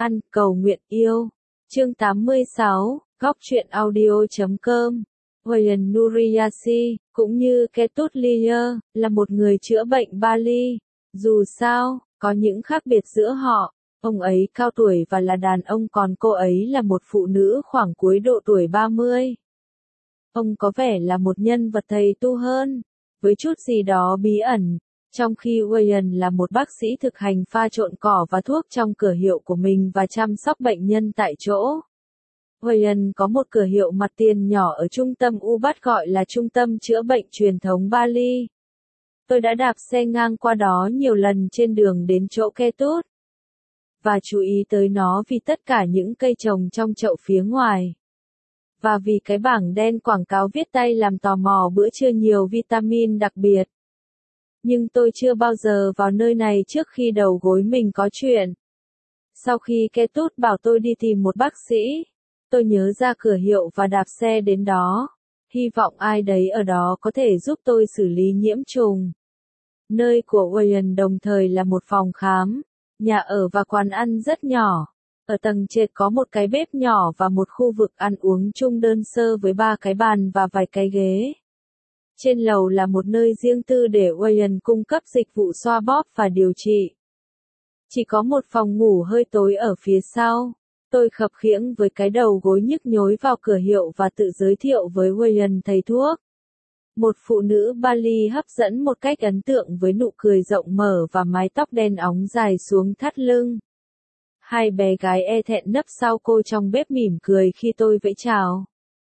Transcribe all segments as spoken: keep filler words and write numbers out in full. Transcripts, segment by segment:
Ăn, cầu nguyện, yêu. Chương tám mươi sáu, góc truyện audio chấm com. Wayan Nuriyashi, cũng như Ketut Liar, là một người chữa bệnh Bali. Dù sao, có những khác biệt giữa họ. Ông ấy cao tuổi và là đàn ông, còn cô ấy là một phụ nữ khoảng cuối độ tuổi ba mươi. Ông có vẻ là một nhân vật thầy tu hơn, với chút gì đó bí ẩn, trong khi Wayan là một bác sĩ thực hành pha trộn cỏ và thuốc trong cửa hiệu của mình và chăm sóc bệnh nhân tại chỗ. Wayan có một cửa hiệu mặt tiền nhỏ ở trung tâm Ubud gọi là Trung tâm Chữa bệnh Truyền thống Bali. Tôi đã đạp xe ngang qua đó nhiều lần trên đường đến chỗ Ketut, và chú ý tới nó vì tất cả những cây trồng trong chậu phía ngoài. Và vì cái bảng đen quảng cáo viết tay làm tò mò bữa trưa nhiều vitamin đặc biệt. Nhưng tôi chưa bao giờ vào nơi này trước khi đầu gối mình có chuyện. Sau khi Ketut bảo tôi đi tìm một bác sĩ, tôi nhớ ra cửa hiệu và đạp xe đến đó. Hy vọng ai đấy ở đó có thể giúp tôi xử lý nhiễm trùng. Nơi của Wayan đồng thời là một phòng khám, nhà ở và quán ăn rất nhỏ. Ở tầng trệt có một cái bếp nhỏ và một khu vực ăn uống chung đơn sơ với ba cái bàn và vài cái ghế. Trên lầu là một nơi riêng tư để Wayan cung cấp dịch vụ xoa bóp và điều trị. Chỉ có một phòng ngủ hơi tối ở phía sau. Tôi khập khiễng với cái đầu gối nhức nhối vào cửa hiệu và tự giới thiệu với Wayan thầy thuốc. Một phụ nữ Bali hấp dẫn một cách ấn tượng với nụ cười rộng mở và mái tóc đen óng dài xuống thắt lưng. Hai bé gái e thẹn nấp sau cô trong bếp mỉm cười khi tôi vẫy chào.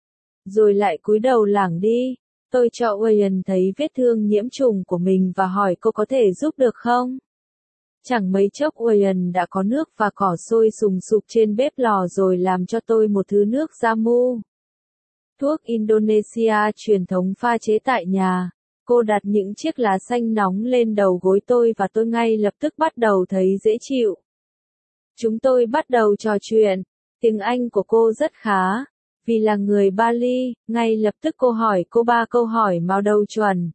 Rồi lại cúi đầu lảng đi. Tôi cho Wayan thấy vết thương nhiễm trùng của mình và hỏi cô có thể giúp được không? Chẳng mấy chốc Wayan đã có nước và cỏ sôi sùng sục trên bếp lò rồi làm cho tôi một thứ nước jamu. Thuốc Indonesia truyền thống pha chế tại nhà. Cô đặt những chiếc lá xanh nóng lên đầu gối tôi và tôi ngay lập tức bắt đầu thấy dễ chịu. Chúng tôi bắt đầu trò chuyện. Tiếng Anh của cô rất khá. Vì là người Bali, ngay lập tức cô hỏi cô ba câu hỏi mao đầu chuẩn.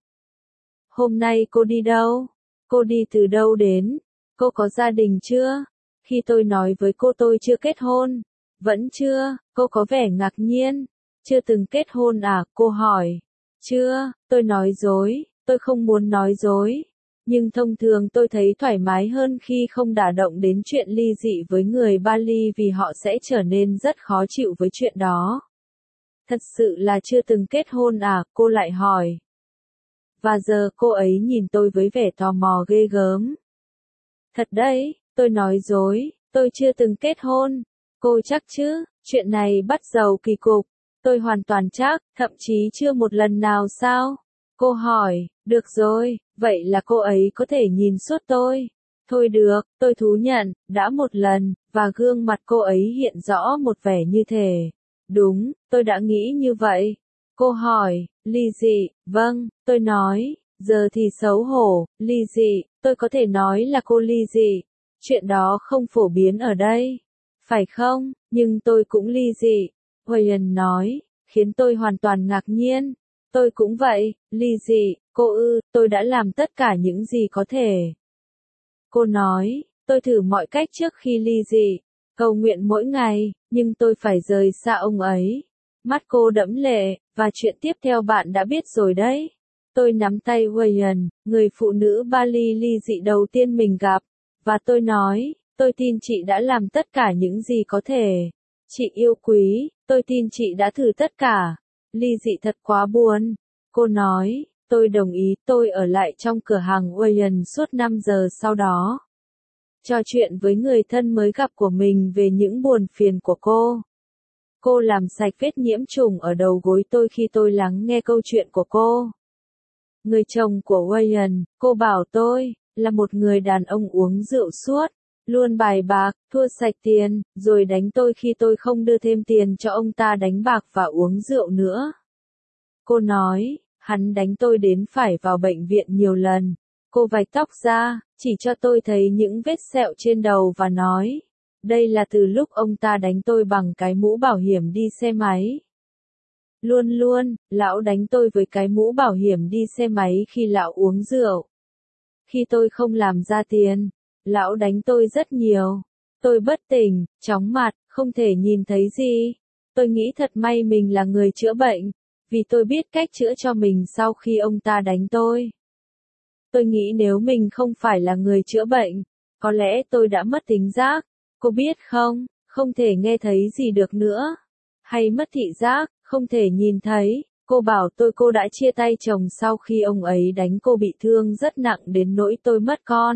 Hôm nay cô đi đâu? Cô đi từ đâu đến? Cô có gia đình chưa? Khi tôi nói với cô tôi chưa kết hôn. Vẫn chưa, cô có vẻ ngạc nhiên. Chưa từng kết hôn à? Cô hỏi. Chưa, tôi nói dối, tôi không muốn nói dối. Nhưng thông thường tôi thấy thoải mái hơn khi không đả động đến chuyện ly dị với người Bali vì họ sẽ trở nên rất khó chịu với chuyện đó. Thật sự là chưa từng kết hôn à? Cô lại hỏi. Và giờ cô ấy nhìn tôi với vẻ tò mò ghê gớm. Thật đấy, tôi nói dối, tôi chưa từng kết hôn. Cô chắc chứ? Chuyện này bắt đầu kỳ cục. Tôi hoàn toàn chắc, thậm chí chưa một lần nào sao? Cô hỏi, được rồi, vậy là cô ấy có thể nhìn suốt tôi. Thôi được, tôi thú nhận, đã một lần, và gương mặt cô ấy hiện rõ một vẻ như thể. Đúng, tôi đã nghĩ như vậy. Cô hỏi, ly dị, vâng, tôi nói, giờ thì xấu hổ, ly dị, tôi có thể nói là cô ly dị. Chuyện đó không phổ biến ở đây. Phải không, nhưng tôi cũng ly dị. Wayan nói, khiến tôi hoàn toàn ngạc nhiên. Tôi cũng vậy, ly dị, cô ư, tôi đã làm tất cả những gì có thể. Cô nói, tôi thử mọi cách trước khi ly dị, cầu nguyện mỗi ngày, nhưng tôi phải rời xa ông ấy. Mắt cô đẫm lệ, và chuyện tiếp theo bạn đã biết rồi đấy. Tôi nắm tay Wayan, người phụ nữ Bali ly dị đầu tiên mình gặp, và tôi nói, tôi tin chị đã làm tất cả những gì có thể. Chị yêu quý, tôi tin chị đã thử tất cả. Ly dị thật quá buồn. Cô nói, tôi đồng ý, tôi ở lại trong cửa hàng Wayan suốt năm giờ sau đó. Trò chuyện với người thân mới gặp của mình về những buồn phiền của cô. Cô làm sạch vết nhiễm trùng ở đầu gối tôi khi tôi lắng nghe câu chuyện của cô. Người chồng của Wayan, cô bảo tôi, là một người đàn ông uống rượu suốt. Luôn bài bạc, thua sạch tiền, rồi đánh tôi khi tôi không đưa thêm tiền cho ông ta đánh bạc và uống rượu nữa. Cô nói, hắn đánh tôi đến phải vào bệnh viện nhiều lần. Cô vạch tóc ra, chỉ cho tôi thấy những vết sẹo trên đầu và nói, đây là từ lúc ông ta đánh tôi bằng cái mũ bảo hiểm đi xe máy. Luôn luôn, lão đánh tôi với cái mũ bảo hiểm đi xe máy khi lão uống rượu. Khi tôi không làm ra tiền, lão đánh tôi rất nhiều. Tôi bất tỉnh, chóng mặt, không thể nhìn thấy gì. Tôi nghĩ thật may mình là người chữa bệnh, vì tôi biết cách chữa cho mình sau khi ông ta đánh tôi. Tôi nghĩ nếu mình không phải là người chữa bệnh, có lẽ tôi đã mất thính giác. Cô biết không, không thể nghe thấy gì được nữa. Hay mất thị giác, không thể nhìn thấy. Cô bảo tôi cô đã chia tay chồng sau khi ông ấy đánh cô bị thương rất nặng đến nỗi tôi mất con.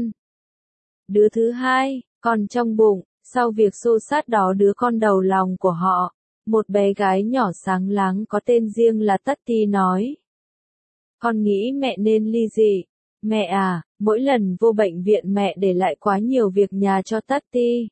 Đứa thứ hai, còn trong bụng, sau việc xô xát đó đứa con đầu lòng của họ, một bé gái nhỏ sáng láng có tên riêng là Tati nói. Con nghĩ mẹ nên ly dị. Mẹ à, mỗi lần vô bệnh viện mẹ để lại quá nhiều việc nhà cho Tati.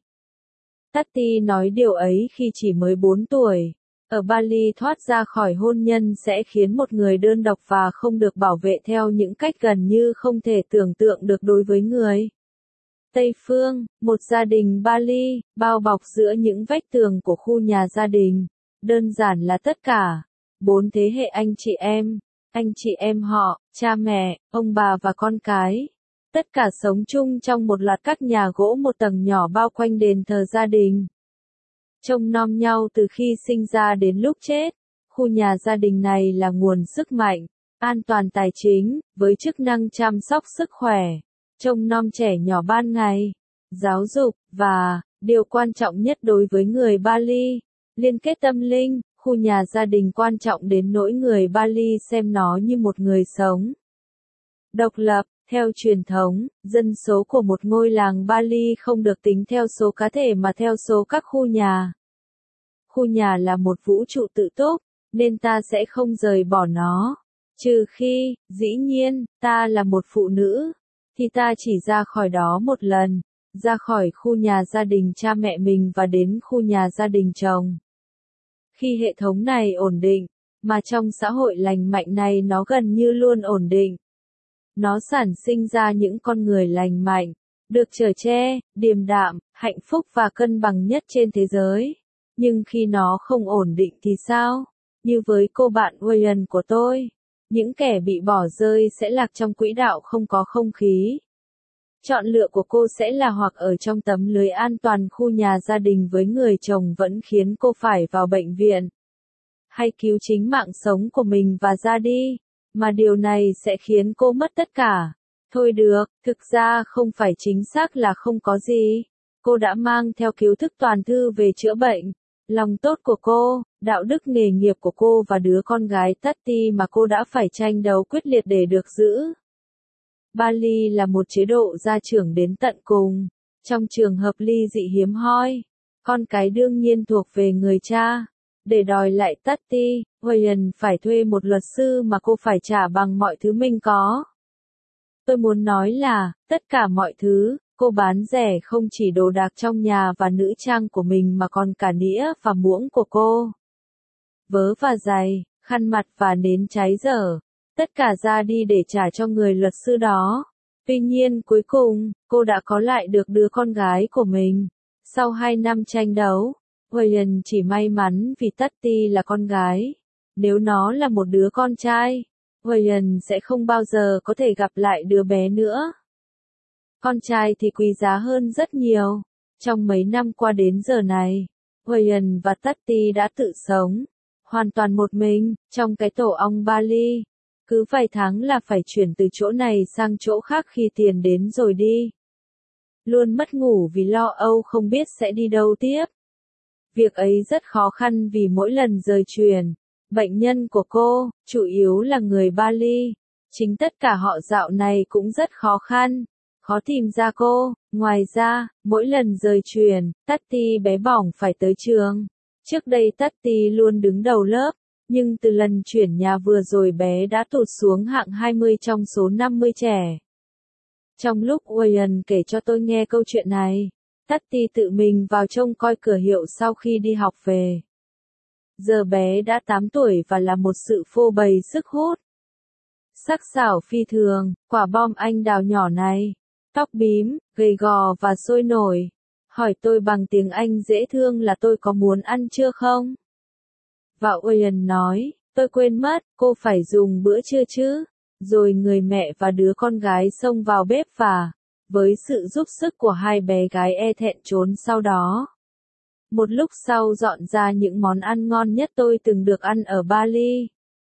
Tati nói điều ấy khi chỉ mới bốn tuổi. Ở Bali thoát ra khỏi hôn nhân sẽ khiến một người đơn độc và không được bảo vệ theo những cách gần như không thể tưởng tượng được đối với người Tây phương, một gia đình Bali, bao bọc giữa những vách tường của khu nhà gia đình, đơn giản là tất cả. Bốn thế hệ anh chị em, anh chị em họ, cha mẹ, ông bà và con cái. Tất cả sống chung trong một loạt các nhà gỗ một tầng nhỏ bao quanh đền thờ gia đình. Trông nom nhau từ khi sinh ra đến lúc chết. Khu nhà gia đình này là nguồn sức mạnh, an toàn tài chính, với chức năng chăm sóc sức khỏe, trông nom trẻ nhỏ ban ngày, giáo dục, và, điều quan trọng nhất đối với người Bali, liên kết tâm linh. Khu nhà gia đình quan trọng đến nỗi người Bali xem nó như một người sống độc lập. Theo truyền thống, dân số của một ngôi làng Bali không được tính theo số cá thể mà theo số các khu nhà. Khu nhà là một vũ trụ tự túc, nên ta sẽ không rời bỏ nó. Trừ khi, dĩ nhiên, ta là một phụ nữ, thì ta chỉ ra khỏi đó một lần, ra khỏi khu nhà gia đình cha mẹ mình và đến khu nhà gia đình chồng. Khi hệ thống này ổn định, mà trong xã hội lành mạnh này nó gần như luôn ổn định. Nó sản sinh ra những con người lành mạnh, được chở che, điềm đạm, hạnh phúc và cân bằng nhất trên thế giới. Nhưng khi nó không ổn định thì sao? Như với cô bạn Ryan của tôi, những kẻ bị bỏ rơi sẽ lạc trong quỹ đạo không có không khí. Chọn lựa của cô sẽ là hoặc ở trong tấm lưới an toàn khu nhà gia đình với người chồng vẫn khiến cô phải vào bệnh viện, hay cứu chính mạng sống của mình và ra đi, mà điều này sẽ khiến cô mất tất cả. Thôi được, thực ra không phải chính xác là không có gì. Cô đã mang theo kiến thức toàn thư về chữa bệnh, lòng tốt của cô, đạo đức nghề nghiệp của cô và đứa con gái Tati mà cô đã phải tranh đấu quyết liệt để được giữ. Bali là một chế độ gia trưởng đến tận cùng. Trong trường hợp ly dị hiếm hoi, con cái đương nhiên thuộc về người cha. Để đòi lại Tati, Ryan phải thuê một luật sư mà cô phải trả bằng mọi thứ mình có. Tôi muốn nói là, tất cả mọi thứ, cô bán rẻ không chỉ đồ đạc trong nhà và nữ trang của mình mà còn cả nĩa và muỗng của cô. Vớ và giày, khăn mặt và nến cháy dở. Tất cả ra đi để trả cho người luật sư đó. Tuy nhiên cuối cùng, cô đã có lại được đứa con gái của mình. Sau hai năm tranh đấu, Ryan chỉ may mắn vì Tati là con gái. Nếu nó là một đứa con trai, Ryan sẽ không bao giờ có thể gặp lại đứa bé nữa. Con trai thì quý giá hơn rất nhiều. Trong mấy năm qua đến giờ này, Ryan và Tati đã tự sống hoàn toàn một mình, trong cái tổ ong Bali. Cứ vài tháng là phải chuyển từ chỗ này sang chỗ khác khi tiền đến rồi đi. Luôn mất ngủ vì lo âu không biết sẽ đi đâu tiếp. Việc ấy rất khó khăn vì mỗi lần rời truyền, bệnh nhân của cô, chủ yếu là người Bali. Chính tất cả họ dạo này cũng rất khó khăn, khó tìm ra cô. Ngoài ra, mỗi lần rời truyền, Tati bé bỏng phải tới trường. Trước đây Tati luôn đứng đầu lớp, nhưng từ lần chuyển nhà vừa rồi bé đã tụt xuống hạng hai mươi trong số năm mươi trẻ. Trong lúc Ryan kể cho tôi nghe câu chuyện này, Tati tự mình vào trông coi cửa hiệu sau khi đi học về. Giờ bé đã tám tuổi và là một sự phô bày sức hút. Sắc sảo phi thường, quả bom anh đào nhỏ này, tóc bím, gầy gò và sôi nổi. Hỏi tôi bằng tiếng Anh dễ thương là tôi có muốn ăn trưa không? Và Ryan nói, tôi quên mất, cô phải dùng bữa trưa chứ. Rồi người mẹ và đứa con gái xông vào bếp và với sự giúp sức của hai bé gái e thẹn trốn sau đó. Một lúc sau dọn ra những món ăn ngon nhất tôi từng được ăn ở Bali.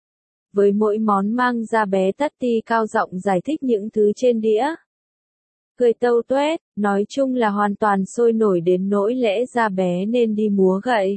Với mỗi món mang ra bé Tati cao giọng giải thích những thứ trên đĩa. Cười tâu tuét, nói chung là hoàn toàn sôi nổi đến nỗi lẽ ra bé nên đi múa gậy.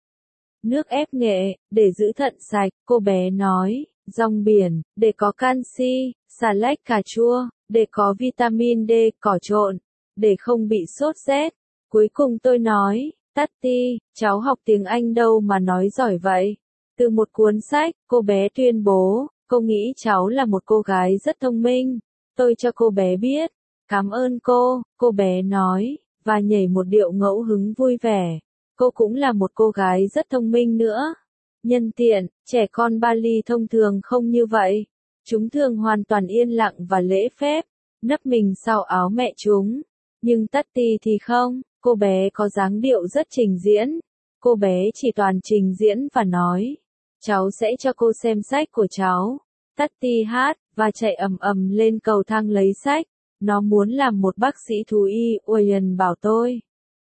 Nước ép nghệ, để giữ thận sạch, cô bé nói, rong biển, để có canxi, xà lách cà chua, để có vitamin D, cỏ trộn, để không bị sốt rét. Cuối cùng tôi nói, Tati, cháu học tiếng Anh đâu mà nói giỏi vậy? Từ một cuốn sách, cô bé tuyên bố, cô nghĩ cháu là một cô gái rất thông minh. Tôi cho cô bé biết. Cảm ơn cô, cô bé nói, và nhảy một điệu ngẫu hứng vui vẻ. Cô cũng là một cô gái rất thông minh nữa. Nhân tiện, trẻ con Bali thông thường không như vậy. Chúng thường hoàn toàn yên lặng và lễ phép, nấp mình sau áo mẹ chúng. Nhưng Tati thì không, cô bé có dáng điệu rất trình diễn. Cô bé chỉ toàn trình diễn và nói, cháu sẽ cho cô xem sách của cháu. Tati hát, và chạy ầm ầm lên cầu thang lấy sách. Nó muốn làm một bác sĩ thú y, Oyen bảo tôi.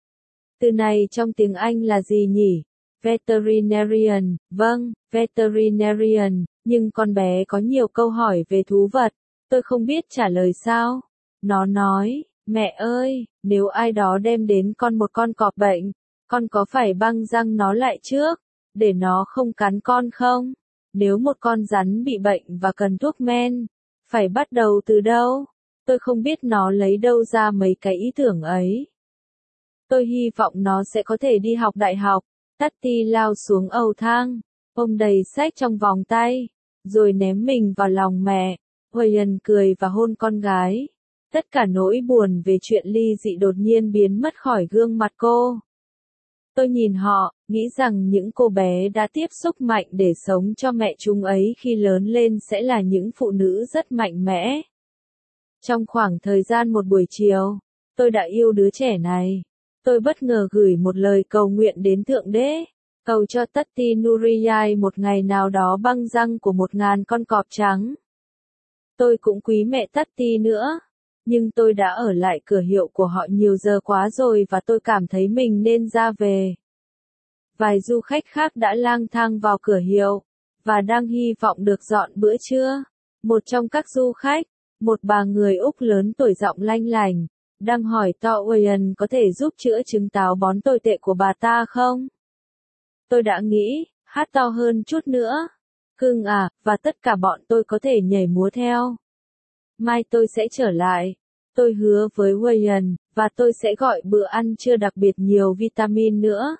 Từ này trong tiếng Anh là gì nhỉ? Veterinarian, vâng, veterinarian, nhưng con bé có nhiều câu hỏi về thú vật. Tôi không biết trả lời sao. Nó nói, mẹ ơi, nếu ai đó đem đến con một con cọp bệnh, con có phải băng răng nó lại trước, để nó không cắn con không? Nếu một con rắn bị bệnh và cần thuốc men, phải bắt đầu từ đâu? Tôi không biết nó lấy đâu ra mấy cái ý tưởng ấy. Tôi hy vọng nó sẽ có thể đi học đại học. Tati lao xuống cầu thang, ôm đầy sách trong vòng tay, rồi ném mình vào lòng mẹ. Hoyen cười và hôn con gái. Tất cả nỗi buồn về chuyện ly dị đột nhiên biến mất khỏi gương mặt cô. Tôi nhìn họ, nghĩ rằng những cô bé đã tiếp xúc mạnh để sống cho mẹ chúng ấy khi lớn lên sẽ là những phụ nữ rất mạnh mẽ. Trong khoảng thời gian một buổi chiều, tôi đã yêu đứa trẻ này. Tôi bất ngờ gửi một lời cầu nguyện đến Thượng Đế, cầu cho Tati Nuriyai một ngày nào đó băng răng của một ngàn con cọp trắng. Tôi cũng quý mẹ Tati nữa, nhưng tôi đã ở lại cửa hiệu của họ nhiều giờ quá rồi và tôi cảm thấy mình nên ra về. Vài du khách khác đã lang thang vào cửa hiệu, và đang hy vọng được dọn bữa trưa. Một trong các du khách, một bà người Úc lớn tuổi giọng lanh lành, đang hỏi to Oyen có thể giúp chữa chứng táo bón tồi tệ của bà ta không? Tôi đã nghĩ, hát to hơn chút nữa. Cưng à, và tất cả bọn tôi có thể nhảy múa theo. Mai tôi sẽ trở lại. Tôi hứa với Oyen, và tôi sẽ gọi bữa ăn trưa đặc biệt nhiều vitamin nữa.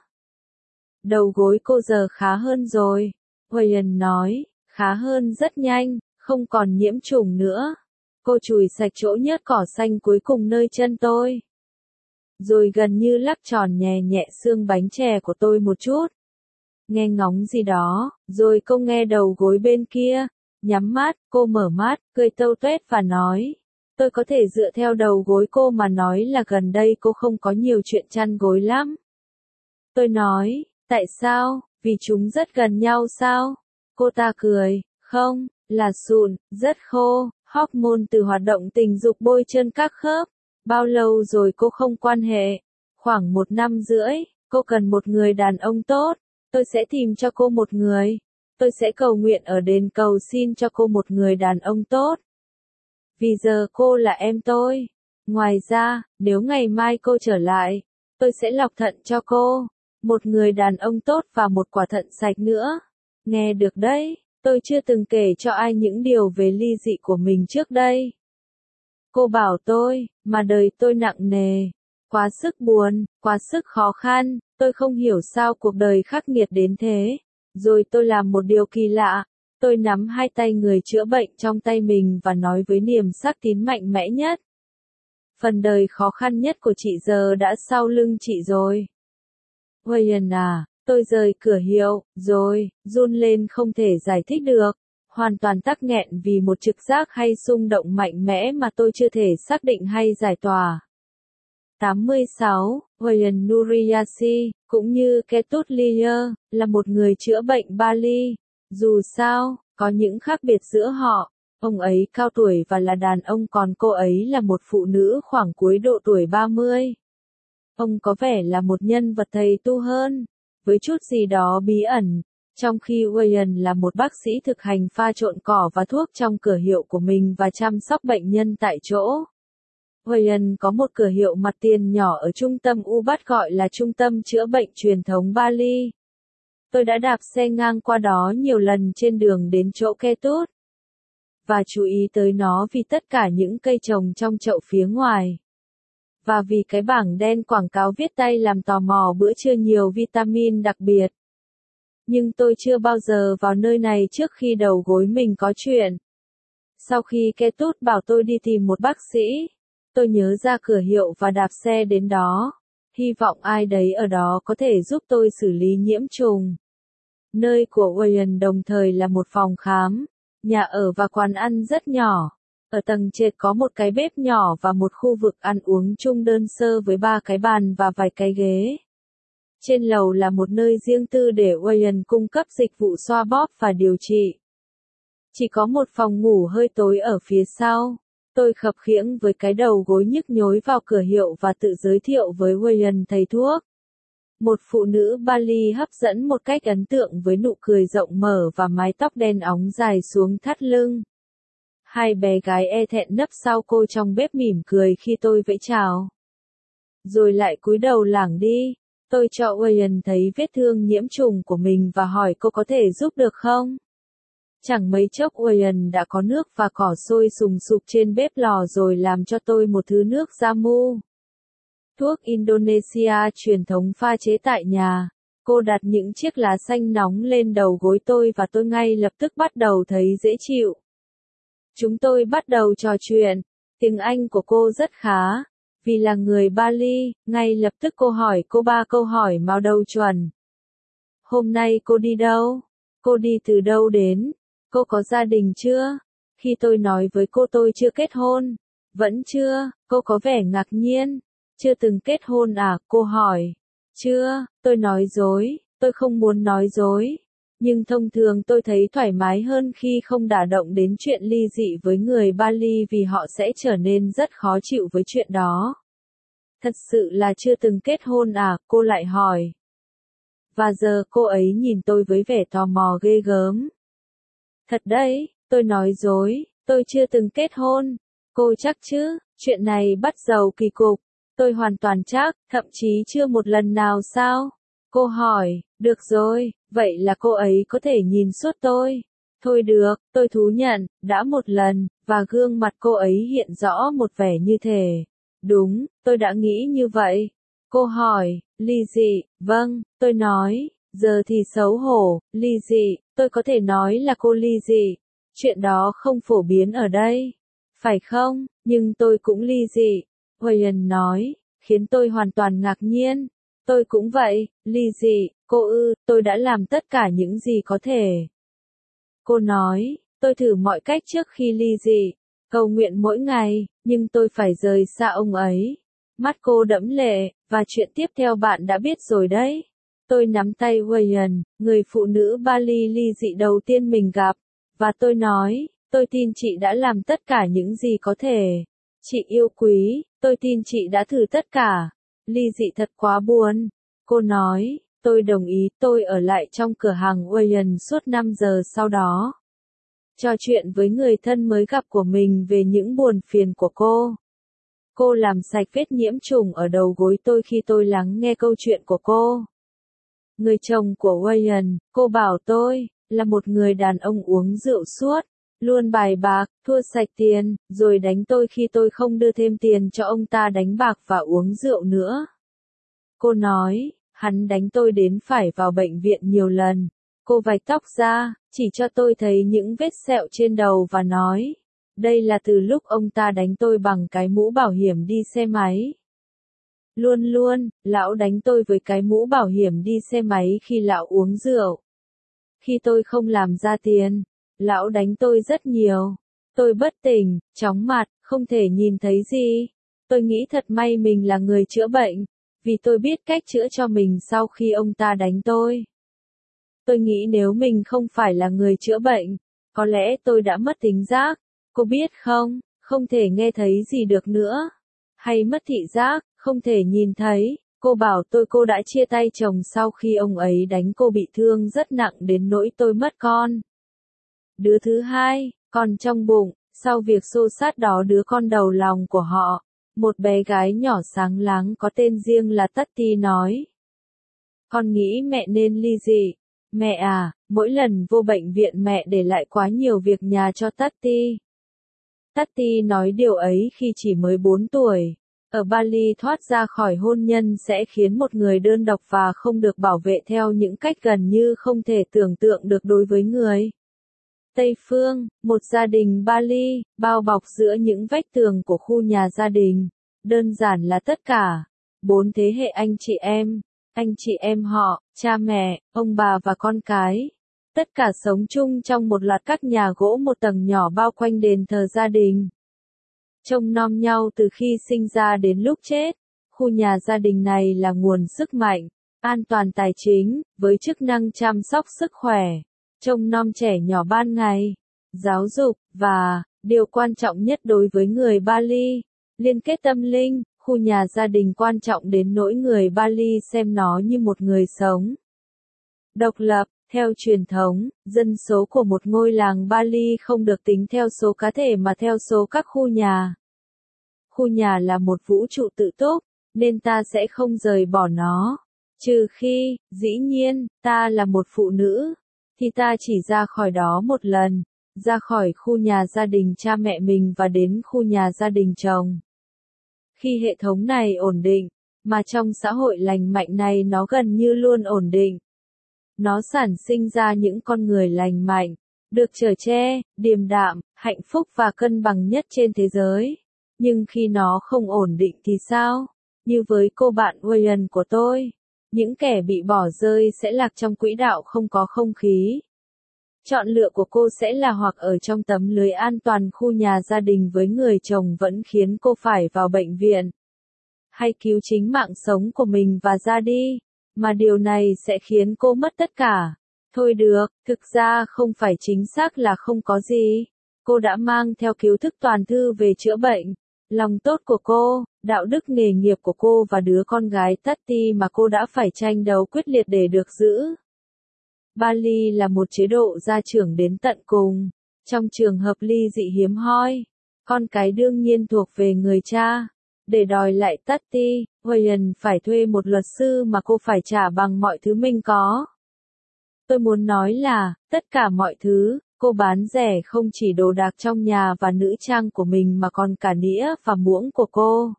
Đầu gối cô giờ khá hơn rồi. Oyen nói, khá hơn rất nhanh, không còn nhiễm trùng nữa. Cô chùi sạch chỗ nhớt cỏ xanh cuối cùng nơi chân tôi. Rồi gần như lắc tròn nhẹ nhẹ xương bánh chè của tôi một chút. Nghe ngóng gì đó, rồi cô nghe đầu gối bên kia. Nhắm mắt, cô mở mắt, cười tâu tuét và nói. Tôi có thể dựa theo đầu gối cô mà nói là gần đây cô không có nhiều chuyện chăn gối lắm. Tôi nói, tại sao, vì chúng rất gần nhau sao? Cô ta cười, không, là sụn, rất khô. Hormone từ hoạt động tình dục bôi trơn các khớp. Bao lâu rồi cô không quan hệ? Khoảng một năm rưỡi. Cô cần một người đàn ông tốt. Tôi sẽ tìm cho cô một người. Tôi sẽ cầu nguyện ở đền cầu xin cho cô một người đàn ông tốt. Vì giờ cô là em tôi. Ngoài ra, nếu ngày mai cô trở lại, tôi sẽ lọc thận cho cô. Một người đàn ông tốt và một quả thận sạch nữa. Nghe được đấy. Tôi chưa từng kể cho ai những điều về ly dị của mình trước đây. Cô bảo tôi, mà đời tôi nặng nề, quá sức buồn, quá sức khó khăn, tôi không hiểu sao cuộc đời khắc nghiệt đến thế. Rồi tôi làm một điều kỳ lạ, tôi nắm hai tay người chữa bệnh trong tay mình và nói với niềm xác tín mạnh mẽ nhất. Phần đời khó khăn nhất của chị giờ đã sau lưng chị rồi. Hoyen à. Tôi rời cửa hiệu, rồi, run lên không thể giải thích được, hoàn toàn tắc nghẹn vì một trực giác hay xung động mạnh mẽ mà tôi chưa thể xác định hay giải tỏa. tám mươi sáu, Hoyen Nuriyasi, cũng như Ketut Liyer, là một người chữa bệnh Bali. Dù sao, có những khác biệt giữa họ. Ông ấy cao tuổi và là đàn ông còn cô ấy là một phụ nữ khoảng cuối độ tuổi ba mươi. Ông có vẻ là một nhân vật thầy tu hơn, với chút gì đó bí ẩn, trong khi Wayne là một bác sĩ thực hành pha trộn cỏ và thuốc trong cửa hiệu của mình và chăm sóc bệnh nhân tại chỗ. Wayne có một cửa hiệu mặt tiền nhỏ ở trung tâm Ubud gọi là Trung tâm Chữa bệnh Truyền thống Bali. Tôi đã đạp xe ngang qua đó nhiều lần trên đường đến chỗ Ketut, và chú ý tới nó vì tất cả những cây trồng trong chậu phía ngoài. Và vì cái bảng đen quảng cáo viết tay làm tò mò bữa trưa nhiều vitamin đặc biệt. Nhưng tôi chưa bao giờ vào nơi này trước khi đầu gối mình có chuyện. Sau khi Ketut bảo tôi đi tìm một bác sĩ, tôi nhớ ra cửa hiệu và đạp xe đến đó. Hy vọng ai đấy ở đó có thể giúp tôi xử lý nhiễm trùng. Nơi của Wayne đồng thời là một phòng khám, nhà ở và quán ăn rất nhỏ. Ở tầng trệt có một cái bếp nhỏ và một khu vực ăn uống chung đơn sơ với ba cái bàn và vài cái ghế. Trên lầu là một nơi riêng tư để Wayne cung cấp dịch vụ xoa bóp và điều trị. Chỉ có một phòng ngủ hơi tối ở phía sau. Tôi khập khiễng với cái đầu gối nhức nhối vào cửa hiệu và tự giới thiệu với Wayne thầy thuốc. Một phụ nữ Bali hấp dẫn một cách ấn tượng với nụ cười rộng mở và mái tóc đen óng dài xuống thắt lưng. Hai bé gái e thẹn nấp sau cô trong bếp mỉm cười khi tôi vẫy chào. Rồi lại cúi đầu lảng đi. Tôi cho Wayne thấy vết thương nhiễm trùng của mình và hỏi cô có thể giúp được không? Chẳng mấy chốc Wayne đã có nước và cỏ sôi sùng sục trên bếp lò rồi làm cho tôi một thứ nước jamu. Thuốc Indonesia truyền thống pha chế tại nhà. Cô đặt những chiếc lá xanh nóng lên đầu gối tôi và tôi ngay lập tức bắt đầu thấy dễ chịu. Chúng tôi bắt đầu trò chuyện. Tiếng Anh của cô rất khá. Vì là người Bali, ngay lập tức cô hỏi cô ba câu hỏi mao đầu chuẩn. Hôm nay cô đi đâu? Cô đi từ đâu đến? Cô có gia đình chưa? Khi tôi nói với cô tôi chưa kết hôn. Vẫn chưa, cô có vẻ ngạc nhiên. Chưa từng kết hôn à? Cô hỏi. Chưa, tôi nói dối, tôi không muốn nói dối. Nhưng thông thường tôi thấy thoải mái hơn khi không đả động đến chuyện ly dị với người Bali vì họ sẽ trở nên rất khó chịu với chuyện đó. Thật sự là chưa từng kết hôn à? Cô lại hỏi. Và giờ cô ấy nhìn tôi với vẻ tò mò ghê gớm. Thật đấy, tôi nói dối, tôi chưa từng kết hôn. Cô chắc chứ, chuyện này bắt đầu kỳ cục. Tôi hoàn toàn chắc, thậm chí chưa một lần nào sao? Cô hỏi, được rồi, vậy là cô ấy có thể nhìn suốt tôi. Thôi được, tôi thú nhận, đã một lần, và gương mặt cô ấy hiện rõ một vẻ như thể. Đúng, tôi đã nghĩ như vậy. Cô hỏi, ly dị, vâng, tôi nói, giờ thì xấu hổ, ly dị, tôi có thể nói là cô ly dị. Chuyện đó không phổ biến ở đây. Phải không, nhưng tôi cũng ly dị. Wayne nói, khiến tôi hoàn toàn ngạc nhiên. Tôi cũng vậy, ly dị, cô ư, tôi đã làm tất cả những gì có thể. Cô nói, tôi thử mọi cách trước khi ly dị, cầu nguyện mỗi ngày, nhưng tôi phải rời xa ông ấy. Mắt cô đẫm lệ, và chuyện tiếp theo bạn đã biết rồi đấy. Tôi nắm tay Wayne, người phụ nữ Bali ly dị đầu tiên mình gặp, và tôi nói, tôi tin chị đã làm tất cả những gì có thể. Chị yêu quý, tôi tin chị đã thử tất cả. Ly dị thật quá buồn. Cô nói, tôi đồng ý, tôi ở lại trong cửa hàng Wayne suốt năm giờ sau đó. Trò chuyện với người thân mới gặp của mình về những buồn phiền của cô. Cô làm sạch vết nhiễm trùng ở đầu gối tôi khi tôi lắng nghe câu chuyện của cô. Người chồng của Wayne, cô bảo tôi, là một người đàn ông uống rượu suốt. Luôn bài bạc, thua sạch tiền, rồi đánh tôi khi tôi không đưa thêm tiền cho ông ta đánh bạc và uống rượu nữa. Cô nói, hắn đánh tôi đến phải vào bệnh viện nhiều lần. Cô vạch tóc ra, chỉ cho tôi thấy những vết sẹo trên đầu và nói, đây là từ lúc ông ta đánh tôi bằng cái mũ bảo hiểm đi xe máy. Luôn luôn, lão đánh tôi với cái mũ bảo hiểm đi xe máy khi lão uống rượu. Khi tôi không làm ra tiền, lão đánh tôi rất nhiều. Tôi bất tỉnh, chóng mặt, không thể nhìn thấy gì. Tôi nghĩ thật may mình là người chữa bệnh, vì tôi biết cách chữa cho mình sau khi ông ta đánh tôi. Tôi nghĩ nếu mình không phải là người chữa bệnh, có lẽ tôi đã mất tính giác. Cô biết không, không thể nghe thấy gì được nữa. Hay mất thị giác, không thể nhìn thấy. Cô bảo tôi cô đã chia tay chồng sau khi ông ấy đánh cô bị thương rất nặng đến nỗi tôi mất con. Đứa thứ hai, còn trong bụng, sau việc xô xát đó đứa con đầu lòng của họ, một bé gái nhỏ sáng láng có tên riêng là Tati nói. Con nghĩ mẹ nên ly dị. Mẹ à, mỗi lần vô bệnh viện mẹ để lại quá nhiều việc nhà cho Tati. Tati nói điều ấy khi chỉ mới bốn tuổi. Ở Bali thoát ra khỏi hôn nhân sẽ khiến một người đơn độc và không được bảo vệ theo những cách gần như không thể tưởng tượng được đối với người Tây phương, một gia đình Bali, bao bọc giữa những vách tường của khu nhà gia đình, đơn giản là tất cả. Bốn thế hệ anh chị em, anh chị em họ, cha mẹ, ông bà và con cái. Tất cả sống chung trong một loạt các nhà gỗ một tầng nhỏ bao quanh đền thờ gia đình. Trông nom nhau từ khi sinh ra đến lúc chết. Khu nhà gia đình này là nguồn sức mạnh, an toàn tài chính, với chức năng chăm sóc sức khỏe, trông nom trẻ nhỏ ban ngày, giáo dục, và, điều quan trọng nhất đối với người Bali, liên kết tâm linh. Khu nhà gia đình quan trọng đến nỗi người Bali xem nó như một người sống độc lập. Theo truyền thống, dân số của một ngôi làng Bali không được tính theo số cá thể mà theo số các khu nhà. Khu nhà là một vũ trụ tự túc, nên ta sẽ không rời bỏ nó. Trừ khi, dĩ nhiên, ta là một phụ nữ, thì ta chỉ ra khỏi đó một lần, ra khỏi khu nhà gia đình cha mẹ mình và đến khu nhà gia đình chồng. Khi hệ thống này ổn định, mà trong xã hội lành mạnh này nó gần như luôn ổn định. Nó sản sinh ra những con người lành mạnh, được chở che, điềm đạm, hạnh phúc và cân bằng nhất trên thế giới. Nhưng khi nó không ổn định thì sao? Như với cô bạn Wayan của tôi, những kẻ bị bỏ rơi sẽ lạc trong quỹ đạo không có không khí. Chọn lựa của cô sẽ là hoặc ở trong tấm lưới an toàn khu nhà gia đình với người chồng vẫn khiến cô phải vào bệnh viện, hay cứu chính mạng sống của mình và ra đi, mà điều này sẽ khiến cô mất tất cả. Thôi được, thực ra không phải chính xác là không có gì. Cô đã mang theo kiến thức toàn thư về chữa bệnh, lòng tốt của cô, đạo đức nghề nghiệp của cô và đứa con gái Tati mà cô đã phải tranh đấu quyết liệt để được giữ. Bali là một chế độ gia trưởng đến tận cùng. Trong trường hợp ly dị hiếm hoi, con cái đương nhiên thuộc về người cha. Để đòi lại Tati, Wayan phải thuê một luật sư mà cô phải trả bằng mọi thứ mình có. Tôi muốn nói là, tất cả mọi thứ, cô bán rẻ không chỉ đồ đạc trong nhà và nữ trang của mình mà còn cả nĩa và muỗng của cô.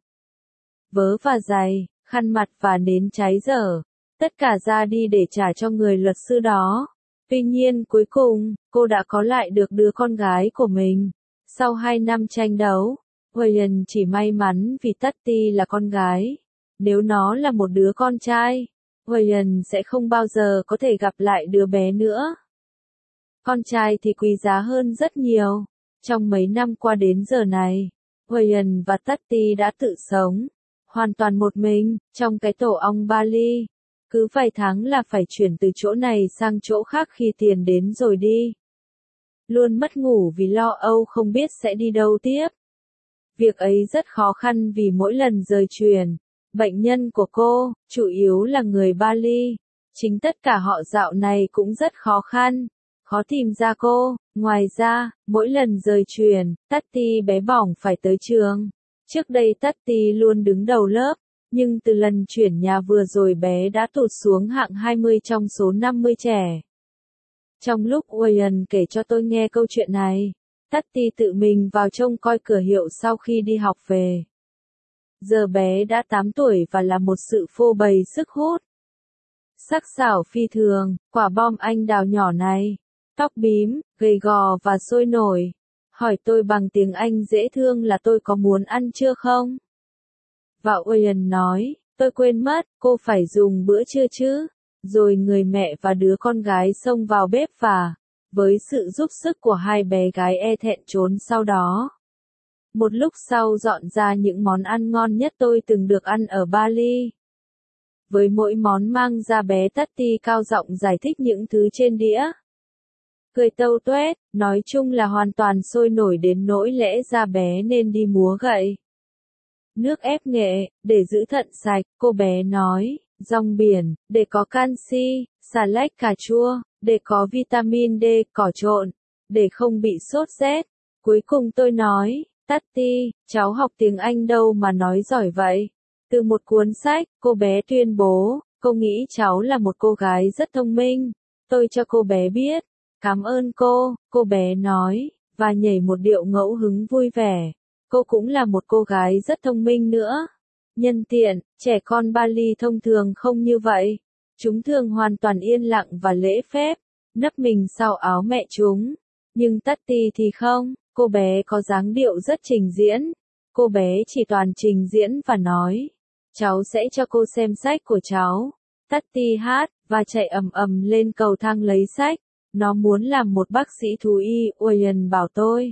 Vớ và giày, khăn mặt và nến cháy dở. Tất cả ra đi để trả cho người luật sư đó. Tuy nhiên cuối cùng, cô đã có lại được đứa con gái của mình. Sau hai năm tranh đấu, Wayan chỉ may mắn vì Tati là con gái. Nếu nó là một đứa con trai, Wayan sẽ không bao giờ có thể gặp lại đứa bé nữa. Con trai thì quý giá hơn rất nhiều. Trong mấy năm qua đến giờ này, Wayan và Tati đã tự sống hoàn toàn một mình, trong cái tổ ong Bali. Cứ vài tháng là phải chuyển từ chỗ này sang chỗ khác khi tiền đến rồi đi. Luôn mất ngủ vì lo âu không biết sẽ đi đâu tiếp. Việc ấy rất khó khăn vì mỗi lần rời truyền, bệnh nhân của cô, chủ yếu là người Bali. Chính tất cả họ dạo này cũng rất khó khăn, khó tìm ra cô. Ngoài ra, mỗi lần rời truyền, Tati bé bỏng phải tới trường. Trước đây Tati luôn đứng đầu lớp, nhưng từ lần chuyển nhà vừa rồi bé đã tụt xuống hạng hai mươi trong số năm mươi trẻ. Trong lúc Wayan kể cho tôi nghe câu chuyện này, Tati tự mình vào trông coi cửa hiệu sau khi đi học về. Giờ bé đã tám tuổi và là một sự phô bày sức hút. Sắc sảo phi thường, quả bom anh đào nhỏ này, tóc bím, gầy gò và sôi nổi. Hỏi tôi bằng tiếng Anh dễ thương là tôi có muốn ăn trưa không? Và Wayan nói, tôi quên mất, cô phải dùng bữa trưa chứ. Rồi người mẹ và đứa con gái xông vào bếp và, với sự giúp sức của hai bé gái e thẹn trốn sau đó. Một lúc sau dọn ra những món ăn ngon nhất tôi từng được ăn ở Bali. Với mỗi món mang ra bé Tati cao giọng giải thích những thứ trên đĩa. cười tâu tuét, nói chung là hoàn toàn sôi nổi đến nỗi lẽ ra bé nên đi múa gậy. Nước ép nghệ, để giữ thận sạch, cô bé nói, rong biển, để có canxi, xà lách cà chua, để có vitamin D, cỏ trộn, để không bị sốt rét. Cuối cùng tôi nói, Tati, cháu học tiếng Anh đâu mà nói giỏi vậy? Từ một cuốn sách, cô bé tuyên bố, cô nghĩ cháu là một cô gái rất thông minh. Tôi cho cô bé biết. Cảm ơn cô, cô bé nói, và nhảy một điệu ngẫu hứng vui vẻ. Cô cũng là một cô gái rất thông minh nữa. Nhân tiện, trẻ con Bali thông thường không như vậy. Chúng thường hoàn toàn yên lặng và lễ phép, nấp mình sau áo mẹ chúng. Nhưng Tati thì không, cô bé có dáng điệu rất trình diễn. Cô bé chỉ toàn trình diễn và nói, cháu sẽ cho cô xem sách của cháu. Tati hát, và chạy ầm ầm lên cầu thang lấy sách. Nó muốn làm một bác sĩ thú y, Ryan bảo tôi.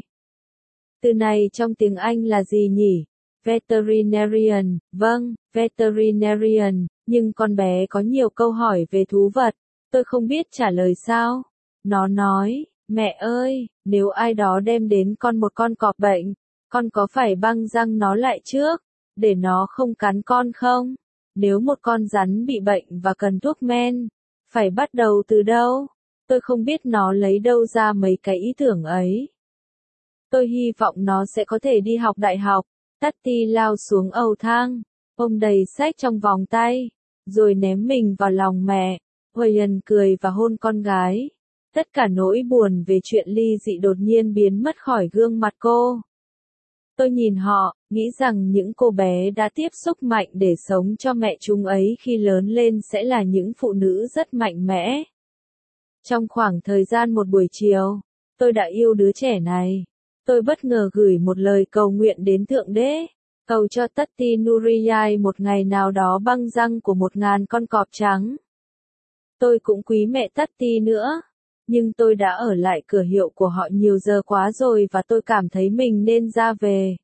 Từ này trong tiếng Anh là gì nhỉ? Veterinarian, vâng, veterinarian, nhưng con bé có nhiều câu hỏi về thú vật. Tôi không biết trả lời sao. Nó nói, mẹ ơi, nếu ai đó đem đến con một con cọp bệnh, con có phải băng răng nó lại trước, để nó không cắn con không? Nếu một con rắn bị bệnh và cần thuốc men, phải bắt đầu từ đâu? Tôi không biết nó lấy đâu ra mấy cái ý tưởng ấy. Tôi hy vọng nó sẽ có thể đi học đại học. Tati lao xuống ầu thang, ôm đầy sách trong vòng tay, rồi ném mình vào lòng mẹ. Ryan cười và hôn con gái. Tất cả nỗi buồn về chuyện ly dị đột nhiên biến mất khỏi gương mặt cô. Tôi nhìn họ, nghĩ rằng những cô bé đã tiếp xúc mạnh để sống cho mẹ chúng ấy khi lớn lên sẽ là những phụ nữ rất mạnh mẽ. Trong khoảng thời gian một buổi chiều, tôi đã yêu đứa trẻ này. Tôi bất ngờ gửi một lời cầu nguyện đến Thượng Đế, cầu cho Tati Nuriyai một ngày nào đó băng răng của một ngàn con cọp trắng. Tôi cũng quý mẹ Tati nữa, nhưng tôi đã ở lại cửa hiệu của họ nhiều giờ quá rồi và tôi cảm thấy mình nên ra về.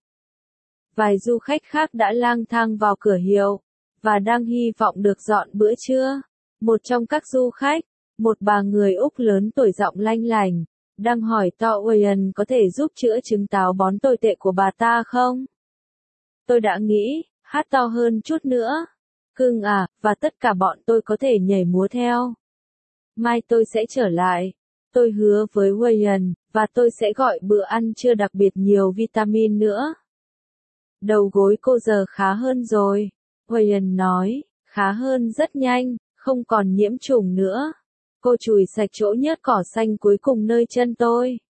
Vài du khách khác đã lang thang vào cửa hiệu, và đang hy vọng được dọn bữa trưa. Một trong các du khách, một bà người Úc lớn tuổi giọng lanh lành, đang hỏi to Ryan có thể giúp chữa chứng táo bón tồi tệ của bà ta không? Tôi đã nghĩ, hát to hơn chút nữa. Cưng à, và tất cả bọn tôi có thể nhảy múa theo. Mai tôi sẽ trở lại. Tôi hứa với Ryan, và tôi sẽ gọi bữa ăn trưa đặc biệt nhiều vitamin nữa. Đầu gối cô giờ khá hơn rồi. Ryan nói, khá hơn rất nhanh, không còn nhiễm trùng nữa. Cô chùi sạch chỗ nhớt cỏ xanh cuối cùng nơi chân tôi.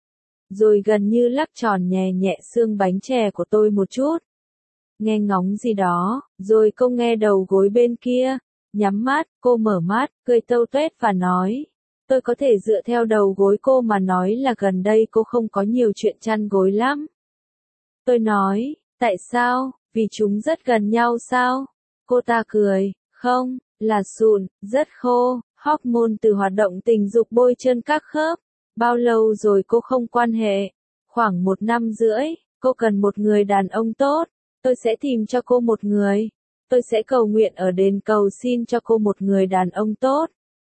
Rồi gần như lắc tròn nhẹ nhẹ xương bánh chè của tôi một chút. Nghe ngóng gì đó, rồi cô nghe đầu gối bên kia. Nhắm mắt, cô mở mắt, cười tâu tuét và nói. Tôi có thể dựa theo đầu gối cô mà nói là gần đây cô không có nhiều chuyện chăn gối lắm. Tôi nói, tại sao, vì chúng rất gần nhau sao? Cô ta cười, không, là sụn, rất khô. Hormone từ hoạt động tình dục bôi trơn các khớp. Bao lâu rồi cô không quan hệ? Khoảng một năm rưỡi. Cô cần một người đàn ông tốt. Tôi sẽ tìm cho cô một người. Tôi sẽ cầu nguyện ở đền cầu xin cho cô một người đàn ông tốt.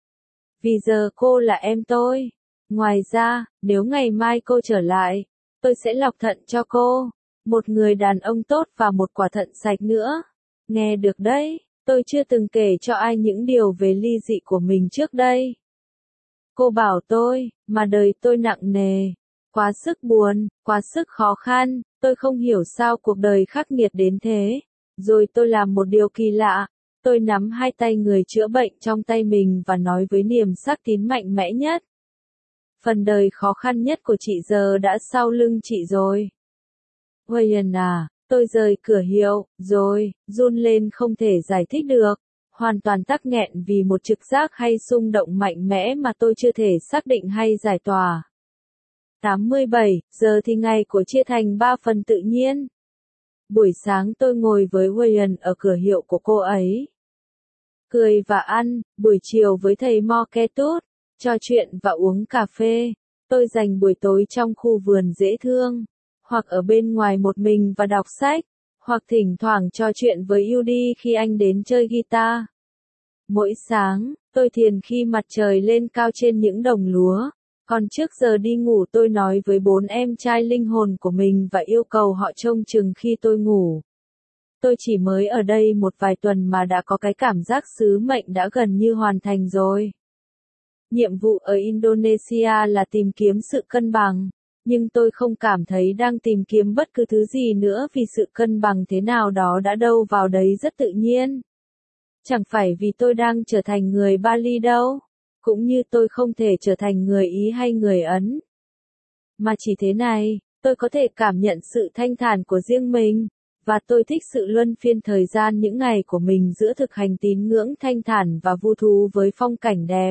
Vì giờ cô là em tôi. Ngoài ra, nếu ngày mai cô trở lại, tôi sẽ lọc thận cho cô. Một người đàn ông tốt và một quả thận sạch nữa. Nghe được đấy. Tôi chưa từng kể cho ai những điều về ly dị của mình trước đây. Cô bảo tôi, mà đời tôi nặng nề, quá sức buồn, quá sức khó khăn, tôi không hiểu sao cuộc đời khắc nghiệt đến thế. Rồi tôi làm một điều kỳ lạ, tôi nắm hai tay người chữa bệnh trong tay mình và nói với niềm xác tín mạnh mẽ nhất. Phần đời khó khăn nhất của chị giờ đã sau lưng chị rồi. Ryan à. Tôi rời cửa hiệu, rồi, run lên không thể giải thích được, hoàn toàn tắc nghẹn vì một trực giác hay xung động mạnh mẽ mà tôi chưa thể xác định hay giải tỏa. tám mươi bảy, giờ thì ngày của chia thành ba phần tự nhiên. Buổi sáng tôi ngồi với Ryan ở cửa hiệu của cô ấy. Cười và ăn, buổi chiều với thầy Morketut, trò chuyện và uống cà phê. Tôi dành buổi tối trong khu vườn dễ thương. Hoặc ở bên ngoài một mình và đọc sách, hoặc thỉnh thoảng trò chuyện với Yudi khi anh đến chơi guitar. Mỗi sáng, tôi thiền khi mặt trời lên cao trên những đồng lúa, Còn trước giờ đi ngủ tôi nói với bốn em trai linh hồn của mình và yêu cầu họ trông chừng khi tôi ngủ. Tôi chỉ mới ở đây một vài tuần mà đã có cái cảm giác sứ mệnh đã gần như hoàn thành rồi. Nhiệm vụ ở Indonesia là tìm kiếm sự cân bằng, nhưng tôi không cảm thấy đang tìm kiếm bất cứ thứ gì nữa vì sự cân bằng thế nào đó đã đâu vào đấy rất tự nhiên. Chẳng phải vì tôi đang trở thành người Bali đâu, cũng như tôi không thể trở thành người Ý hay người Ấn. Mà chỉ thế này, tôi có thể cảm nhận sự thanh thản của riêng mình, và tôi thích sự luân phiên thời gian những ngày của mình giữa thực hành tín ngưỡng thanh thản và vui thú với phong cảnh đẹp.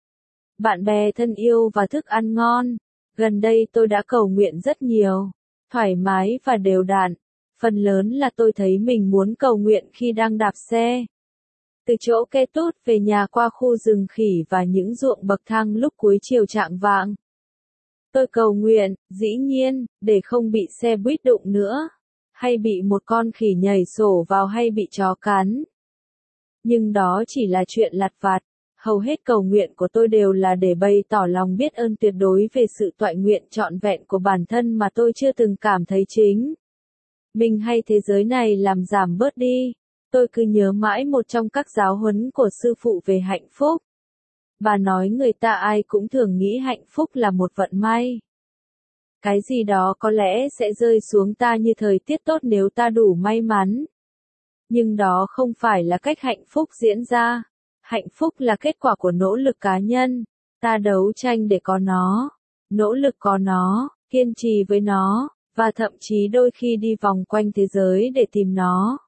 Bạn bè thân yêu và thức ăn ngon. Gần đây tôi đã cầu nguyện rất nhiều, thoải mái và đều đặn. Phần lớn là tôi thấy mình muốn cầu nguyện khi đang đạp xe. Từ chỗ Ketut về nhà qua khu rừng khỉ và những ruộng bậc thang lúc cuối chiều chạng vạng. Tôi cầu nguyện, dĩ nhiên, để không bị xe buýt đụng nữa, hay bị một con khỉ nhảy sổ vào hay bị chó cắn. Nhưng đó chỉ là chuyện lặt vặt. Hầu hết cầu nguyện của tôi đều là để bày tỏ lòng biết ơn tuyệt đối về sự toại nguyện trọn vẹn của bản thân mà tôi chưa từng cảm thấy chính mình hay thế giới này làm giảm bớt đi. Tôi cứ nhớ mãi một trong các giáo huấn của sư phụ về hạnh phúc. Bà nói người ta ai cũng thường nghĩ hạnh phúc là một vận may. Cái gì đó có lẽ sẽ rơi xuống ta như thời tiết tốt nếu ta đủ may mắn. Nhưng đó không phải là cách hạnh phúc diễn ra. Hạnh phúc là kết quả của nỗ lực cá nhân. Ta đấu tranh để có nó, nỗ lực có nó, kiên trì với nó, và thậm chí đôi khi đi vòng quanh thế giới để tìm nó.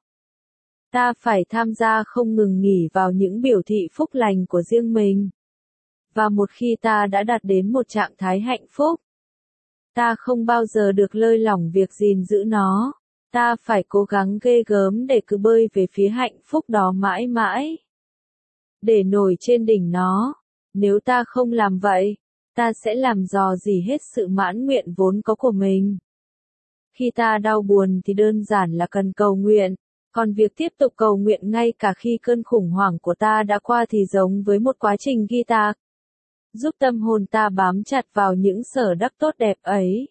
Ta phải tham gia không ngừng nghỉ vào những biểu thị phúc lành của riêng mình. Và một khi ta đã đạt đến một trạng thái hạnh phúc, ta không bao giờ được lơi lỏng việc gìn giữ nó. Ta phải cố gắng ghê gớm để cứ bơi về phía hạnh phúc đó mãi mãi. Để nổi trên đỉnh nó. Nếu ta không làm vậy, ta sẽ làm dò dỉ hết sự mãn nguyện vốn có của mình. Khi ta đau buồn thì đơn giản là cần cầu nguyện, còn việc tiếp tục cầu nguyện ngay cả khi cơn khủng hoảng của ta đã qua thì giống với một quá trình guitar, giúp tâm hồn ta bám chặt vào những sở đắc tốt đẹp ấy.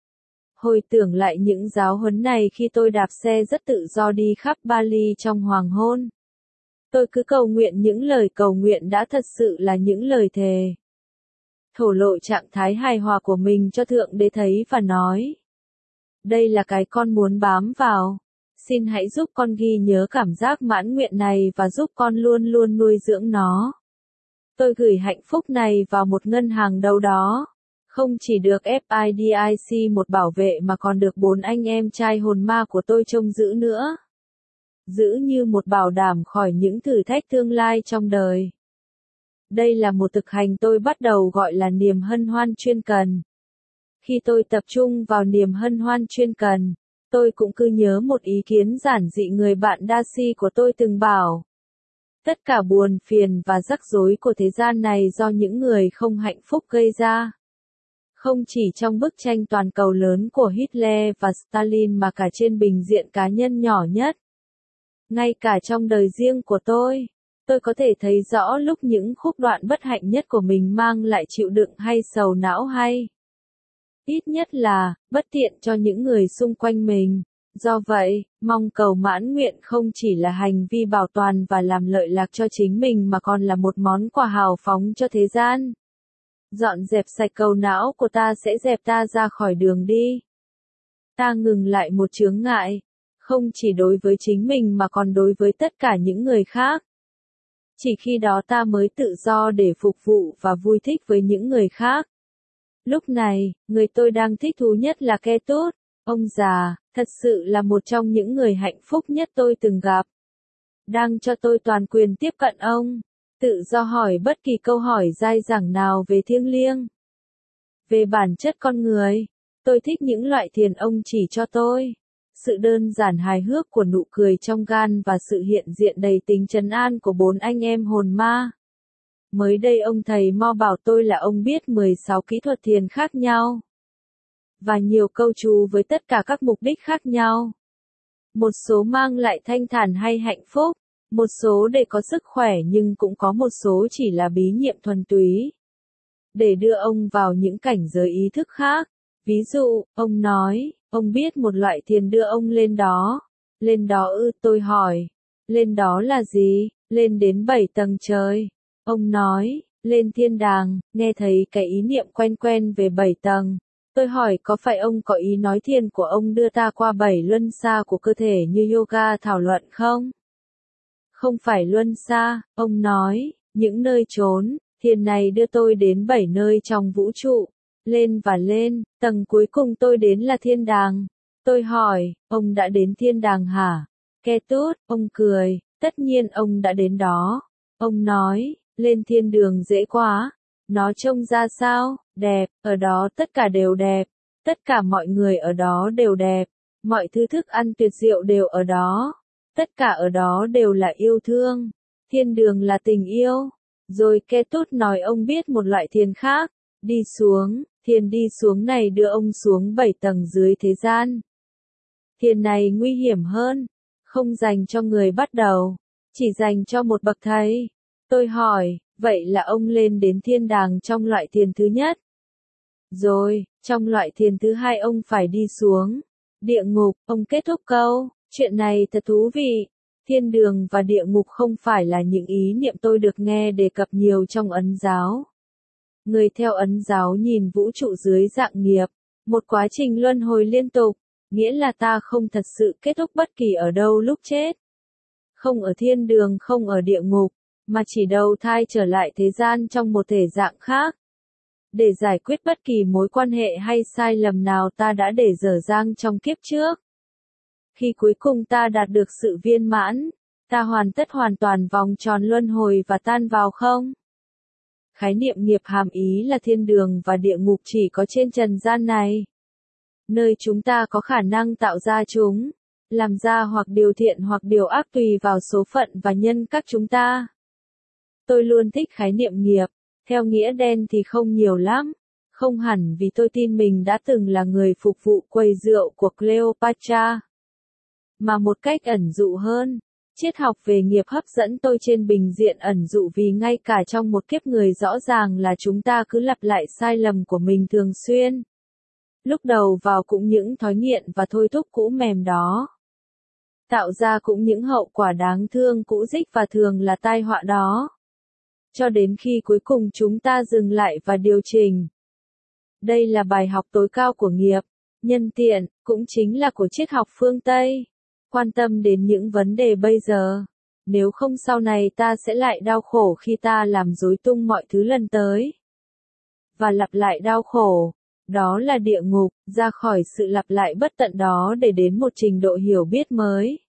Hồi tưởng lại những giáo huấn này khi tôi đạp xe rất tự do đi khắp Bali trong hoàng hôn. Tôi cứ cầu nguyện những lời cầu nguyện đã thật sự là những lời thề. Thổ lộ trạng thái hài hòa của mình cho Thượng Đế thấy và nói. Đây là cái con muốn bám vào. Xin hãy giúp con ghi nhớ cảm giác mãn nguyện này và giúp con luôn luôn nuôi dưỡng nó. Tôi gửi hạnh phúc này vào một ngân hàng đâu đó. Không chỉ được ép i đê i xê một bảo vệ mà còn được bốn anh em trai hồn ma của tôi trông giữ nữa. Giữ như một bảo đảm khỏi những thử thách tương lai trong đời. Đây là một thực hành tôi bắt đầu gọi là niềm hân hoan chuyên cần. Khi tôi tập trung vào niềm hân hoan chuyên cần, tôi cũng cứ nhớ một ý kiến giản dị người bạn Darcy của tôi từng bảo. Tất cả buồn phiền và rắc rối của thế gian này do những người không hạnh phúc gây ra. Không chỉ trong bức tranh toàn cầu lớn của Hitler và Stalin mà cả trên bình diện cá nhân nhỏ nhất. Ngay cả trong đời riêng của tôi, tôi có thể thấy rõ lúc những khúc đoạn bất hạnh nhất của mình mang lại chịu đựng hay sầu não hay. Ít nhất là, bất tiện cho những người xung quanh mình. Do vậy, mong cầu mãn nguyện không chỉ là hành vi bảo toàn và làm lợi lạc cho chính mình mà còn là một món quà hào phóng cho thế gian. Dọn dẹp sạch cầu não của ta sẽ dẹp ta ra khỏi đường đi. Ta ngừng lại một chướng ngại, không chỉ đối với chính mình mà còn đối với tất cả những người khác. Chỉ khi đó ta mới tự do để phục vụ và vui thích với những người khác. Lúc này, người tôi đang thích thú nhất là Ketut. Ông già, thật sự là một trong những người hạnh phúc nhất tôi từng gặp. Đang cho tôi toàn quyền tiếp cận ông. Tự do hỏi bất kỳ câu hỏi dai dẳng nào về thiêng liêng. Về bản chất con người, tôi thích những loại thiền ông chỉ cho tôi. Sự đơn giản hài hước của nụ cười trong gan và sự hiện diện đầy tính trấn an của bốn anh em hồn ma. Mới đây ông thầy Mo bảo tôi là ông biết mười sáu kỹ thuật thiền khác nhau. Và nhiều câu chú với tất cả các mục đích khác nhau. Một số mang lại thanh thản hay hạnh phúc, một số để có sức khỏe nhưng cũng có một số chỉ là bí nhiệm thuần túy. để đưa ông vào những cảnh giới ý thức khác. Ví dụ, ông nói, ông biết một loại thiền đưa ông lên đó. Lên đó ư, tôi hỏi. Lên đó là gì? Lên đến bảy tầng trời. Ông nói, lên thiên đàng, nghe thấy cái ý niệm quen quen về bảy tầng. Tôi hỏi có phải ông có ý nói thiền của ông đưa ta qua bảy luân xa của cơ thể như yoga thảo luận không? Không phải luân xa, ông nói, những nơi trốn, thiền này đưa tôi đến bảy nơi trong vũ trụ. Lên và lên, tầng cuối cùng tôi đến là thiên đàng. Tôi hỏi, ông đã đến thiên đàng hả? Ketut, ông cười, tất nhiên ông đã đến đó. Ông nói, lên thiên đường dễ quá. Nó trông ra sao? Đẹp, ở đó tất cả đều đẹp. Tất cả mọi người ở đó đều đẹp. Mọi thứ thức ăn tuyệt diệu đều ở đó. Tất cả ở đó đều là yêu thương. Thiên đường là tình yêu. Rồi Ketut nói ông biết một loại thiền khác. Đi xuống, thiền đi xuống này đưa ông xuống bảy tầng dưới thế gian. Thiền này nguy hiểm hơn. Không dành cho người bắt đầu. Chỉ dành cho một bậc thầy. Tôi hỏi, vậy là ông lên đến thiên đàng trong loại thiền thứ nhất. Rồi, trong loại thiền thứ hai ông phải đi xuống. Địa ngục, ông kết thúc câu. Chuyện này thật thú vị. Thiên đường và địa ngục không phải là những ý niệm tôi được nghe đề cập nhiều trong Ấn giáo. Người theo Ấn giáo nhìn vũ trụ dưới dạng nghiệp, một quá trình luân hồi liên tục, nghĩa là ta không thật sự kết thúc bất kỳ ở đâu lúc chết. Không ở thiên đường, không ở địa ngục, mà chỉ đầu thai trở lại thế gian trong một thể dạng khác. Để giải quyết bất kỳ mối quan hệ hay sai lầm nào ta đã để dở dang trong kiếp trước. Khi cuối cùng ta đạt được sự viên mãn, ta hoàn tất hoàn toàn vòng tròn luân hồi và tan vào không? Khái niệm nghiệp hàm ý là thiên đường và địa ngục chỉ có trên trần gian này. Nơi chúng ta có khả năng tạo ra chúng, làm ra hoặc điều thiện hoặc điều ác tùy vào số phận và nhân các chúng ta. Tôi luôn thích khái niệm nghiệp, theo nghĩa đen thì không nhiều lắm. Không hẳn vì tôi tin mình đã từng là người phục vụ quầy rượu của Cleopatra. Mà một cách ẩn dụ hơn. Triết học về nghiệp hấp dẫn tôi trên bình diện ẩn dụ vì ngay cả trong một kiếp người rõ ràng là chúng ta cứ lặp lại sai lầm của mình thường xuyên. Lúc đầu vào cũng những thói nghiện và thôi thúc cũ mềm đó. Tạo ra cũng những hậu quả đáng thương cũ dích và thường là tai họa đó. Cho đến khi cuối cùng chúng ta dừng lại và điều chỉnh. Đây là bài học tối cao của nghiệp, nhân tiện, cũng chính là của triết học phương Tây. Quan tâm đến những vấn đề bây giờ. Nếu không sau này ta sẽ lại đau khổ khi ta làm rối tung mọi thứ lần tới. Và lặp lại đau khổ. Đó là địa ngục, ra khỏi sự lặp lại bất tận đó để đến một trình độ hiểu biết mới.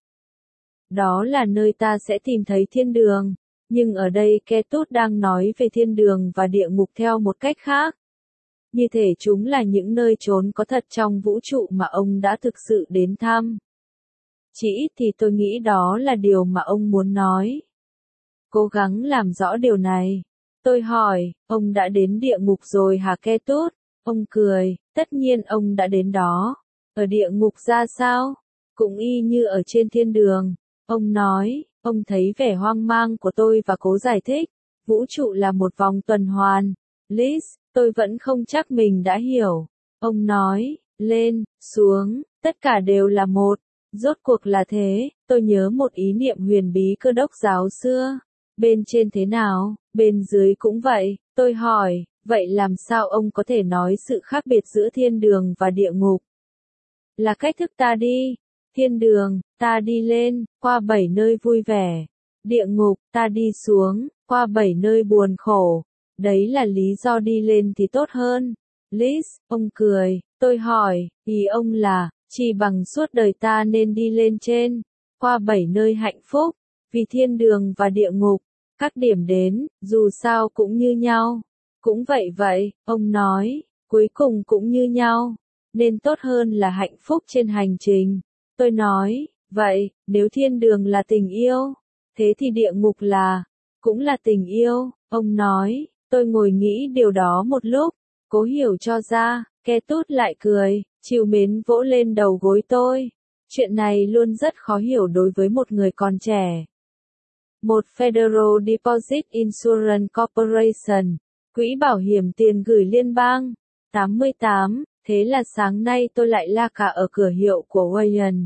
Đó là nơi ta sẽ tìm thấy thiên đường. Nhưng ở đây Ketut đang nói về thiên đường và địa ngục theo một cách khác. Như thể chúng là những nơi trốn có thật trong vũ trụ mà ông đã thực sự đến thăm. Chỉ ít thì tôi nghĩ đó là điều mà ông muốn nói. Cố gắng làm rõ điều này. Tôi hỏi, ông đã đến địa ngục rồi hả Ketut? Ông cười, tất nhiên ông đã đến đó. Ở địa ngục ra sao? Cũng y như ở trên thiên đường. Ông nói, ông thấy vẻ hoang mang của tôi và cố giải thích. Vũ trụ là một vòng tuần hoàn. Liz, tôi vẫn không chắc mình đã hiểu. Ông nói, lên, xuống, tất cả đều là một. Rốt cuộc là thế, tôi nhớ một ý niệm huyền bí Cơ đốc giáo xưa. Bên trên thế nào, bên dưới cũng vậy. Tôi hỏi, vậy làm sao ông có thể nói sự khác biệt giữa thiên đường và địa ngục? Là cách thức ta đi. Thiên đường, ta đi lên, qua bảy nơi vui vẻ. Địa ngục, ta đi xuống, qua bảy nơi buồn khổ. Đấy là lý do đi lên thì tốt hơn. Liz, ông cười, tôi hỏi, ý ông là, chỉ bằng suốt đời ta nên đi lên trên, qua bảy nơi hạnh phúc, vì thiên đường và địa ngục, các điểm đến, dù sao cũng như nhau. Cũng vậy vậy, ông nói, cuối cùng cũng như nhau, nên tốt hơn là hạnh phúc trên hành trình. Tôi nói, vậy, nếu thiên đường là tình yêu, thế thì địa ngục là, cũng là tình yêu, ông nói, tôi ngồi nghĩ điều đó một lúc, cố hiểu cho ra, Ketut lại cười, trìu mến vỗ lên đầu gối tôi. Chuyện này luôn rất khó hiểu đối với một người còn trẻ. Một Federal Deposit Insurance Corporation, Quỹ bảo hiểm tiền gửi liên bang. tám mươi tám, thế là sáng nay tôi lại la cả ở cửa hiệu của Wayne.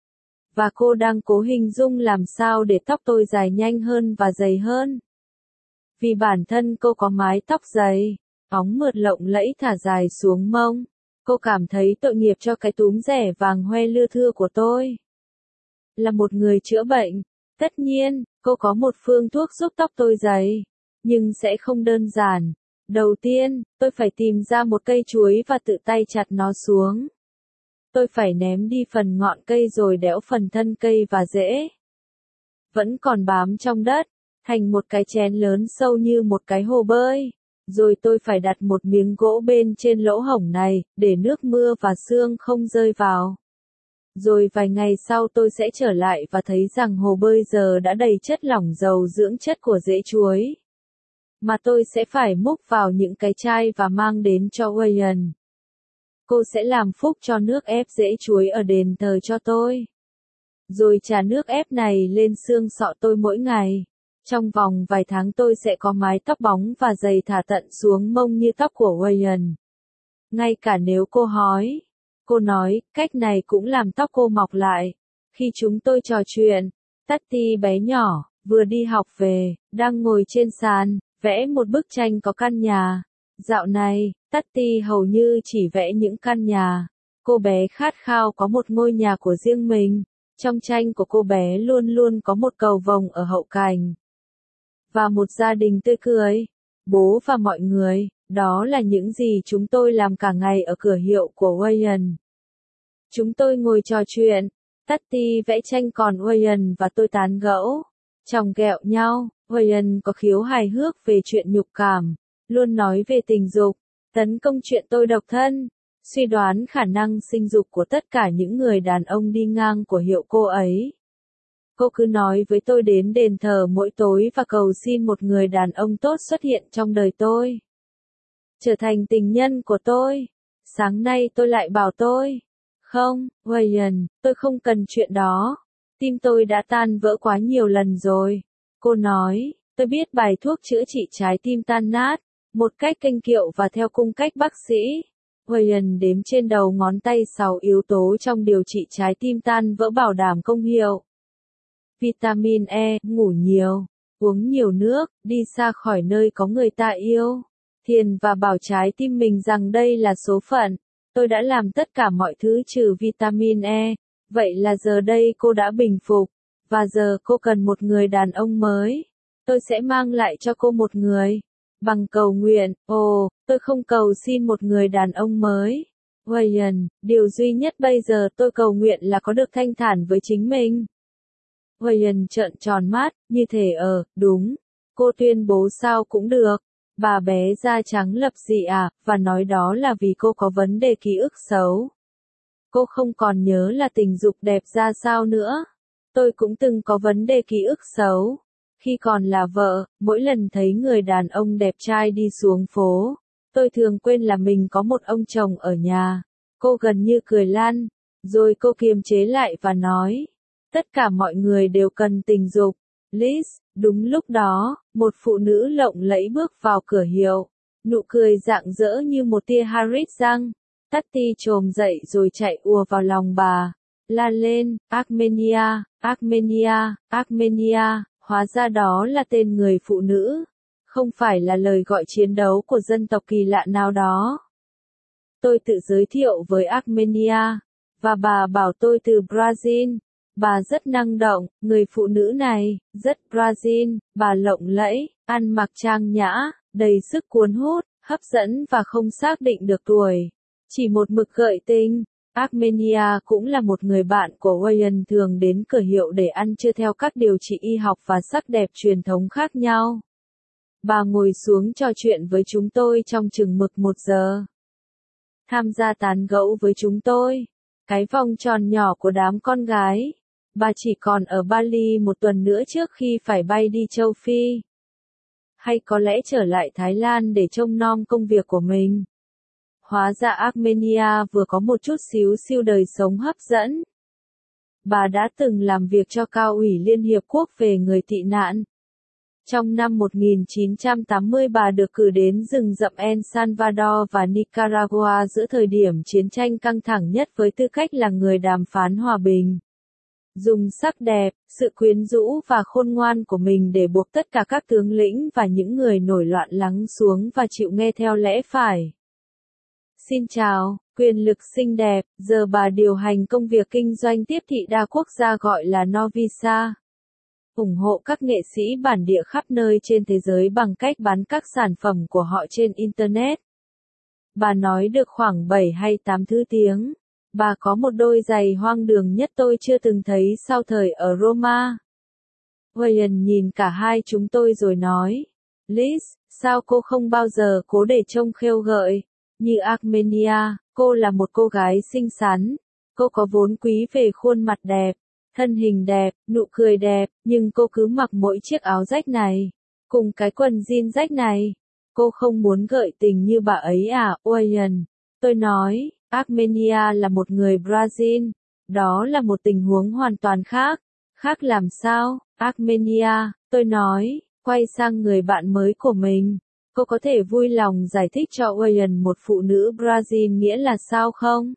Và cô đang cố hình dung làm sao để tóc tôi dài nhanh hơn và dày hơn. Vì bản thân cô có mái tóc dày, óng mượt lộng lẫy thả dài xuống mông. Cô cảm thấy tội nghiệp cho cái túm rẻ vàng hoe lưa thưa của tôi. Là một người chữa bệnh, tất nhiên, cô có một phương thuốc giúp tóc tôi dày. Nhưng sẽ không đơn giản. Đầu tiên, tôi phải tìm ra một cây chuối và tự tay chặt nó xuống. Tôi phải ném đi phần ngọn cây rồi đẽo phần thân cây và rễ. Vẫn còn bám trong đất, thành một cái chén lớn sâu như một cái hồ bơi. Rồi tôi phải đặt một miếng gỗ bên trên lỗ hổng này, để nước mưa và sương không rơi vào. Rồi vài ngày sau tôi sẽ trở lại và thấy rằng hồ bơi giờ đã đầy chất lỏng dầu dưỡng chất của rễ chuối. Mà tôi sẽ phải múc vào những cái chai và mang đến cho Wayne. Cô sẽ làm phúc cho nước ép rễ chuối ở đền thờ cho tôi. Rồi trà nước ép này lên xương sọ tôi mỗi ngày. Trong vòng vài tháng tôi sẽ có mái tóc bóng và dày thả tận xuống mông như tóc của Wayne. Ngay cả nếu cô hói. Cô nói, cách này cũng làm tóc cô mọc lại. Khi chúng tôi trò chuyện, Tati bé nhỏ, vừa đi học về, đang ngồi trên sàn, vẽ một bức tranh có căn nhà. Dạo này, Tati hầu như chỉ vẽ những căn nhà. Cô bé khát khao có một ngôi nhà của riêng mình. Trong tranh của cô bé luôn luôn có một cầu vồng ở hậu cảnh. Và một gia đình tươi cười. Bố và mọi người, đó là những gì chúng tôi làm cả ngày ở cửa hiệu của Wayne. Chúng tôi ngồi trò chuyện. Tati vẽ tranh còn Wayne và tôi tán gẫu. Chòng ghẹo nhau. Wayne có khiếu hài hước về chuyện nhục cảm. Luôn nói về tình dục. Tấn công chuyện tôi độc thân. Suy đoán khả năng sinh dục của tất cả những người đàn ông đi ngang của hiệu cô ấy. Cô cứ nói với tôi đến đền thờ mỗi tối và cầu xin một người đàn ông tốt xuất hiện trong đời tôi. Trở thành tình nhân của tôi. Sáng nay tôi lại bảo tôi. Không, Wayne, tôi không cần chuyện đó. Tim tôi đã tan vỡ quá nhiều lần rồi. Cô nói, tôi biết bài thuốc chữa trị trái tim tan nát. Một cách kênh kiệu và theo cung cách bác sĩ. Wayne đếm trên đầu ngón tay sáu yếu tố trong điều trị trái tim tan vỡ bảo đảm công hiệu. Vitamin E, ngủ nhiều, uống nhiều nước, đi xa khỏi nơi có người ta yêu. Thiền và bảo trái tim mình rằng đây là số phận. Tôi đã làm tất cả mọi thứ trừ vitamin E. Vậy là giờ đây cô đã bình phục. Và giờ cô cần một người đàn ông mới. Tôi sẽ mang lại cho cô một người. Bằng cầu nguyện, ồ, tôi không cầu xin một người đàn ông mới. Wayne, điều duy nhất bây giờ tôi cầu nguyện là có được thanh thản với chính mình. Wayne trợn tròn mắt, như thể ờ, đúng. Cô tuyên bố sao cũng được. Bà bé da trắng lập dị à, và nói đó là vì cô có vấn đề ký ức xấu. Cô không còn nhớ là tình dục đẹp ra sao nữa. Tôi cũng từng có vấn đề ký ức xấu. Khi còn là vợ, mỗi lần thấy người đàn ông đẹp trai đi xuống phố, tôi thường quên là mình có một ông chồng ở nhà. Cô gần như cười lăn, rồi cô kiềm chế lại và nói, tất cả mọi người đều cần tình dục. Liz, đúng lúc đó, một phụ nữ lộng lẫy bước vào cửa hiệu, nụ cười rạng rỡ như một tia Harris răng. Tati trồm dậy rồi chạy ùa vào lòng bà, la lên, Armenia, Armenia, Armenia. Hóa ra đó là tên người phụ nữ, không phải là lời gọi chiến đấu của dân tộc kỳ lạ nào đó. Tôi tự giới thiệu với Armenia, và bà bảo tôi từ Brazil. Bà rất năng động, người phụ nữ này, rất Brazil, bà lộng lẫy, ăn mặc trang nhã, đầy sức cuốn hút, hấp dẫn và không xác định được tuổi. Chỉ một mực gợi tình. Armenia cũng là một người bạn của Wayne thường đến cửa hiệu để ăn trưa theo các điều trị y học và sắc đẹp truyền thống khác nhau. Bà ngồi xuống trò chuyện với chúng tôi trong chừng mực một giờ. Tham gia tán gẫu với chúng tôi. Cái vòng tròn nhỏ của đám con gái. Bà chỉ còn ở Bali một tuần nữa trước khi phải bay đi châu Phi. Hay có lẽ trở lại Thái Lan để trông nom công việc của mình. Hóa ra Armenia vừa có một chút xíu siêu đời sống hấp dẫn. Bà đã từng làm việc cho Cao ủy Liên Hiệp Quốc về người tị nạn. Trong năm một nghìn chín trăm tám mươi bà được cử đến rừng rậm El Salvador và Nicaragua giữa thời điểm chiến tranh căng thẳng nhất với tư cách là người đàm phán hòa bình. Dùng sắc đẹp, sự quyến rũ và khôn ngoan của mình để buộc tất cả các tướng lĩnh và những người nổi loạn lắng xuống và chịu nghe theo lẽ phải. Xin chào, quyền lực xinh đẹp, giờ bà điều hành công việc kinh doanh tiếp thị đa quốc gia gọi là Novisa. Ủng hộ các nghệ sĩ bản địa khắp nơi trên thế giới bằng cách bán các sản phẩm của họ trên Internet. Bà nói được khoảng bảy hay tám thứ tiếng. Bà có một đôi giày hoang đường nhất tôi chưa từng thấy sau thời ở Roma. Ryan nhìn cả hai chúng tôi rồi nói, Liz, sao cô không bao giờ cố để trông khêu gợi? Như Armenia, cô là một cô gái xinh xắn. Cô có vốn quý về khuôn mặt đẹp, thân hình đẹp, nụ cười đẹp, nhưng cô cứ mặc mỗi chiếc áo rách này, cùng cái quần jean rách này. Cô không muốn gợi tình như bà ấy à, Ryan? Tôi nói, Armenia là một người Brazil. Đó là một tình huống hoàn toàn khác. Khác làm sao, Armenia? Tôi nói, quay sang người bạn mới của mình. Cô có thể vui lòng giải thích cho Ryan một phụ nữ Brazil nghĩa là sao không?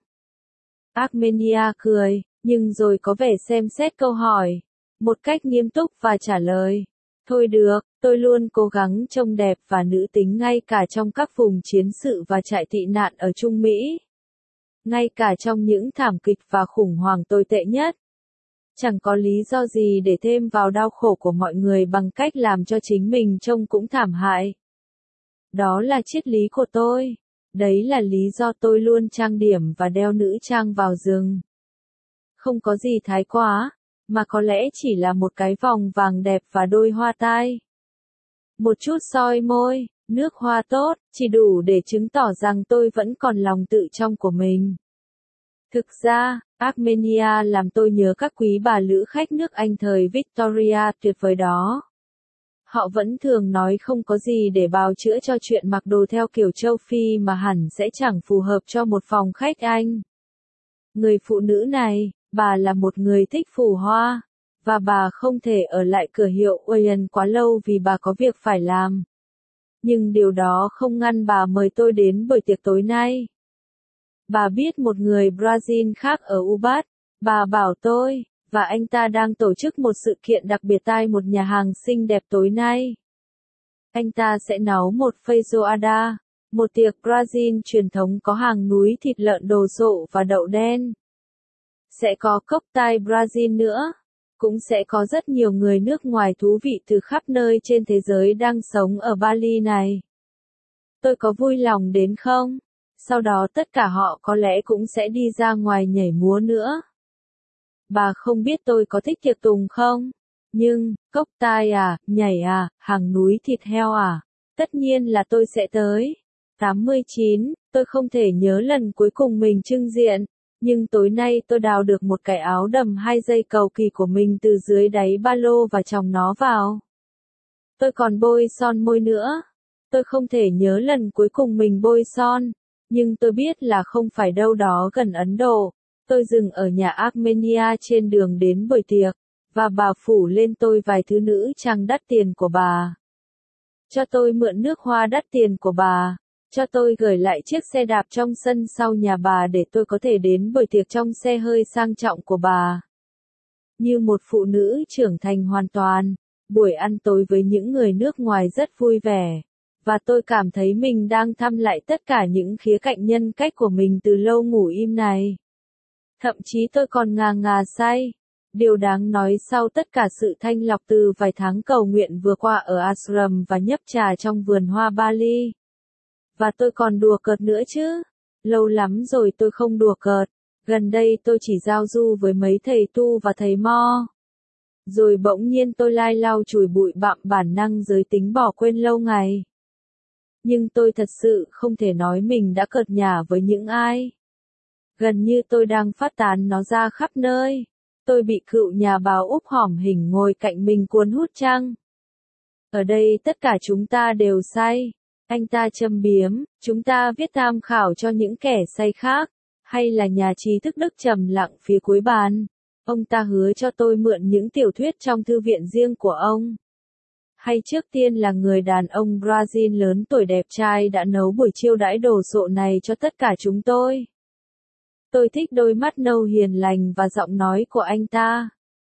Armenia cười, nhưng rồi có vẻ xem xét câu hỏi. Một cách nghiêm túc và trả lời. Thôi được, tôi luôn cố gắng trông đẹp và nữ tính ngay cả trong các vùng chiến sự và trại tị nạn ở Trung Mỹ. Ngay cả trong những thảm kịch và khủng hoảng tồi tệ nhất. Chẳng có lý do gì để thêm vào đau khổ của mọi người bằng cách làm cho chính mình trông cũng thảm hại. Đó là triết lý của tôi. Đấy là lý do tôi luôn trang điểm và đeo nữ trang vào rừng. Không có gì thái quá, mà có lẽ chỉ là một cái vòng vàng đẹp và đôi hoa tai. Một chút soi môi, nước hoa tốt, chỉ đủ để chứng tỏ rằng tôi vẫn còn lòng tự trọng của mình. Thực ra, Armenia làm tôi nhớ các quý bà lữ khách nước Anh thời Victoria tuyệt vời đó. Họ vẫn thường nói không có gì để bào chữa cho chuyện mặc đồ theo kiểu châu Phi mà hẳn sẽ chẳng phù hợp cho một phòng khách Anh. Người phụ nữ này, bà là một người thích phù hoa, và bà không thể ở lại cửa hiệu Ryan quá lâu vì bà có việc phải làm. Nhưng điều đó không ngăn bà mời tôi đến buổi tiệc tối nay. Bà biết một người Brazil khác ở Ubat, bà bảo tôi, và anh ta đang tổ chức một sự kiện đặc biệt tại một nhà hàng xinh đẹp tối nay. Anh ta sẽ nấu một feijoada, một tiệc Brazil truyền thống có hàng núi thịt lợn đồ sộ và đậu đen. Sẽ có cocktail Brazil nữa. Cũng sẽ có rất nhiều người nước ngoài thú vị từ khắp nơi trên thế giới đang sống ở Bali này. Tôi có vui lòng đến không? Sau đó tất cả họ có lẽ cũng sẽ đi ra ngoài nhảy múa nữa. Bà không biết tôi có thích tiệc tùng không? Nhưng, cocktail à, nhảy à, hàng núi thịt heo à? Tất nhiên là tôi sẽ tới. tám mươi chín, tôi không thể nhớ lần cuối cùng mình trưng diện. Nhưng tối nay tôi đào được một cái áo đầm hai dây cầu kỳ của mình từ dưới đáy ba lô và chồng nó vào. Tôi còn bôi son môi nữa. Tôi không thể nhớ lần cuối cùng mình bôi son. Nhưng tôi biết là không phải đâu đó gần Ấn Độ. Tôi dừng ở nhà Armenia trên đường đến buổi tiệc. Và bà phủ lên tôi vài thứ nữ trang đắt tiền của bà. Cho tôi mượn nước hoa đắt tiền của bà. Cho tôi gửi lại chiếc xe đạp trong sân sau nhà bà để tôi có thể đến buổi tiệc trong xe hơi sang trọng của bà. Như một phụ nữ trưởng thành hoàn toàn, buổi ăn tối với những người nước ngoài rất vui vẻ. Và tôi cảm thấy mình đang thăm lại tất cả những khía cạnh nhân cách của mình từ lâu ngủ im này. Thậm chí tôi còn ngà ngà say. Điều đáng nói sau tất cả sự thanh lọc từ vài tháng cầu nguyện vừa qua ở ashram và nhấp trà trong vườn hoa Bali. Và tôi còn đùa cợt nữa chứ. Lâu lắm rồi tôi không đùa cợt. Gần đây tôi chỉ giao du với mấy thầy tu và thầy mo. Rồi bỗng nhiên tôi lai lau chùi bụi bặm bản năng giới tính bỏ quên lâu ngày. Nhưng tôi thật sự không thể nói mình đã cợt nhả với những ai. Gần như tôi đang phát tán nó ra khắp nơi. Tôi bị cựu nhà báo Úc hõm hình ngồi cạnh mình cuốn hút chăng? Ở đây tất cả chúng ta đều say. Anh ta châm biếm, chúng ta viết tham khảo cho những kẻ say khác. Hay là nhà trí thức Đức trầm lặng phía cuối bàn. Ông ta hứa cho tôi mượn những tiểu thuyết trong thư viện riêng của ông. Hay trước tiên là người đàn ông Brazil lớn tuổi đẹp trai đã nấu buổi chiêu đãi đồ sộ này cho tất cả chúng tôi? Tôi thích đôi mắt nâu hiền lành và giọng nói của anh ta.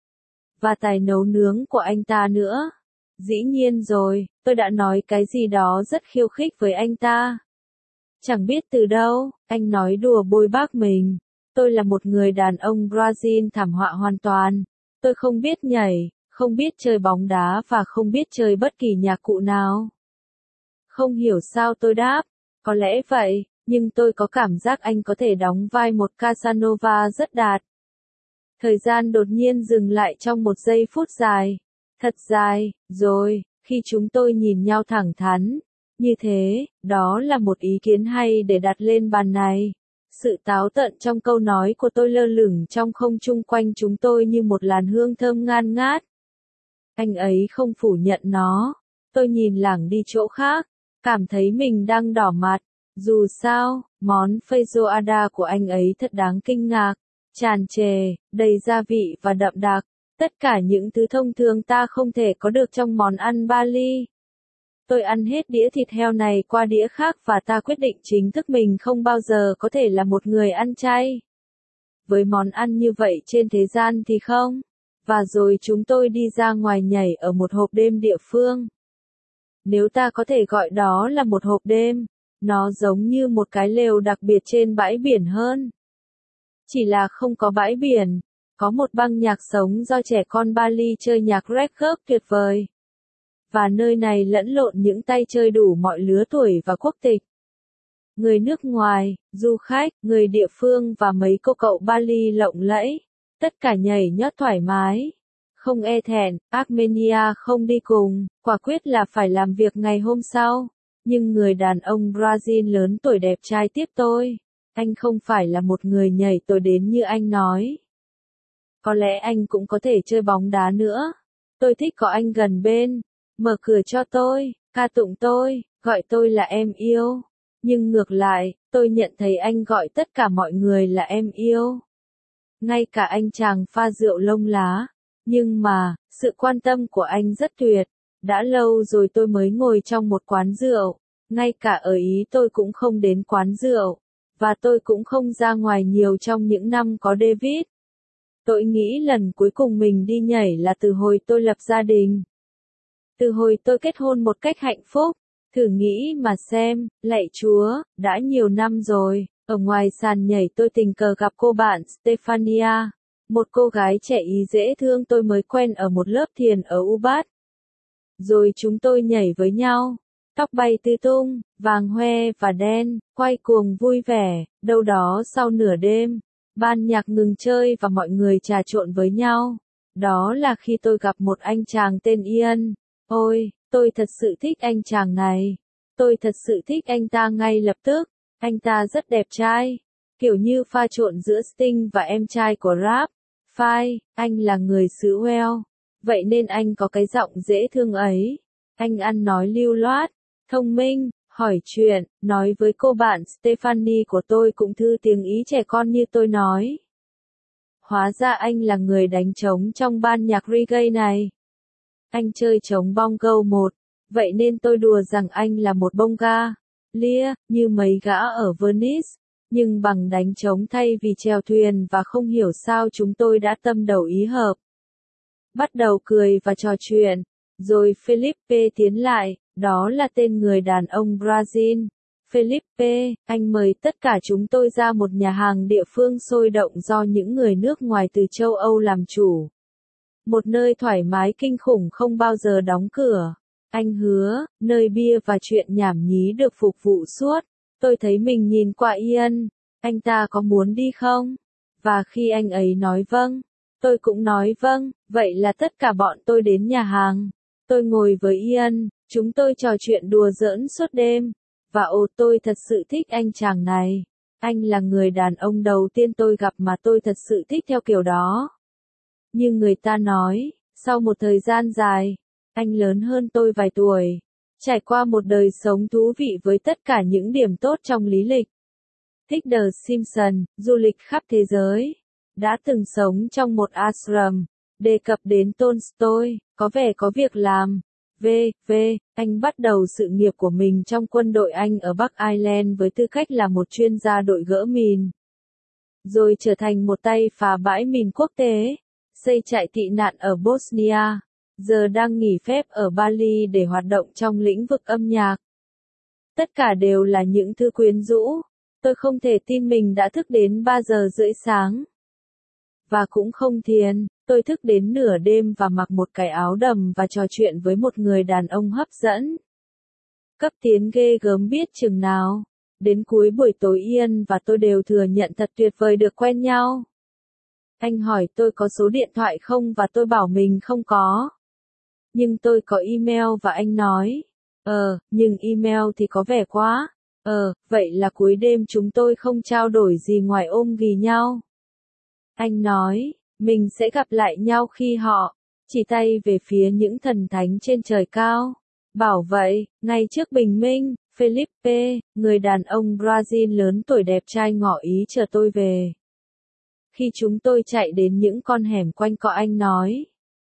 Và tài nấu nướng của anh ta nữa. Dĩ nhiên rồi, tôi đã nói cái gì đó rất khiêu khích với anh ta. Chẳng biết từ đâu, anh nói đùa bôi bác mình. Tôi là một người đàn ông Brazil thảm họa hoàn toàn. Tôi không biết nhảy, không biết chơi bóng đá và không biết chơi bất kỳ nhạc cụ nào. Không hiểu sao tôi đáp, có lẽ vậy, nhưng tôi có cảm giác anh có thể đóng vai một Casanova rất đạt. Thời gian đột nhiên dừng lại trong một giây phút dài. Thật dài, rồi, khi chúng tôi nhìn nhau thẳng thắn. Như thế, đó là một ý kiến hay để đặt lên bàn này. Sự táo tận trong câu nói của tôi lơ lửng trong không trung quanh chúng tôi như một làn hương thơm ngan ngát. Anh ấy không phủ nhận nó. Tôi nhìn lảng đi chỗ khác, cảm thấy mình đang đỏ mặt. Dù sao, món feijoada của anh ấy thật đáng kinh ngạc. Tràn trề, đầy gia vị và đậm đặc. Tất cả những thứ thông thường ta không thể có được trong món ăn Bali. Tôi ăn hết đĩa thịt heo này qua đĩa khác và ta quyết định chính thức mình không bao giờ có thể là một người ăn chay. Với món ăn như vậy trên thế gian thì không. Và rồi chúng tôi đi ra ngoài nhảy ở một hộp đêm địa phương. Nếu ta có thể gọi đó là một hộp đêm, nó giống như một cái lều đặc biệt trên bãi biển hơn. Chỉ là không có bãi biển, có một băng nhạc sống do trẻ con Bali chơi nhạc reggae tuyệt vời. Và nơi này lẫn lộn những tay chơi đủ mọi lứa tuổi và quốc tịch. Người nước ngoài, du khách, người địa phương và mấy cô cậu Bali lộng lẫy. Tất cả nhảy nhót thoải mái. Không e thẹn, Armenia không đi cùng, quả quyết là phải làm việc ngày hôm sau. Nhưng người đàn ông Brazil lớn tuổi đẹp trai tiếp tôi. Anh không phải là một người nhảy tồi đến như anh nói. Có lẽ anh cũng có thể chơi bóng đá nữa. Tôi thích có anh gần bên. Mở cửa cho tôi, ca tụng tôi, gọi tôi là em yêu. Nhưng ngược lại, tôi nhận thấy anh gọi tất cả mọi người là em yêu. Ngay cả anh chàng pha rượu lông lá. Nhưng mà, sự quan tâm của anh rất tuyệt. Đã lâu rồi tôi mới ngồi trong một quán rượu. Ngay cả ở Ý tôi cũng không đến quán rượu. Và tôi cũng không ra ngoài nhiều trong những năm có David. Tôi nghĩ lần cuối cùng mình đi nhảy là từ hồi tôi lập gia đình. Từ hồi tôi kết hôn một cách hạnh phúc. Thử nghĩ mà xem, lạy Chúa, đã nhiều năm rồi. Ở ngoài sàn nhảy tôi tình cờ gặp cô bạn Stefania. Một cô gái trẻ Ý dễ thương tôi mới quen ở một lớp thiền ở Ubat. Rồi chúng tôi nhảy với nhau. Tóc bay tứ tung, vàng hoe và đen, quay cuồng vui vẻ. Đâu đó sau nửa đêm, ban nhạc ngừng chơi và mọi người trà trộn với nhau. Đó là khi tôi gặp một anh chàng tên Ian. Ôi, tôi thật sự thích anh chàng này. Tôi thật sự thích anh ta ngay lập tức. Anh ta rất đẹp trai. Kiểu như pha trộn giữa Sting và em trai của rap. Phai, anh là người xứ Wales. Vậy nên anh có cái giọng dễ thương ấy. Anh ăn nói lưu loát, thông minh, hỏi chuyện, nói với cô bạn Stephanie của tôi cũng thư tiếng Ý trẻ con như tôi nói. Hóa ra anh là người đánh trống trong ban nhạc reggae này. Anh chơi trống bongo một, vậy nên tôi đùa rằng anh là một bonga, lia, như mấy gã ở Venice, nhưng bằng đánh trống thay vì chèo thuyền và không hiểu sao chúng tôi đã tâm đầu ý hợp. Bắt đầu cười và trò chuyện, rồi Felipe tiến lại, đó là tên người đàn ông Brazil. Felipe, anh mời tất cả chúng tôi ra một nhà hàng địa phương sôi động do những người nước ngoài từ châu Âu làm chủ. Một nơi thoải mái kinh khủng không bao giờ đóng cửa. Anh hứa, nơi bia và chuyện nhảm nhí được phục vụ suốt. Tôi thấy mình nhìn qua Ian, anh ta có muốn đi không? Và khi anh ấy nói vâng, tôi cũng nói vâng, vậy là tất cả bọn tôi đến nhà hàng. Tôi ngồi với Ian, chúng tôi trò chuyện đùa giỡn suốt đêm. Và ồ tôi thật sự thích anh chàng này. Anh là người đàn ông đầu tiên tôi gặp mà tôi thật sự thích theo kiểu đó. Như người ta nói, sau một thời gian dài, anh lớn hơn tôi vài tuổi, trải qua một đời sống thú vị với tất cả những điểm tốt trong lý lịch. Thích The Simpsons, du lịch khắp thế giới, đã từng sống trong một ashram, đề cập đến Tolstoy, có vẻ có việc làm, V, V, anh bắt đầu sự nghiệp của mình trong quân đội Anh ở Bắc Ireland với tư cách là một chuyên gia đội gỡ mìn. Rồi trở thành một tay phá bãi mìn quốc tế, xây trại tị nạn ở Bosnia, giờ đang nghỉ phép ở Bali để hoạt động trong lĩnh vực âm nhạc. Tất cả đều là những thứ quyến rũ, tôi không thể tin mình đã thức đến ba giờ rưỡi sáng. Và cũng không thiền, tôi thức đến nửa đêm và mặc một cái áo đầm và trò chuyện với một người đàn ông hấp dẫn. Cấp tiến ghê gớm biết chừng nào. Đến cuối buổi tối Ian và tôi đều thừa nhận thật tuyệt vời được quen nhau. Anh hỏi tôi có số điện thoại không và tôi bảo mình không có. Nhưng tôi có email và anh nói, ờ, nhưng email thì có vẻ quá. Ờ, vậy là cuối đêm chúng tôi không trao đổi gì ngoài ôm ghì nhau. Anh nói, mình sẽ gặp lại nhau khi họ, chỉ tay về phía những thần thánh trên trời cao. Bảo vậy, ngay trước bình minh, Felipe, người đàn ông Brazil lớn tuổi đẹp trai ngỏ ý chờ tôi về. Khi chúng tôi chạy đến những con hẻm quanh co anh nói.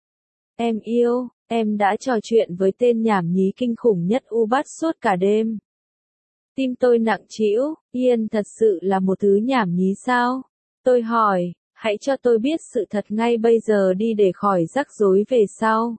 Em yêu, em đã trò chuyện với tên nhảm nhí kinh khủng nhất Ubat suốt cả đêm. Tim tôi nặng trĩu, Ian thật sự là một thứ nhảm nhí sao? Tôi hỏi, hãy cho tôi biết sự thật ngay bây giờ đi để khỏi rắc rối về sau.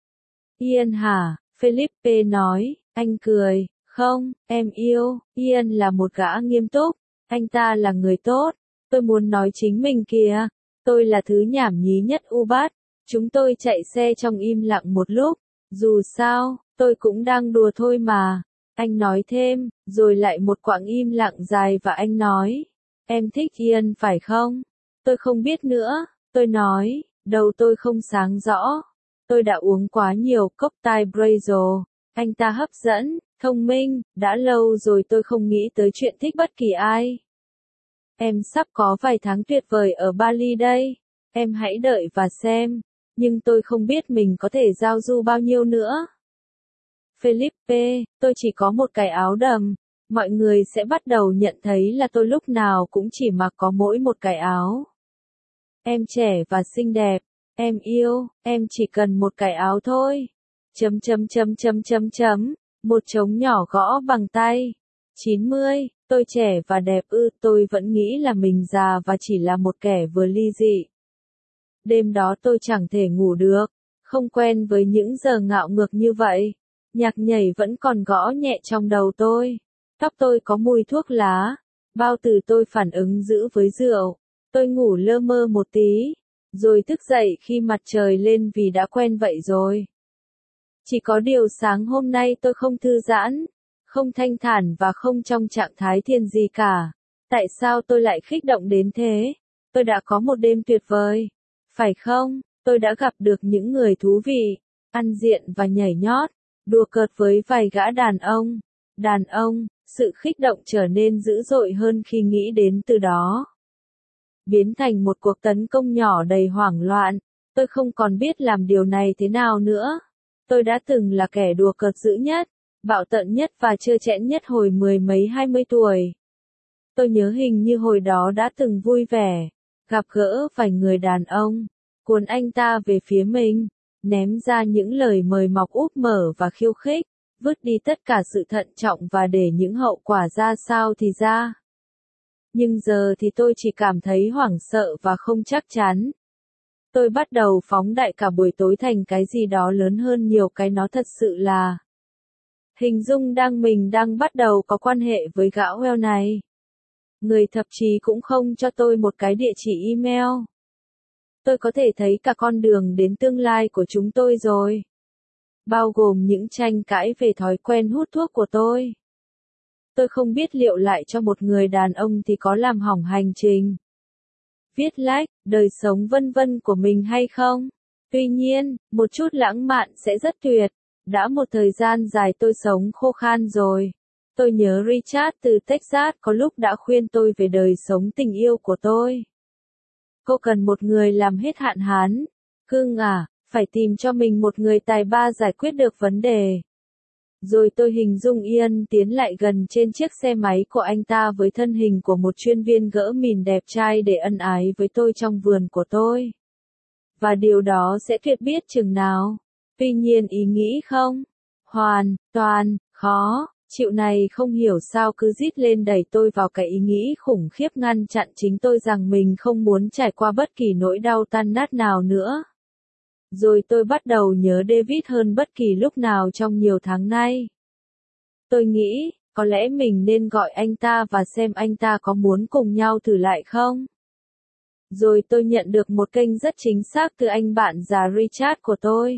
Ian hả? Felipe nói, anh cười, không, em yêu, Ian là một gã nghiêm túc, anh ta là người tốt, tôi muốn nói chính mình kìa, tôi là thứ nhảm nhí nhất Ubat. Chúng tôi chạy xe trong im lặng một lúc, dù sao, tôi cũng đang đùa thôi mà. Anh nói thêm, rồi lại một quãng im lặng dài và anh nói, em thích Ian phải không? Tôi không biết nữa, tôi nói, đầu tôi không sáng rõ. Tôi đã uống quá nhiều cocktail Brazel, anh ta hấp dẫn, thông minh, đã lâu rồi tôi không nghĩ tới chuyện thích bất kỳ ai. Em sắp có vài tháng tuyệt vời ở Bali đây, em hãy đợi và xem, nhưng tôi không biết mình có thể giao du bao nhiêu nữa. Felipe, tôi chỉ có một cái áo đầm, mọi người sẽ bắt đầu nhận thấy là tôi lúc nào cũng chỉ mặc có mỗi một cái áo. Em trẻ và xinh đẹp, em yêu, em chỉ cần một cái áo thôi. Chấm chấm chấm chấm chấm chấm, một trống nhỏ gõ bằng tay. chín mươi, tôi trẻ và đẹp ư, tôi vẫn nghĩ là mình già và chỉ là một kẻ vừa ly dị. Đêm đó tôi chẳng thể ngủ được, không quen với những giờ ngạo ngược như vậy. Nhạc nhảy vẫn còn gõ nhẹ trong đầu tôi. Tóc tôi có mùi thuốc lá. Bao tử tôi phản ứng dữ với rượu. Tôi ngủ lơ mơ một tí, rồi thức dậy khi mặt trời lên vì đã quen vậy rồi. Chỉ có điều sáng hôm nay tôi không thư giãn, không thanh thản và không trong trạng thái thiền gì cả. Tại sao tôi lại kích động đến thế? Tôi đã có một đêm tuyệt vời. Phải không? Tôi đã gặp được những người thú vị, ăn diện và nhảy nhót, đùa cợt với vài gã đàn ông. Đàn ông, sự kích động trở nên dữ dội hơn khi nghĩ đến từ đó. Biến thành một cuộc tấn công nhỏ đầy hoảng loạn, tôi không còn biết làm điều này thế nào nữa. Tôi đã từng là kẻ đùa cợt dữ nhất, bạo tợn nhất và trơ trẽn nhất hồi mười mấy hai mươi tuổi. Tôi nhớ hình như hồi đó đã từng vui vẻ, gặp gỡ vài người đàn ông, cuốn anh ta về phía mình, ném ra những lời mời mọc úp mở và khiêu khích, vứt đi tất cả sự thận trọng và để những hậu quả ra sao thì ra. Nhưng giờ thì tôi chỉ cảm thấy hoảng sợ và không chắc chắn. Tôi bắt đầu phóng đại cả buổi tối thành cái gì đó lớn hơn nhiều cái nó thật sự là. Hình dung đang mình đang bắt đầu có quan hệ với gã whale này. Người thậm chí cũng không cho tôi một cái địa chỉ email. Tôi có thể thấy cả con đường đến tương lai của chúng tôi rồi. Bao gồm những tranh cãi về thói quen hút thuốc của tôi. Tôi không biết liệu lại cho một người đàn ông thì có làm hỏng hành trình viết lách, đời sống vân vân của mình hay không. Tuy nhiên, một chút lãng mạn sẽ rất tuyệt. Đã một thời gian dài tôi sống khô khan rồi. Tôi nhớ Richard từ Texas có lúc đã khuyên tôi về đời sống tình yêu của tôi. Cô cần một người làm hết hạn hán. Cưng à, phải tìm cho mình một người tài ba giải quyết được vấn đề. Rồi tôi hình dung Ian tiến lại gần trên chiếc xe máy của anh ta với thân hình của một chuyên viên gỡ mìn đẹp trai để ân ái với tôi trong vườn của tôi. Và điều đó sẽ tuyệt biết chừng nào. Tuy nhiên ý nghĩ không, hoàn, toàn, khó, chịu này không hiểu sao cứ rít lên đẩy tôi vào cái ý nghĩ khủng khiếp ngăn chặn chính tôi rằng mình không muốn trải qua bất kỳ nỗi đau tan nát nào nữa. Rồi tôi bắt đầu nhớ David hơn bất kỳ lúc nào trong nhiều tháng nay. Tôi nghĩ, có lẽ mình nên gọi anh ta và xem anh ta có muốn cùng nhau thử lại không. Rồi tôi nhận được một kênh rất chính xác từ anh bạn già Richard của tôi.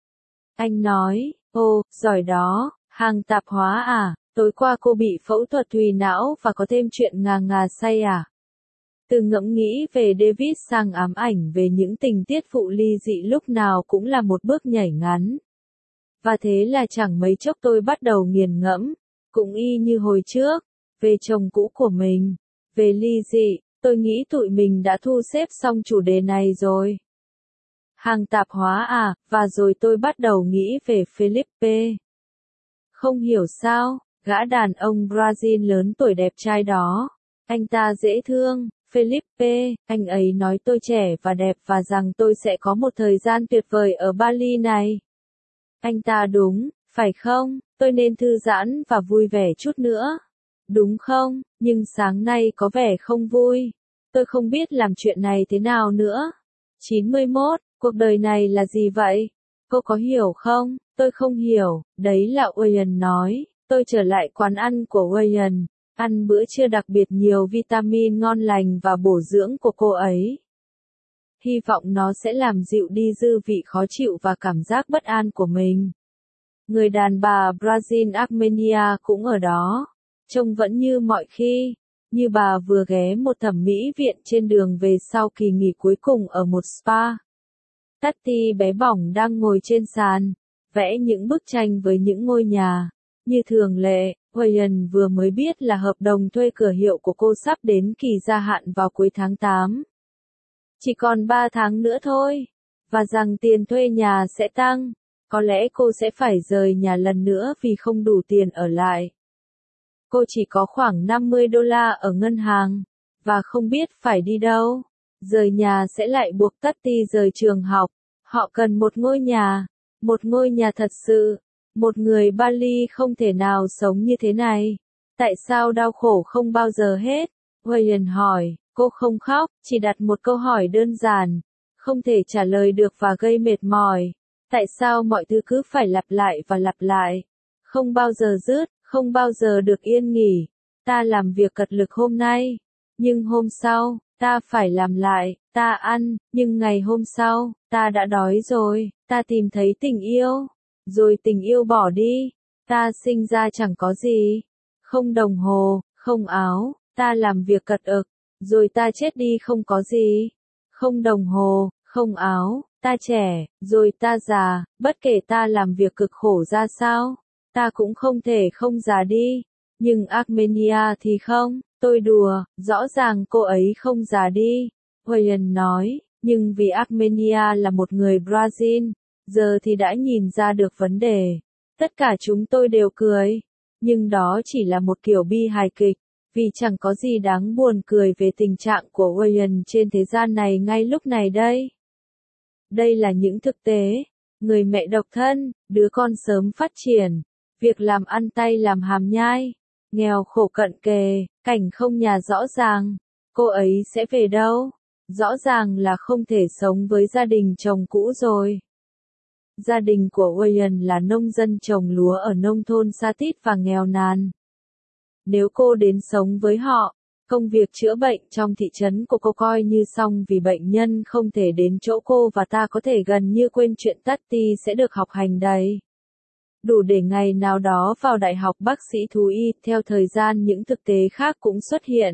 Anh nói, ồ, giỏi đó, hàng tạp hóa à, tối qua cô bị phẫu thuật thùy não và có thêm chuyện ngà ngà say à. Từ ngẫm nghĩ về David sang ám ảnh về những tình tiết phụ ly dị lúc nào cũng là một bước nhảy ngắn. Và thế là chẳng mấy chốc tôi bắt đầu nghiền ngẫm, cũng y như hồi trước, về chồng cũ của mình, về ly dị, tôi nghĩ tụi mình đã thu xếp xong chủ đề này rồi. Hàng tạp hóa à, và rồi tôi bắt đầu nghĩ về Felipe. Không hiểu sao, gã đàn ông Brazil lớn tuổi đẹp trai đó, anh ta dễ thương. Felipe, anh ấy nói tôi trẻ và đẹp và rằng tôi sẽ có một thời gian tuyệt vời ở Bali này. Anh ta đúng, phải không? Tôi nên thư giãn và vui vẻ chút nữa. Đúng không? Nhưng sáng nay có vẻ không vui. Tôi không biết làm chuyện này thế nào nữa. chín mươi mốt, cuộc đời này là gì vậy? Cô có hiểu không? Tôi không hiểu. Đấy là Wayne nói. Tôi trở lại quán ăn của Wayne. Ăn bữa trưa đặc biệt nhiều vitamin ngon lành và bổ dưỡng của cô ấy. Hy vọng nó sẽ làm dịu đi dư vị khó chịu và cảm giác bất an của mình. Người đàn bà Brazil Armenia cũng ở đó. Trông vẫn như mọi khi, như bà vừa ghé một thẩm mỹ viện trên đường về sau kỳ nghỉ cuối cùng ở một spa. Tati bé bỏng đang ngồi trên sàn, vẽ những bức tranh với những ngôi nhà. Như thường lệ, Wayne vừa mới biết là hợp đồng thuê cửa hiệu của cô sắp đến kỳ gia hạn vào cuối tháng tám. Chỉ còn ba tháng nữa thôi, và rằng tiền thuê nhà sẽ tăng, có lẽ cô sẽ phải rời nhà lần nữa vì không đủ tiền ở lại. Cô chỉ có khoảng năm mươi đô la ở ngân hàng, và không biết phải đi đâu. Rời nhà sẽ lại buộc Tati rời trường học. Họ cần một ngôi nhà, một ngôi nhà thật sự. Một người Bali không thể nào sống như thế này. Tại sao đau khổ không bao giờ hết? Wayne hỏi, cô không khóc, chỉ đặt một câu hỏi đơn giản, không thể trả lời được và gây mệt mỏi. Tại sao mọi thứ cứ phải lặp lại và lặp lại? Không bao giờ dứt, không bao giờ được yên nghỉ. Ta làm việc cật lực hôm nay, nhưng hôm sau, ta phải làm lại, ta ăn, nhưng ngày hôm sau, ta đã đói rồi, ta tìm thấy tình yêu. Rồi tình yêu bỏ đi, ta sinh ra chẳng có gì, không đồng hồ, không áo, ta làm việc cật ực, rồi ta chết đi không có gì, không đồng hồ, không áo, ta trẻ, rồi ta già, bất kể ta làm việc cực khổ ra sao, ta cũng không thể không già đi, nhưng Armenia thì không, tôi đùa, rõ ràng cô ấy không già đi, Wayne nói, nhưng vì Armenia là một người Brazil. Giờ thì đã nhìn ra được vấn đề. Tất cả chúng tôi đều cười. Nhưng đó chỉ là một kiểu bi hài kịch. Vì chẳng có gì đáng buồn cười về tình trạng của Wayne trên thế gian này ngay lúc này đây. Đây là những thực tế. Người mẹ độc thân, đứa con sớm phát triển. Việc làm ăn tay làm hàm nhai. Nghèo khổ cận kề, cảnh không nhà rõ ràng. Cô ấy sẽ về đâu? Rõ ràng là không thể sống với gia đình chồng cũ rồi. Gia đình của Wayne là nông dân trồng lúa ở nông thôn xa tít và nghèo nàn. Nếu cô đến sống với họ, công việc chữa bệnh trong thị trấn của cô coi như xong vì bệnh nhân không thể đến chỗ cô và ta có thể gần như quên chuyện Tati sẽ được học hành đầy. Đủ để ngày nào đó vào đại học bác sĩ thú y, theo thời gian những thực tế khác cũng xuất hiện.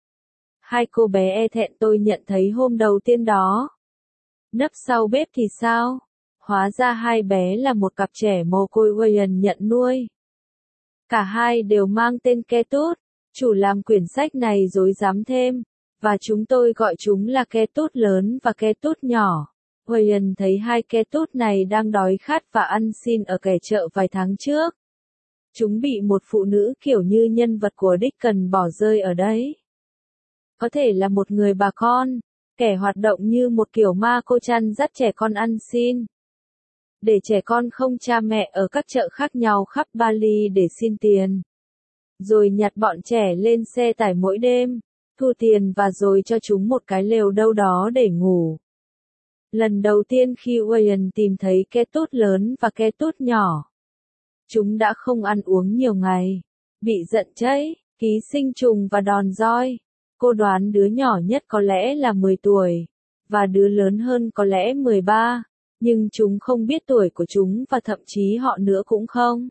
Hai cô bé e thẹn tôi nhận thấy hôm đầu tiên đó. Nấp sau bếp thì sao? Hóa ra hai bé là một cặp trẻ mồ côi Wayne nhận nuôi. Cả hai đều mang tên Ketut, chủ làm quyển sách này dối dám thêm, và chúng tôi gọi chúng là Ketut lớn và Ketut nhỏ. Wayne thấy hai Ketut này đang đói khát và ăn xin ở kẻ chợ vài tháng trước. Chúng bị một phụ nữ kiểu như nhân vật của Dickens bỏ rơi ở đấy. Có thể là một người bà con, kẻ hoạt động như một kiểu ma cô chăn dắt trẻ con ăn xin. để trẻ con không cha mẹ ở các chợ khác nhau khắp Bali để xin tiền. Rồi nhặt bọn trẻ lên xe tải mỗi đêm, thu tiền và rồi cho chúng một cái lều đâu đó để ngủ. Lần đầu tiên khi Wayne tìm thấy ke tút lớn và ke tút nhỏ, chúng đã không ăn uống nhiều ngày, bị giận chấy, ký sinh trùng và đòn roi. Cô đoán đứa nhỏ nhất có lẽ là mười tuổi, và đứa lớn hơn có lẽ mười ba, nhưng chúng không biết tuổi của chúng và thậm chí họ nữa cũng không.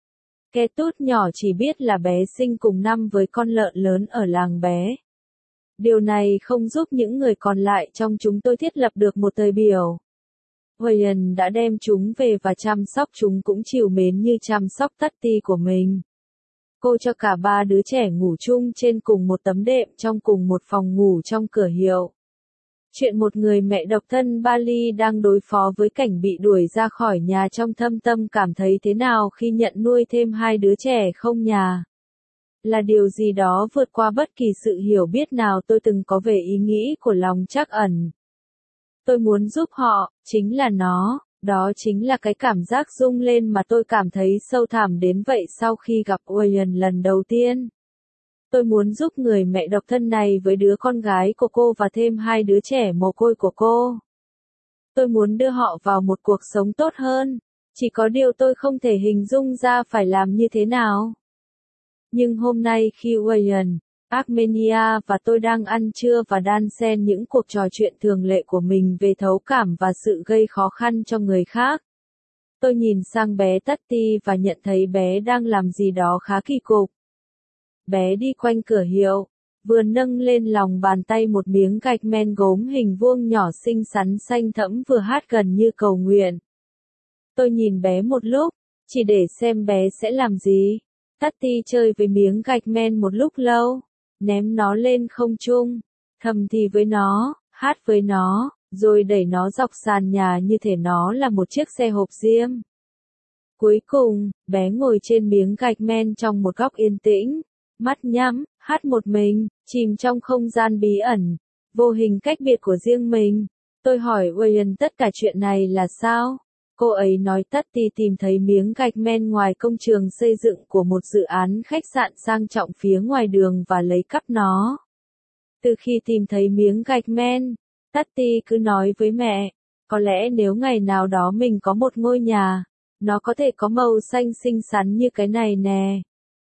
Ke tút nhỏ chỉ biết là bé sinh cùng năm với con lợn lớn ở làng bé. Điều này không giúp những người còn lại trong chúng tôi thiết lập được một thời biểu. Wayne đã đem chúng về và chăm sóc chúng cũng trìu mến như chăm sóc Tati của mình. Cô cho cả ba đứa trẻ ngủ chung trên cùng một tấm đệm trong cùng một phòng ngủ trong cửa hiệu. Chuyện một người mẹ độc thân Bali đang đối phó với cảnh bị đuổi ra khỏi nhà trong thâm tâm cảm thấy thế nào khi nhận nuôi thêm hai đứa trẻ không nhà. Là điều gì đó vượt qua bất kỳ sự hiểu biết nào tôi từng có về ý nghĩ của lòng trắc ẩn. Tôi muốn giúp họ, chính là nó, đó chính là cái cảm giác rung lên mà tôi cảm thấy sâu thẳm đến vậy sau khi gặp Wayne lần đầu tiên. Tôi muốn giúp người mẹ độc thân này với đứa con gái của cô và thêm hai đứa trẻ mồ côi của cô. Tôi muốn đưa họ vào một cuộc sống tốt hơn, chỉ có điều tôi không thể hình dung ra phải làm như thế nào. Nhưng hôm nay khi Wayne, Armenia và tôi đang ăn trưa và đan xen những cuộc trò chuyện thường lệ của mình về thấu cảm và sự gây khó khăn cho người khác, tôi nhìn sang bé Tati và nhận thấy bé đang làm gì đó khá kỳ cục. Bé đi quanh cửa hiệu, vừa nâng lên lòng bàn tay một miếng gạch men gốm hình vuông nhỏ xinh xắn xanh thẫm vừa hát gần như cầu nguyện. Tôi nhìn bé một lúc, chỉ để xem bé sẽ làm gì. Tati chơi với miếng gạch men một lúc lâu, ném nó lên không trung, thầm thì với nó, hát với nó, rồi đẩy nó dọc sàn nhà như thể nó là một chiếc xe hộp diêm. Cuối cùng, bé ngồi trên miếng gạch men trong một góc yên tĩnh, mắt nhắm, hát một mình, chìm trong không gian bí ẩn, vô hình cách biệt của riêng mình. Tôi hỏi Wayne tất cả chuyện này là sao? Cô ấy nói Tati tìm thấy miếng gạch men ngoài công trường xây dựng của một dự án khách sạn sang trọng phía ngoài đường và lấy cắp nó. Từ khi tìm thấy miếng gạch men, Tati cứ nói với mẹ, có lẽ nếu ngày nào đó mình có một ngôi nhà, nó có thể có màu xanh xinh xắn như cái này nè.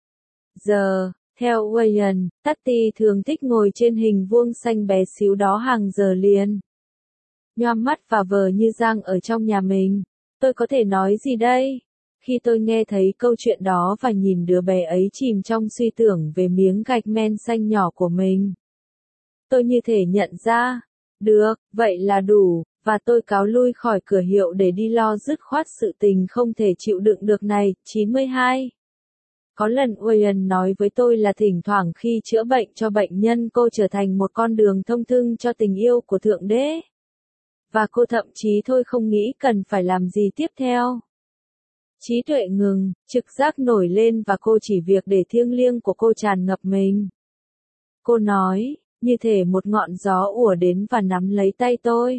Giờ, theo Wayne, Tati thường thích ngồi trên hình vuông xanh bé xíu đó hàng giờ liền. Nhòm mắt và vờ như Giang ở trong nhà mình. Tôi có thể nói gì đây? Khi tôi nghe thấy câu chuyện đó và nhìn đứa bé ấy chìm trong suy tưởng về miếng gạch men xanh nhỏ của mình, tôi như thể nhận ra, được, vậy là đủ, và tôi cáo lui khỏi cửa hiệu để đi lo dứt khoát sự tình không thể chịu đựng được này. chín mươi hai. Có lần Wayne nói với tôi là thỉnh thoảng khi chữa bệnh cho bệnh nhân cô trở thành một con đường thông thương cho tình yêu của Thượng Đế. Và cô thậm chí thôi không nghĩ cần phải làm gì tiếp theo. Trí tuệ ngừng, trực giác nổi lên và cô chỉ việc để thiêng liêng của cô tràn ngập mình. Cô nói, như thể một ngọn gió ùa đến và nắm lấy tay tôi.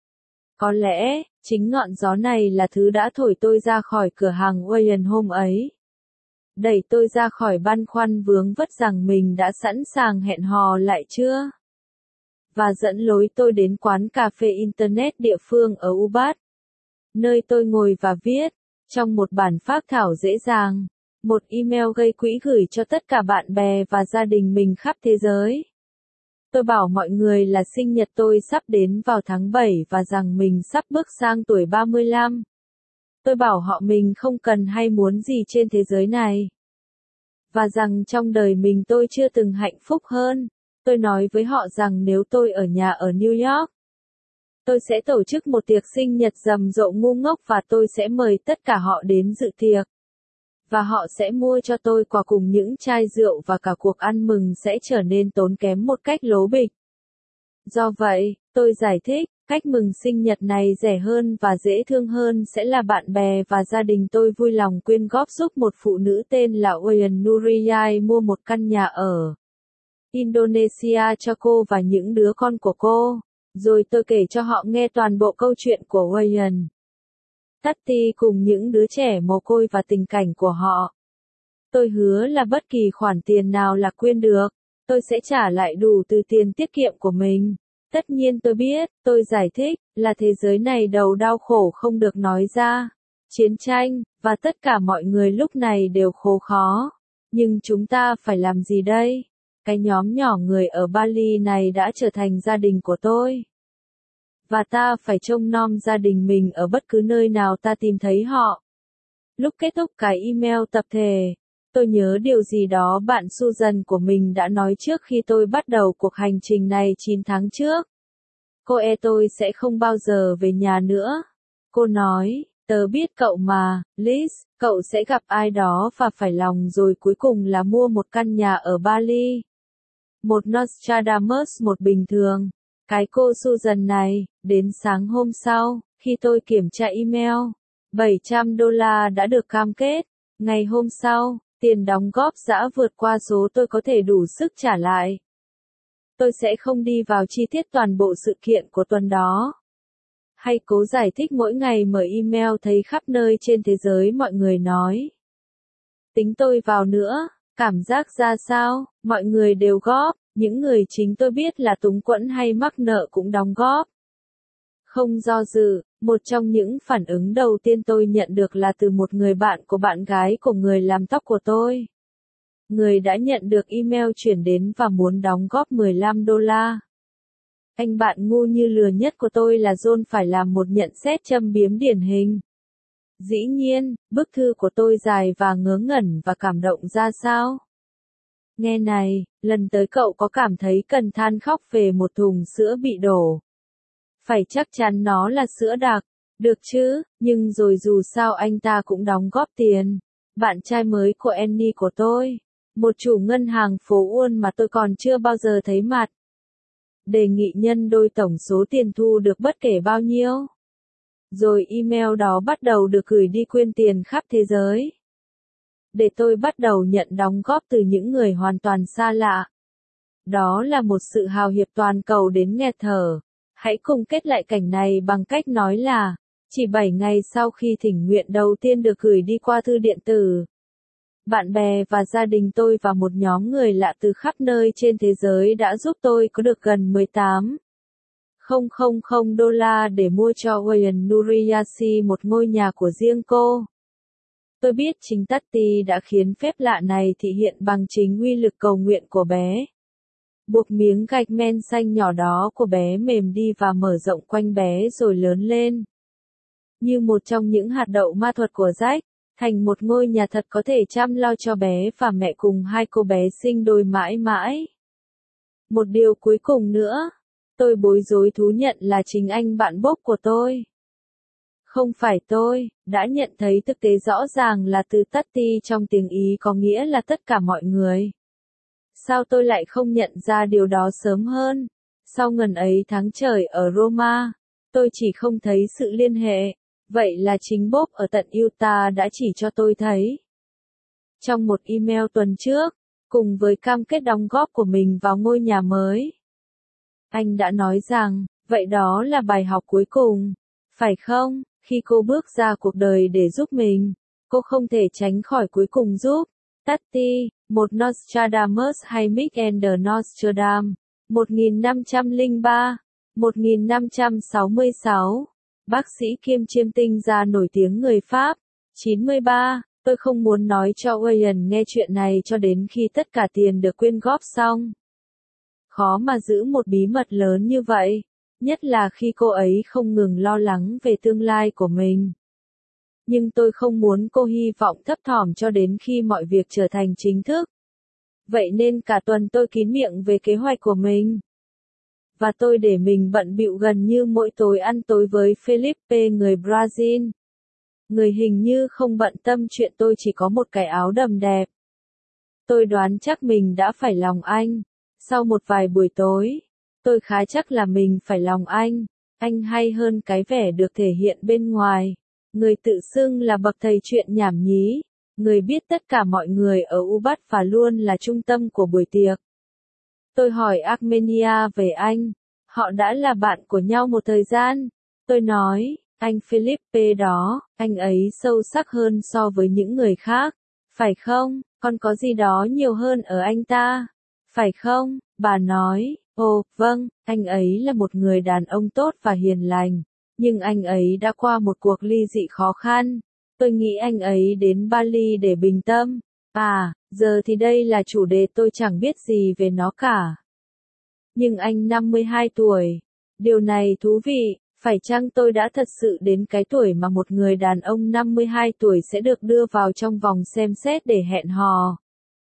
Có lẽ, chính ngọn gió này là thứ đã thổi tôi ra khỏi cửa hàng Wayne hôm ấy. Đẩy tôi ra khỏi băn khoăn vướng vất rằng mình đã sẵn sàng hẹn hò lại chưa? Và dẫn lối tôi đến quán cà phê Internet địa phương ở Ubud, nơi tôi ngồi và viết, trong một bản phác thảo dễ dàng, một email gây quỹ gửi cho tất cả bạn bè và gia đình mình khắp thế giới. Tôi bảo mọi người là sinh nhật tôi sắp đến vào tháng bảy và rằng mình sắp bước sang tuổi ba mươi lăm. Tôi bảo họ mình không cần hay muốn gì trên thế giới này. Và rằng trong đời mình tôi chưa từng hạnh phúc hơn. Tôi nói với họ rằng nếu tôi ở nhà ở New York, tôi sẽ tổ chức một tiệc sinh nhật rầm rộ ngu ngốc và tôi sẽ mời tất cả họ đến dự tiệc. Và họ sẽ mua cho tôi quà cùng những chai rượu và cả cuộc ăn mừng sẽ trở nên tốn kém một cách lố bịch. Do vậy, tôi giải thích, cách mừng sinh nhật này rẻ hơn và dễ thương hơn sẽ là bạn bè và gia đình tôi vui lòng quyên góp giúp một phụ nữ tên là Wayne Nuriyai mua một căn nhà ở Indonesia cho cô và những đứa con của cô. Rồi tôi kể cho họ nghe toàn bộ câu chuyện của Wayne. Tati cùng những đứa trẻ mồ côi và tình cảnh của họ. Tôi hứa là bất kỳ khoản tiền nào là quyên được, tôi sẽ trả lại đủ từ tiền tiết kiệm của mình. Tất nhiên tôi biết, tôi giải thích, là thế giới này đầu đau khổ không được nói ra. Chiến tranh, và tất cả mọi người lúc này đều khốn khó. Nhưng chúng ta phải làm gì đây? Cái nhóm nhỏ người ở Bali này đã trở thành gia đình của tôi. Và ta phải trông nom gia đình mình ở bất cứ nơi nào ta tìm thấy họ. Lúc kết thúc cái email tập thể, tôi nhớ điều gì đó bạn Susan của mình đã nói trước khi tôi bắt đầu cuộc hành trình này chín tháng trước. Cô e tôi sẽ không bao giờ về nhà nữa. Cô nói, tớ biết cậu mà, Liz, cậu sẽ gặp ai đó và phải lòng rồi cuối cùng là mua một căn nhà ở Bali. Một Nostradamus một bình thường. Cái cô Susan này, đến sáng hôm sau, khi tôi kiểm tra email, bảy trăm đô la đã được cam kết. Ngày hôm sau, tiền đóng góp đã vượt qua số tôi có thể đủ sức trả lại. Tôi sẽ không đi vào chi tiết toàn bộ sự kiện của tuần đó. Hay cố giải thích mỗi ngày mở email thấy khắp nơi trên thế giới mọi người nói. Tính tôi vào nữa, cảm giác ra sao, mọi người đều góp, những người chính tôi biết là túng quẫn hay mắc nợ cũng đóng góp. Không do dự, một trong những phản ứng đầu tiên tôi nhận được là từ một người bạn của bạn gái của người làm tóc của tôi. Người đã nhận được email chuyển đến và muốn đóng góp mười lăm đô la. Anh bạn ngu như lừa nhất của tôi là John phải làm một nhận xét châm biếm điển hình. Dĩ nhiên, bức thư của tôi dài và ngớ ngẩn và cảm động ra sao? Nghe này, lần tới cậu có cảm thấy cần than khóc về một thùng sữa bị đổ. Phải chắc chắn nó là sữa đặc, được chứ, nhưng rồi dù sao anh ta cũng đóng góp tiền. Bạn trai mới của Annie của tôi, một chủ ngân hàng phố Uôn mà tôi còn chưa bao giờ thấy mặt. Đề nghị nhân đôi tổng số tiền thu được bất kể bao nhiêu. Rồi email đó bắt đầu được gửi đi quyên tiền khắp thế giới. Để tôi bắt đầu nhận đóng góp từ những người hoàn toàn xa lạ. Đó là một sự hào hiệp toàn cầu đến nghẹt thở. Hãy cùng kết lại cảnh này bằng cách nói là, chỉ bảy ngày sau khi thỉnh nguyện đầu tiên được gửi đi qua thư điện tử, bạn bè và gia đình tôi và một nhóm người lạ từ khắp nơi trên thế giới đã giúp tôi có được gần mười tám nghìn đô la để mua cho Wayan Nuriyashi một ngôi nhà của riêng cô. Tôi biết chính Tati đã khiến phép lạ này thị hiện bằng chính uy lực cầu nguyện của bé. Buộc miếng gạch men xanh nhỏ đó của bé mềm đi và mở rộng quanh bé rồi lớn lên. Như một trong những hạt đậu ma thuật của Jack, thành một ngôi nhà thật có thể chăm lo cho bé và mẹ cùng hai cô bé sinh đôi mãi mãi. Một điều cuối cùng nữa, tôi bối rối thú nhận là chính anh bạn Bob của tôi. Không phải tôi, đã nhận thấy thực tế rõ ràng là từ Tati trong tiếng Ý có nghĩa là tất cả mọi người. Sao tôi lại không nhận ra điều đó sớm hơn? Sau ngần ấy tháng trời ở Roma, tôi chỉ không thấy sự liên hệ. Vậy là chính Bob ở tận Utah đã chỉ cho tôi thấy. Trong một email tuần trước, cùng với cam kết đóng góp của mình vào ngôi nhà mới, anh đã nói rằng, vậy đó là bài học cuối cùng, phải không? Khi cô bước ra cuộc đời để giúp mình, cô không thể tránh khỏi cuối cùng giúp. Tati, một Nostradamus hay Mick and the Nostradam, một nghìn năm trăm lẻ ba, một nghìn năm trăm sáu mươi sáu, bác sĩ kiêm chiêm tinh gia nổi tiếng người Pháp, chín mươi ba, tôi không muốn nói cho Wayan nghe chuyện này cho đến khi tất cả tiền được quyên góp xong. Khó mà giữ một bí mật lớn như vậy, nhất là khi cô ấy không ngừng lo lắng về tương lai của mình. Nhưng tôi không muốn cô hy vọng thấp thỏm cho đến khi mọi việc trở thành chính thức. Vậy nên cả tuần tôi kín miệng về kế hoạch của mình. Và tôi để mình bận bịu gần như mỗi tối ăn tối với Felipe người Brazil. Người hình như không bận tâm chuyện tôi chỉ có một cái áo đầm đẹp. Tôi đoán chắc mình đã phải lòng anh. Sau một vài buổi tối, tôi khá chắc là mình phải lòng anh. Anh hay hơn cái vẻ được thể hiện bên ngoài. Người tự xưng là bậc thầy chuyện nhảm nhí. Người biết tất cả mọi người ở Ubat và luôn là trung tâm của buổi tiệc. Tôi hỏi Armenia về anh. Họ đã là bạn của nhau một thời gian. Tôi nói, Anh Felipe đó, anh ấy sâu sắc hơn so với những người khác, phải không? Còn có gì đó nhiều hơn ở anh ta, phải không? Bà nói, ồ, vâng, anh ấy là một người đàn ông tốt và hiền lành, nhưng anh ấy đã qua một cuộc ly dị khó khăn. Tôi nghĩ anh ấy đến Bali để bình tâm. À, giờ thì đây là chủ đề tôi chẳng biết gì về nó cả. Nhưng anh năm mươi hai tuổi. Điều này thú vị, phải chăng tôi đã thật sự đến cái tuổi mà một người đàn ông năm mươi hai tuổi sẽ được đưa vào trong vòng xem xét để hẹn hò?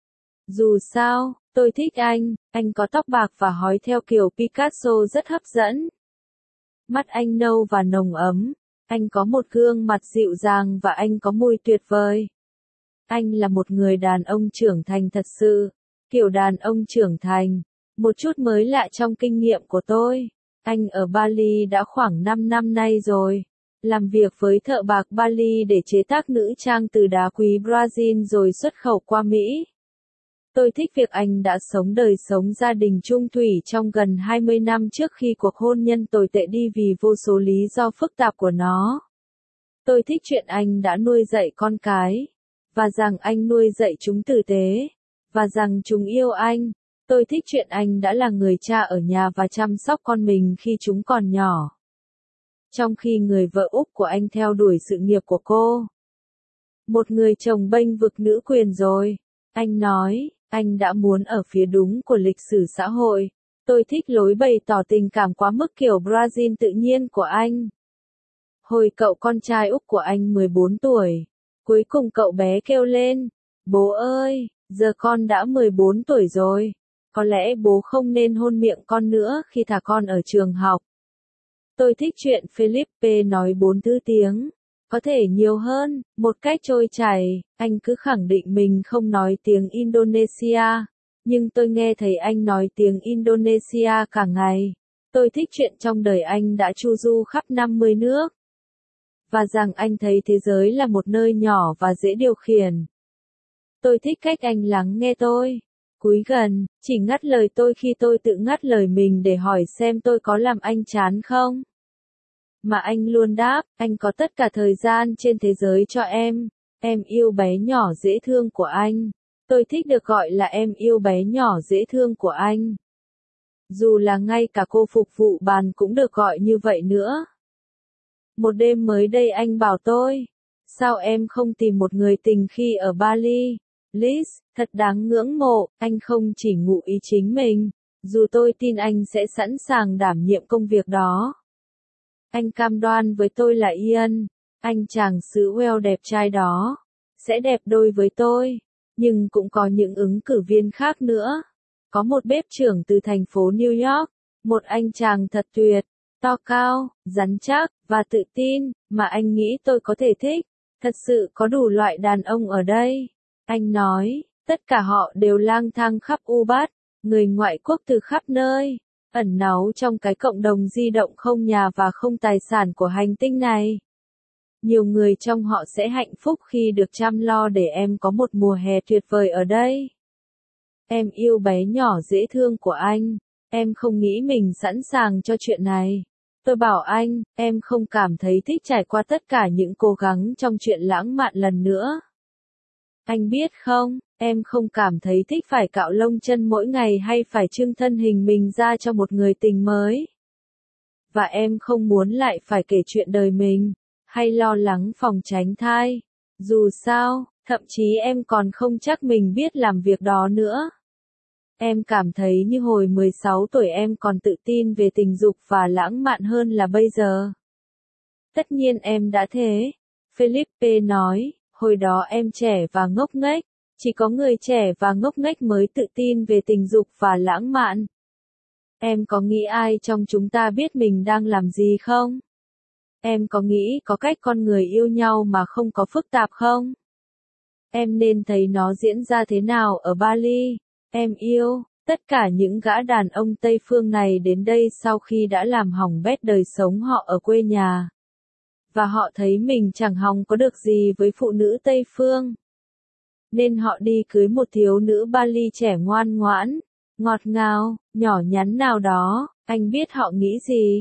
Dù sao, tôi thích anh, anh có tóc bạc và hói theo kiểu Picasso rất hấp dẫn. Mắt anh nâu và nồng ấm, anh có một gương mặt dịu dàng và anh có mùi tuyệt vời. Anh là một người đàn ông trưởng thành thật sự, kiểu đàn ông trưởng thành, một chút mới lạ trong kinh nghiệm của tôi. Anh ở Bali đã khoảng năm năm nay rồi, làm việc với thợ bạc Bali để chế tác nữ trang từ đá quý Brazil rồi xuất khẩu qua Mỹ. Tôi thích việc anh đã sống đời sống gia đình chung thủy trong gần hai mươi năm trước khi cuộc hôn nhân tồi tệ đi vì vô số lý do phức tạp của nó. Tôi thích chuyện anh đã nuôi dạy con cái, và rằng anh nuôi dạy chúng tử tế, và rằng chúng yêu anh. Tôi thích chuyện anh đã là người cha ở nhà và chăm sóc con mình khi chúng còn nhỏ. Trong khi người vợ Úc của anh theo đuổi sự nghiệp của cô. Một người chồng bênh vực nữ quyền rồi. Anh nói, anh đã muốn ở phía đúng của lịch sử xã hội. Tôi thích lối bày tỏ tình cảm quá mức kiểu Brazil tự nhiên của anh. Hồi cậu con trai Úc của anh mười bốn tuổi, cuối cùng cậu bé kêu lên, bố ơi, giờ con đã mười bốn tuổi rồi. Có lẽ bố không nên hôn miệng con nữa khi thả con ở trường học. Tôi thích chuyện Felipe nói bốn thứ tiếng. Có thể nhiều hơn, một cách trôi chảy. Anh cứ khẳng định mình không nói tiếng Indonesia. Nhưng tôi nghe thấy anh nói tiếng Indonesia cả ngày. Tôi thích chuyện trong đời anh đã chu du khắp năm mươi nước. Và rằng anh thấy thế giới là một nơi nhỏ và dễ điều khiển. Tôi thích cách anh lắng nghe tôi. Cúi gần, chỉ ngắt lời tôi khi tôi tự ngắt lời mình để hỏi xem tôi có làm anh chán không. Mà anh luôn đáp, anh có tất cả thời gian trên thế giới cho em. Em yêu bé nhỏ dễ thương của anh. Tôi thích được gọi là em yêu bé nhỏ dễ thương của anh. Dù là ngay cả cô phục vụ bàn cũng được gọi như vậy nữa. Một đêm mới đây anh bảo tôi, sao em không tìm một người tình khi ở Bali? Liz, thật đáng ngưỡng mộ, anh không chỉ ngụ ý chính mình, dù tôi tin anh sẽ sẵn sàng đảm nhiệm công việc đó. Anh cam đoan với tôi là Ian, anh chàng xứ Wales đẹp trai đó, sẽ đẹp đôi với tôi, nhưng cũng có những ứng cử viên khác nữa. Có một bếp trưởng từ thành phố New York, một anh chàng thật tuyệt, to cao, rắn chắc, và tự tin, mà anh nghĩ tôi có thể thích. Thật sự có đủ loại đàn ông ở đây. Anh nói, tất cả họ đều lang thang khắp U-Bát, người ngoại quốc từ khắp nơi, ẩn náu trong cái cộng đồng di động không nhà và không tài sản của hành tinh này. Nhiều người trong họ sẽ hạnh phúc khi được chăm lo để em có một mùa hè tuyệt vời ở đây. Em yêu bé nhỏ dễ thương của anh, em không nghĩ mình sẵn sàng cho chuyện này. Tôi bảo anh, em không cảm thấy thích trải qua tất cả những cố gắng trong chuyện lãng mạn lần nữa. Anh biết không, em không cảm thấy thích phải cạo lông chân mỗi ngày hay phải trưng thân hình mình ra cho một người tình mới. Và em không muốn lại phải kể chuyện đời mình, hay lo lắng phòng tránh thai. Dù sao, thậm chí em còn không chắc mình biết làm việc đó nữa. Em cảm thấy như hồi mười sáu tuổi em còn tự tin về tình dục và lãng mạn hơn là bây giờ. Tất nhiên em đã thế. Felipe nói, hồi đó em trẻ và ngốc nghếch, chỉ có người trẻ và ngốc nghếch mới tự tin về tình dục và lãng mạn. Em có nghĩ ai trong chúng ta biết mình đang làm gì không? Em có nghĩ có cách con người yêu nhau mà không có phức tạp không? Em nên thấy nó diễn ra thế nào ở Bali. Em yêu, tất cả những gã đàn ông Tây phương này đến đây sau khi đã làm hỏng bét đời sống họ ở quê nhà. Và họ thấy mình chẳng hòng có được gì với phụ nữ Tây phương. Nên họ đi cưới một thiếu nữ Bali trẻ ngoan ngoãn, ngọt ngào, nhỏ nhắn nào đó. Anh biết họ nghĩ gì?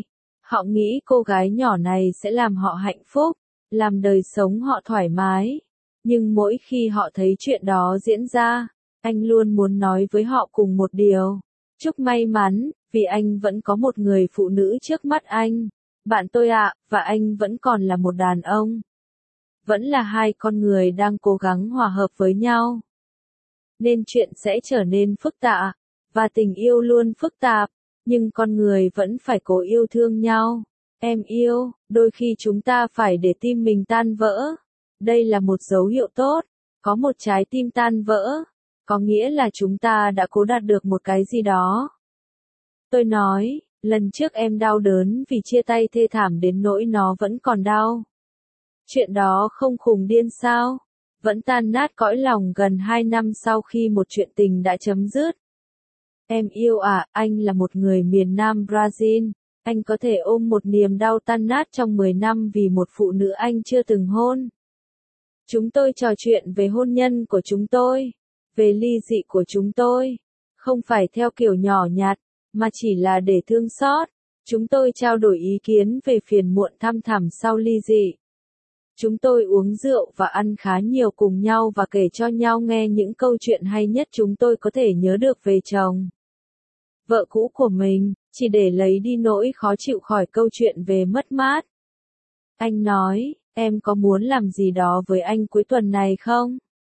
Họ nghĩ cô gái nhỏ này sẽ làm họ hạnh phúc, làm đời sống họ thoải mái. Nhưng mỗi khi họ thấy chuyện đó diễn ra, anh luôn muốn nói với họ cùng một điều. Chúc may mắn, vì anh vẫn có một người phụ nữ trước mắt anh. Bạn tôi ạ, và anh vẫn còn là một đàn ông. Vẫn là hai con người đang cố gắng hòa hợp với nhau. Nên chuyện sẽ trở nên phức tạp, và tình yêu luôn phức tạp, nhưng con người vẫn phải cố yêu thương nhau. Em yêu, đôi khi chúng ta phải để tim mình tan vỡ. Đây là một dấu hiệu tốt. Có một trái tim tan vỡ, có nghĩa là chúng ta đã cố đạt được một cái gì đó. Tôi nói, lần trước em đau đớn vì chia tay thê thảm đến nỗi nó vẫn còn đau. Chuyện đó không khùng điên sao? Vẫn tan nát cõi lòng gần hai năm sau khi một chuyện tình đã chấm dứt. Em yêu à, anh là một người miền Nam Brazil. Anh có thể ôm một niềm đau tan nát trong mười năm vì một phụ nữ anh chưa từng hôn. Chúng tôi trò chuyện về hôn nhân của chúng tôi, về ly dị của chúng tôi. Không phải theo kiểu nhỏ nhặt, mà chỉ là để thương xót. Chúng tôi trao đổi ý kiến về phiền muộn thăm thẳm sau ly dị. Chúng tôi uống rượu và ăn khá nhiều cùng nhau và kể cho nhau nghe những câu chuyện hay nhất chúng tôi có thể nhớ được về chồng, vợ cũ của mình, chỉ để lấy đi nỗi khó chịu khỏi câu chuyện về mất mát. Anh nói, em có muốn làm gì đó với anh cuối tuần này không?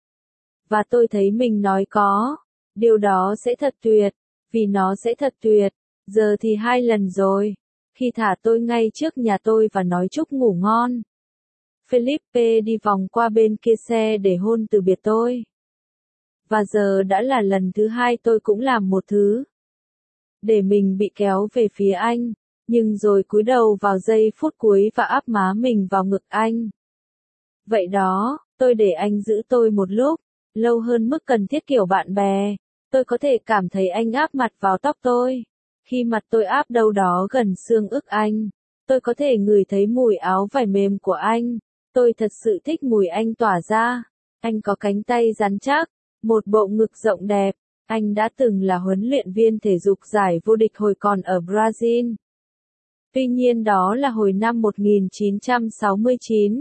Và tôi thấy mình nói có. Điều đó sẽ thật tuyệt, vì nó sẽ thật tuyệt. Giờ thì hai lần rồi. Khi thả tôi ngay trước nhà tôi và nói chúc ngủ ngon. Felipe đi vòng qua bên kia xe để hôn từ biệt tôi. Và giờ đã là lần thứ hai tôi cũng làm một thứ. Để mình bị kéo về phía anh, nhưng rồi cúi đầu vào giây phút cuối và áp má mình vào ngực anh. Vậy đó, tôi để anh giữ tôi một lúc, lâu hơn mức cần thiết kiểu bạn bè. Tôi có thể cảm thấy anh áp mặt vào tóc tôi. Khi mặt tôi áp đâu đó gần xương ức anh, tôi có thể ngửi thấy mùi áo vải mềm của anh. Tôi thật sự thích mùi anh tỏa ra. Anh có cánh tay rắn chắc, một bộ ngực rộng đẹp. Anh đã từng là huấn luyện viên thể dục giải vô địch hồi còn ở Brazil. Tuy nhiên đó là hồi năm một nghìn chín trăm sáu mươi chín.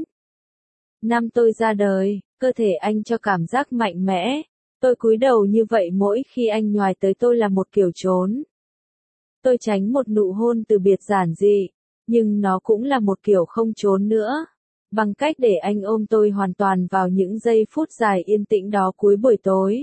Năm tôi ra đời, cơ thể anh cho cảm giác mạnh mẽ. Tôi cúi đầu như vậy mỗi khi anh nhoài tới tôi là một kiểu trốn. Tôi tránh một nụ hôn từ biệt giản dị, nhưng nó cũng là một kiểu không trốn nữa. Bằng cách để anh ôm tôi hoàn toàn vào những giây phút dài yên tĩnh đó cuối buổi tối.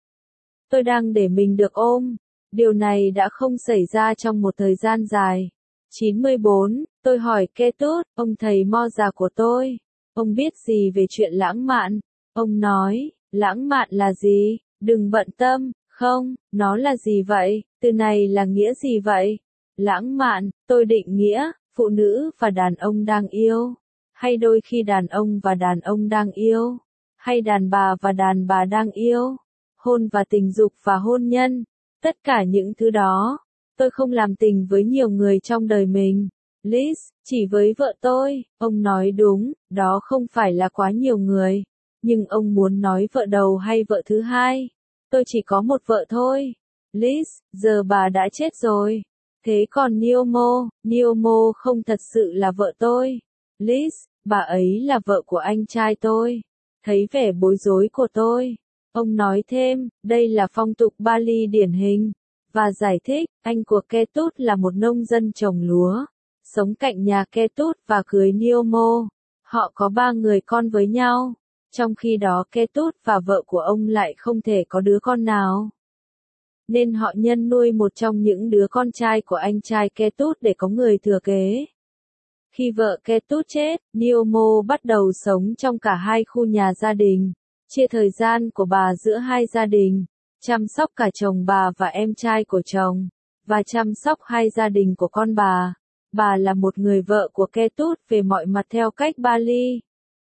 Tôi đang để mình được ôm. Điều này đã không xảy ra trong một thời gian dài. chín mươi bốn, tôi hỏi Ketut, ông thầy mo già của tôi. Ông biết gì về chuyện lãng mạn? Ông nói, lãng mạn là gì? Đừng bận tâm, không, nó là gì vậy? Từ này là nghĩa gì vậy? Lãng mạn, tôi định nghĩa, phụ nữ và đàn ông đang yêu. Hay đôi khi đàn ông và đàn ông đang yêu. Hay đàn bà và đàn bà đang yêu. Hôn và tình dục và hôn nhân. Tất cả những thứ đó. Tôi không làm tình với nhiều người trong đời mình. Liz, chỉ với vợ tôi. Ông nói đúng, đó không phải là quá nhiều người. Nhưng ông muốn nói vợ đầu hay vợ thứ hai. Tôi chỉ có một vợ thôi. Liz, giờ bà đã chết rồi. Thế còn Niomo, Niomo không thật sự là vợ tôi. Liz, bà ấy là vợ của anh trai tôi. Thấy vẻ bối rối của tôi. Ông nói thêm, đây là phong tục Bali điển hình. Và giải thích, anh của Ketut là một nông dân trồng lúa. Sống cạnh nhà Ketut và cưới Niomo. Họ có ba người con với nhau. Trong khi đó Ketut và vợ của ông lại không thể có đứa con nào. Nên họ nhân nuôi một trong những đứa con trai của anh trai Ketut để có người thừa kế. Khi vợ Ketut chết, Niomo bắt đầu sống trong cả hai khu nhà gia đình, chia thời gian của bà giữa hai gia đình, chăm sóc cả chồng bà và em trai của chồng, và chăm sóc hai gia đình của con bà. Bà là một người vợ của Ketut về mọi mặt theo cách Bali.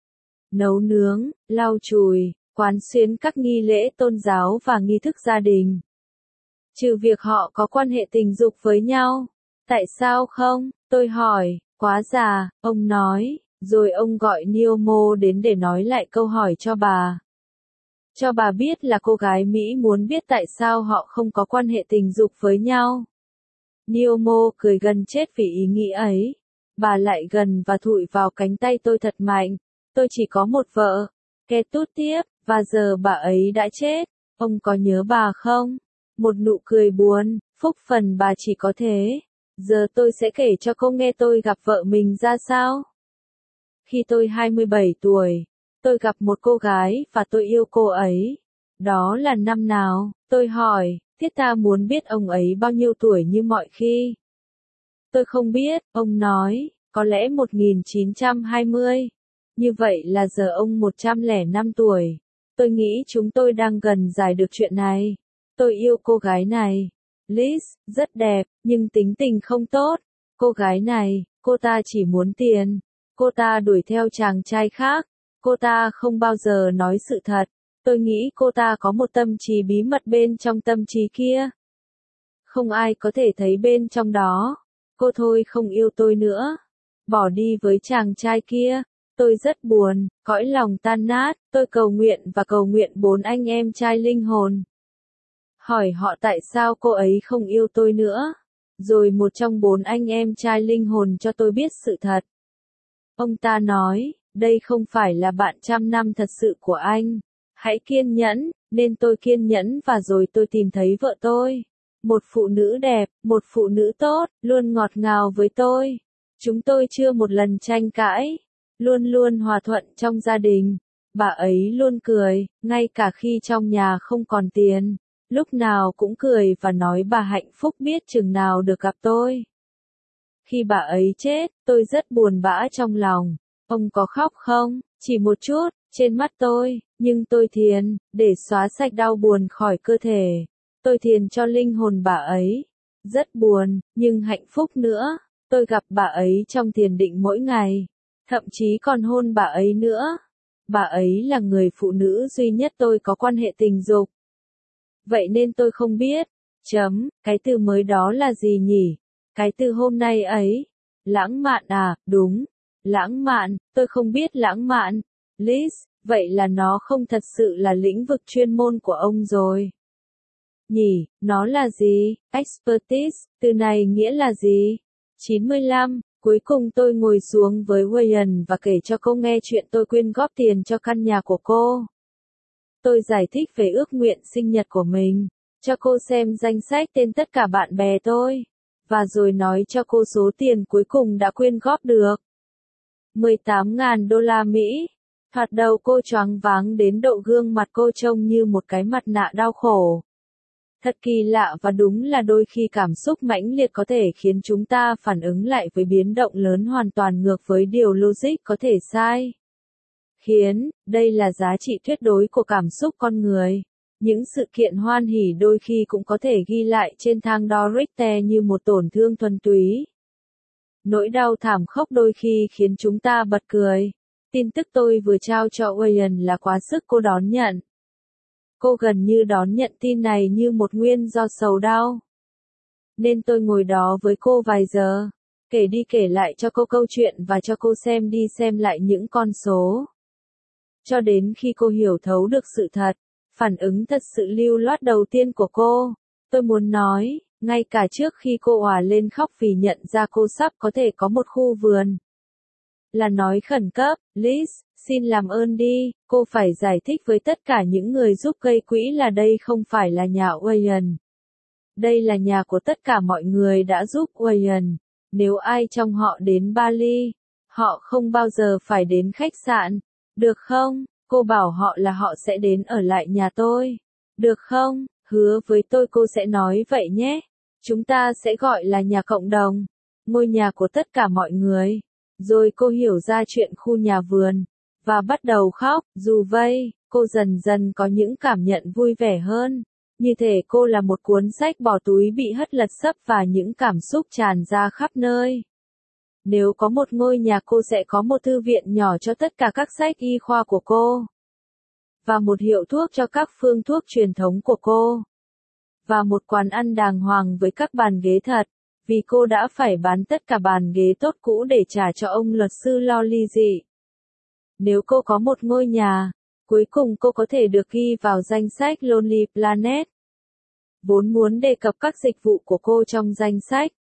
Nấu nướng, lau chùi, quán xuyến các nghi lễ tôn giáo và nghi thức gia đình. Trừ việc họ có quan hệ tình dục với nhau. Tại sao không? Tôi hỏi. Quá già, ông nói. Rồi ông gọi Niomo đến để nói lại câu hỏi cho bà. Cho bà biết là cô gái Mỹ muốn biết tại sao họ không có quan hệ tình dục với nhau. Niomo cười gần chết vì ý nghĩ ấy. Bà lại gần và thụi vào cánh tay tôi thật mạnh. Tôi chỉ có một vợ. Ketut tiếp, và giờ bà ấy đã chết. Ông có nhớ bà không? Một nụ cười buồn, phúc phần bà chỉ có thế. Giờ tôi sẽ kể cho cô nghe tôi gặp vợ mình ra sao. Khi tôi hai mươi bảy tuổi, tôi gặp một cô gái và tôi yêu cô ấy. Đó là năm nào? Tôi hỏi, thiết ta muốn biết ông ấy bao nhiêu tuổi như mọi khi. Tôi không biết, ông nói, có lẽ một nghìn chín trăm hai mươi. Như vậy là giờ ông một trăm lẻ năm tuổi. Tôi nghĩ chúng tôi đang gần giải được chuyện này. Tôi yêu cô gái này. Liz, rất đẹp, nhưng tính tình không tốt. Cô gái này, cô ta chỉ muốn tiền. Cô ta đuổi theo chàng trai khác. Cô ta không bao giờ nói sự thật. Tôi nghĩ cô ta có một tâm trí bí mật bên trong tâm trí kia. Không ai có thể thấy bên trong đó. Cô thôi không yêu tôi nữa. Bỏ đi với chàng trai kia. Tôi rất buồn, cõi lòng tan nát. Tôi cầu nguyện và cầu nguyện bốn anh em trai linh hồn. Hỏi họ tại sao cô ấy không yêu tôi nữa. Rồi một trong bốn anh em trai linh hồn cho tôi biết sự thật. Ông ta nói, đây không phải là bạn trăm năm thật sự của anh. Hãy kiên nhẫn, nên tôi kiên nhẫn và rồi tôi tìm thấy vợ tôi. Một phụ nữ đẹp, một phụ nữ tốt, luôn ngọt ngào với tôi. Chúng tôi chưa một lần tranh cãi, luôn luôn hòa thuận trong gia đình. Bà ấy luôn cười, ngay cả khi trong nhà không còn tiền. Lúc nào cũng cười và nói bà hạnh phúc biết chừng nào được gặp tôi. Khi bà ấy chết, tôi rất buồn bã trong lòng. Ông có khóc không? Chỉ một chút, trên mắt tôi, nhưng tôi thiền, để xóa sạch đau buồn khỏi cơ thể. Tôi thiền cho linh hồn bà ấy. Rất buồn, nhưng hạnh phúc nữa. Tôi gặp bà ấy trong thiền định mỗi ngày. Thậm chí còn hôn bà ấy nữa. Bà ấy là người phụ nữ duy nhất tôi có quan hệ tình dục. Vậy nên tôi không biết. Chấm, cái từ mới đó là gì nhỉ? Cái từ hôm nay ấy. Lãng mạn à, đúng. Lãng mạn, tôi không biết lãng mạn. Liz, vậy là nó không thật sự là lĩnh vực chuyên môn của ông rồi. Nhỉ, nó là gì? Expertise, từ này nghĩa là gì? chín mươi lăm, cuối cùng tôi ngồi xuống với Wayan và kể cho cô nghe chuyện tôi quyên góp tiền cho căn nhà của cô. Tôi giải thích về ước nguyện sinh nhật của mình, cho cô xem danh sách tên tất cả bạn bè tôi, và rồi nói cho cô số tiền cuối cùng đã quyên góp được. mười tám nghìn đô la Mỹ. Thoạt đầu cô choáng váng đến độ gương mặt cô trông như một cái mặt nạ đau khổ. Thật kỳ lạ và đúng là đôi khi cảm xúc mãnh liệt có thể khiến chúng ta phản ứng lại với biến động lớn hoàn toàn ngược với điều logic có thể sai. Khiến, đây là giá trị tuyệt đối của cảm xúc con người. Những sự kiện hoan hỉ đôi khi cũng có thể ghi lại trên thang đo Richter như một tổn thương thuần túy. Nỗi đau thảm khốc đôi khi khiến chúng ta bật cười. Tin tức tôi vừa trao cho Wayan là quá sức cô đón nhận. Cô gần như đón nhận tin này như một nguyên do sầu đau. Nên tôi ngồi đó với cô vài giờ, kể đi kể lại cho cô câu chuyện và cho cô xem đi xem lại những con số. Cho đến khi cô hiểu thấu được sự thật, phản ứng thật sự lưu loát đầu tiên của cô. Tôi muốn nói, ngay cả trước khi cô òa lên khóc vì nhận ra cô sắp có thể có một khu vườn. Là nói khẩn cấp, Liz, xin làm ơn đi, cô phải giải thích với tất cả những người giúp gây quỹ là đây không phải là nhà Wayan. Đây là nhà của tất cả mọi người đã giúp Wayan. Nếu ai trong họ đến Bali, họ không bao giờ phải đến khách sạn. Được không? Cô bảo họ là họ sẽ đến ở lại nhà tôi. Được không? Hứa với tôi cô sẽ nói vậy nhé. Chúng ta sẽ gọi là nhà cộng đồng. Ngôi nhà của tất cả mọi người. Rồi cô hiểu ra chuyện khu nhà vườn. Và bắt đầu khóc. Dù vậy, cô dần dần có những cảm nhận vui vẻ hơn. Như thể cô là một cuốn sách bỏ túi bị hất lật sấp và những cảm xúc tràn ra khắp nơi. Nếu có một ngôi nhà cô sẽ có một thư viện nhỏ cho tất cả các sách y khoa của cô. Và một hiệu thuốc cho các phương thuốc truyền thống của cô. Và một quán ăn đàng hoàng với các bàn ghế thật. Vì cô đã phải bán tất cả bàn ghế tốt cũ để trả cho ông luật sư lo ly dị. Nếu cô có một ngôi nhà, cuối cùng cô có thể được ghi vào danh sách Lonely Planet. Vốn muốn đề cập các dịch vụ của cô trong danh sách,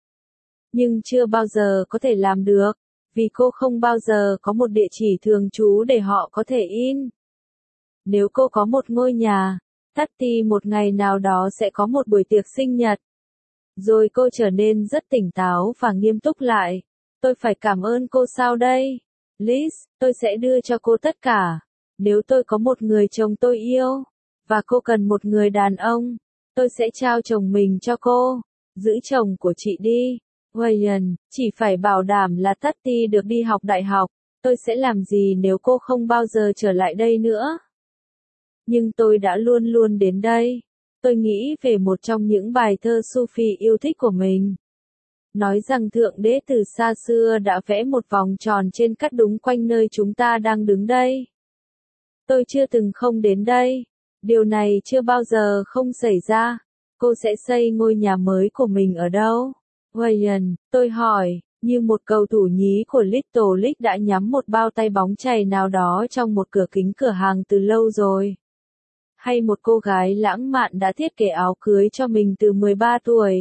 Nhưng chưa bao giờ có thể làm được, vì cô không bao giờ có một địa chỉ thường trú để họ có thể in. Nếu cô có một ngôi nhà, Tati một ngày nào đó sẽ có một buổi tiệc sinh nhật. Rồi cô trở nên rất tỉnh táo và nghiêm túc lại. Tôi phải cảm ơn cô sao đây? Liz, tôi sẽ đưa cho cô tất cả. Nếu tôi có một người chồng tôi yêu, và cô cần một người đàn ông, tôi sẽ trao chồng mình cho cô. Giữ chồng của chị đi. Ryan, chỉ phải bảo đảm là Tati được đi học đại học. Tôi sẽ làm gì nếu cô không bao giờ trở lại đây nữa? Nhưng tôi đã luôn luôn đến đây. Tôi nghĩ về một trong những bài thơ Sufi yêu thích của mình. Nói rằng Thượng Đế từ xa xưa đã vẽ một vòng tròn trên cát đúng quanh nơi chúng ta đang đứng đây. Tôi chưa từng không đến đây. Điều này chưa bao giờ không xảy ra. Cô sẽ xây ngôi nhà mới của mình ở đâu? Ryan, tôi hỏi, như một cầu thủ nhí của Little League đã nhắm một bao tay bóng chày nào đó trong một cửa kính cửa hàng từ lâu rồi. Hay một cô gái lãng mạn đã thiết kế áo cưới cho mình từ mười ba tuổi.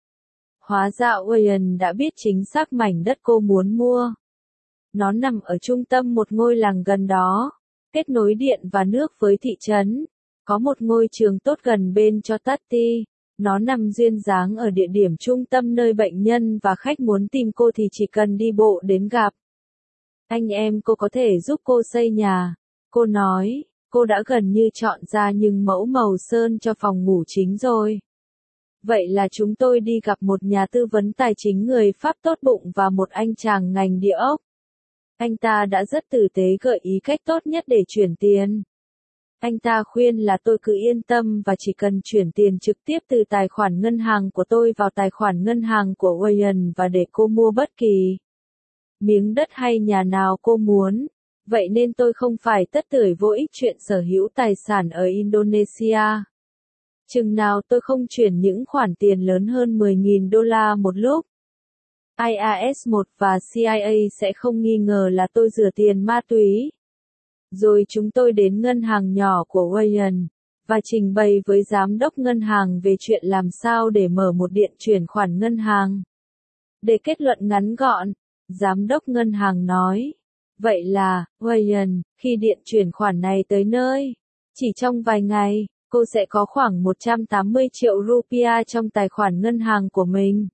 Hóa ra Ryan đã biết chính xác mảnh đất cô muốn mua. Nó nằm ở trung tâm một ngôi làng gần đó, kết nối điện và nước với thị trấn. Có một ngôi trường tốt gần bên cho Tati. Nó nằm duyên dáng ở địa điểm trung tâm nơi bệnh nhân và khách muốn tìm cô thì chỉ cần đi bộ đến gặp. Anh em cô có thể giúp cô xây nhà. Cô nói, cô đã gần như chọn ra những mẫu màu sơn cho phòng ngủ chính rồi. Vậy là chúng tôi đi gặp một nhà tư vấn tài chính người Pháp tốt bụng và một anh chàng ngành địa ốc. Anh ta đã rất tử tế gợi ý cách tốt nhất để chuyển tiền. Anh ta khuyên là tôi cứ yên tâm và chỉ cần chuyển tiền trực tiếp từ tài khoản ngân hàng của tôi vào tài khoản ngân hàng của Ryan và để cô mua bất kỳ miếng đất hay nhà nào cô muốn. Vậy nên tôi không phải tất tưởi vô ích chuyện sở hữu tài sản ở Indonesia. Chừng nào tôi không chuyển những khoản tiền lớn hơn mười nghìn đô la một lúc, I R S một và C I A sẽ không nghi ngờ là tôi rửa tiền ma túy. Rồi chúng tôi đến ngân hàng nhỏ của Ryan, và trình bày với giám đốc ngân hàng về chuyện làm sao để mở một điện chuyển khoản ngân hàng. Để kết luận ngắn gọn, giám đốc ngân hàng nói, vậy là, Ryan, khi điện chuyển khoản này tới nơi, chỉ trong vài ngày, cô sẽ có khoảng một trăm tám mươi triệu rupiah trong tài khoản ngân hàng của mình.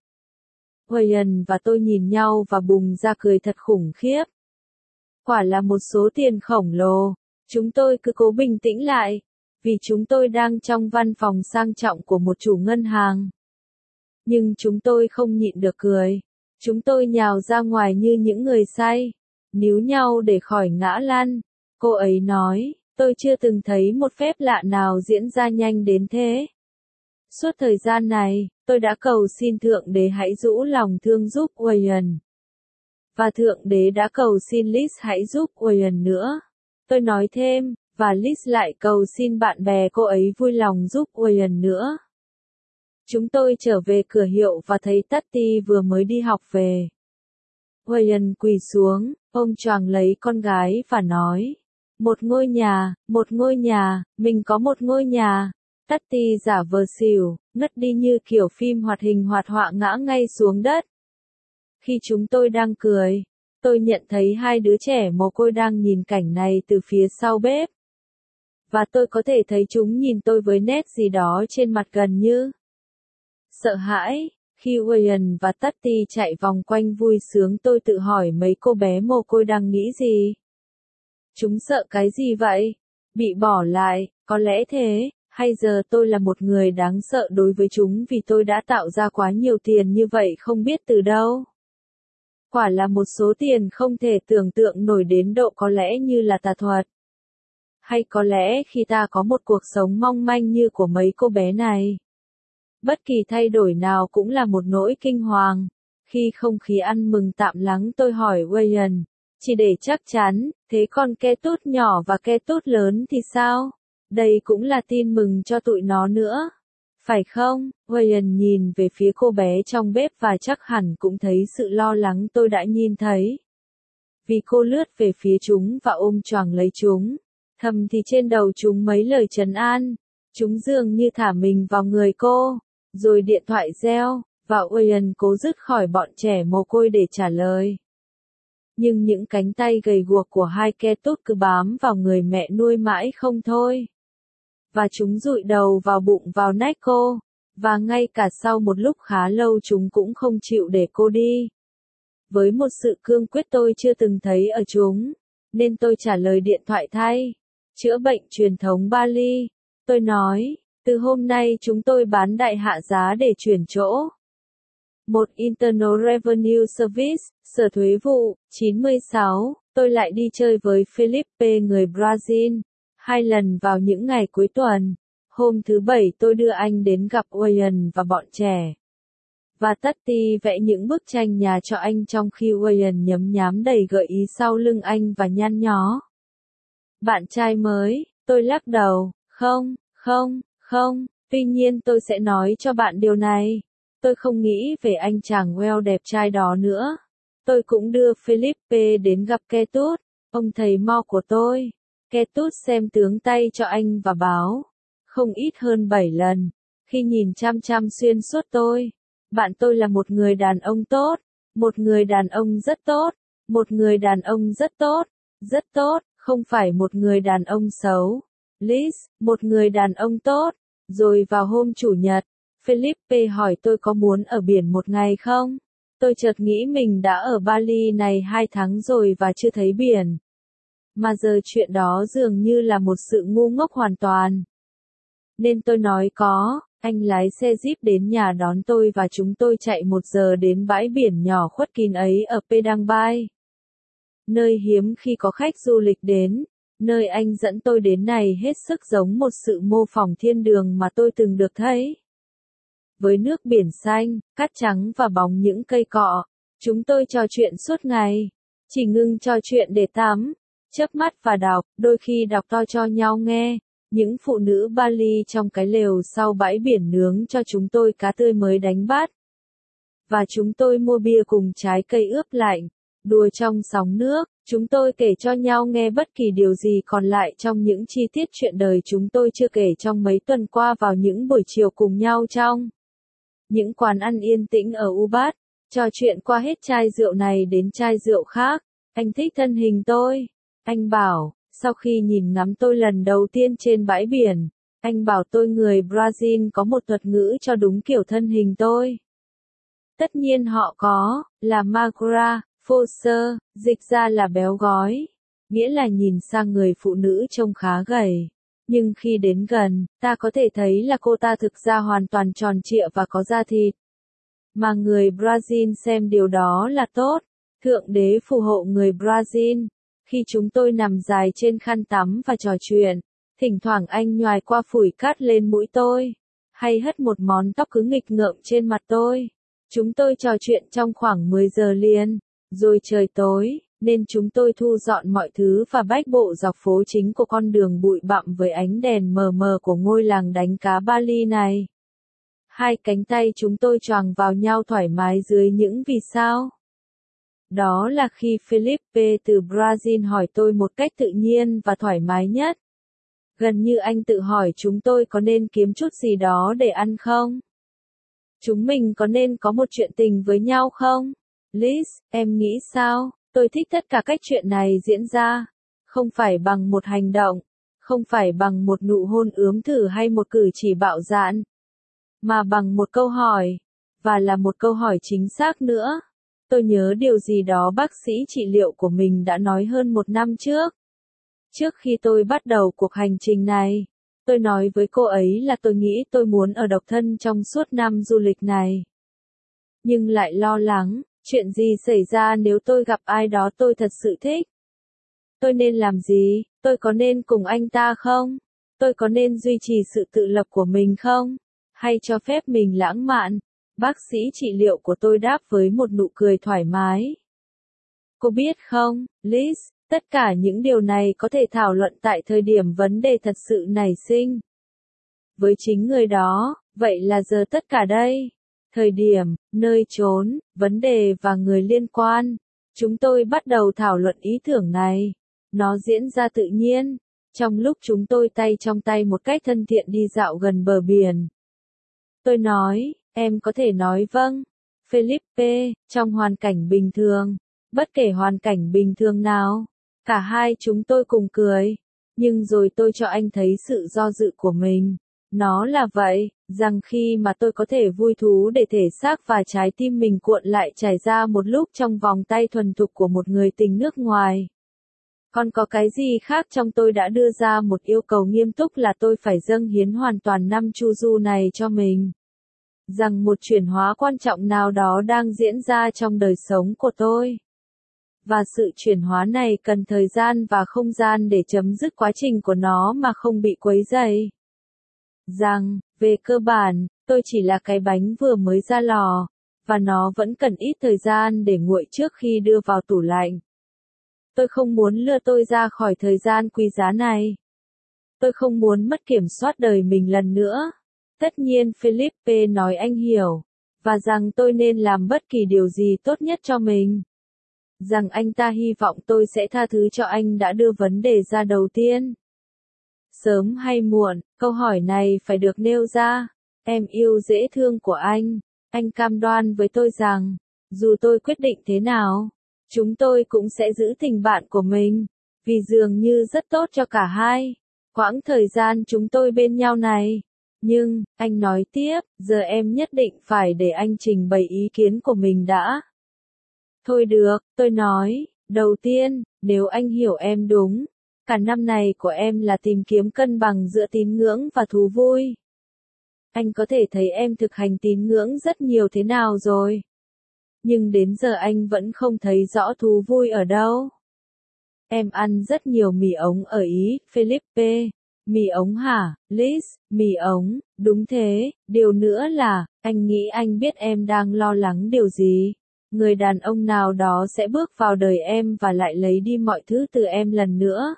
Ryan và tôi nhìn nhau và bùng ra cười thật khủng khiếp. Quả là một số tiền khổng lồ. Chúng tôi cứ cố bình tĩnh lại, vì chúng tôi đang trong văn phòng sang trọng của một chủ ngân hàng. Nhưng chúng tôi không nhịn được cười. Chúng tôi nhào ra ngoài như những người say, níu nhau để khỏi ngã lăn. Cô ấy nói, tôi chưa từng thấy một phép lạ nào diễn ra nhanh đến thế. Suốt thời gian này, tôi đã cầu xin Thượng Đế hãy rũ lòng thương giúp Ryan. Và Thượng Đế đã cầu xin Liz hãy giúp Ryan nữa. Tôi nói thêm, và Liz lại cầu xin bạn bè cô ấy vui lòng giúp Ryan nữa. Chúng tôi trở về cửa hiệu và thấy Tati vừa mới đi học về. Ryan quỳ xuống, ôm choàng lấy con gái và nói, một ngôi nhà, một ngôi nhà, mình có một ngôi nhà. Tati giả vờ xỉu, ngất đi như kiểu phim hoạt hình hoạt họa ngã ngay xuống đất. Khi chúng tôi đang cười, tôi nhận thấy hai đứa trẻ mồ côi đang nhìn cảnh này từ phía sau bếp. Và tôi có thể thấy chúng nhìn tôi với nét gì đó trên mặt gần như sợ hãi. Khi Ryan và Tati chạy vòng quanh vui sướng tôi tự hỏi mấy cô bé mồ côi đang nghĩ gì. Chúng sợ cái gì vậy? Bị bỏ lại, có lẽ thế, hay giờ tôi là một người đáng sợ đối với chúng vì tôi đã tạo ra quá nhiều tiền như vậy không biết từ đâu. Quả là một số tiền không thể tưởng tượng nổi đến độ có lẽ như là tà thuật. Hay có lẽ khi ta có một cuộc sống mong manh như của mấy cô bé này. Bất kỳ thay đổi nào cũng là một nỗi kinh hoàng. Khi không khí ăn mừng tạm lắng tôi hỏi Ryan, chỉ để chắc chắn, thế còn ke tút nhỏ và ke tút lớn thì sao? Đây cũng là tin mừng cho tụi nó nữa. Phải không? Ryan nhìn về phía cô bé trong bếp và chắc hẳn cũng thấy sự lo lắng tôi đã nhìn thấy. Vì cô lướt về phía chúng và ôm choàng lấy chúng. Thầm thì trên đầu chúng mấy lời trấn an. Chúng dường như thả mình vào người cô. Rồi điện thoại reo, Và Owen cố dứt khỏi bọn trẻ mồ côi để trả lời. Nhưng những cánh tay gầy guộc của hai Ketut cứ bám vào người mẹ nuôi mãi không thôi. Và chúng dụi đầu vào bụng vào nách cô. Và ngay cả sau một lúc khá lâu chúng cũng không chịu để cô đi. Với một sự cương quyết tôi chưa từng thấy ở chúng, nên tôi trả lời điện thoại thay. Chữa bệnh truyền thống Bali. Tôi nói, từ hôm nay chúng tôi bán đại hạ giá để chuyển chỗ. Một Internal Revenue Service, Sở Thuế vụ, chín mươi sáu, tôi lại đi chơi với Felipe người Brazil, hai lần vào những ngày cuối tuần. Hôm thứ Bảy tôi đưa anh đến gặp Wayne và bọn trẻ. Và Tati vẽ những bức tranh nhà cho anh trong khi Wayne nhấm nhám đầy gợi ý sau lưng anh và nhăn nhó. Bạn trai mới, tôi lắc đầu, không, không, không, tuy nhiên tôi sẽ nói cho bạn điều này. Tôi không nghĩ về anh chàng Well đẹp trai đó nữa. Tôi cũng đưa Felipe đến gặp Ketut, ông thầy mo của tôi. Ketut xem tướng tay cho anh và báo. Không ít hơn bảy lần. Khi nhìn chăm chăm xuyên suốt tôi. Bạn tôi là một người đàn ông tốt. Một người đàn ông rất tốt. Một người đàn ông rất tốt. Rất tốt, không phải một người đàn ông xấu. Liz, một người đàn ông tốt. Rồi vào hôm Chủ nhật, Felipe hỏi tôi có muốn ở biển một ngày không? Tôi chợt nghĩ mình đã ở Bali này hai tháng rồi và chưa thấy biển. Mà giờ chuyện đó dường như là một sự ngu ngốc hoàn toàn. Nên tôi nói có, anh lái xe Jeep đến nhà đón tôi và chúng tôi chạy một giờ đến bãi biển nhỏ khuất kín ấy ở Padang Bai. Nơi hiếm khi có khách du lịch đến, nơi anh dẫn tôi đến này hết sức giống một sự mô phỏng thiên đường mà tôi từng được thấy. Với nước biển xanh, cát trắng và bóng những cây cọ, chúng tôi trò chuyện suốt ngày. Chỉ ngưng trò chuyện để tắm, chớp mắt và đọc, đôi khi đọc to cho nhau nghe. Những phụ nữ Bali trong cái lều sau bãi biển nướng cho chúng tôi cá tươi mới đánh bắt. Và chúng tôi mua bia cùng trái cây ướp lạnh, đùa trong sóng nước. Chúng tôi kể cho nhau nghe bất kỳ điều gì còn lại trong những chi tiết chuyện đời chúng tôi chưa kể trong mấy tuần qua vào những buổi chiều cùng nhau trong những quán ăn yên tĩnh ở Ubud, trò chuyện qua hết chai rượu này đến chai rượu khác. Anh thích thân hình tôi. Anh bảo, sau khi nhìn ngắm tôi lần đầu tiên trên bãi biển, anh bảo tôi người Brazil có một thuật ngữ cho đúng kiểu thân hình tôi. Tất nhiên họ có, là magra, phô sơ, dịch ra là béo gói, nghĩa là nhìn sang người phụ nữ trông khá gầy. Nhưng khi đến gần, ta có thể thấy là cô ta thực ra hoàn toàn tròn trịa và có da thịt. Mà người Brazil xem điều đó là tốt. Thượng đế phù hộ người Brazil. Khi chúng tôi nằm dài trên khăn tắm và trò chuyện, thỉnh thoảng anh nhoài qua phủi cát lên mũi tôi, hay hất một món tóc cứ nghịch ngợm trên mặt tôi. Chúng tôi trò chuyện trong khoảng mười giờ liền, rồi trời tối, nên chúng tôi thu dọn mọi thứ và bách bộ dọc phố chính của con đường bụi bặm với ánh đèn mờ mờ của ngôi làng đánh cá Bali này. Hai cánh tay chúng tôi choàng vào nhau thoải mái dưới những vì sao. Đó là khi Felipe từ Brazil hỏi tôi một cách tự nhiên và thoải mái nhất. Gần như anh tự hỏi chúng tôi có nên kiếm chút gì đó để ăn không? Chúng mình có nên có một chuyện tình với nhau không? Liz, em nghĩ sao? Tôi thích tất cả cách chuyện này diễn ra. Không phải bằng một hành động. Không phải bằng một nụ hôn ướm thử hay một cử chỉ bạo dạn. Mà bằng một câu hỏi. Và là một câu hỏi chính xác nữa. Tôi nhớ điều gì đó bác sĩ trị liệu của mình đã nói hơn một năm trước. Trước khi tôi bắt đầu cuộc hành trình này, tôi nói với cô ấy là tôi nghĩ tôi muốn ở độc thân trong suốt năm du lịch này. Nhưng lại lo lắng, chuyện gì xảy ra nếu tôi gặp ai đó tôi thật sự thích? Tôi nên làm gì? Tôi có nên cùng anh ta không? Tôi có nên duy trì sự tự lập của mình không? Hay cho phép mình lãng mạn? Bác sĩ trị liệu của tôi đáp với một nụ cười thoải mái. Cô biết không, Liz, tất cả những điều này có thể thảo luận tại thời điểm vấn đề thật sự nảy sinh. Với chính người đó, vậy là giờ tất cả đây. Thời điểm, nơi chốn, vấn đề và người liên quan. Chúng tôi bắt đầu thảo luận ý tưởng này. Nó diễn ra tự nhiên, trong lúc chúng tôi tay trong tay một cách thân thiện đi dạo gần bờ biển. Tôi nói, Em có thể nói vâng. Felipe, trong hoàn cảnh bình thường, bất kể hoàn cảnh bình thường nào, cả hai chúng tôi cùng cười. Nhưng rồi tôi cho anh thấy sự do dự của mình. Nó là vậy, rằng khi mà tôi có thể vui thú để thể xác và trái tim mình cuộn lại trải ra một lúc trong vòng tay thuần thục của một người tình nước ngoài. Còn có cái gì khác trong tôi đã đưa ra một yêu cầu nghiêm túc là tôi phải dâng hiến hoàn toàn năm chu du này cho mình. Rằng một chuyển hóa quan trọng nào đó đang diễn ra trong đời sống của tôi. Và sự chuyển hóa này cần thời gian và không gian để chấm dứt quá trình của nó mà không bị quấy rầy. Rằng, về cơ bản, tôi chỉ là cái bánh vừa mới ra lò, và nó vẫn cần ít thời gian để nguội trước khi đưa vào tủ lạnh. Tôi không muốn lừa tôi ra khỏi thời gian quý giá này. Tôi không muốn mất kiểm soát đời mình lần nữa. Tất nhiên Felipe nói anh hiểu, và rằng tôi nên làm bất kỳ điều gì tốt nhất cho mình. Rằng anh ta hy vọng tôi sẽ tha thứ cho anh đã đưa vấn đề ra đầu tiên. Sớm hay muộn, câu hỏi này phải được nêu ra. Em yêu dễ thương của anh. Anh cam đoan với tôi rằng, dù tôi quyết định thế nào, chúng tôi cũng sẽ giữ tình bạn của mình, vì dường như rất tốt cho cả hai. Quãng thời gian chúng tôi bên nhau này. Nhưng, anh nói tiếp, giờ em nhất định phải để anh trình bày ý kiến của mình đã. Thôi được, tôi nói, đầu tiên, nếu anh hiểu em đúng, cả năm này của em là tìm kiếm cân bằng giữa tín ngưỡng và thú vui. Anh có thể thấy em thực hành tín ngưỡng rất nhiều thế nào rồi. Nhưng đến giờ anh vẫn không thấy rõ thú vui ở đâu. Em ăn rất nhiều mì ống ở Ý, Felipe. Mì ống hả, Liz, mì ống, đúng thế, điều nữa là, anh nghĩ anh biết em đang lo lắng điều gì. Người đàn ông nào đó sẽ bước vào đời em và lại lấy đi mọi thứ từ em lần nữa.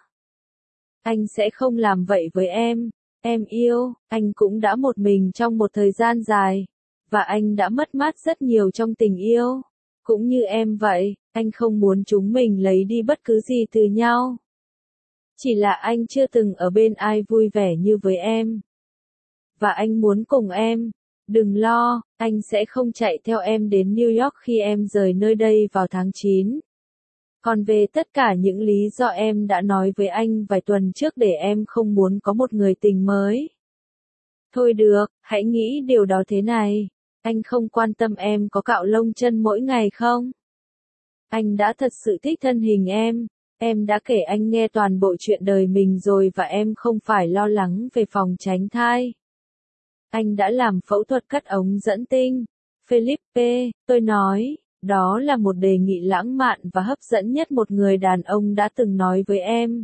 Anh sẽ không làm vậy với em. Em yêu, anh cũng đã một mình trong một thời gian dài. Và anh đã mất mát rất nhiều trong tình yêu. Cũng như em vậy, anh không muốn chúng mình lấy đi bất cứ gì từ nhau. Chỉ là anh chưa từng ở bên ai vui vẻ như với em. Và anh muốn cùng em. Đừng lo, anh sẽ không chạy theo em đến New York khi em rời nơi đây vào tháng chín. Còn về tất cả những lý do em đã nói với anh vài tuần trước để em không muốn có một người tình mới. Thôi được, hãy nghĩ điều đó thế này. Anh không quan tâm em có cạo lông chân mỗi ngày không? Anh đã thật sự thích thân hình em. Em đã kể anh nghe toàn bộ chuyện đời mình rồi và em không phải lo lắng về phòng tránh thai. Anh đã làm phẫu thuật cắt ống dẫn tinh. Felipe, tôi nói, đó là một đề nghị lãng mạn và hấp dẫn nhất một người đàn ông đã từng nói với em.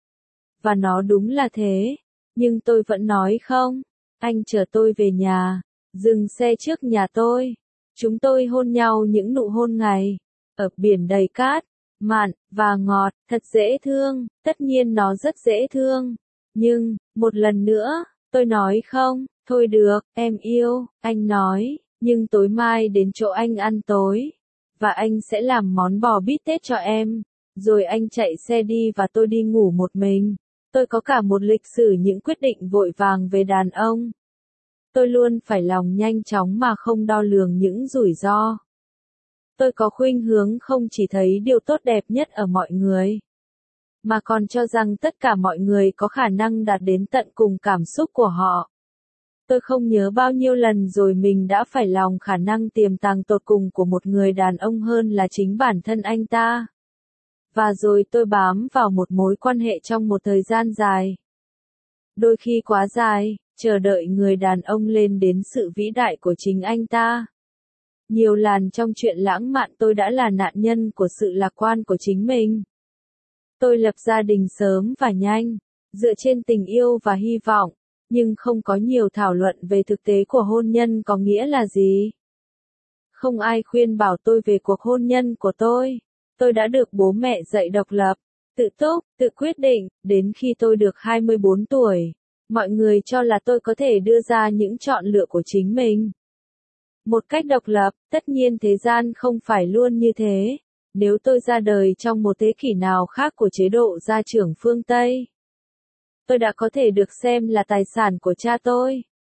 Và nó đúng là thế. Nhưng tôi vẫn nói không. Anh chở tôi về nhà. Dừng xe trước nhà tôi. Chúng tôi hôn nhau những nụ hôn ngày. Ở biển đầy cát. Mặn, và ngọt, thật dễ thương, tất nhiên nó rất dễ thương. Nhưng, một lần nữa, tôi nói không, thôi được, em yêu, anh nói, nhưng tối mai đến chỗ anh ăn tối. Và anh sẽ làm món bò bít tết cho em. Rồi anh chạy xe đi và tôi đi ngủ một mình. Tôi có cả một lịch sử những quyết định vội vàng về đàn ông. Tôi luôn phải lòng nhanh chóng mà không đo lường những rủi ro. Tôi có khuynh hướng không chỉ thấy điều tốt đẹp nhất ở mọi người, mà còn cho rằng tất cả mọi người có khả năng đạt đến tận cùng cảm xúc của họ. Tôi không nhớ bao nhiêu lần rồi mình đã phải lòng khả năng tiềm tàng tột cùng của một người đàn ông hơn là chính bản thân anh ta. Và rồi tôi bám vào một mối quan hệ trong một thời gian dài. Đôi khi quá dài, chờ đợi người đàn ông lên đến sự vĩ đại của chính anh ta. Nhiều lần trong chuyện lãng mạn tôi đã là nạn nhân của sự lạc quan của chính mình. Tôi lập gia đình sớm và nhanh, dựa trên tình yêu và hy vọng, nhưng không có nhiều thảo luận về thực tế của hôn nhân có nghĩa là gì. Không ai khuyên bảo tôi về cuộc hôn nhân của tôi. Tôi đã được bố mẹ dạy độc lập, tự túc, tự quyết định, đến khi tôi được hai mươi bốn tuổi. Mọi người cho là tôi có thể đưa ra những chọn lựa của chính mình. Một cách độc lập, tất nhiên thế gian không phải luôn như thế. Nếu tôi ra đời trong một thế kỷ nào khác của chế độ gia trưởng phương Tây, tôi đã có thể được xem là tài sản của cha tôi.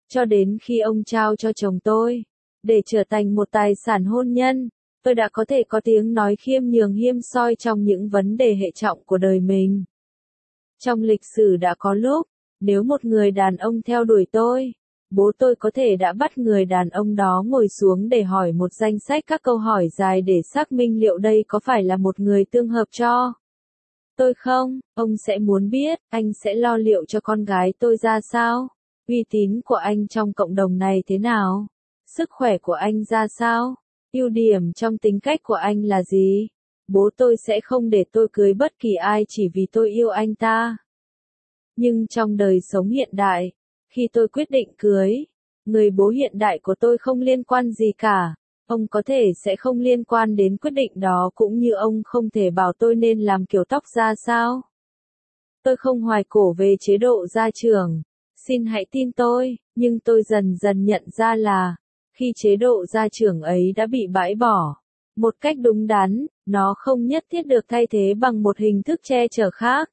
Cho đến khi ông trao cho chồng tôi, để trở thành một tài sản hôn nhân, tôi đã có thể có tiếng nói khiêm nhường hiêm soi trong những vấn đề hệ trọng của đời mình. Trong lịch sử đã có lúc, nếu một người đàn ông theo đuổi tôi, bố tôi có thể đã bắt người đàn ông đó ngồi xuống để hỏi một danh sách các câu hỏi dài để xác minh liệu đây có phải là một người tương hợp cho tôi không. Ông sẽ muốn biết, anh sẽ lo liệu cho con gái tôi ra sao? Uy tín của anh trong cộng đồng này thế nào? Sức khỏe của anh ra sao? Ưu điểm trong tính cách của anh là gì? Bố tôi sẽ không để tôi cưới bất kỳ ai chỉ vì tôi yêu anh ta. Nhưng trong đời sống hiện đại, khi tôi quyết định cưới, người bố hiện đại của tôi không liên quan gì cả. Ông có thể sẽ không liên quan đến quyết định đó cũng như ông không thể bảo tôi nên làm kiểu tóc ra sao. Tôi không hoài cổ về chế độ gia trưởng, xin hãy tin tôi, nhưng tôi dần dần nhận ra là, khi chế độ gia trưởng ấy đã bị bãi bỏ, một cách đúng đắn, nó không nhất thiết được thay thế bằng một hình thức che chở khác.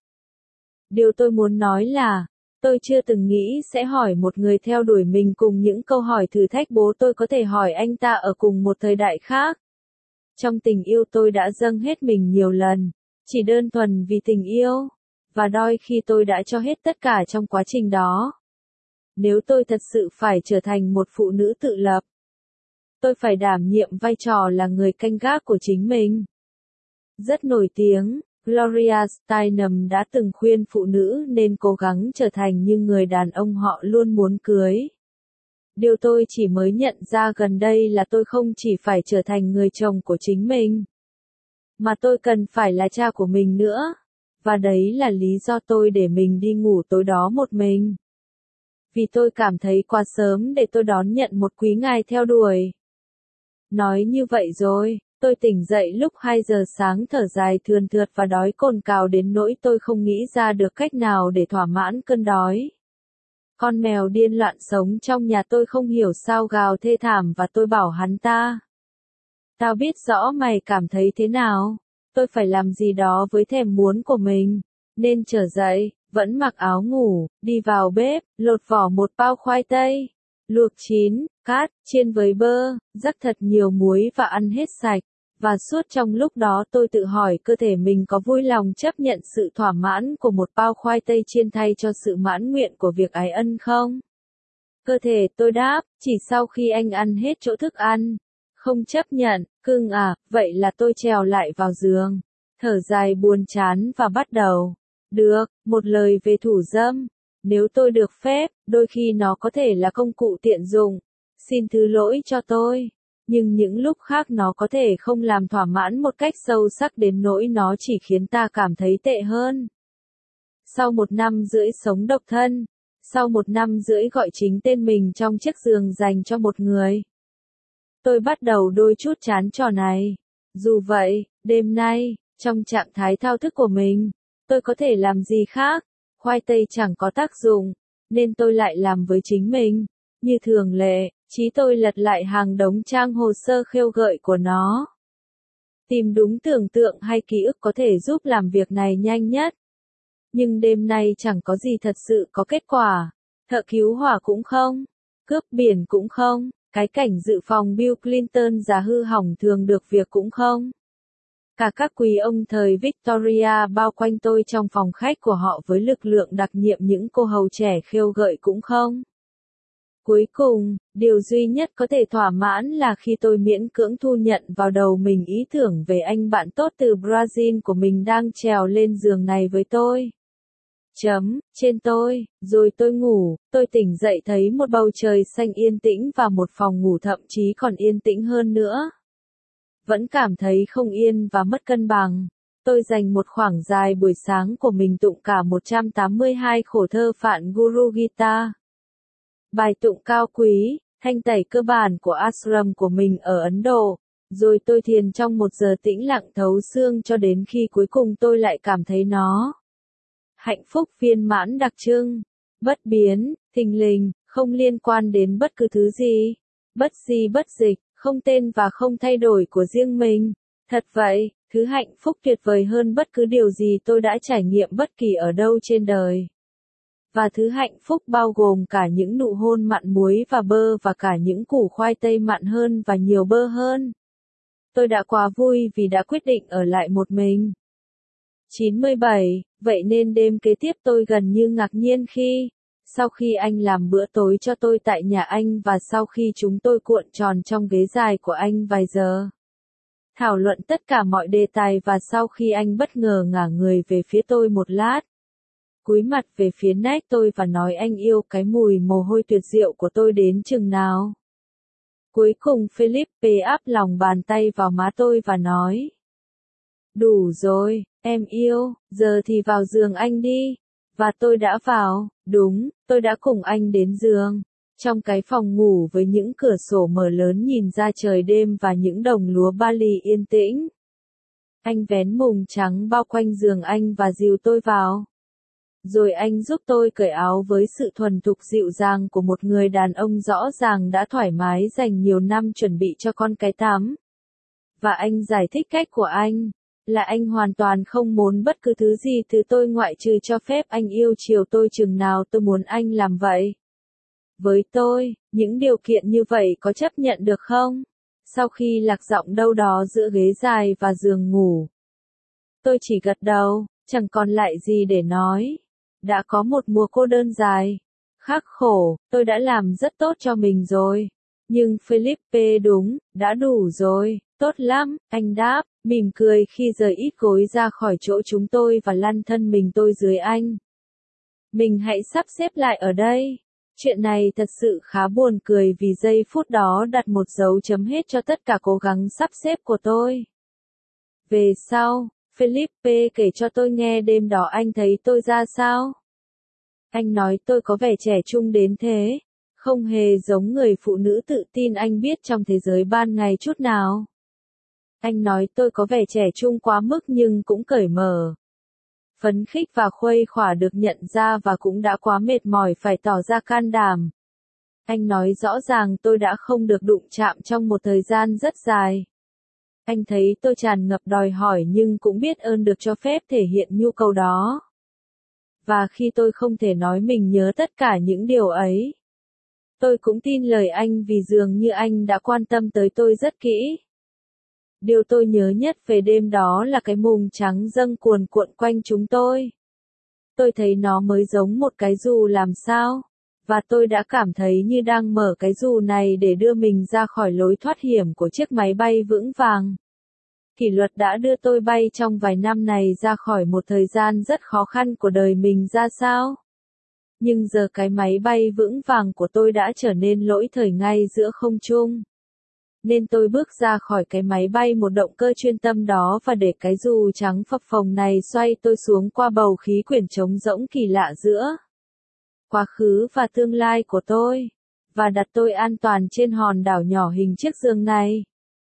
Điều tôi muốn nói là, tôi chưa từng nghĩ sẽ hỏi một người theo đuổi mình cùng những câu hỏi thử thách bố tôi có thể hỏi anh ta ở cùng một thời đại khác. Trong tình yêu tôi đã dâng hết mình nhiều lần, chỉ đơn thuần vì tình yêu, và đôi khi tôi đã cho hết tất cả trong quá trình đó. Nếu tôi thật sự phải trở thành một phụ nữ tự lập, tôi phải đảm nhiệm vai trò là người canh gác của chính mình. Rất nổi tiếng, Gloria Steinem đã từng khuyên phụ nữ nên cố gắng trở thành như người đàn ông họ luôn muốn cưới. Điều tôi chỉ mới nhận ra gần đây là tôi không chỉ phải trở thành người chồng của chính mình, mà tôi cần phải là cha của mình nữa. Và đấy là lý do tôi để mình đi ngủ tối đó một mình. Vì tôi cảm thấy quá sớm để tôi đón nhận một quý ngài theo đuổi. Nói như vậy rồi, tôi tỉnh dậy lúc hai giờ sáng thở dài thườn thượt và đói cồn cào đến nỗi tôi không nghĩ ra được cách nào để thỏa mãn cơn đói. Con mèo điên loạn sống trong nhà tôi không hiểu sao gào thê thảm và tôi bảo hắn ta. Tao biết rõ mày cảm thấy thế nào, tôi phải làm gì đó với thèm muốn của mình, nên trở dậy, vẫn mặc áo ngủ, đi vào bếp, lột vỏ một bao khoai tây, luộc chín, cát, chiên với bơ, rắc thật nhiều muối và ăn hết sạch. Và suốt trong lúc đó tôi tự hỏi cơ thể mình có vui lòng chấp nhận sự thỏa mãn của một bao khoai tây chiên thay cho sự mãn nguyện của việc ái ân không? Cơ thể tôi đáp, chỉ sau khi anh ăn hết chỗ thức ăn. Không chấp nhận, cưng à, vậy là tôi trèo lại vào giường, thở dài buồn chán và bắt đầu. Được, một lời về thủ dâm. Nếu tôi được phép, đôi khi nó có thể là công cụ tiện dụng. Xin thứ lỗi cho tôi. Nhưng những lúc khác nó có thể không làm thỏa mãn một cách sâu sắc đến nỗi nó chỉ khiến ta cảm thấy tệ hơn. Sau một năm rưỡi sống độc thân, sau một năm rưỡi gọi chính tên mình trong chiếc giường dành cho một người, tôi bắt đầu đôi chút chán trò này. Dù vậy, đêm nay, trong trạng thái thao thức của mình, tôi có thể làm gì khác? Khoai tây chẳng có tác dụng, nên tôi lại làm với chính mình. Như thường lệ, trí tôi lật lại hàng đống trang hồ sơ khêu gợi của nó. Tìm đúng tưởng tượng hay ký ức có thể giúp làm việc này nhanh nhất. Nhưng đêm nay chẳng có gì thật sự có kết quả. Thợ cứu hỏa cũng không. Cướp biển cũng không. Cái cảnh dự phòng Bill Clinton già hư hỏng thường được việc cũng không. Cả các quý ông thời Victoria bao quanh tôi trong phòng khách của họ với lực lượng đặc nhiệm những cô hầu trẻ khêu gợi cũng không. Cuối cùng, điều duy nhất có thể thỏa mãn là khi tôi miễn cưỡng thu nhận vào đầu mình ý tưởng về anh bạn tốt từ Brazil của mình đang trèo lên giường này với tôi. Chấm, trên tôi, rồi tôi ngủ, tôi tỉnh dậy thấy một bầu trời xanh yên tĩnh và một phòng ngủ thậm chí còn yên tĩnh hơn nữa. Vẫn cảm thấy không yên và mất cân bằng. Tôi dành một khoảng dài buổi sáng của mình tụng cả một trăm tám mươi hai khổ thơ Phạn Guru Gita. Bài tụng cao quý, thanh tẩy cơ bản của ashram của mình ở Ấn Độ. Rồi tôi thiền trong một giờ tĩnh lặng thấu xương cho đến khi cuối cùng tôi lại cảm thấy nó. Hạnh phúc viên mãn đặc trưng, bất biến, thình lình, không liên quan đến bất cứ thứ gì, bất di bất dịch, không tên và không thay đổi của riêng mình. Thật vậy, thứ hạnh phúc tuyệt vời hơn bất cứ điều gì tôi đã trải nghiệm bất kỳ ở đâu trên đời. Và thứ hạnh phúc bao gồm cả những nụ hôn mặn muối và bơ và cả những củ khoai tây mặn hơn và nhiều bơ hơn. Tôi đã quá vui vì đã quyết định ở lại một mình. chín mươi bảy, vậy nên đêm kế tiếp tôi gần như ngạc nhiên khi, sau khi anh làm bữa tối cho tôi tại nhà anh và sau khi chúng tôi cuộn tròn trong ghế dài của anh vài giờ, thảo luận tất cả mọi đề tài và sau khi anh bất ngờ ngả người về phía tôi một lát, cúi mặt về phía nách tôi và nói anh yêu cái mùi mồ hôi tuyệt diệu của tôi đến chừng nào. Cuối cùng Philippe áp lòng bàn tay vào má tôi và nói. Đủ rồi, em yêu, giờ thì vào giường anh đi. Và tôi đã vào, đúng, tôi đã cùng anh đến giường. Trong cái phòng ngủ với những cửa sổ mở lớn nhìn ra trời đêm và những đồng lúa Bali yên tĩnh. Anh vén mùng trắng bao quanh giường anh và dìu tôi vào. Rồi anh giúp tôi cởi áo với sự thuần thục dịu dàng của một người đàn ông rõ ràng đã thoải mái dành nhiều năm chuẩn bị cho con cái tắm. Và anh giải thích cách của anh, là anh hoàn toàn không muốn bất cứ thứ gì từ tôi ngoại trừ cho phép anh yêu chiều tôi chừng nào tôi muốn anh làm vậy. Với tôi, những điều kiện như vậy có chấp nhận được không? Sau khi lạc giọng đâu đó giữa ghế dài và giường ngủ, tôi chỉ gật đầu, chẳng còn lại gì để nói. Đã có một mùa cô đơn dài, khắc khổ, tôi đã làm rất tốt cho mình rồi. Nhưng Philippe đúng, đã đủ rồi, tốt lắm, anh đáp, mỉm cười khi rời ít gối ra khỏi chỗ chúng tôi và lăn thân mình tôi dưới anh. Mình hãy sắp xếp lại ở đây. Chuyện này thật sự khá buồn cười vì giây phút đó đặt một dấu chấm hết cho tất cả cố gắng sắp xếp của tôi. Về sau, Philippe kể cho tôi nghe đêm đó anh thấy tôi ra sao. Anh nói tôi có vẻ trẻ trung đến thế, không hề giống người phụ nữ tự tin anh biết trong thế giới ban ngày chút nào. Anh nói tôi có vẻ trẻ trung quá mức nhưng cũng cởi mở, phấn khích và khuây khỏa được nhận ra và cũng đã quá mệt mỏi phải tỏ ra can đảm. Anh nói rõ ràng tôi đã không được đụng chạm trong một thời gian rất dài. Anh thấy tôi tràn ngập đòi hỏi nhưng cũng biết ơn được cho phép thể hiện nhu cầu đó. Và khi tôi không thể nói mình nhớ tất cả những điều ấy, tôi cũng tin lời anh vì dường như anh đã quan tâm tới tôi rất kỹ. Điều tôi nhớ nhất về đêm đó là cái mùng trắng dâng cuồn cuộn quanh chúng tôi. Tôi thấy nó mới giống một cái dù làm sao, và tôi đã cảm thấy như đang mở cái dù này để đưa mình ra khỏi lối thoát hiểm của chiếc máy bay vững vàng. Kỷ luật đã đưa tôi bay trong vài năm này ra khỏi một thời gian rất khó khăn của đời mình ra sao? Nhưng giờ cái máy bay vững vàng của tôi đã trở nên lỗi thời ngay giữa không trung. Nên tôi bước ra khỏi cái máy bay một động cơ chuyên tâm đó và để cái dù trắng phập phồng này xoay tôi xuống qua bầu khí quyển trống rỗng kỳ lạ giữa quá khứ và tương lai của tôi, và đặt tôi an toàn trên hòn đảo nhỏ hình chiếc giường này.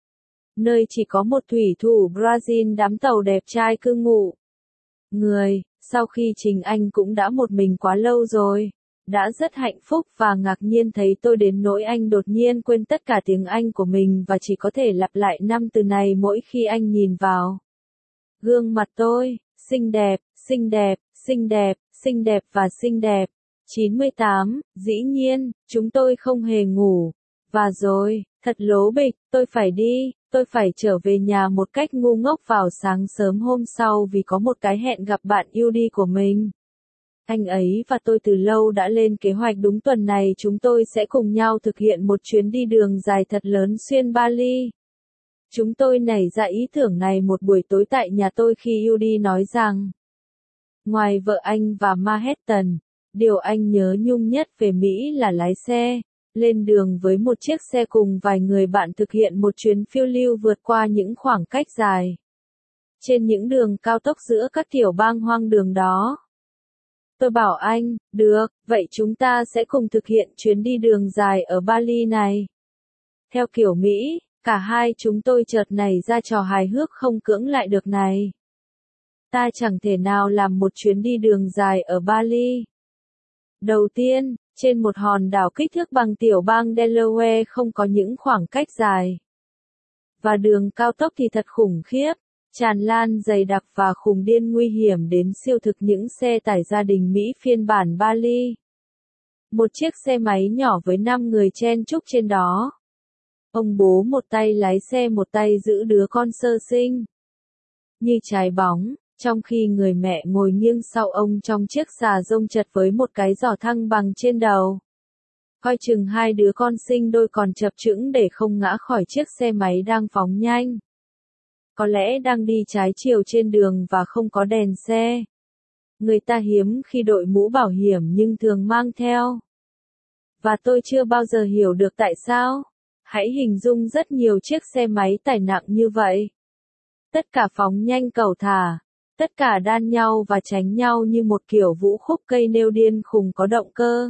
Nơi chỉ có một thủy thủ Brazil đắm tàu đẹp trai cư ngụ. Người, sau khi Trình Anh cũng đã một mình quá lâu rồi, đã rất hạnh phúc và ngạc nhiên thấy tôi đến nỗi anh đột nhiên quên tất cả tiếng Anh của mình và chỉ có thể lặp lại năm từ này mỗi khi anh nhìn vào gương mặt tôi, xinh đẹp, xinh đẹp, xinh đẹp, xinh đẹp và xinh đẹp. chín mươi tám, dĩ nhiên, chúng tôi không hề ngủ. Và rồi, thật lố bịch, tôi phải đi, tôi phải trở về nhà một cách ngu ngốc vào sáng sớm hôm sau vì có một cái hẹn gặp bạn yêu đi của mình. Anh ấy và tôi từ lâu đã lên kế hoạch đúng tuần này chúng tôi sẽ cùng nhau thực hiện một chuyến đi đường dài thật lớn xuyên Bali. Chúng tôi nảy ra ý tưởng này một buổi tối tại nhà tôi khi Yudi nói rằng, ngoài vợ anh và Manhattan, điều anh nhớ nhung nhất về Mỹ là lái xe, lên đường với một chiếc xe cùng vài người bạn thực hiện một chuyến phiêu lưu vượt qua những khoảng cách dài. Trên những đường cao tốc giữa các tiểu bang hoang đường đó. Tôi bảo anh, được, vậy chúng ta sẽ cùng thực hiện chuyến đi đường dài ở Bali này. Theo kiểu Mỹ, cả hai chúng tôi chợt nảy ra trò hài hước không cưỡng lại được này. Ta chẳng thể nào làm một chuyến đi đường dài ở Bali. Đầu tiên, trên một hòn đảo kích thước bằng tiểu bang Delaware không có những khoảng cách dài. Và đường cao tốc thì thật khủng khiếp. tràn lan dày đặc và khùng điên nguy hiểm đến siêu thực những xe tải gia đình Mỹ phiên bản Bali. Một chiếc xe máy nhỏ với năm người chen chúc trên đó. Ông bố một tay lái xe một tay giữ đứa con sơ sinh. Như trái bóng, trong khi người mẹ ngồi nghiêng sau ông trong chiếc xà rông chật với một cái giỏ thăng bằng trên đầu. Coi chừng hai đứa con sinh đôi còn chập chững để không ngã khỏi chiếc xe máy đang phóng nhanh. Có lẽ đang đi trái chiều trên đường và không có đèn xe. Người ta hiếm khi đội mũ bảo hiểm nhưng thường mang theo. Và tôi chưa bao giờ hiểu được tại sao. Hãy hình dung rất nhiều chiếc xe máy tải nặng như vậy. Tất cả phóng nhanh cẩu thả. Tất cả đan nhau và tránh nhau như một kiểu vũ khúc cây nêu điên khùng có động cơ.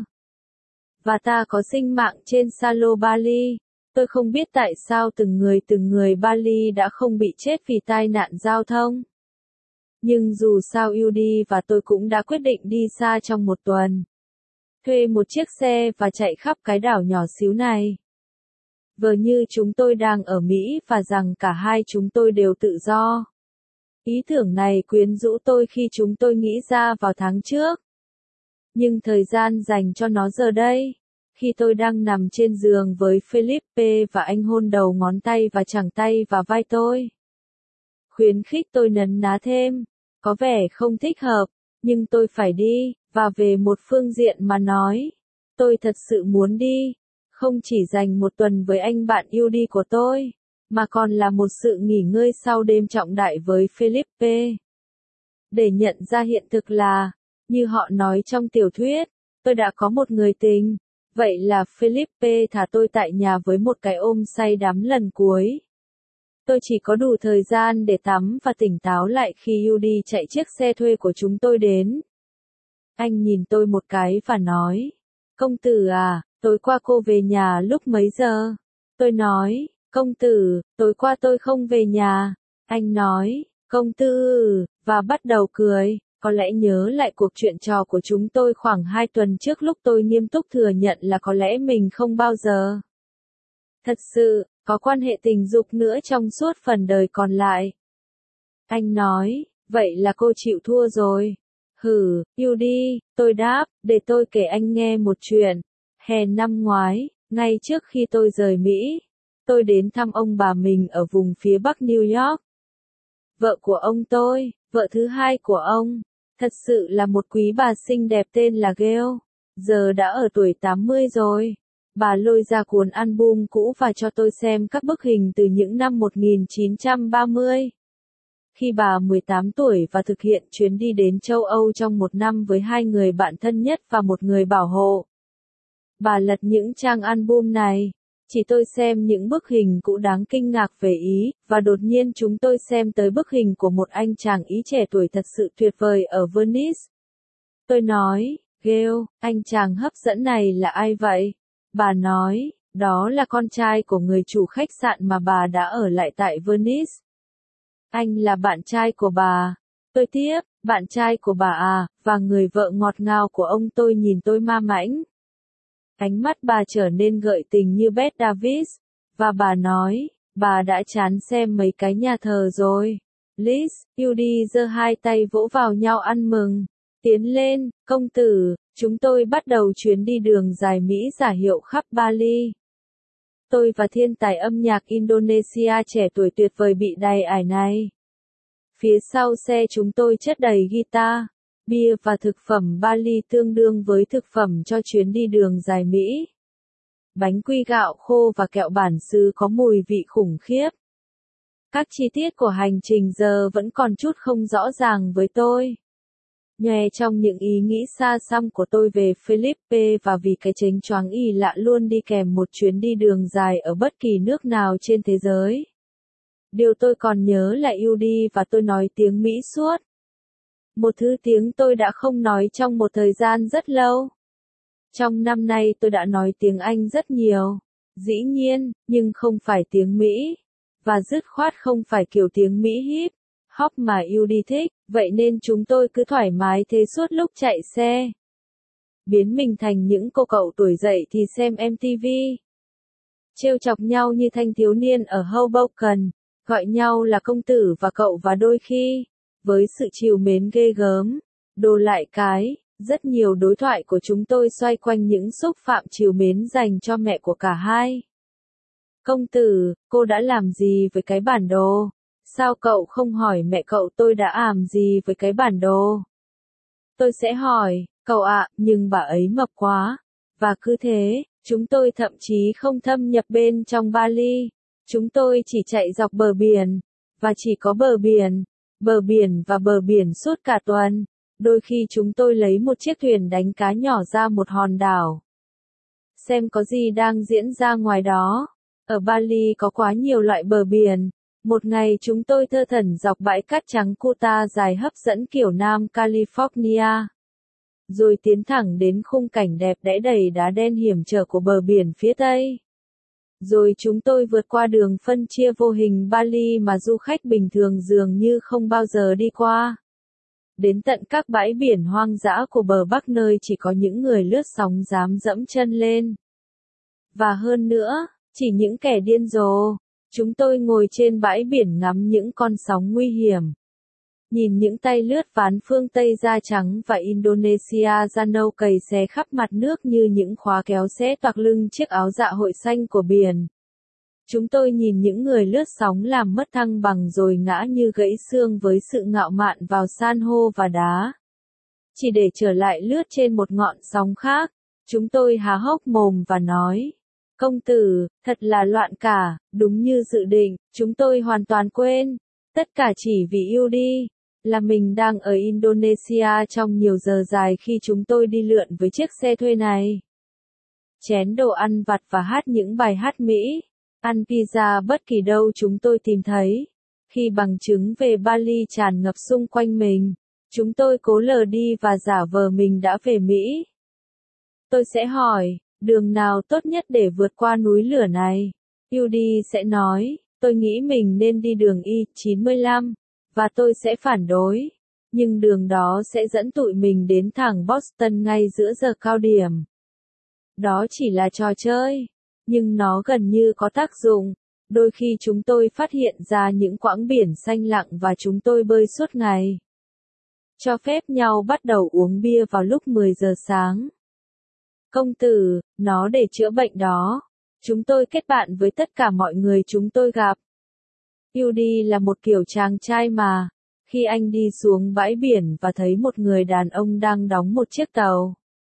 Và ta có sinh mạng trên Salo Bali. Tôi không biết tại sao từng người từng người Bali đã không bị chết vì tai nạn giao thông. Nhưng dù sao Yudi và tôi cũng đã quyết định đi xa trong một tuần. Thuê một chiếc xe và chạy khắp cái đảo nhỏ xíu này. Vờ như chúng tôi đang ở Mỹ và rằng cả hai chúng tôi đều tự do. Ý tưởng này quyến rũ tôi khi chúng tôi nghĩ ra vào tháng trước. Nhưng thời gian dành cho nó giờ đây. Khi tôi đang nằm trên giường với Felipe và anh hôn đầu ngón tay và chẳng tay và vai tôi. Khuyến khích tôi nấn ná thêm. Có vẻ không thích hợp, nhưng tôi phải đi, và về một phương diện mà nói. Tôi thật sự muốn đi. Không chỉ dành một tuần với anh bạn yêu đi của tôi, mà còn là một sự nghỉ ngơi sau đêm trọng đại với Felipe. Để nhận ra hiện thực là, như họ nói trong tiểu thuyết, tôi đã có một người tình. Vậy là Felipe thả tôi tại nhà với một cái ôm say đắm lần cuối. Tôi chỉ có đủ thời gian để tắm và tỉnh táo lại khi Yudi chạy chiếc xe thuê của chúng tôi đến. Anh nhìn tôi một cái và nói, công tử à, tối qua cô về nhà lúc mấy giờ? Tôi nói, công tử, tối qua tôi không về nhà. Anh nói, công tử, và bắt đầu cười. Có lẽ nhớ lại cuộc chuyện trò của chúng tôi khoảng hai tuần trước lúc tôi nghiêm túc thừa nhận là có lẽ mình không bao giờ thật sự có quan hệ tình dục nữa trong suốt phần đời còn lại. Anh nói, vậy là cô chịu thua rồi. Hử, Yudi, tôi đáp, để tôi kể anh nghe một chuyện. Hè năm ngoái, ngay trước khi tôi rời Mỹ, tôi đến thăm ông bà mình ở vùng phía bắc New York. Vợ của ông tôi, vợ thứ hai của ông, thật sự là một quý bà xinh đẹp tên là Gail, giờ đã ở tuổi tám mươi rồi. Bà lôi ra cuốn album cũ và cho tôi xem các bức hình từ những năm một nghìn chín trăm ba mươi. Khi bà mười tám tuổi và thực hiện chuyến đi đến châu Âu trong một năm với hai người bạn thân nhất và một người bảo hộ. Bà lật những trang album này. Chỉ tôi xem những bức hình cũ đáng kinh ngạc về Ý, và đột nhiên chúng tôi xem tới bức hình của một anh chàng Ý trẻ tuổi thật sự tuyệt vời ở Venice. Tôi nói, Gail, anh chàng hấp dẫn này là ai vậy? Bà nói, đó là con trai của người chủ khách sạn mà bà đã ở lại tại Venice. Anh là bạn trai của bà. Tôi tiếp, bạn trai của bà à, và người vợ ngọt ngào của ông tôi nhìn tôi ma mãnh. Ánh mắt bà trở nên gợi tình như Bette Davis, và bà nói, bà đã chán xem mấy cái nhà thờ rồi. Liz, Yudi giơ hai tay vỗ vào nhau ăn mừng. Tiến lên, công tử, chúng tôi bắt đầu chuyến đi đường dài Mỹ giả hiệu khắp Bali. Tôi và thiên tài âm nhạc Indonesia trẻ tuổi tuyệt vời bị đầy ải này. Phía sau xe chúng tôi chất đầy guitar, bia và thực phẩm Bali tương đương với thực phẩm cho chuyến đi đường dài Mỹ. Bánh quy gạo khô và kẹo bản xứ có mùi vị khủng khiếp. Các chi tiết của hành trình giờ vẫn còn chút không rõ ràng với tôi. Nhòe trong những ý nghĩ xa xăm của tôi về Felipe và vì cái chếnh choáng ì lạ luôn đi kèm một chuyến đi đường dài ở bất kỳ nước nào trên thế giới. Điều tôi còn nhớ là Yudi và tôi nói tiếng Mỹ suốt. Một thứ tiếng tôi đã không nói trong một thời gian rất lâu. Trong năm nay tôi đã nói tiếng Anh rất nhiều. Dĩ nhiên, nhưng không phải tiếng Mỹ. Và dứt khoát không phải kiểu tiếng Mỹ hip hop mà Yudi thích, vậy nên chúng tôi cứ thoải mái thế suốt lúc chạy xe. Biến mình thành những cô cậu tuổi dậy thì xem em tê vê. Trêu chọc nhau như thanh thiếu niên ở Hoboken. gọi nhau là công tử và cậu và đôi khi, với sự trìu mến ghê gớm, đồ lại cái, rất nhiều đối thoại của chúng tôi xoay quanh những xúc phạm trìu mến dành cho mẹ của cả hai. Công tử, cô đã làm gì với cái bản đồ? Sao cậu không hỏi mẹ cậu tôi đã làm gì với cái bản đồ? Tôi sẽ hỏi, cậu ạ, nhưng bà ấy mập quá. Và cứ thế, chúng tôi thậm chí không thâm nhập bên trong Bali. Chúng tôi chỉ chạy dọc bờ biển, và chỉ có bờ biển, bờ biển và bờ biển suốt cả tuần. Đôi khi chúng tôi lấy một chiếc thuyền đánh cá nhỏ ra một hòn đảo. Xem có gì đang diễn ra ngoài đó. Ở Bali có quá nhiều loại bờ biển. Một ngày chúng tôi thơ thẩn dọc bãi cát trắng Kuta dài hấp dẫn kiểu Nam California. Rồi tiến thẳng đến khung cảnh đẹp đẽ đầy đá đen hiểm trở của bờ biển phía Tây. Rồi chúng tôi vượt qua đường phân chia vô hình Bali mà du khách bình thường dường như không bao giờ đi qua. Đến tận các bãi biển hoang dã của bờ Bắc nơi chỉ có những người lướt sóng dám dẫm chân lên. Và hơn nữa, chỉ những kẻ điên rồ. Chúng tôi ngồi trên bãi biển ngắm những con sóng nguy hiểm. Nhìn những tay lướt ván phương Tây da trắng và Indonesia da nâu cày xé khắp mặt nước như những khóa kéo xé toạc lưng chiếc áo dạ hội xanh của biển. Chúng tôi nhìn những người lướt sóng làm mất thăng bằng rồi ngã như gãy xương với sự ngạo mạn vào san hô và đá. Chỉ để trở lại lướt trên một ngọn sóng khác, chúng tôi há hốc mồm và nói. Công tử, thật là loạn cả, đúng như dự định, chúng tôi hoàn toàn quên. Tất cả chỉ vì yêu đi. Là mình đang ở Indonesia trong nhiều giờ dài khi chúng tôi đi lượn với chiếc xe thuê này. Chén đồ ăn vặt và hát những bài hát Mỹ. Ăn pizza bất kỳ đâu chúng tôi tìm thấy. Khi bằng chứng về Bali tràn ngập xung quanh mình, chúng tôi cố lờ đi và giả vờ mình đã về Mỹ. Tôi sẽ hỏi, đường nào tốt nhất để vượt qua núi lửa này? Yudi sẽ nói, tôi nghĩ mình nên đi đường I chín mươi lăm, và tôi sẽ phản đối. Nhưng đường đó sẽ dẫn tụi mình đến thẳng Boston ngay giữa giờ cao điểm. Đó chỉ là trò chơi, nhưng nó gần như có tác dụng. Đôi khi chúng tôi phát hiện ra những quãng biển xanh lặng và chúng tôi bơi suốt ngày. Cho phép nhau bắt đầu uống bia vào lúc mười giờ sáng. Công tử, nó để chữa bệnh đó. Chúng tôi kết bạn với tất cả mọi người chúng tôi gặp. Yudi là một kiểu chàng trai mà, khi anh đi xuống bãi biển và thấy một người đàn ông đang đóng một chiếc tàu,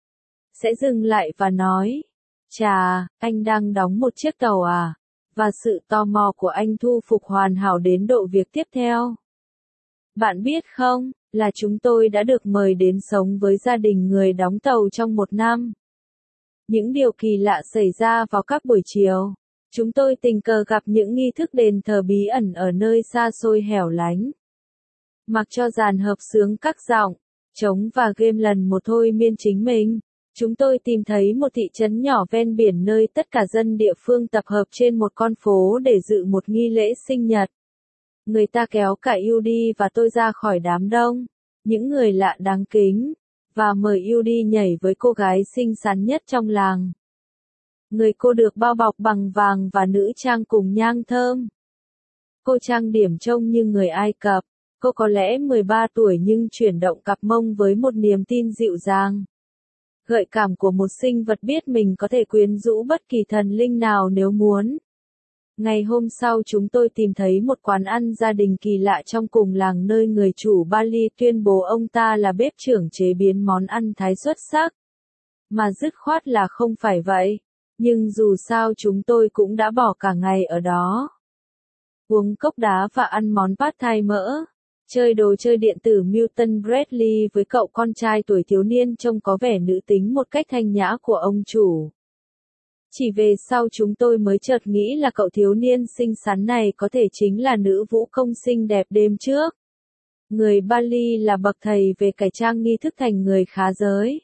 sẽ dừng lại và nói, chà, anh đang đóng một chiếc tàu à? Và sự tò mò của anh thu phục hoàn hảo đến độ việc tiếp theo. Bạn biết không, là chúng tôi đã được mời đến sống với gia đình người đóng tàu trong một năm. Những điều kỳ lạ xảy ra vào các buổi chiều. Chúng tôi tình cờ gặp những nghi thức đền thờ bí ẩn ở nơi xa xôi hẻo lánh. Mặc cho dàn hợp xướng các giọng, trống và game lần một thôi miên chính mình, chúng tôi tìm thấy một thị trấn nhỏ ven biển nơi tất cả dân địa phương tập hợp trên một con phố để dự một nghi lễ sinh nhật. Người ta kéo cả Yudi và tôi ra khỏi đám đông, những người lạ đáng kính, và mời Yudi nhảy với cô gái xinh xắn nhất trong làng. Người cô được bao bọc bằng vàng và nữ trang cùng nhang thơm. Cô trang điểm trông như người Ai Cập. Cô có lẽ mười ba tuổi nhưng chuyển động cặp mông với một niềm tin dịu dàng. Gợi cảm của một sinh vật biết mình có thể quyến rũ bất kỳ thần linh nào nếu muốn. Ngày hôm sau chúng tôi tìm thấy một quán ăn gia đình kỳ lạ trong cùng làng nơi người chủ Bali tuyên bố ông ta là bếp trưởng chế biến món ăn Thái xuất sắc. Mà dứt khoát là không phải vậy. Nhưng dù sao chúng tôi cũng đã bỏ cả ngày ở đó. Uống cốc đá và ăn món pad thai mỡ. Chơi đồ chơi điện tử Milton Bradley với cậu con trai tuổi thiếu niên trông có vẻ nữ tính một cách thanh nhã của ông chủ. Chỉ về sau chúng tôi mới chợt nghĩ là cậu thiếu niên xinh xắn này có thể chính là nữ vũ công xinh đẹp đêm trước. Người Bali là bậc thầy về cải trang nghi thức thành người khá giới.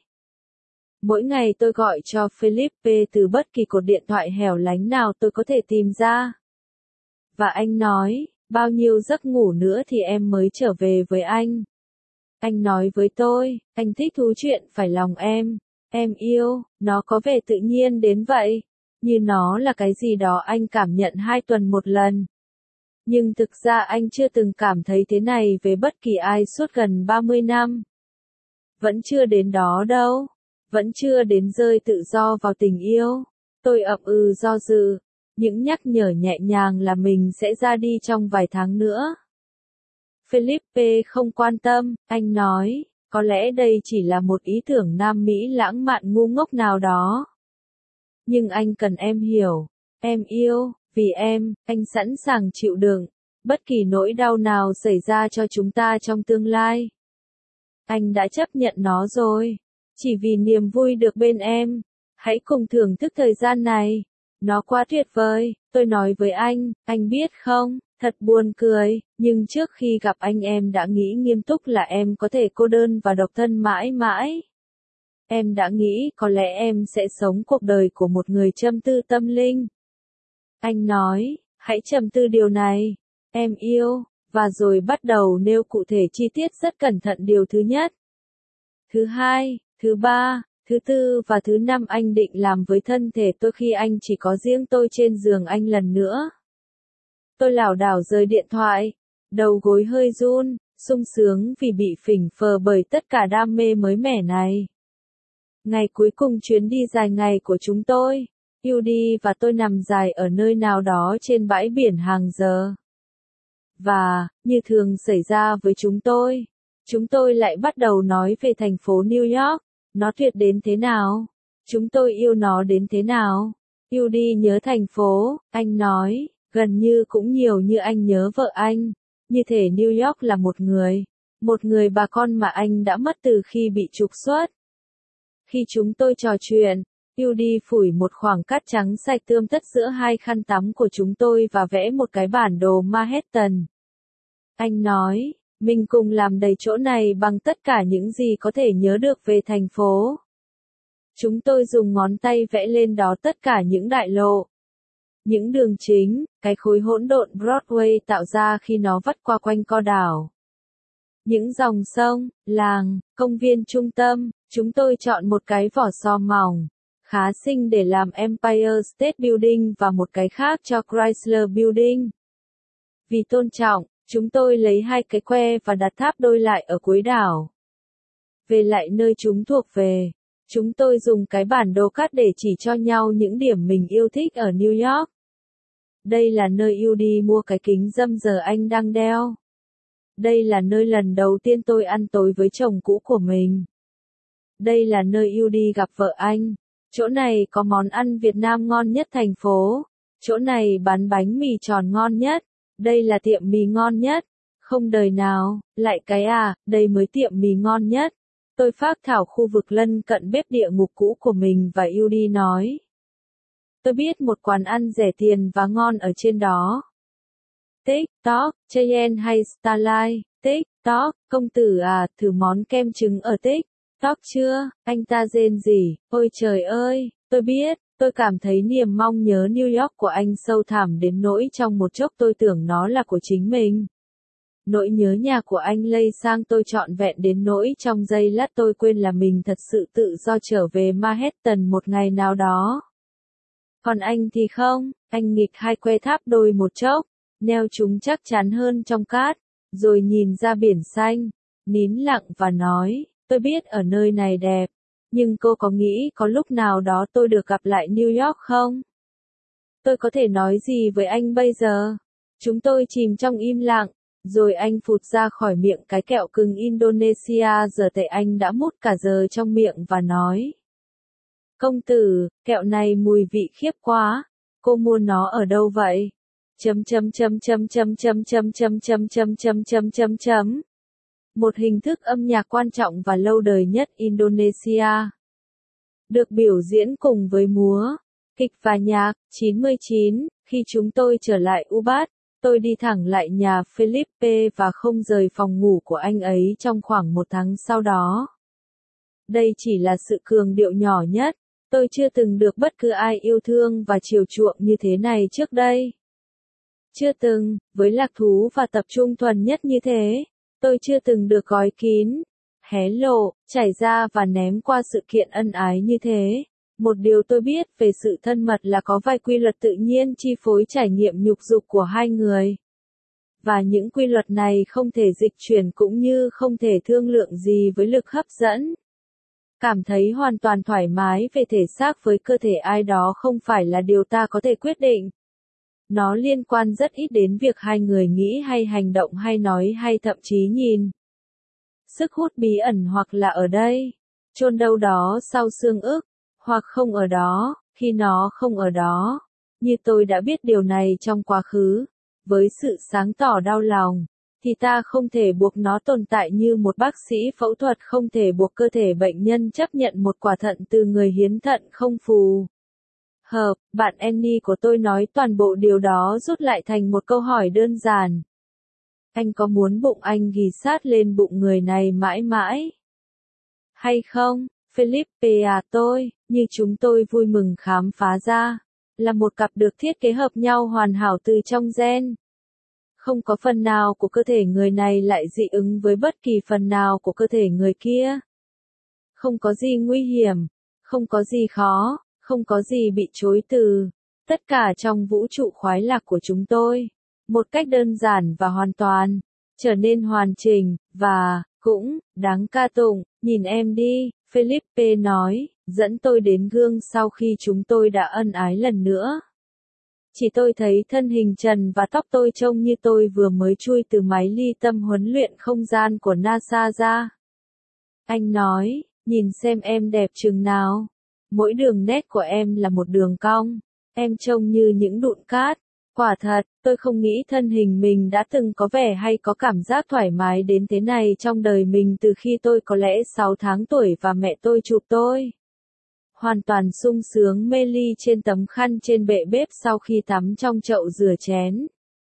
Mỗi ngày tôi gọi cho Philippe từ bất kỳ cột điện thoại hẻo lánh nào tôi có thể tìm ra. Và anh nói, bao nhiêu giấc ngủ nữa thì em mới trở về với anh. Anh nói với tôi, anh thích thú chuyện phải lòng em. Em yêu, nó có vẻ tự nhiên đến vậy. Như nó là cái gì đó anh cảm nhận hai tuần một lần. Nhưng thực ra anh chưa từng cảm thấy thế này về bất kỳ ai suốt gần ba mươi năm. Vẫn chưa đến đó đâu. Vẫn chưa đến rơi tự do vào tình yêu. Tôi ậm ừ do dự. Những nhắc nhở nhẹ nhàng là mình sẽ ra đi trong vài tháng nữa. Felipe không quan tâm, anh nói, có lẽ đây chỉ là một ý tưởng Nam Mỹ lãng mạn ngu ngốc nào đó. Nhưng anh cần em hiểu, em yêu, vì em, anh sẵn sàng chịu đựng, bất kỳ nỗi đau nào xảy ra cho chúng ta trong tương lai. Anh đã chấp nhận nó rồi, chỉ vì niềm vui được bên em, hãy cùng thưởng thức thời gian này. Nó quá tuyệt vời, tôi nói với anh, anh biết không, thật buồn cười, nhưng trước khi gặp anh em đã nghĩ nghiêm túc là em có thể cô đơn và độc thân mãi mãi. Em đã nghĩ có lẽ em sẽ sống cuộc đời của một người trầm tư tâm linh. Anh nói, hãy trầm tư điều này, em yêu, và rồi bắt đầu nêu cụ thể chi tiết rất cẩn thận điều thứ nhất, thứ hai, thứ ba. Thứ tư và thứ năm anh định làm với thân thể tôi khi anh chỉ có riêng tôi trên giường anh lần nữa. Tôi lảo đảo rời điện thoại, đầu gối hơi run, sung sướng vì bị phỉnh phờ bởi tất cả đam mê mới mẻ này. Ngày cuối cùng chuyến đi dài ngày của chúng tôi, Judy và tôi nằm dài ở nơi nào đó trên bãi biển hàng giờ. Và, như thường xảy ra với chúng tôi, chúng tôi lại bắt đầu nói về thành phố New York. Nó tuyệt đến thế nào? Chúng tôi yêu nó đến thế nào? Judy nhớ thành phố, anh nói, gần như cũng nhiều như anh nhớ vợ anh. Như thể New York là một người, một người bà con mà anh đã mất từ khi bị trục xuất. Khi chúng tôi trò chuyện, Judy phủi một khoảng cát trắng sạch tươm tất giữa hai khăn tắm của chúng tôi và vẽ một cái bản đồ Manhattan. Anh nói, mình cùng làm đầy chỗ này bằng tất cả những gì có thể nhớ được về thành phố. Chúng tôi dùng ngón tay vẽ lên đó tất cả những đại lộ, những đường chính, cái khối hỗn độn Broadway tạo ra khi nó vắt qua quanh co đảo. Những dòng sông, làng, công viên trung tâm, chúng tôi chọn một cái vỏ sò mỏng, khá xinh để làm Empire State Building và một cái khác cho Chrysler Building. Vì tôn trọng, chúng tôi lấy hai cái que và đặt tháp đôi lại ở cuối đảo. Về lại nơi chúng thuộc về, chúng tôi dùng cái bản đồ cát để chỉ cho nhau những điểm mình yêu thích ở New York. Đây là nơi Judy mua cái kính râm giờ anh đang đeo. Đây là nơi lần đầu tiên tôi ăn tối với chồng cũ của mình. Đây là nơi Judy gặp vợ anh. Chỗ này có món ăn Việt Nam ngon nhất thành phố. Chỗ này bán bánh mì tròn ngon nhất. Đây là tiệm mì ngon nhất. Không đời nào, lại cái à, đây mới tiệm mì ngon nhất. Tôi phác thảo khu vực lân cận bếp địa ngục cũ của mình và Judy nói. Tôi biết một quán ăn rẻ tiền và ngon ở trên đó. TikTok, Cheyenne hay Starlight, TikTok, công tử à, thử món kem trứng ở TikTok chưa? Anh ta rên rỉ, ôi trời ơi, tôi biết, tôi cảm thấy niềm mong nhớ New York của anh sâu thẳm đến nỗi trong một chốc tôi tưởng nó là của chính mình. Nỗi nhớ nhà của anh lây sang tôi trọn vẹn đến nỗi trong giây lát tôi quên là mình thật sự tự do trở về Manhattan một ngày nào đó. Còn anh thì không, anh nghịch hai que tháp đôi một chốc, neo chúng chắc chắn hơn trong cát, rồi nhìn ra biển xanh, nín lặng và nói, tôi biết ở nơi này đẹp, nhưng cô có nghĩ có lúc nào đó tôi được gặp lại New York không? Tôi có thể nói gì với anh bây giờ? Chúng tôi chìm trong im lặng, rồi anh phụt ra khỏi miệng cái kẹo cứng Indonesia giờ tệ anh đã mút cả giờ trong miệng và nói. Công tử, kẹo này mùi vị khiếp quá, cô mua nó ở đâu vậy? Chấm chấm chấm chấm chấm chấm chấm chấm chấm chấm chấm chấm chấm chấm. Một hình thức âm nhạc quan trọng và lâu đời nhất Indonesia. Được biểu diễn cùng với múa, kịch và nhạc, chín mươi chín, khi chúng tôi trở lại Ubud, tôi đi thẳng lại nhà Felipe và không rời phòng ngủ của anh ấy trong khoảng một tháng sau đó. Đây chỉ là sự cường điệu nhỏ nhất, tôi chưa từng được bất cứ ai yêu thương và chiều chuộng như thế này trước đây. Chưa từng, với lạc thú và tập trung thuần nhất như thế, tôi chưa từng được gói kín, hé lộ, chảy ra và ném qua sự kiện ân ái như thế. Một điều tôi biết về sự thân mật là có vài quy luật tự nhiên chi phối trải nghiệm nhục dục của hai người. Và những quy luật này không thể dịch chuyển cũng như không thể thương lượng gì với lực hấp dẫn. Cảm thấy hoàn toàn thoải mái về thể xác với cơ thể ai đó không phải là điều ta có thể quyết định. Nó liên quan rất ít đến việc hai người nghĩ hay hành động hay nói hay thậm chí nhìn. Sức hút bí ẩn hoặc là ở đây, chôn đâu đó sau xương ức, hoặc không ở đó, khi nó không ở đó. Như tôi đã biết điều này trong quá khứ, với sự sáng tỏ đau lòng, thì ta không thể buộc nó tồn tại như một bác sĩ phẫu thuật không thể buộc cơ thể bệnh nhân chấp nhận một quả thận từ người hiến thận không phù hợp. Bạn Annie của tôi nói toàn bộ điều đó rút lại thành một câu hỏi đơn giản. Anh có muốn bụng anh ghì sát lên bụng người này mãi mãi? Hay không? Philippe à tôi, như chúng tôi vui mừng khám phá ra, là một cặp được thiết kế hợp nhau hoàn hảo từ trong gen. Không có phần nào của cơ thể người này lại dị ứng với bất kỳ phần nào của cơ thể người kia. Không có gì nguy hiểm, không có gì khó, không có gì bị chối từ. Tất cả trong vũ trụ khoái lạc của chúng tôi, một cách đơn giản và hoàn toàn, trở nên hoàn chỉnh, và, cũng, đáng ca tụng. Nhìn em đi, Philippe nói, dẫn tôi đến gương sau khi chúng tôi đã ân ái lần nữa. Chỉ tôi thấy thân hình trần và tóc tôi trông như tôi vừa mới chui từ máy ly tâm huấn luyện không gian của NASA ra. Anh nói, nhìn xem em đẹp chừng nào. Mỗi đường nét của em là một đường cong. Em trông như những đụn cát. Quả thật, tôi không nghĩ thân hình mình đã từng có vẻ hay có cảm giác thoải mái đến thế này trong đời mình từ khi tôi có lẽ sáu tháng tuổi và mẹ tôi chụp tôi. Hoàn toàn sung sướng mê ly trên tấm khăn trên bệ bếp sau khi tắm trong chậu rửa chén.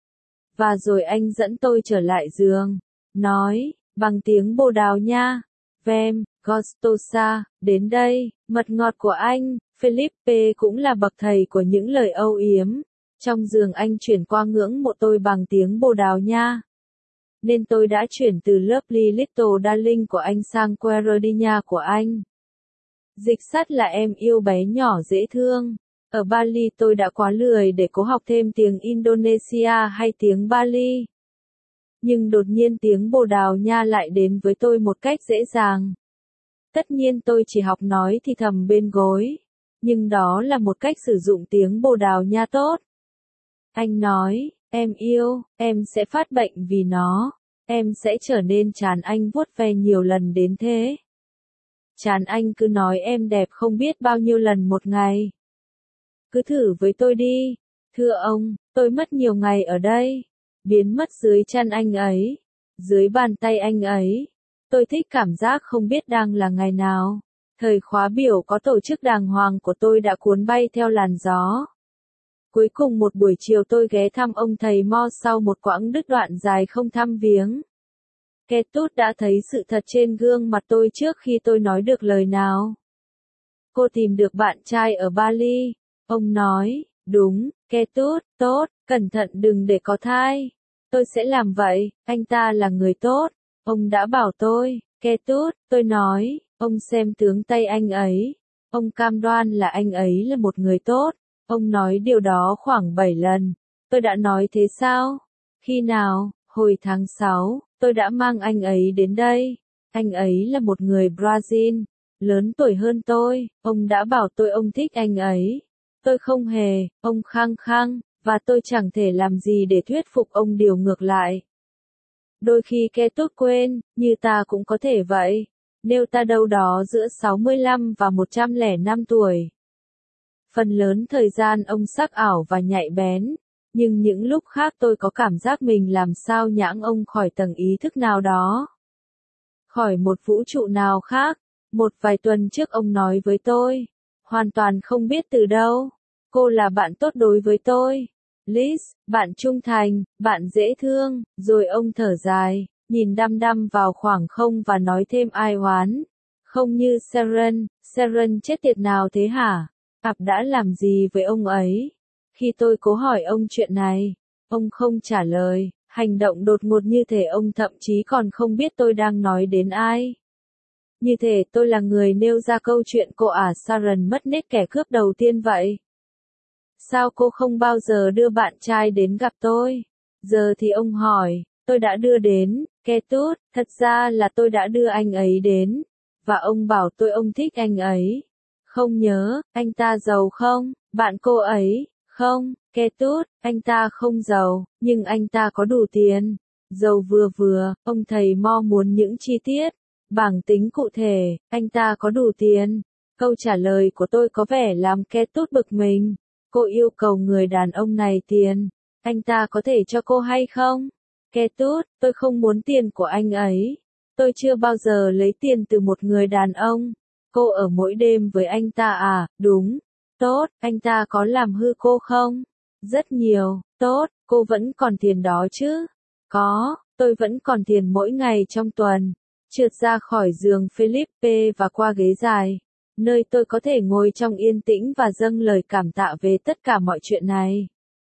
Và rồi anh dẫn tôi trở lại giường, nói, bằng tiếng Bồ Đào Nha, Vem, Gostosa, đến đây, mật ngọt của anh. Philippe cũng là bậc thầy của những lời âu yếm. Trong giường anh chuyển qua ngưỡng mộ tôi bằng tiếng Bồ Đào Nha. Nên tôi đã chuyển từ Lovely Little Darling của anh sang Queridina của anh. Dịch sát là em yêu bé nhỏ dễ thương. Ở Bali tôi đã quá lười để cố học thêm tiếng Indonesia hay tiếng Bali. Nhưng đột nhiên tiếng Bồ Đào Nha lại đến với tôi một cách dễ dàng. Tất nhiên tôi chỉ học nói thì thầm bên gối. Nhưng đó là một cách sử dụng tiếng Bồ Đào Nha tốt. Anh nói, em yêu, em sẽ phát bệnh vì nó. Em sẽ trở nên chán anh vuốt ve nhiều lần đến thế. Chán anh cứ nói em đẹp không biết bao nhiêu lần một ngày. Cứ thử với tôi đi. Thưa ông, tôi mất nhiều ngày ở đây. Biến mất dưới chân anh ấy. Dưới bàn tay anh ấy. Tôi thích cảm giác không biết đang là ngày nào. Thời khóa biểu có tổ chức đàng hoàng của tôi đã cuốn bay theo làn gió. Cuối cùng một buổi chiều tôi ghé thăm ông thầy Mo sau một quãng đứt đoạn dài không thăm viếng. Ketut đã thấy sự thật trên gương mặt tôi trước khi tôi nói được lời nào. Cô tìm được bạn trai ở Bali. Ông nói, đúng, Ketut, tốt, cẩn thận đừng để có thai. Tôi sẽ làm vậy, anh ta là người tốt. Ông đã bảo tôi, Ketut, tôi nói, ông xem tướng tay anh ấy. Ông cam đoan là anh ấy là một người tốt. Ông nói điều đó khoảng bảy lần. Tôi đã nói thế sao? Khi nào? Hồi tháng sáu, tôi đã mang anh ấy đến đây. Anh ấy là một người Brazil, lớn tuổi hơn tôi. Ông đã bảo tôi ông thích anh ấy. Tôi không hề, ông khăng khăng, và tôi chẳng thể làm gì để thuyết phục ông điều ngược lại. Đôi khi Ketut quên, như ta cũng có thể vậy. Nếu ta đâu đó giữa sáu mươi lăm và một trăm lẻ năm tuổi. Phần lớn thời gian ông sắc ảo và nhạy bén, nhưng những lúc khác tôi có cảm giác mình làm sao nhãng ông khỏi tầng ý thức nào đó. Khỏi một vũ trụ nào khác. Một vài tuần trước ông nói với tôi, hoàn toàn không biết từ đâu, cô là bạn tốt đối với tôi. Liz, bạn trung thành, bạn dễ thương, rồi ông thở dài, nhìn đăm đăm vào khoảng không và nói thêm ai oán. Không như Sharon, Sharon chết tiệt nào thế hả? Ảp đã làm gì với ông ấy? Khi tôi cố hỏi ông chuyện này, ông không trả lời, hành động đột ngột như thể ông thậm chí còn không biết tôi đang nói đến ai. Như thể tôi là người nêu ra câu chuyện cô ả Sharon mất nết kẻ cướp đầu tiên vậy. Sao cô không bao giờ đưa bạn trai đến gặp tôi? Giờ thì ông hỏi, tôi đã đưa đến, Ketut, thật ra là tôi đã đưa anh ấy đến. Và ông bảo tôi ông thích anh ấy. Không nhớ, anh ta giàu không? Bạn cô ấy, không, Ketut, anh ta không giàu, nhưng anh ta có đủ tiền. Giàu vừa vừa, ông thầy Mo muốn những chi tiết. Bảng tính cụ thể, anh ta có đủ tiền. Câu trả lời của tôi có vẻ làm Ketut bực mình. Cô yêu cầu người đàn ông này tiền. Anh ta có thể cho cô hay không? Ketut, tôi không muốn tiền của anh ấy. Tôi chưa bao giờ lấy tiền từ một người đàn ông. Cô ở mỗi đêm với anh ta à? Đúng. Tốt, anh ta có làm hư cô không? Rất nhiều. Tốt, cô vẫn còn tiền đó chứ? Có, tôi vẫn còn tiền mỗi ngày trong tuần. Trượt ra khỏi giường Philippe và qua ghế dài, nơi tôi có thể ngồi trong yên tĩnh và dâng lời cảm tạ về tất cả mọi chuyện này.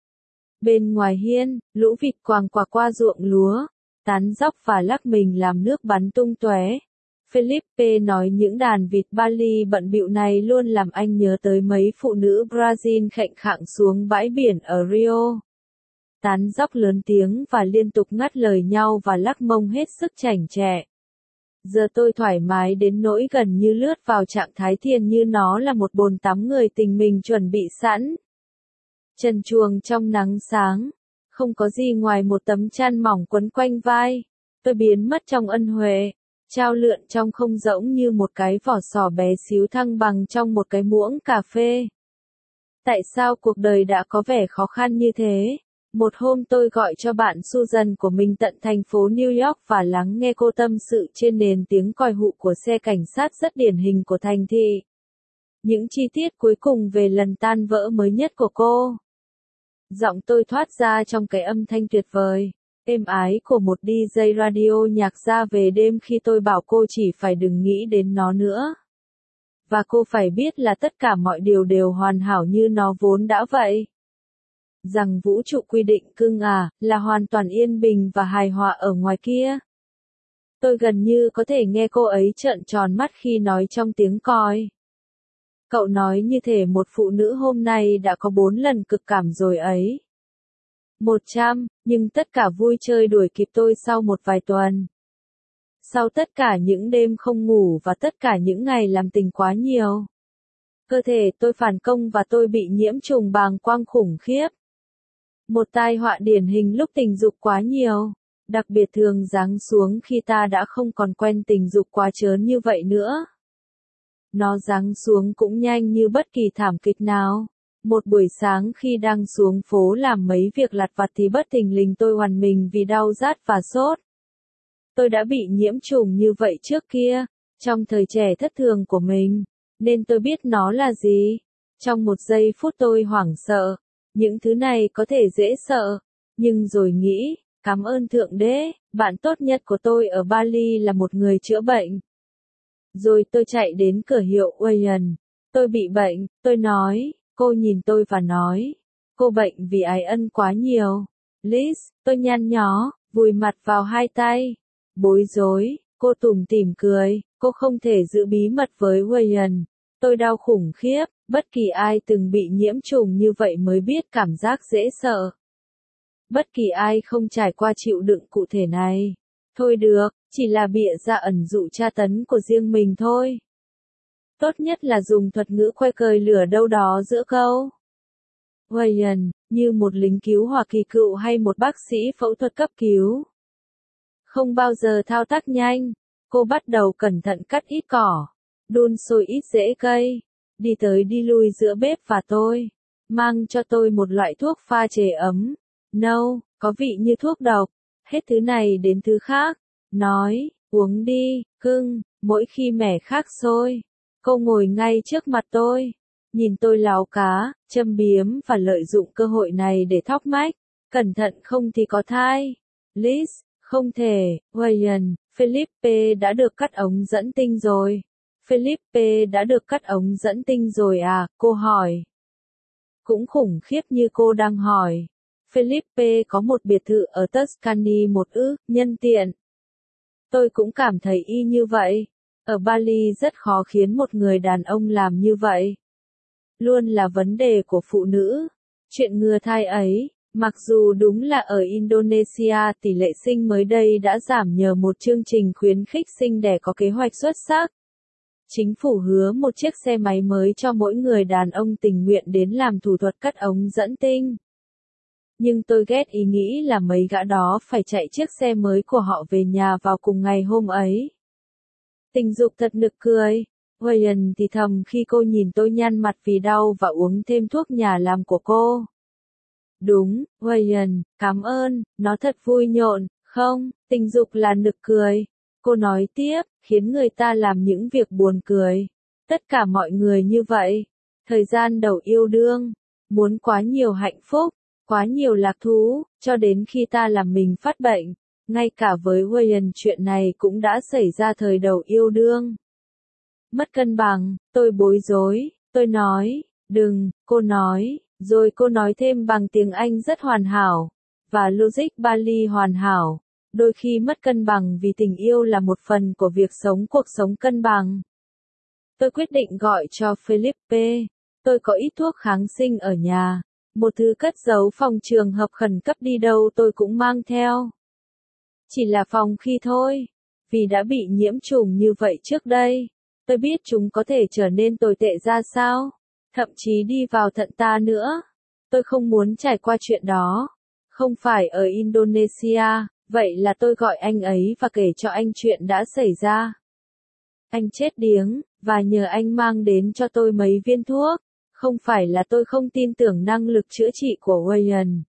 Bên ngoài hiên, lũ vịt quàng quạc qua ruộng lúa, tán dóc và lắc mình làm nước bắn tung tóe. Philippe nói những đàn vịt Bali bận bịu này luôn làm anh nhớ tới mấy phụ nữ Brazil khệnh khạng xuống bãi biển ở Rio. Tán dóc lớn tiếng và liên tục ngắt lời nhau và lắc mông hết sức chảnh chẹ. Giờ tôi thoải mái đến nỗi gần như lướt vào trạng thái thiền như nó là một bồn tắm người tình mình chuẩn bị sẵn. Trần truồng trong nắng sáng, không có gì ngoài một tấm chăn mỏng quấn quanh vai. Tôi biến mất trong ân huệ, trao lượn trong không rỗng như một cái vỏ sò bé xíu thăng bằng trong một cái muỗng cà phê. Tại sao cuộc đời đã có vẻ khó khăn như thế? Một hôm tôi gọi cho bạn Susan của mình tận thành phố New York và lắng nghe cô tâm sự trên nền tiếng còi hụ của xe cảnh sát rất điển hình của thành thị. Những chi tiết cuối cùng về lần tan vỡ mới nhất của cô. Giọng tôi thoát ra trong cái âm thanh tuyệt vời, êm ái của một đi jây radio nhạc ra về đêm khi tôi bảo cô chỉ phải đừng nghĩ đến nó nữa. Và cô phải biết là tất cả mọi điều đều hoàn hảo như nó vốn đã vậy. Rằng vũ trụ quy định cưng à, là hoàn toàn yên bình và hài hòa ở ngoài kia. Tôi gần như có thể nghe cô ấy trợn tròn mắt khi nói trong tiếng còi. Cậu nói như thể một phụ nữ hôm nay đã có bốn lần cực cảm rồi ấy. Một trăm, nhưng tất cả vui chơi đuổi kịp tôi sau một vài tuần. Sau tất cả những đêm không ngủ và tất cả những ngày làm tình quá nhiều. Cơ thể tôi phản công và tôi bị nhiễm trùng bàng quang khủng khiếp. Một tai họa điển hình lúc tình dục quá nhiều, đặc biệt thường giáng xuống khi ta đã không còn quen tình dục quá chớn như vậy nữa. Nó giáng xuống cũng nhanh như bất kỳ thảm kịch nào. Một buổi sáng khi đang xuống phố làm mấy việc lặt vặt thì bất thình lình tôi hoàn mình vì đau rát và sốt. Tôi đã bị nhiễm trùng như vậy trước kia, trong thời trẻ thất thường của mình, nên tôi biết nó là gì. Trong một giây phút tôi hoảng sợ. Những thứ này có thể dễ sợ, nhưng rồi nghĩ, cảm ơn Thượng Đế, bạn tốt nhất của tôi ở Bali là một người chữa bệnh. Rồi tôi chạy đến cửa hiệu Wayan. Tôi bị bệnh, tôi nói, cô nhìn tôi và nói, cô bệnh vì ái ân quá nhiều. Liz, tôi nhăn nhó, vùi mặt vào hai tay. Bối rối, cô tủm tỉm cười, cô không thể giữ bí mật với Wayan. Tôi đau khủng khiếp, bất kỳ ai từng bị nhiễm trùng như vậy mới biết cảm giác dễ sợ. Bất kỳ ai không trải qua chịu đựng cụ thể này. Thôi được, chỉ là bịa ra ẩn dụ tra tấn của riêng mình thôi. Tốt nhất là dùng thuật ngữ khoe cời lửa đâu đó giữa câu. Wayan, như một lính cứu hỏa kỳ cựu hay một bác sĩ phẫu thuật cấp cứu. Không bao giờ thao tác nhanh, cô bắt đầu cẩn thận cắt ít cỏ, đun sôi ít rễ cây, đi tới đi lui giữa bếp và tôi, mang cho tôi một loại thuốc pha chế ấm, nâu, no, có vị như thuốc độc, hết thứ này đến thứ khác, nói, uống đi, cưng, mỗi khi mẻ khác sôi. Cô ngồi ngay trước mặt tôi, nhìn tôi láu cá, châm biếm và lợi dụng cơ hội này để thóc mách, cẩn thận không thì có thai. Liz, không thể, Wayan, Philippe đã được cắt ống dẫn tinh rồi. Philippe đã được cắt ống dẫn tinh rồi à, cô hỏi. Cũng khủng khiếp như cô đang hỏi. Philippe có một biệt thự ở Tuscany một ư, nhân tiện. Tôi cũng cảm thấy y như vậy. Ở Bali rất khó khiến một người đàn ông làm như vậy. Luôn là vấn đề của phụ nữ. Chuyện ngừa thai ấy, Mặc dù đúng là ở Indonesia tỷ lệ sinh mới đây đã giảm nhờ một chương trình khuyến khích sinh đẻ có kế hoạch xuất sắc. Chính phủ hứa một chiếc xe máy mới cho mỗi người đàn ông tình nguyện đến làm thủ thuật cắt ống dẫn tinh. Nhưng tôi ghét ý nghĩ là mấy gã đó phải chạy chiếc xe mới của họ về nhà vào cùng ngày hôm ấy. Tình dục thật nực cười. Ryan thì thầm khi cô nhìn tôi nhăn mặt vì đau và uống thêm thuốc nhà làm của cô. Đúng, Ryan, cảm ơn, nó thật vui nhộn, không, tình dục là nực cười. Cô nói tiếp, khiến người ta làm những việc buồn cười. Tất cả mọi người như vậy. Thời gian đầu yêu đương, muốn quá nhiều hạnh phúc, quá nhiều lạc thú, cho đến khi ta làm mình phát bệnh. Ngay cả với Ryan chuyện này cũng đã xảy ra thời đầu yêu đương. Mất cân bằng, tôi bối rối, tôi nói, đừng, cô nói, rồi cô nói thêm bằng tiếng Anh rất hoàn hảo, và logic Bali hoàn hảo. Đôi khi mất cân bằng vì tình yêu là một phần của việc sống cuộc sống cân bằng. Tôi quyết định gọi cho Felipe. Tôi có ít thuốc kháng sinh ở nhà, một thứ cất giấu phòng trường hợp khẩn cấp đi đâu tôi cũng mang theo. Chỉ là phòng khi thôi, vì đã bị nhiễm trùng như vậy trước đây. Tôi biết chúng có thể trở nên tồi tệ ra sao, thậm chí đi vào thận ta nữa. Tôi không muốn trải qua chuyện đó. Không phải ở Indonesia, vậy là tôi gọi anh ấy và kể cho anh chuyện đã xảy ra. Anh chết điếng, và nhờ anh mang đến cho tôi mấy viên thuốc. Không phải là tôi không tin tưởng năng lực chữa trị của Ryan,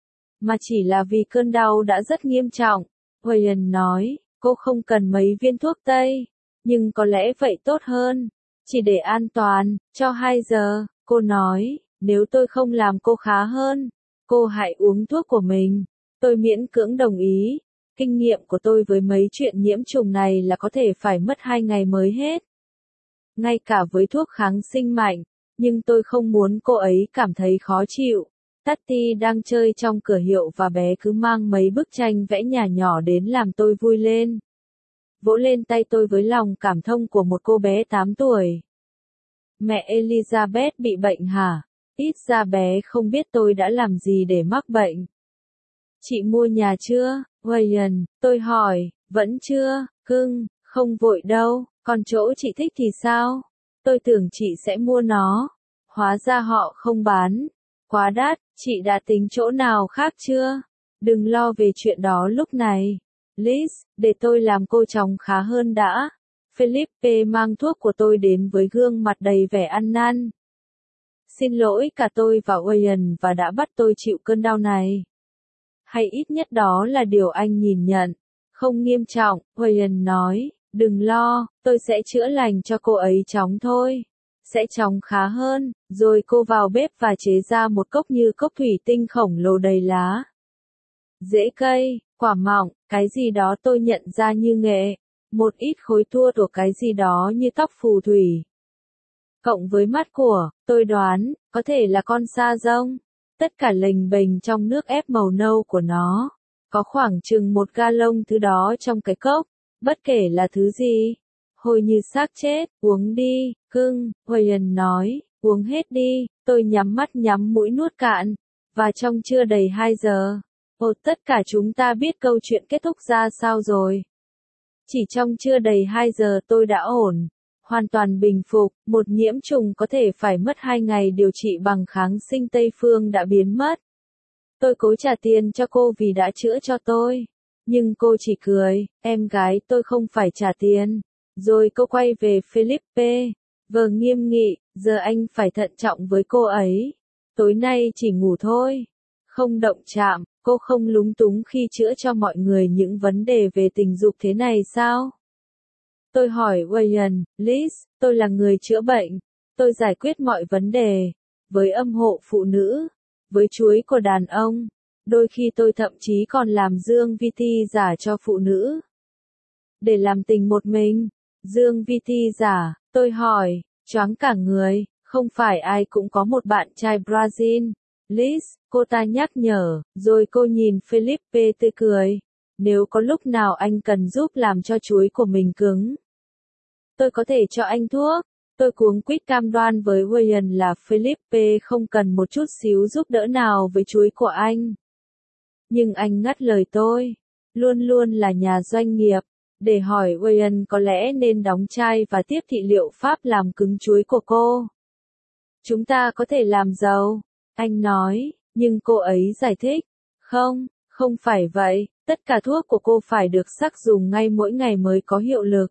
mà chỉ là vì cơn đau đã rất nghiêm trọng. Ryan nói, cô không cần mấy viên thuốc tây, nhưng có lẽ vậy tốt hơn. Chỉ để an toàn, cho hai giờ, cô nói, nếu tôi không làm cô khá hơn, cô hãy uống thuốc của mình. Tôi miễn cưỡng đồng ý. Kinh nghiệm của tôi với mấy chuyện nhiễm trùng này là có thể phải mất hai ngày mới hết. Ngay cả với thuốc kháng sinh mạnh, nhưng tôi không muốn cô ấy cảm thấy khó chịu. Tati đang chơi trong cửa hiệu và bé cứ mang mấy bức tranh vẽ nhà nhỏ đến làm tôi vui lên. Vỗ lên tay tôi với lòng cảm thông của một cô bé tám tuổi. Mẹ Elizabeth bị bệnh hả? Ít ra bé không biết tôi đã làm gì để mắc bệnh. Chị mua nhà chưa, Ryan? Tôi hỏi, vẫn chưa, cưng, không vội đâu, còn chỗ chị thích thì sao? Tôi tưởng chị sẽ mua nó. Hóa ra họ không bán. Quá đắt, chị đã tính chỗ nào khác chưa? Đừng lo về chuyện đó lúc này. Liz, để tôi làm cô chồng khá hơn đã. Felipe mang thuốc của tôi đến với gương mặt đầy vẻ ăn năn. Xin lỗi cả tôi và Ryan và đã bắt tôi chịu cơn đau này. Hay ít nhất đó là điều anh nhìn nhận. Không nghiêm trọng, Ryan nói, đừng lo, tôi sẽ chữa lành cho cô ấy chóng thôi. Sẽ chóng khá hơn, rồi cô vào bếp và chế ra một cốc như cốc thủy tinh khổng lồ đầy lá. Rễ cây, quả mọng, cái gì đó tôi nhận ra như nghệ. Một ít khối tua của cái gì đó như tóc phù thủy. Cộng với mắt của, tôi đoán, có thể là con sa rông. Tất cả lềnh bềnh trong nước ép màu nâu của nó. Có khoảng chừng một ga lông thứ đó trong cái cốc. Bất kể là thứ gì. Hôi như xác chết, uống đi, cưng, Ryan nói, uống hết đi. Tôi nhắm mắt nhắm mũi nuốt cạn. Và trong chưa đầy hai giờ. Ồ, tất cả chúng ta biết câu chuyện kết thúc ra sao rồi. Chỉ trong chưa đầy hai giờ tôi đã ổn. Hoàn toàn bình phục, một nhiễm trùng có thể phải mất hai ngày điều trị bằng kháng sinh Tây phương đã biến mất. Tôi cố trả tiền cho cô vì đã chữa cho tôi. Nhưng cô chỉ cười, em gái tôi không phải trả tiền. Rồi cô quay về Felipe. Vờ nghiêm nghị, giờ anh phải thận trọng với cô ấy. Tối nay chỉ ngủ thôi. Không động chạm, cô không lúng túng khi chữa cho mọi người những vấn đề về tình dục thế này sao? Tôi hỏi Ryan, Liz, tôi là người chữa bệnh. Tôi giải quyết mọi vấn đề. Với âm hộ phụ nữ. Với chuối của đàn ông. Đôi khi tôi thậm chí còn làm dương vi ti giả cho phụ nữ. Để làm tình một mình. Dương vi ti giả, tôi hỏi, choáng cả người, không phải ai cũng có một bạn trai Brazil. Liz, cô ta nhắc nhở, rồi cô nhìn Felipe tươi cười. Nếu có lúc nào anh cần giúp làm cho chuối của mình cứng, tôi có thể cho anh thuốc. Tôi cuống quýt cam đoan với Ryan là Philippe không cần một chút xíu giúp đỡ nào với chuối của anh. Nhưng anh ngắt lời tôi, luôn luôn là nhà doanh nghiệp, để hỏi Ryan có lẽ nên đóng chai và tiếp thị liệu pháp làm cứng chuối của cô. Chúng ta có thể làm giàu, anh nói, nhưng cô ấy giải thích, không, không phải vậy, tất cả thuốc của cô phải được sắc dùng ngay mỗi ngày mới có hiệu lực.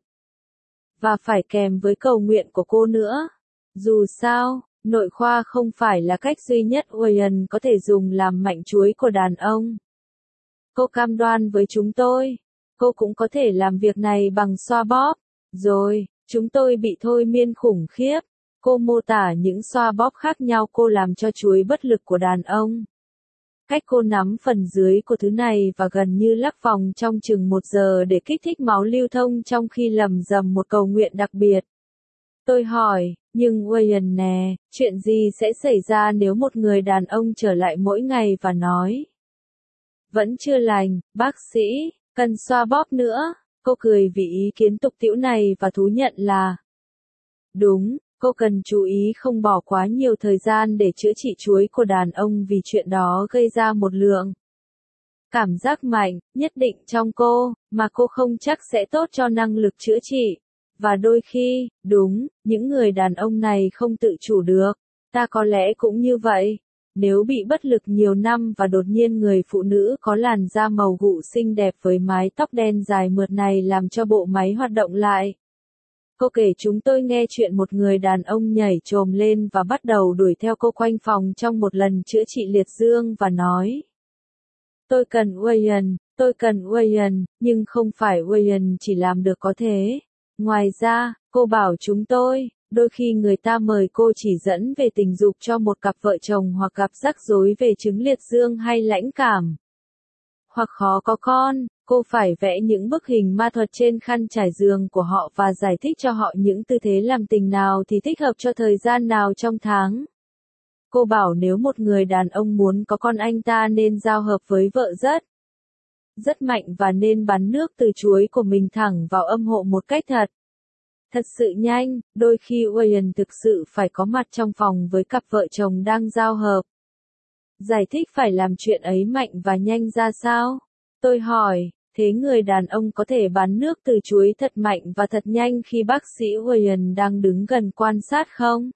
Và phải kèm với cầu nguyện của cô nữa. Dù sao, nội khoa không phải là cách duy nhất Ryan có thể dùng làm mạnh chuối của đàn ông. Cô cam đoan với chúng tôi, cô cũng có thể làm việc này bằng xoa bóp. Rồi, chúng tôi bị thôi miên khủng khiếp. Cô mô tả những xoa bóp khác nhau cô làm cho chuối bất lực của đàn ông. Cách cô nắm phần dưới của thứ này và gần như lắc vòng trong chừng một giờ để kích thích máu lưu thông trong khi lầm rầm một cầu nguyện đặc biệt. Tôi hỏi, nhưng Ryan nè, chuyện gì sẽ xảy ra nếu một người đàn ông trở lại mỗi ngày và nói, vẫn chưa lành, bác sĩ, cần xoa bóp nữa. Cô cười vì ý kiến tục tĩu này và thú nhận là, đúng, cô cần chú ý không bỏ quá nhiều thời gian để chữa trị chuối của đàn ông vì chuyện đó gây ra một lượng cảm giác mạnh, nhất định trong cô, mà cô không chắc sẽ tốt cho năng lực chữa trị. Và đôi khi, đúng, những người đàn ông này không tự chủ được. Ta có lẽ cũng như vậy. Nếu bị bất lực nhiều năm và đột nhiên người phụ nữ có làn da màu gụ xinh đẹp với mái tóc đen dài mượt này làm cho bộ máy hoạt động lại. Cô kể chúng tôi nghe chuyện một người đàn ông nhảy chồm lên và bắt đầu đuổi theo cô quanh phòng trong một lần chữa trị liệt dương và nói, tôi cần Ryan, tôi cần Ryan, nhưng không phải Ryan chỉ làm được có thế. Ngoài ra, cô bảo chúng tôi, đôi khi người ta mời cô chỉ dẫn về tình dục cho một cặp vợ chồng hoặc gặp rắc rối về chứng liệt dương hay lãnh cảm. Hoặc khó có con, cô phải vẽ những bức hình ma thuật trên khăn trải giường của họ và giải thích cho họ những tư thế làm tình nào thì thích hợp cho thời gian nào trong tháng. Cô bảo nếu một người đàn ông muốn có con anh ta nên giao hợp với vợ rất, rất mạnh và nên bắn nước từ chuối của mình thẳng vào âm hộ một cách thật. Thật sự nhanh, đôi khi Ryan thực sự phải có mặt trong phòng với cặp vợ chồng đang giao hợp. Giải thích phải làm chuyện ấy mạnh và nhanh ra sao? Tôi hỏi, thế người đàn ông có thể bắn nước từ chuối thật mạnh và thật nhanh khi bác sĩ Ryan đang đứng gần quan sát không?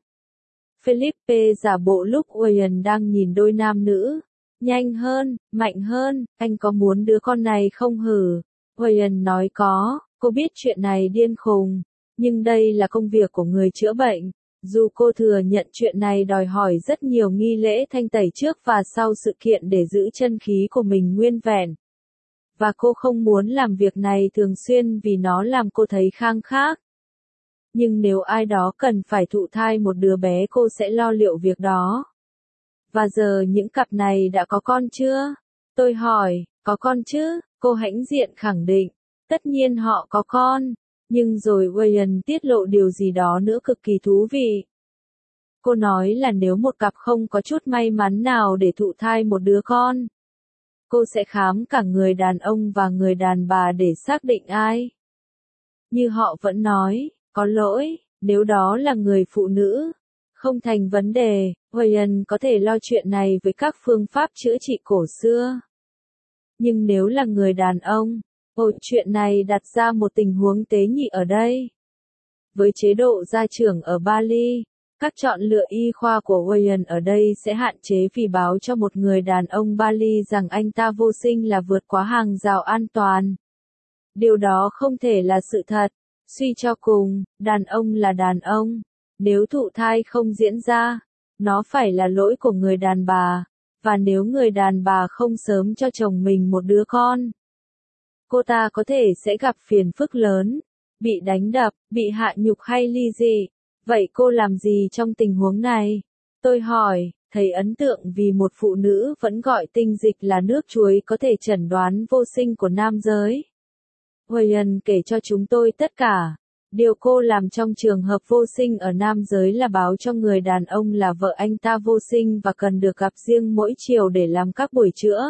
Philippe giả bộ lúc Ryan đang nhìn đôi nam nữ. Nhanh hơn, mạnh hơn, anh có muốn đứa con này không hử? Ryan nói có, cô biết chuyện này điên khùng. Nhưng đây là công việc của người chữa bệnh. Dù cô thừa nhận chuyện này đòi hỏi rất nhiều nghi lễ thanh tẩy trước và sau sự kiện để giữ chân khí của mình nguyên vẹn. Và cô không muốn làm việc này thường xuyên vì nó làm cô thấy khang khác. Nhưng nếu ai đó cần phải thụ thai một đứa bé cô sẽ lo liệu việc đó. Và giờ những cặp này đã có con chưa? Tôi hỏi, có con chứ? Cô hãnh diện khẳng định. Tất nhiên họ có con. Nhưng rồi Ryan tiết lộ điều gì đó nữa cực kỳ thú vị. Cô nói là nếu một cặp không có chút may mắn nào để thụ thai một đứa con, cô sẽ khám cả người đàn ông và người đàn bà để xác định ai. Như họ vẫn nói, có lỗi, nếu đó là người phụ nữ, không thành vấn đề, Ryan có thể lo chuyện này với các phương pháp chữa trị cổ xưa. Nhưng nếu là người đàn ông, ồ, chuyện này đặt ra một tình huống tế nhị ở đây. Với chế độ gia trưởng ở Bali, các chọn lựa y khoa của Ryan ở đây sẽ hạn chế vì báo cho một người đàn ông Bali rằng anh ta vô sinh là vượt quá hàng rào an toàn. Điều đó không thể là sự thật. Suy cho cùng, đàn ông là đàn ông. Nếu thụ thai không diễn ra, nó phải là lỗi của người đàn bà. Và nếu người đàn bà không sớm cho chồng mình một đứa con, cô ta có thể sẽ gặp phiền phức lớn, bị đánh đập, bị hạ nhục hay ly dị. Vậy cô làm gì trong tình huống này? Tôi hỏi, thấy ấn tượng vì một phụ nữ vẫn gọi tinh dịch là nước chuối có thể chẩn đoán vô sinh của nam giới. Ryan kể cho chúng tôi tất cả. Điều cô làm trong trường hợp vô sinh ở nam giới là báo cho người đàn ông là vợ anh ta vô sinh và cần được gặp riêng mỗi chiều để làm các buổi chữa.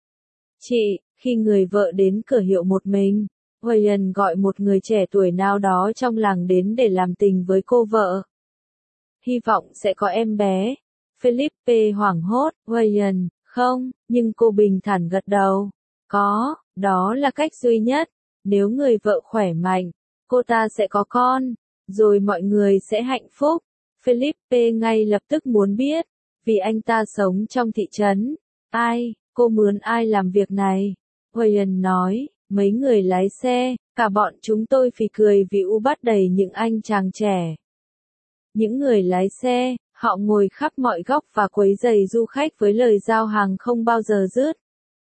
Chị, khi người vợ đến cửa hiệu một mình, Ryan gọi một người trẻ tuổi nào đó trong làng đến để làm tình với cô vợ. hy vọng sẽ có em bé. Philippe hoảng hốt, Ryan, không, nhưng cô bình thản gật đầu. Có, đó là cách duy nhất. Nếu người vợ khỏe mạnh, cô ta sẽ có con, rồi mọi người sẽ hạnh phúc. Philippe ngay lập tức muốn biết, vì anh ta sống trong thị trấn. Ai, cô mướn ai làm việc này? Ryan nói, mấy người lái xe, cả bọn chúng tôi phì cười vì u bắt đầy những anh chàng trẻ. Những người lái xe, họ ngồi khắp mọi góc và quấy rầy du khách với lời giao hàng không bao giờ dứt.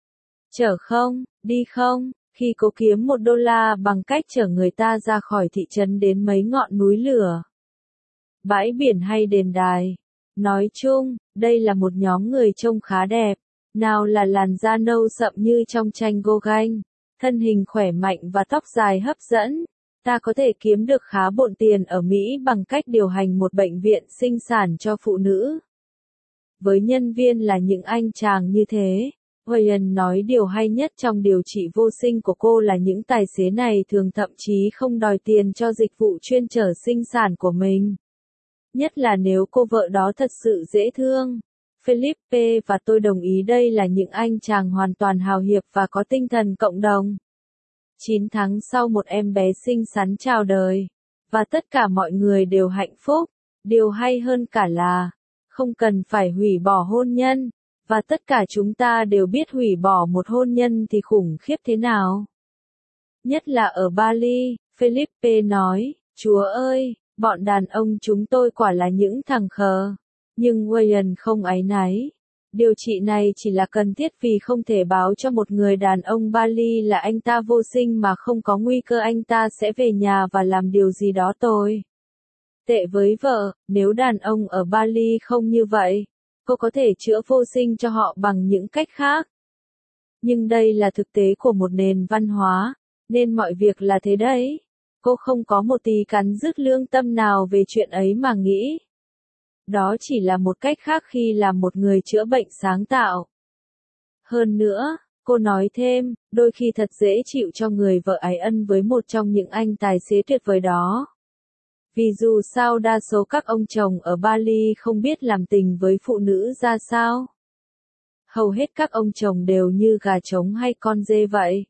Chở không, đi không, khi cố kiếm một đô la bằng cách chở người ta ra khỏi thị trấn đến mấy ngọn núi lửa, bãi biển hay đền đài. Nói chung, đây là một nhóm người trông khá đẹp. Nào là làn da nâu sậm như trong tranh Gauguin, thân hình khỏe mạnh và tóc dài hấp dẫn. Ta có thể kiếm được khá bộn tiền ở Mỹ bằng cách điều hành một bệnh viện sinh sản cho phụ nữ. Với nhân viên là những anh chàng như thế, Ryan nói điều hay nhất trong điều trị vô sinh của cô là những tài xế này thường thậm chí không đòi tiền cho dịch vụ chuyên chở sinh sản của mình. Nhất là nếu cô vợ đó thật sự dễ thương. Philippe và tôi đồng ý đây là những anh chàng hoàn toàn hào hiệp và có tinh thần cộng đồng. chín tháng sau một em bé xinh xắn chào đời, và tất cả mọi người đều hạnh phúc. Điều hay hơn cả là, không cần phải hủy bỏ hôn nhân, và tất cả chúng ta đều biết hủy bỏ một hôn nhân thì khủng khiếp thế nào. Nhất là ở Bali, Philippe nói, Chúa ơi, bọn đàn ông chúng tôi quả là những thằng khờ. Nhưng Ryan không áy náy. Điều trị này chỉ là cần thiết vì không thể báo cho một người đàn ông Bali là anh ta vô sinh mà không có nguy cơ anh ta sẽ về nhà và làm điều gì đó tồi tệ với vợ. Nếu đàn ông ở Bali không như vậy, cô có thể chữa vô sinh cho họ bằng những cách khác. Nhưng đây là thực tế của một nền văn hóa, nên mọi việc là thế đấy. Cô không có một tí cắn rứt lương tâm nào về chuyện ấy mà nghĩ. Đó chỉ là một cách khác khi làm một người chữa bệnh sáng tạo. Hơn nữa, cô nói thêm, đôi khi thật dễ chịu cho người vợ ái ân với một trong những anh tài xế tuyệt vời đó. Vì dù sao đa số các ông chồng ở Bali không biết làm tình với phụ nữ ra sao. Hầu hết các ông chồng đều như gà trống hay con dê vậy.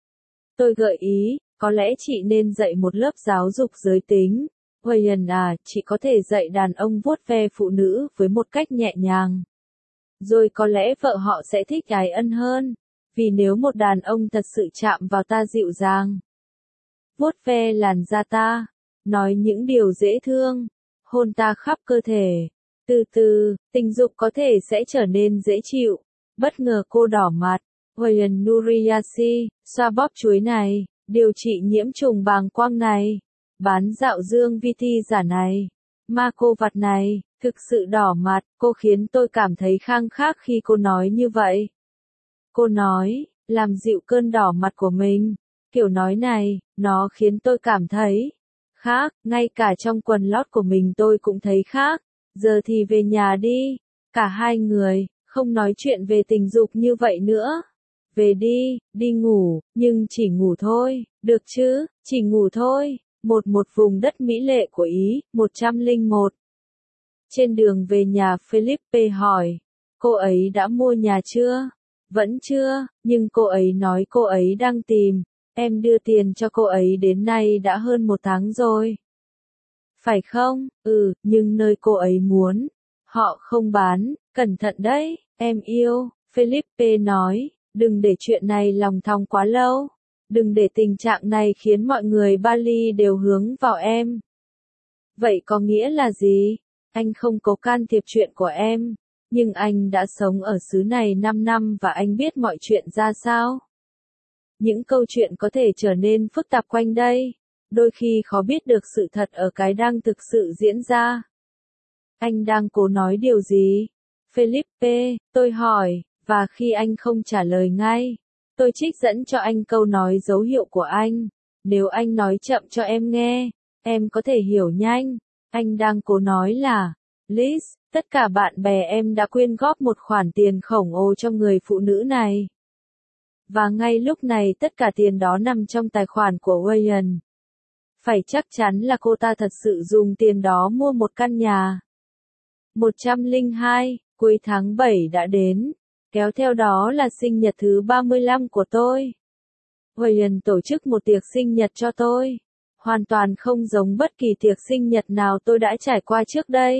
Tôi gợi ý, có lẽ chị nên dạy một lớp giáo dục giới tính. Ryan à, chị có thể dạy đàn ông vuốt ve phụ nữ với một cách nhẹ nhàng. Rồi có lẽ vợ họ sẽ thích ái ân hơn. Vì nếu một đàn ông thật sự chạm vào ta dịu dàng, vuốt ve làn da ta, nói những điều dễ thương, hôn ta khắp cơ thể, từ từ, tình dục có thể sẽ trở nên dễ chịu. Bất ngờ cô đỏ mặt. Ryan Nuriyashi, xoa bóp chuối này, điều trị nhiễm trùng bàng quang này, bán dạo dương vi ti giả này, ma cô vặt này, thực sự đỏ mặt. Cô khiến tôi cảm thấy khang khác khi cô nói như vậy. Cô nói, làm dịu cơn đỏ mặt của mình. Kiểu nói này, nó khiến tôi cảm thấy khác, ngay cả trong quần lót của mình tôi cũng thấy khác. Giờ thì về nhà đi. Cả hai người, không nói chuyện về tình dục như vậy nữa. Về đi, đi ngủ, nhưng chỉ ngủ thôi, được chứ, chỉ ngủ thôi. Một một vùng đất mỹ lệ của Ý, một trăm lẻ một. Trên đường về nhà Philippe hỏi, cô ấy đã mua nhà chưa? Vẫn chưa, nhưng cô ấy nói cô ấy đang tìm. Em đưa tiền cho cô ấy đến nay đã hơn một tháng rồi. Phải không? Ừ, nhưng nơi cô ấy muốn, họ không bán. Cẩn thận đấy, em yêu. Philippe nói, đừng để chuyện này lòng thòng quá lâu. Đừng để tình trạng này khiến mọi người Bali đều hướng vào em. Vậy có nghĩa là gì? Anh không có can thiệp chuyện của em, nhưng anh đã sống ở xứ này năm năm và anh biết mọi chuyện ra sao. Những câu chuyện có thể trở nên phức tạp quanh đây, đôi khi khó biết được sự thật ở cái đang thực sự diễn ra. Anh đang cố nói điều gì? Philippe, tôi hỏi, và khi anh không trả lời ngay, tôi trích dẫn cho anh câu nói dấu hiệu của anh. Nếu anh nói chậm cho em nghe, em có thể hiểu nhanh. Anh đang cố nói là, Liz, tất cả bạn bè em đã quyên góp một khoản tiền khổng lồ cho người phụ nữ này. Và ngay lúc này tất cả tiền đó nằm trong tài khoản của Ryan. Phải chắc chắn là cô ta thật sự dùng tiền đó mua một căn nhà. một trăm lẻ hai, cuối tháng bảy đã đến, kéo theo đó là sinh nhật thứ ba mươi lăm của tôi. Ryan tổ chức một tiệc sinh nhật cho tôi, hoàn toàn không giống bất kỳ tiệc sinh nhật nào tôi đã trải qua trước đây.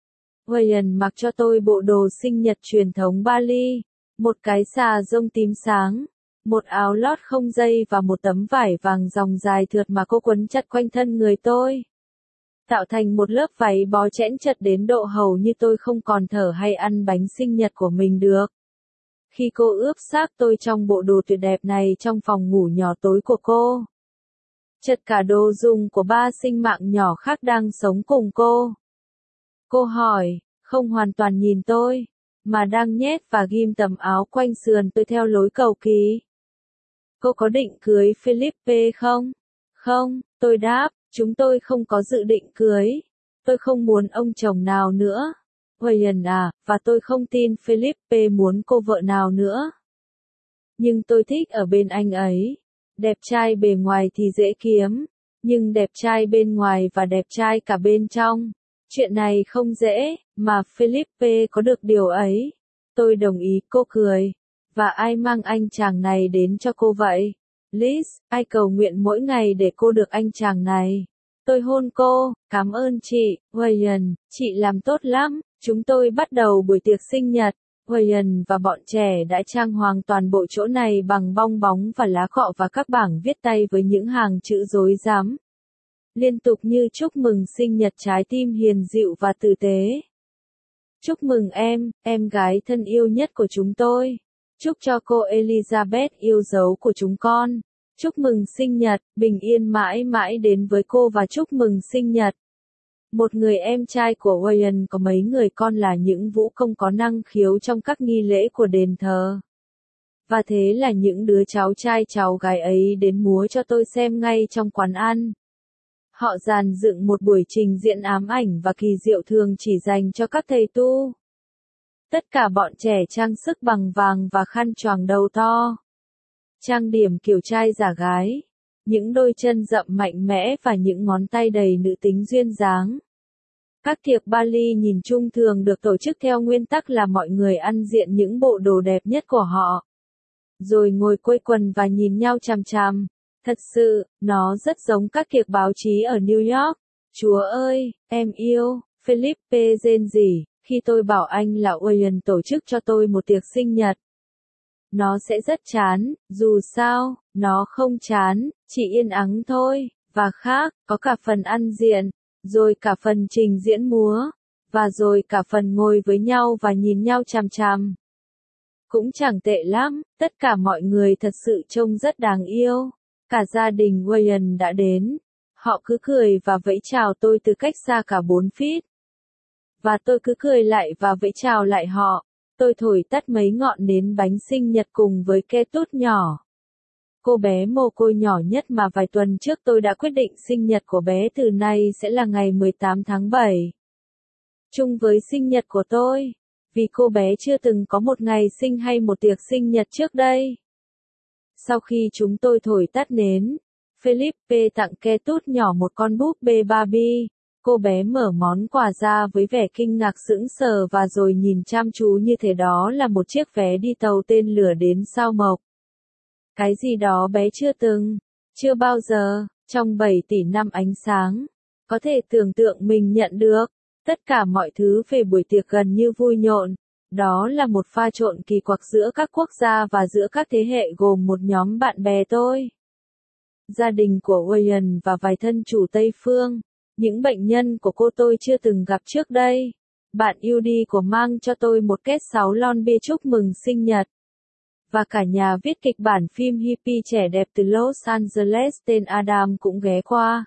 Ryan mặc cho tôi bộ đồ sinh nhật truyền thống Bali, một cái xà rông tím sáng, một áo lót không dây và một tấm vải vàng dòng dài thượt mà cô quấn chặt quanh thân người tôi, tạo thành một lớp váy bó chẽn chật đến độ hầu như tôi không còn thở hay ăn bánh sinh nhật của mình được. Khi cô ướp xác tôi trong bộ đồ tuyệt đẹp này trong phòng ngủ nhỏ tối của cô, chật cả đồ dùng của ba sinh mạng nhỏ khác đang sống cùng cô. Cô hỏi, không hoàn toàn nhìn tôi, mà đang nhét và ghim tấm áo quanh sườn tôi theo lối cầu kỳ. Cô có định cưới Felipe không? Không, tôi đáp, chúng tôi không có dự định cưới. Tôi không muốn ông chồng nào nữa. Ryan à, và tôi không tin Felipe muốn cô vợ nào nữa. Nhưng tôi thích ở bên anh ấy. Đẹp trai bề ngoài thì dễ kiếm, nhưng đẹp trai bên ngoài và đẹp trai cả bên trong, chuyện này không dễ, mà Felipe có được điều ấy. Tôi đồng ý, cô cười. Và ai mang anh chàng này đến cho cô vậy? Liz, ai cầu nguyện mỗi ngày để cô được anh chàng này. Tôi hôn cô, cảm ơn chị, Ryan, chị làm tốt lắm. Chúng tôi bắt đầu buổi tiệc sinh nhật. Ryan và bọn trẻ đã trang hoàng toàn bộ chỗ này bằng bong bóng và lá cọ và các bảng viết tay với những hàng chữ rối rắm, liên tục như chúc mừng sinh nhật trái tim hiền dịu và tử tế. Chúc mừng em, em gái thân yêu nhất của chúng tôi. Chúc cho cô Elizabeth yêu dấu của chúng con. Chúc mừng sinh nhật, bình yên mãi mãi đến với cô và chúc mừng sinh nhật. Một người em trai của Ryan có mấy người con là những vũ công có năng khiếu trong các nghi lễ của đền thờ. Và thế là những đứa cháu trai cháu gái ấy đến múa cho tôi xem ngay trong quán ăn. Họ dàn dựng một buổi trình diễn ám ảnh và kỳ diệu thường chỉ dành cho các thầy tu. Tất cả bọn trẻ trang sức bằng vàng và khăn choàng đầu to. Trang điểm kiểu trai giả gái. Những đôi chân rậm mạnh mẽ và những ngón tay đầy nữ tính duyên dáng. Các tiệc Bali nhìn chung thường được tổ chức theo nguyên tắc là mọi người ăn diện những bộ đồ đẹp nhất của họ, rồi ngồi quây quần và nhìn nhau chằm chằm. Thật sự, nó rất giống các tiệc báo chí ở New York. Chúa ơi, em yêu, Felipe rên rỉ, khi tôi bảo anh là Ryan tổ chức cho tôi một tiệc sinh nhật. Nó sẽ rất chán, dù sao, nó không chán, chỉ yên ắng thôi, và khác, có cả phần ăn diện, rồi cả phần trình diễn múa, và rồi cả phần ngồi với nhau và nhìn nhau chằm chằm. Cũng chẳng tệ lắm, tất cả mọi người thật sự trông rất đáng yêu. Cả gia đình Ryan đã đến. Họ cứ cười và vẫy chào tôi từ cách xa cả bốn feet. Và tôi cứ cười lại và vẫy chào lại họ. Tôi thổi tắt mấy ngọn nến bánh sinh nhật cùng với Ketut nhỏ. Cô bé mồ côi nhỏ nhất mà vài tuần trước tôi đã quyết định sinh nhật của bé từ nay sẽ là ngày mười tám tháng bảy. Chung với sinh nhật của tôi. Vì cô bé chưa từng có một ngày sinh hay một tiệc sinh nhật trước đây. Sau khi chúng tôi thổi tắt nến, Felipe tặng Ketut nhỏ một con búp bê Barbie. Cô bé mở món quà ra với vẻ kinh ngạc sững sờ và rồi nhìn chăm chú như thể đó là một chiếc vé đi tàu tên lửa đến sao Mộc. Cái gì đó bé chưa từng, chưa bao giờ, trong bảy tỷ năm ánh sáng, có thể tưởng tượng mình nhận được. Tất cả mọi thứ về buổi tiệc gần như vui nhộn. Đó là một pha trộn kỳ quặc giữa các quốc gia và giữa các thế hệ gồm một nhóm bạn bè tôi, gia đình của Ryan và vài thân chủ Tây Phương, những bệnh nhân của cô tôi chưa từng gặp trước đây. Bạn yêu đi của mang cho tôi một két sáu lon bia chúc mừng sinh nhật. Và cả nhà viết kịch bản phim hippie trẻ đẹp từ Los Angeles tên Adam cũng ghé qua.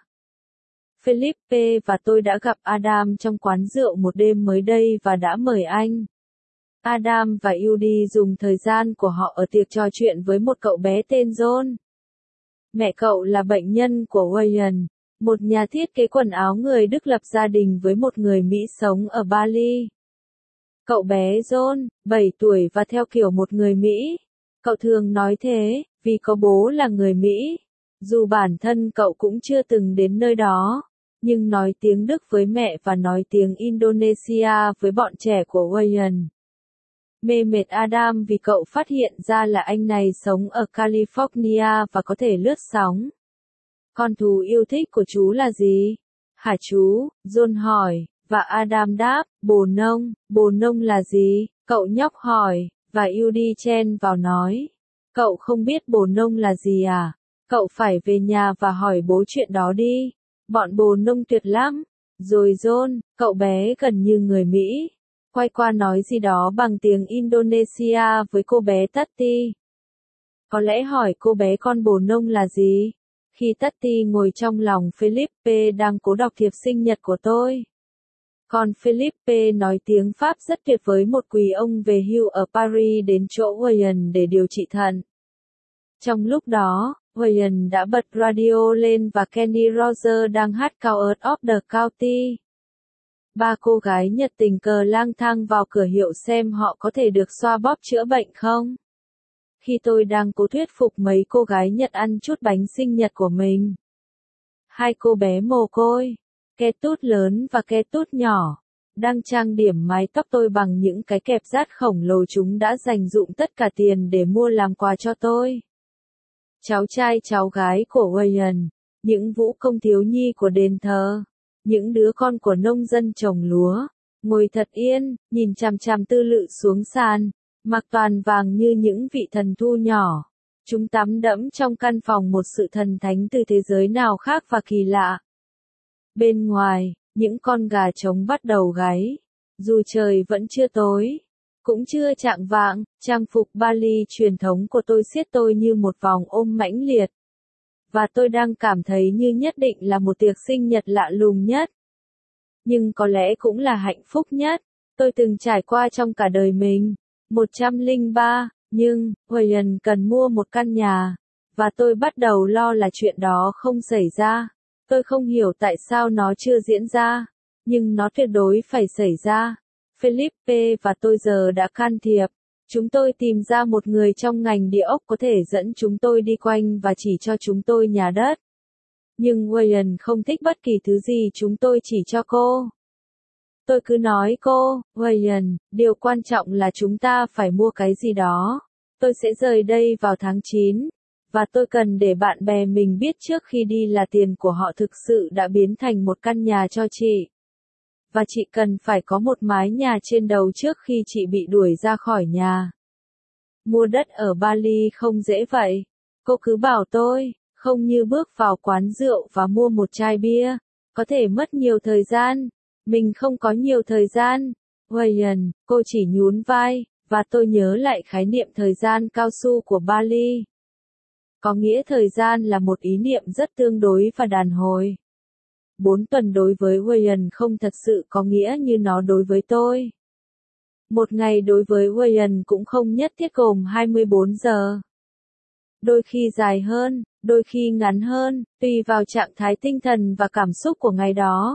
Felipe và tôi đã gặp Adam trong quán rượu một đêm mới đây và đã mời anh. Adam và Judy dùng thời gian của họ ở tiệc trò chuyện với một cậu bé tên John. Mẹ cậu là bệnh nhân của Ryan, một nhà thiết kế quần áo người Đức lập gia đình với một người Mỹ sống ở Bali. Cậu bé John, bảy tuổi và theo kiểu một người Mỹ. Cậu thường nói thế, vì có bố là người Mỹ. Dù bản thân cậu cũng chưa từng đến nơi đó. nhưng nói tiếng Đức với mẹ và nói tiếng Indonesia với bọn trẻ của Wayne. Mê mệt Adam vì cậu phát hiện ra là anh này sống ở California và có thể lướt sóng. Con thú yêu thích của chú là gì? Hả chú? John hỏi, và Adam đáp, bồ nông. Bồ nông là gì? Cậu nhóc hỏi, và Judy chen vào nói. Cậu không biết bồ nông là gì à? Cậu phải về nhà và hỏi bố chuyện đó đi. Bọn bồ nông tuyệt lắm. Rồi John, cậu bé gần như người Mỹ, quay qua nói gì đó bằng tiếng Indonesia với cô bé Tati. Có lẽ hỏi cô bé con bồ nông là gì? Khi Tati ngồi trong lòng Philippe đang cố đọc thiệp sinh nhật của tôi. Còn Philippe nói tiếng Pháp rất tuyệt với một quý ông về hưu ở Paris đến chỗ Wayne để điều trị thận. Trong lúc đó, Wayne đã bật radio lên và Kenny Rogers đang hát Count of the County. Ba cô gái Nhật tình cờ lang thang vào cửa hiệu xem họ có thể được xoa bóp chữa bệnh không. Khi tôi đang cố thuyết phục mấy cô gái Nhật ăn chút bánh sinh nhật của mình. Hai cô bé mồ côi, ke tút lớn và ke tút nhỏ, đang trang điểm mái tóc tôi bằng những cái kẹp dát khổng lồ, chúng đã dành dụm tất cả tiền để mua làm quà cho tôi. Cháu trai cháu gái của Wayne, những vũ công thiếu nhi của đền thờ, những đứa con của nông dân trồng lúa, ngồi thật yên, nhìn chằm chằm tư lự xuống sàn, mặc toàn vàng như những vị thần thu nhỏ. Chúng tắm đẫm trong căn phòng một sự thần thánh từ thế giới nào khác và kỳ lạ. Bên ngoài, những con gà trống bắt đầu gáy. Dù trời vẫn chưa tối, cũng chưa chạng vạng, trang phục Bali truyền thống của tôi siết tôi như một vòng ôm mãnh liệt. Và tôi đang cảm thấy như nhất định là một tiệc sinh nhật lạ lùng nhất. Nhưng có lẽ cũng là hạnh phúc nhất tôi từng trải qua trong cả đời mình. một trăm lẻ ba, nhưng, Wayne cần mua một căn nhà. Và tôi bắt đầu lo là chuyện đó không xảy ra. Tôi không hiểu tại sao nó chưa diễn ra. Nhưng nó tuyệt đối phải xảy ra. Philippe và tôi giờ đã can thiệp. Chúng tôi tìm ra một người trong ngành địa ốc có thể dẫn chúng tôi đi quanh và chỉ cho chúng tôi nhà đất. Nhưng Wayne không thích bất kỳ thứ gì chúng tôi chỉ cho cô. Tôi cứ nói cô, Wayne, điều quan trọng là chúng ta phải mua cái gì đó. Tôi sẽ rời đây vào tháng chín. Và tôi cần để bạn bè mình biết trước khi đi là tiền của họ thực sự đã biến thành một căn nhà cho chị. Và chị cần phải có một mái nhà trên đầu trước khi chị bị đuổi ra khỏi nhà. Mua đất ở Bali không dễ vậy. Cô cứ bảo tôi, không như bước vào quán rượu và mua một chai bia. Có thể mất nhiều thời gian. Mình không có nhiều thời gian. Wayne, cô chỉ nhún vai, và tôi nhớ lại khái niệm thời gian cao su của Bali. Có nghĩa thời gian là một ý niệm rất tương đối và đàn hồi. Bốn tuần đối với Wayne không thật sự có nghĩa như nó đối với tôi. Một ngày đối với Wayne cũng không nhất thiết gồm hai mươi bốn giờ. Đôi khi dài hơn, đôi khi ngắn hơn, tùy vào trạng thái tinh thần và cảm xúc của ngày đó.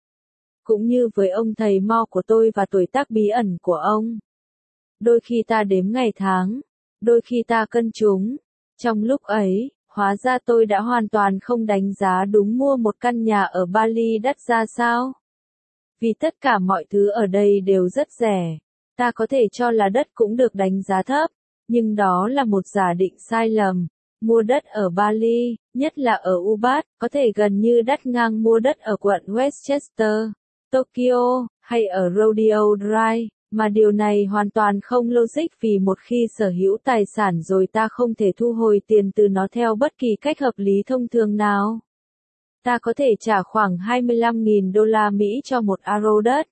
Cũng như với ông thầy Mo của tôi và tuổi tác bí ẩn của ông. Đôi khi ta đếm ngày tháng, đôi khi ta cân chúng. Trong lúc ấy, hóa ra tôi đã hoàn toàn không đánh giá đúng mua một căn nhà ở Bali đắt ra sao. Vì tất cả mọi thứ ở đây đều rất rẻ. Ta có thể cho là đất cũng được đánh giá thấp, nhưng đó là một giả định sai lầm. Mua đất ở Bali, nhất là ở Ubud, có thể gần như đắt ngang mua đất ở quận Westchester, Tokyo, hay ở Rodeo Drive, mà điều này hoàn toàn không logic vì một khi sở hữu tài sản rồi ta không thể thu hồi tiền từ nó theo bất kỳ cách hợp lý thông thường nào. Ta có thể trả khoảng hai mươi lăm nghìn đô la Mỹ cho một aro đất.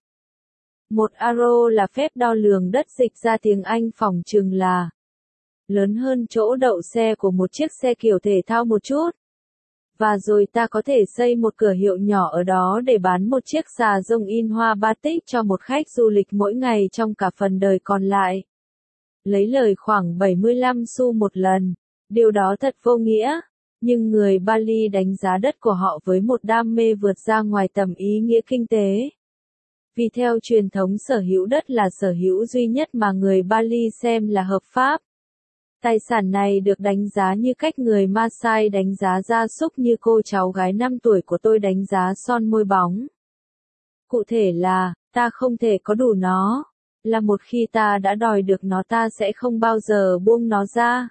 Một aro là phép đo lường đất dịch ra tiếng Anh phỏng chừng là lớn hơn chỗ đậu xe của một chiếc xe kiểu thể thao một chút. Và rồi ta có thể xây một cửa hiệu nhỏ ở đó để bán một chiếc xà rông in hoa batik cho một khách du lịch mỗi ngày trong cả phần đời còn lại. Lấy lời khoảng bảy mươi lăm xu một lần. Điều đó thật vô nghĩa. Nhưng người Bali đánh giá đất của họ với một đam mê vượt ra ngoài tầm ý nghĩa kinh tế. Vì theo truyền thống sở hữu đất là sở hữu duy nhất mà người Bali xem là hợp pháp. Tài sản này được đánh giá như cách người Maasai đánh giá gia súc, như cô cháu gái năm tuổi của tôi đánh giá son môi bóng. Cụ thể là, ta không thể có đủ nó, là một khi ta đã đòi được nó ta sẽ không bao giờ buông nó ra.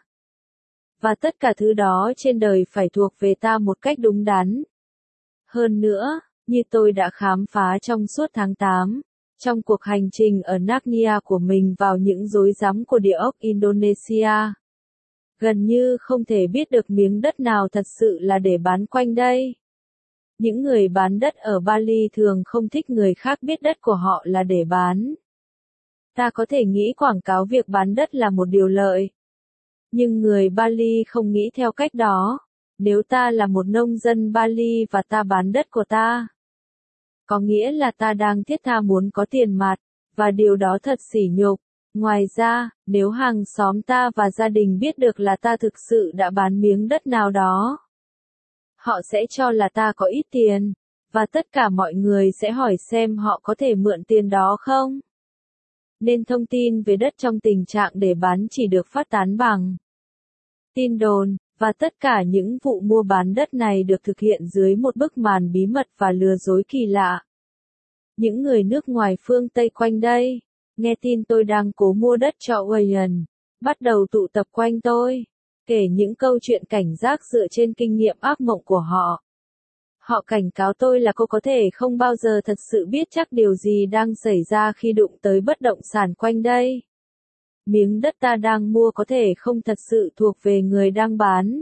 Và tất cả thứ đó trên đời phải thuộc về ta một cách đúng đắn. Hơn nữa, như tôi đã khám phá trong suốt tháng tám, trong cuộc hành trình ở Narnia của mình vào những rối rắm của địa ốc Indonesia, gần như không thể biết được miếng đất nào thật sự là để bán quanh đây. Những người bán đất ở Bali thường không thích người khác biết đất của họ là để bán. Ta có thể nghĩ quảng cáo việc bán đất là một điều lợi. Nhưng người Bali không nghĩ theo cách đó. Nếu ta là một nông dân Bali và ta bán đất của ta, có nghĩa là ta đang thiết tha muốn có tiền mặt, và điều đó thật sỉ nhục. Ngoài ra, nếu hàng xóm ta và gia đình biết được là ta thực sự đã bán miếng đất nào đó, họ sẽ cho là ta có ít tiền, và tất cả mọi người sẽ hỏi xem họ có thể mượn tiền đó không. Nên thông tin về đất trong tình trạng để bán chỉ được phát tán bằng tin đồn, và tất cả những vụ mua bán đất này được thực hiện dưới một bức màn bí mật và lừa dối kỳ lạ. Những người nước ngoài phương Tây quanh đây, nghe tin tôi đang cố mua đất cho Wayne, bắt đầu tụ tập quanh tôi, kể những câu chuyện cảnh giác dựa trên kinh nghiệm ác mộng của họ. Họ cảnh cáo tôi là cô có thể không bao giờ thật sự biết chắc điều gì đang xảy ra khi đụng tới bất động sản quanh đây. Miếng đất ta đang mua có thể không thật sự thuộc về người đang bán.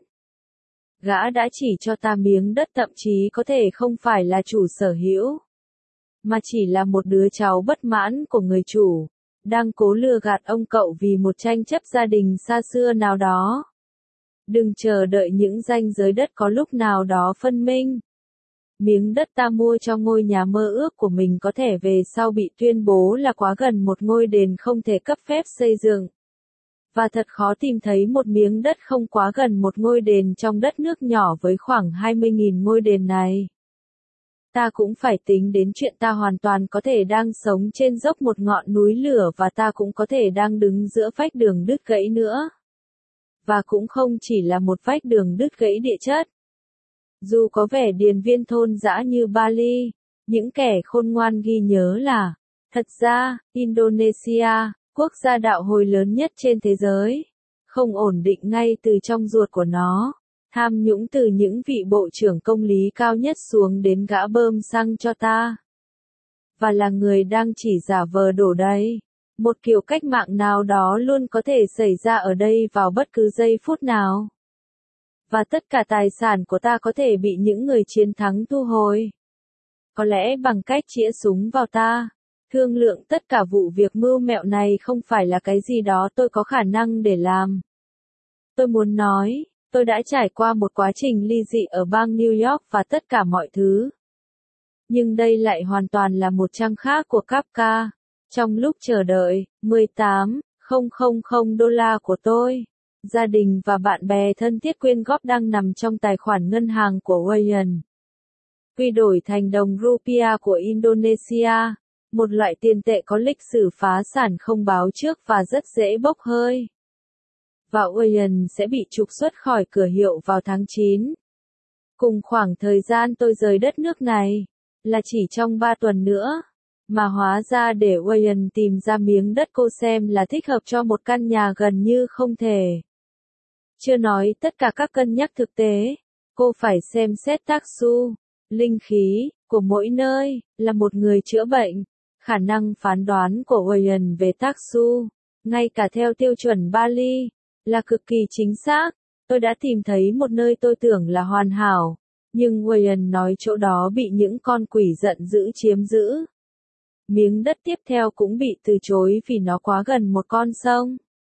Gã đã chỉ cho ta miếng đất thậm chí có thể không phải là chủ sở hữu, mà chỉ là một đứa cháu bất mãn của người chủ, đang cố lừa gạt ông cậu vì một tranh chấp gia đình xa xưa nào đó. Đừng chờ đợi những ranh giới đất có lúc nào đó phân minh. Miếng đất ta mua cho ngôi nhà mơ ước của mình có thể về sau bị tuyên bố là quá gần một ngôi đền không thể cấp phép xây dựng. Và thật khó tìm thấy một miếng đất không quá gần một ngôi đền trong đất nước nhỏ với khoảng hai mươi nghìn ngôi đền này. Ta cũng phải tính đến chuyện ta hoàn toàn có thể đang sống trên dốc một ngọn núi lửa và ta cũng có thể đang đứng giữa vách đường đứt gãy nữa. Và cũng không chỉ là một vách đường đứt gãy địa chất. Dù có vẻ điền viên thôn dã như Bali, những kẻ khôn ngoan ghi nhớ là, thật ra, Indonesia, quốc gia đạo hồi lớn nhất trên thế giới, không ổn định ngay từ trong ruột của nó. Tham nhũng từ những vị bộ trưởng công lý cao nhất xuống đến gã bơm xăng cho ta. Và là người đang chỉ giả vờ đổ đầy. Một kiểu cách mạng nào đó luôn có thể xảy ra ở đây vào bất cứ giây phút nào. Và tất cả tài sản của ta có thể bị những người chiến thắng thu hồi. Có lẽ bằng cách chĩa súng vào ta. Thương lượng tất cả vụ việc mưu mẹo này không phải là cái gì đó tôi có khả năng để làm. Tôi muốn nói, tôi đã trải qua một quá trình ly dị ở bang New York và tất cả mọi thứ. Nhưng đây lại hoàn toàn là một trang khác của Kafka. Trong lúc chờ đợi, mười tám nghìn đô la của tôi, gia đình và bạn bè thân thiết quyên góp đang nằm trong tài khoản ngân hàng của Wayne. Quy đổi thành đồng rupiah của Indonesia, một loại tiền tệ có lịch sử phá sản không báo trước và rất dễ bốc hơi. Và Wayne sẽ bị trục xuất khỏi cửa hiệu vào tháng chín. Cùng khoảng thời gian tôi rời đất nước này, là chỉ trong ba tuần nữa, mà hóa ra để Wayne tìm ra miếng đất cô xem là thích hợp cho một căn nhà gần như không thể. Chưa nói tất cả các cân nhắc thực tế, cô phải xem xét tác xu, linh khí, của mỗi nơi, là một người chữa bệnh, khả năng phán đoán của Wayne về tác xu, ngay cả theo tiêu chuẩn Bali, là cực kỳ chính xác. Tôi đã tìm thấy một nơi tôi tưởng là hoàn hảo, nhưng Wayne nói chỗ đó bị những con quỷ giận dữ chiếm giữ. Miếng đất tiếp theo cũng bị từ chối vì nó quá gần một con sông.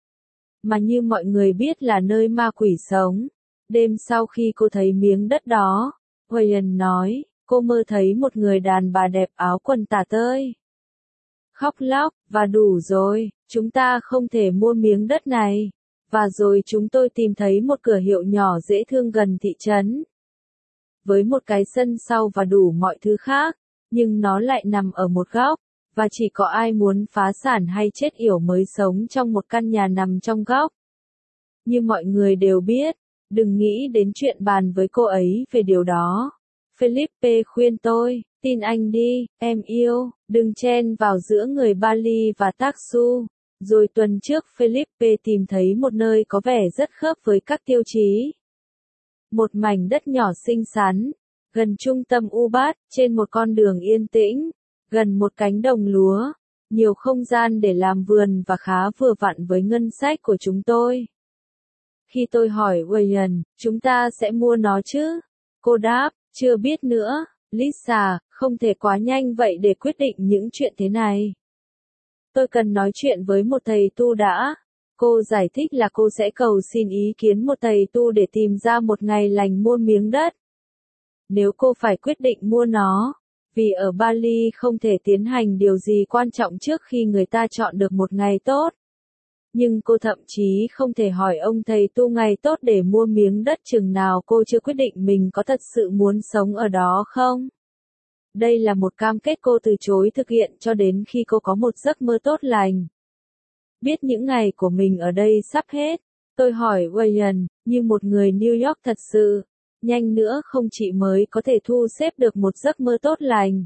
Mà như mọi người biết là nơi ma quỷ sống. Đêm sau khi cô thấy miếng đất đó, Wayne nói, cô mơ thấy một người đàn bà đẹp áo quần tả tơi. Khóc lóc, và đủ rồi, chúng ta không thể mua miếng đất này. Và rồi chúng tôi tìm thấy một cửa hiệu nhỏ dễ thương gần thị trấn. Với một cái sân sau và đủ mọi thứ khác, nhưng nó lại nằm ở một góc, và chỉ có ai muốn phá sản hay chết yểu mới sống trong một căn nhà nằm trong góc. Như mọi người đều biết, đừng nghĩ đến chuyện bàn với cô ấy về điều đó. Felipe khuyên tôi, tin anh đi, em yêu, đừng chen vào giữa người Bali và Taksu. Rồi tuần trước Felipe tìm thấy một nơi có vẻ rất khớp với các tiêu chí. Một mảnh đất nhỏ xinh xắn, gần trung tâm Ubud, trên một con đường yên tĩnh, gần một cánh đồng lúa, nhiều không gian để làm vườn và khá vừa vặn với ngân sách của chúng tôi. Khi tôi hỏi Ryan, chúng ta sẽ mua nó chứ? Cô đáp, chưa biết nữa, Lisa, không thể quá nhanh vậy để quyết định những chuyện thế này. Tôi cần nói chuyện với một thầy tu đã. Cô giải thích là cô sẽ cầu xin ý kiến một thầy tu để tìm ra một ngày lành mua miếng đất. Nếu cô phải quyết định mua nó, vì ở Bali không thể tiến hành điều gì quan trọng trước khi người ta chọn được một ngày tốt. Nhưng cô thậm chí không thể hỏi ông thầy tu ngày tốt để mua miếng đất chừng nào cô chưa quyết định mình có thật sự muốn sống ở đó không. Đây là một cam kết cô từ chối thực hiện cho đến khi cô có một giấc mơ tốt lành. Biết những ngày của mình ở đây sắp hết, tôi hỏi Ryan, như một người New York thật sự, nhanh nữa không chị mới có thể thu xếp được một giấc mơ tốt lành.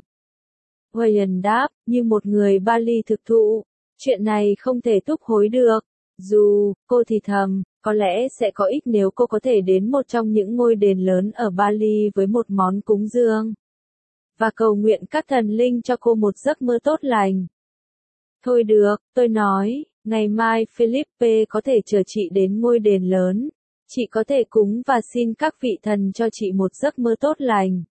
Ryan đáp, như một người Bali thực thụ, chuyện này không thể thúc hối được. Dù, cô thì thầm, có lẽ sẽ có ích nếu cô có thể đến một trong những ngôi đền lớn ở Bali với một món cúng dường. Và cầu nguyện các thần linh cho cô một giấc mơ tốt lành. Thôi được, tôi nói, ngày mai Felipe có thể chờ chị đến ngôi đền lớn. Chị có thể cúng và xin các vị thần cho chị một giấc mơ tốt lành.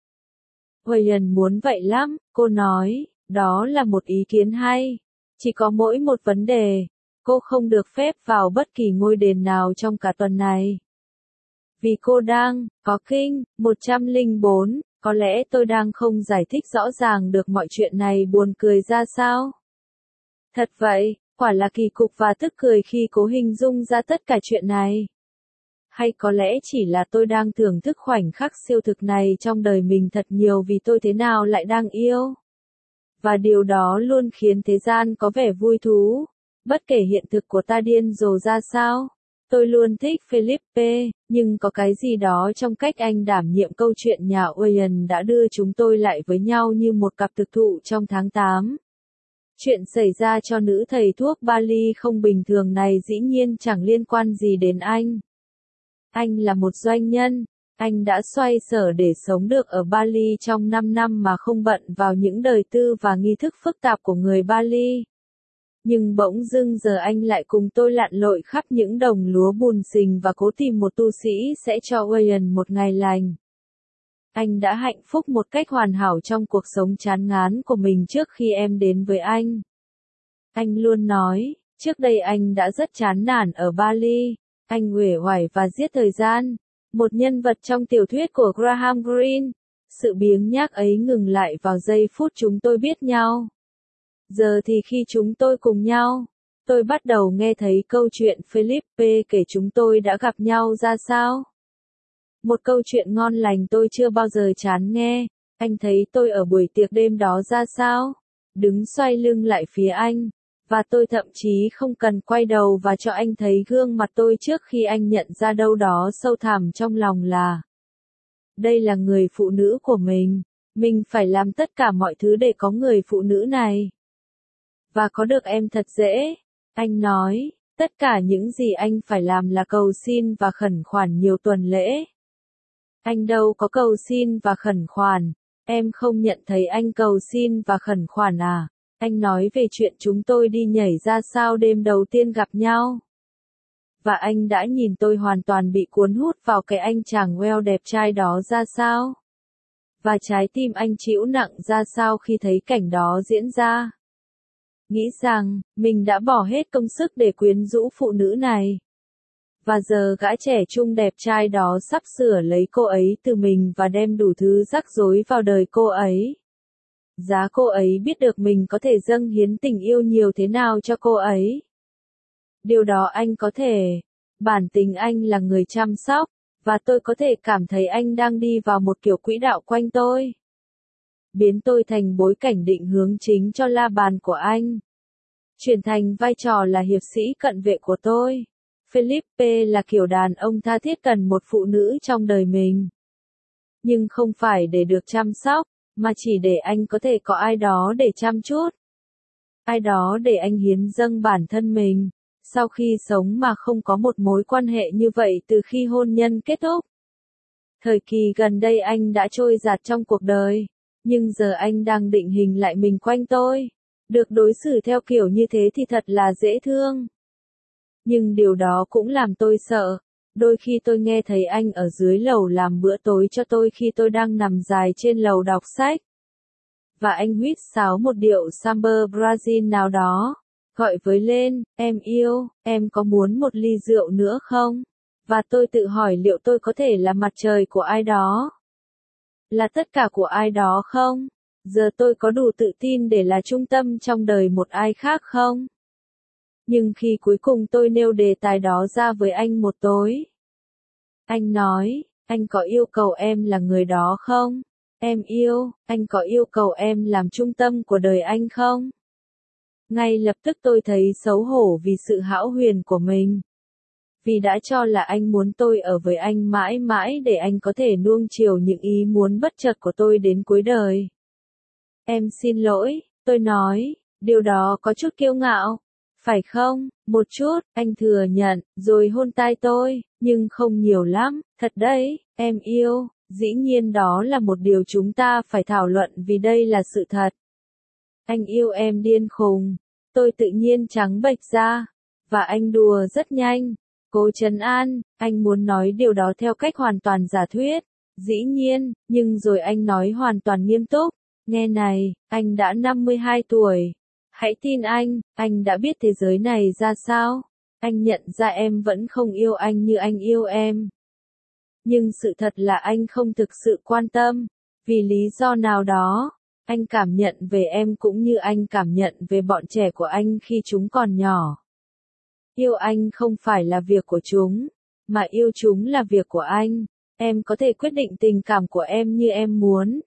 Ryan muốn vậy lắm, cô nói, đó là một ý kiến hay. Chỉ có mỗi một vấn đề, cô không được phép vào bất kỳ ngôi đền nào trong cả tuần này. Vì cô đang, có kinh, một trăm lẻ bốn, có lẽ tôi đang không giải thích rõ ràng được mọi chuyện này buồn cười ra sao. Thật vậy, quả là kỳ cục và tức cười khi cố hình dung ra tất cả chuyện này. Hay có lẽ chỉ là tôi đang thưởng thức khoảnh khắc siêu thực này trong đời mình thật nhiều vì tôi thế nào lại đang yêu. Và điều đó luôn khiến thế gian có vẻ vui thú, bất kể hiện thực của ta điên rồ ra sao. Tôi luôn thích Felipe, nhưng có cái gì đó trong cách anh đảm nhiệm câu chuyện nhà Ryan đã đưa chúng tôi lại với nhau như một cặp thực thụ trong tháng tám. Chuyện xảy ra cho nữ thầy thuốc Bali không bình thường này dĩ nhiên chẳng liên quan gì đến anh. Anh là một doanh nhân, anh đã xoay sở để sống được ở Bali trong năm năm mà không bận vào những đời tư và nghi thức phức tạp của người Bali. Nhưng bỗng dưng giờ anh lại cùng tôi lặn lội khắp những đồng lúa bùn xình và cố tìm một tu sĩ sẽ cho Ryan một ngày lành. Anh đã hạnh phúc một cách hoàn hảo trong cuộc sống chán ngán của mình trước khi em đến với anh. Anh luôn nói, trước đây anh đã rất chán nản ở Bali, anh uể oải và giết thời gian, một nhân vật trong tiểu thuyết của Graham Greene. Sự biếng nhác ấy ngừng lại vào giây phút chúng tôi biết nhau. Giờ thì khi chúng tôi cùng nhau, tôi bắt đầu nghe thấy câu chuyện Felipe kể chúng tôi đã gặp nhau ra sao. Một câu chuyện ngon lành tôi chưa bao giờ chán nghe. Anh thấy tôi ở buổi tiệc đêm đó ra sao? Đứng xoay lưng lại phía anh. Và tôi thậm chí không cần quay đầu và cho anh thấy gương mặt tôi trước khi anh nhận ra đâu đó sâu thẳm trong lòng là đây là người phụ nữ của mình. Mình phải làm tất cả mọi thứ để có người phụ nữ này. Và có được em thật dễ. Anh nói, tất cả những gì anh phải làm là cầu xin và khẩn khoản nhiều tuần lễ. Anh đâu có cầu xin và khẩn khoản. Em không nhận thấy anh cầu xin và khẩn khoản à? Anh nói về chuyện chúng tôi đi nhảy ra sao đêm đầu tiên gặp nhau. Và anh đã nhìn tôi hoàn toàn bị cuốn hút vào cái anh chàng well đẹp trai đó ra sao. Và trái tim anh chịu nặng ra sao khi thấy cảnh đó diễn ra. Nghĩ rằng, mình đã bỏ hết công sức để quyến rũ phụ nữ này. Và giờ gã trẻ trung đẹp trai đó sắp sửa lấy cô ấy từ mình và đem đủ thứ rắc rối vào đời cô ấy. Giá cô ấy biết được mình có thể dâng hiến tình yêu nhiều thế nào cho cô ấy. Điều đó anh có thể. Bản tính anh là người chăm sóc, và tôi có thể cảm thấy anh đang đi vào một kiểu quỹ đạo quanh tôi. Biến tôi thành bối cảnh định hướng chính cho la bàn của anh. Chuyển thành vai trò là hiệp sĩ cận vệ của tôi. Felipe là kiểu đàn ông tha thiết cần một phụ nữ trong đời mình. Nhưng không phải để được chăm sóc, mà chỉ để anh có thể có ai đó để chăm chút. Ai đó để anh hiến dâng bản thân mình, sau khi sống mà không có một mối quan hệ như vậy từ khi hôn nhân kết thúc. Thời kỳ gần đây anh đã trôi dạt trong cuộc đời, nhưng giờ anh đang định hình lại mình quanh tôi. Được đối xử theo kiểu như thế thì thật là dễ thương. Nhưng điều đó cũng làm tôi sợ. Đôi khi tôi nghe thấy anh ở dưới lầu làm bữa tối cho tôi khi tôi đang nằm dài trên lầu đọc sách. Và anh huýt sáo một điệu samba Brazil nào đó, gọi với lên, em yêu, em có muốn một ly rượu nữa không? Và tôi tự hỏi liệu tôi có thể là mặt trời của ai đó? Là tất cả của ai đó không? Giờ tôi có đủ tự tin để là trung tâm trong đời một ai khác không? Nhưng khi cuối cùng tôi nêu đề tài đó ra với anh một tối, anh nói, anh có yêu cầu em là người đó không? Em yêu, anh có yêu cầu em làm trung tâm của đời anh không? Ngay lập tức tôi thấy xấu hổ vì sự hão huyền của mình. Vì đã cho là anh muốn tôi ở với anh mãi mãi để anh có thể nuông chiều những ý muốn bất chợt của tôi đến cuối đời. Em xin lỗi, tôi nói, điều đó có chút kiêu ngạo. Phải không? Một chút, anh thừa nhận, rồi hôn tai tôi, nhưng không nhiều lắm, thật đấy, em yêu, dĩ nhiên đó là một điều chúng ta phải thảo luận vì đây là sự thật. Anh yêu em điên khùng, tôi tự nhiên trắng bệch ra, và anh đùa rất nhanh, cố trấn an, anh muốn nói điều đó theo cách hoàn toàn giả thuyết, dĩ nhiên, nhưng rồi anh nói hoàn toàn nghiêm túc, nghe này, anh đã năm mươi hai tuổi. Hãy tin anh, anh đã biết thế giới này ra sao. Anh nhận ra em vẫn không yêu anh như anh yêu em. Nhưng sự thật là anh không thực sự quan tâm. Vì lý do nào đó, anh cảm nhận về em cũng như anh cảm nhận về bọn trẻ của anh khi chúng còn nhỏ. Yêu anh không phải là việc của chúng, mà yêu chúng là việc của anh. Em có thể quyết định tình cảm của em như em muốn.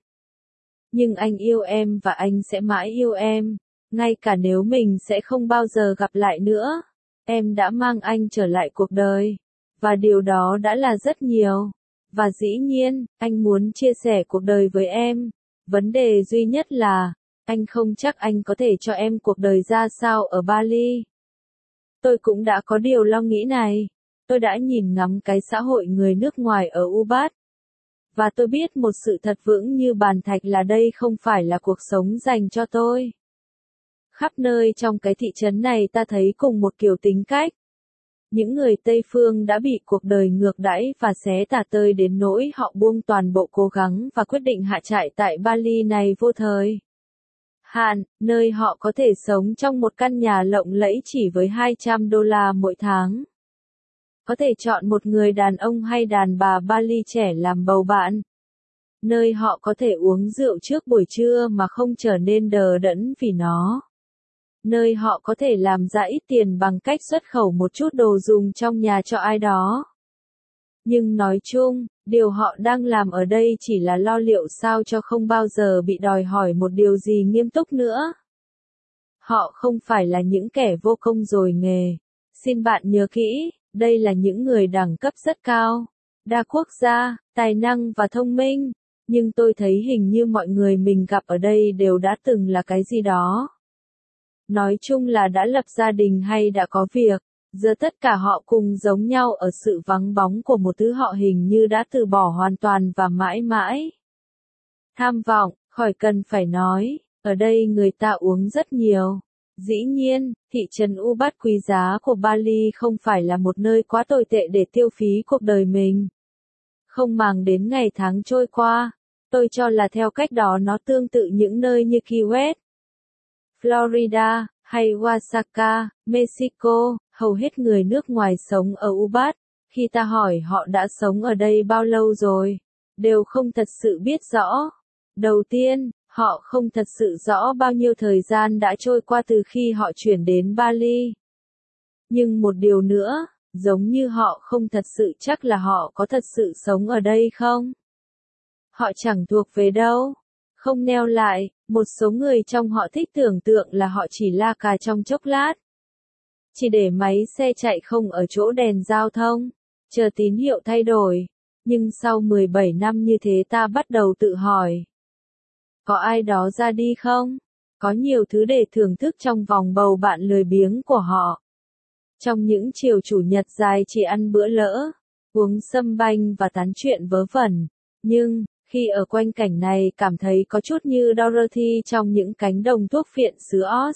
Nhưng anh yêu em và anh sẽ mãi yêu em. Ngay cả nếu mình sẽ không bao giờ gặp lại nữa, em đã mang anh trở lại cuộc đời. Và điều đó đã là rất nhiều. Và dĩ nhiên, anh muốn chia sẻ cuộc đời với em. Vấn đề duy nhất là, anh không chắc anh có thể cho em cuộc đời ra sao ở Bali. Tôi cũng đã có điều lo nghĩ này. Tôi đã nhìn ngắm cái xã hội người nước ngoài ở Ubud. Và tôi biết một sự thật vững như bàn thạch là đây không phải là cuộc sống dành cho tôi. Khắp nơi trong cái thị trấn này ta thấy cùng một kiểu tính cách. Những người Tây Phương đã bị cuộc đời ngược đãi và xé tả tơi đến nỗi họ buông toàn bộ cố gắng và quyết định hạ trại tại Bali này vô thời hạn, nơi họ có thể sống trong một căn nhà lộng lẫy chỉ với hai trăm đô la mỗi tháng. Có thể chọn một người đàn ông hay đàn bà Bali trẻ làm bầu bạn. Nơi họ có thể uống rượu trước buổi trưa mà không trở nên đờ đẫn vì nó. Nơi họ có thể làm ra ít tiền bằng cách xuất khẩu một chút đồ dùng trong nhà cho ai đó. Nhưng nói chung, điều họ đang làm ở đây chỉ là lo liệu sao cho không bao giờ bị đòi hỏi một điều gì nghiêm túc nữa. Họ không phải là những kẻ vô công rồi nghề. Xin bạn nhớ kỹ, đây là những người đẳng cấp rất cao, đa quốc gia, tài năng và thông minh. Nhưng tôi thấy hình như mọi người mình gặp ở đây đều đã từng là cái gì đó. Nói chung là đã lập gia đình hay đã có việc, giờ tất cả họ cùng giống nhau ở sự vắng bóng của một thứ họ hình như đã từ bỏ hoàn toàn và mãi mãi. Tham vọng, khỏi cần phải nói, ở đây người ta uống rất nhiều. Dĩ nhiên, thị trấn Ubud quý giá của Bali không phải là một nơi quá tồi tệ để tiêu phí cuộc đời mình. Không màng đến ngày tháng trôi qua, tôi cho là theo cách đó nó tương tự những nơi như Key West, Florida, hay Oaxaca, Mexico. Hầu hết người nước ngoài sống ở Ubud, khi ta hỏi họ đã sống ở đây bao lâu rồi, đều không thật sự biết rõ. Đầu tiên, họ không thật sự rõ bao nhiêu thời gian đã trôi qua từ khi họ chuyển đến Bali. Nhưng một điều nữa, giống như họ không thật sự chắc là họ có thật sự sống ở đây không. Họ chẳng thuộc về đâu. Không neo lại, một số người trong họ thích tưởng tượng là họ chỉ la cà trong chốc lát. chỉ để máy xe chạy không ở chỗ đèn giao thông, chờ tín hiệu thay đổi. Nhưng sau mười bảy năm như thế ta bắt đầu tự hỏi. Có ai đó ra đi không? Có nhiều thứ để thưởng thức trong vòng bầu bạn lười biếng của họ. Trong những chiều chủ nhật dài chỉ ăn bữa lỡ, uống sâm banh và tán chuyện vớ vẩn. Nhưng, khi ở quanh cảnh này cảm thấy có chút như Dorothy trong những cánh đồng thuốc phiện xứ Oz.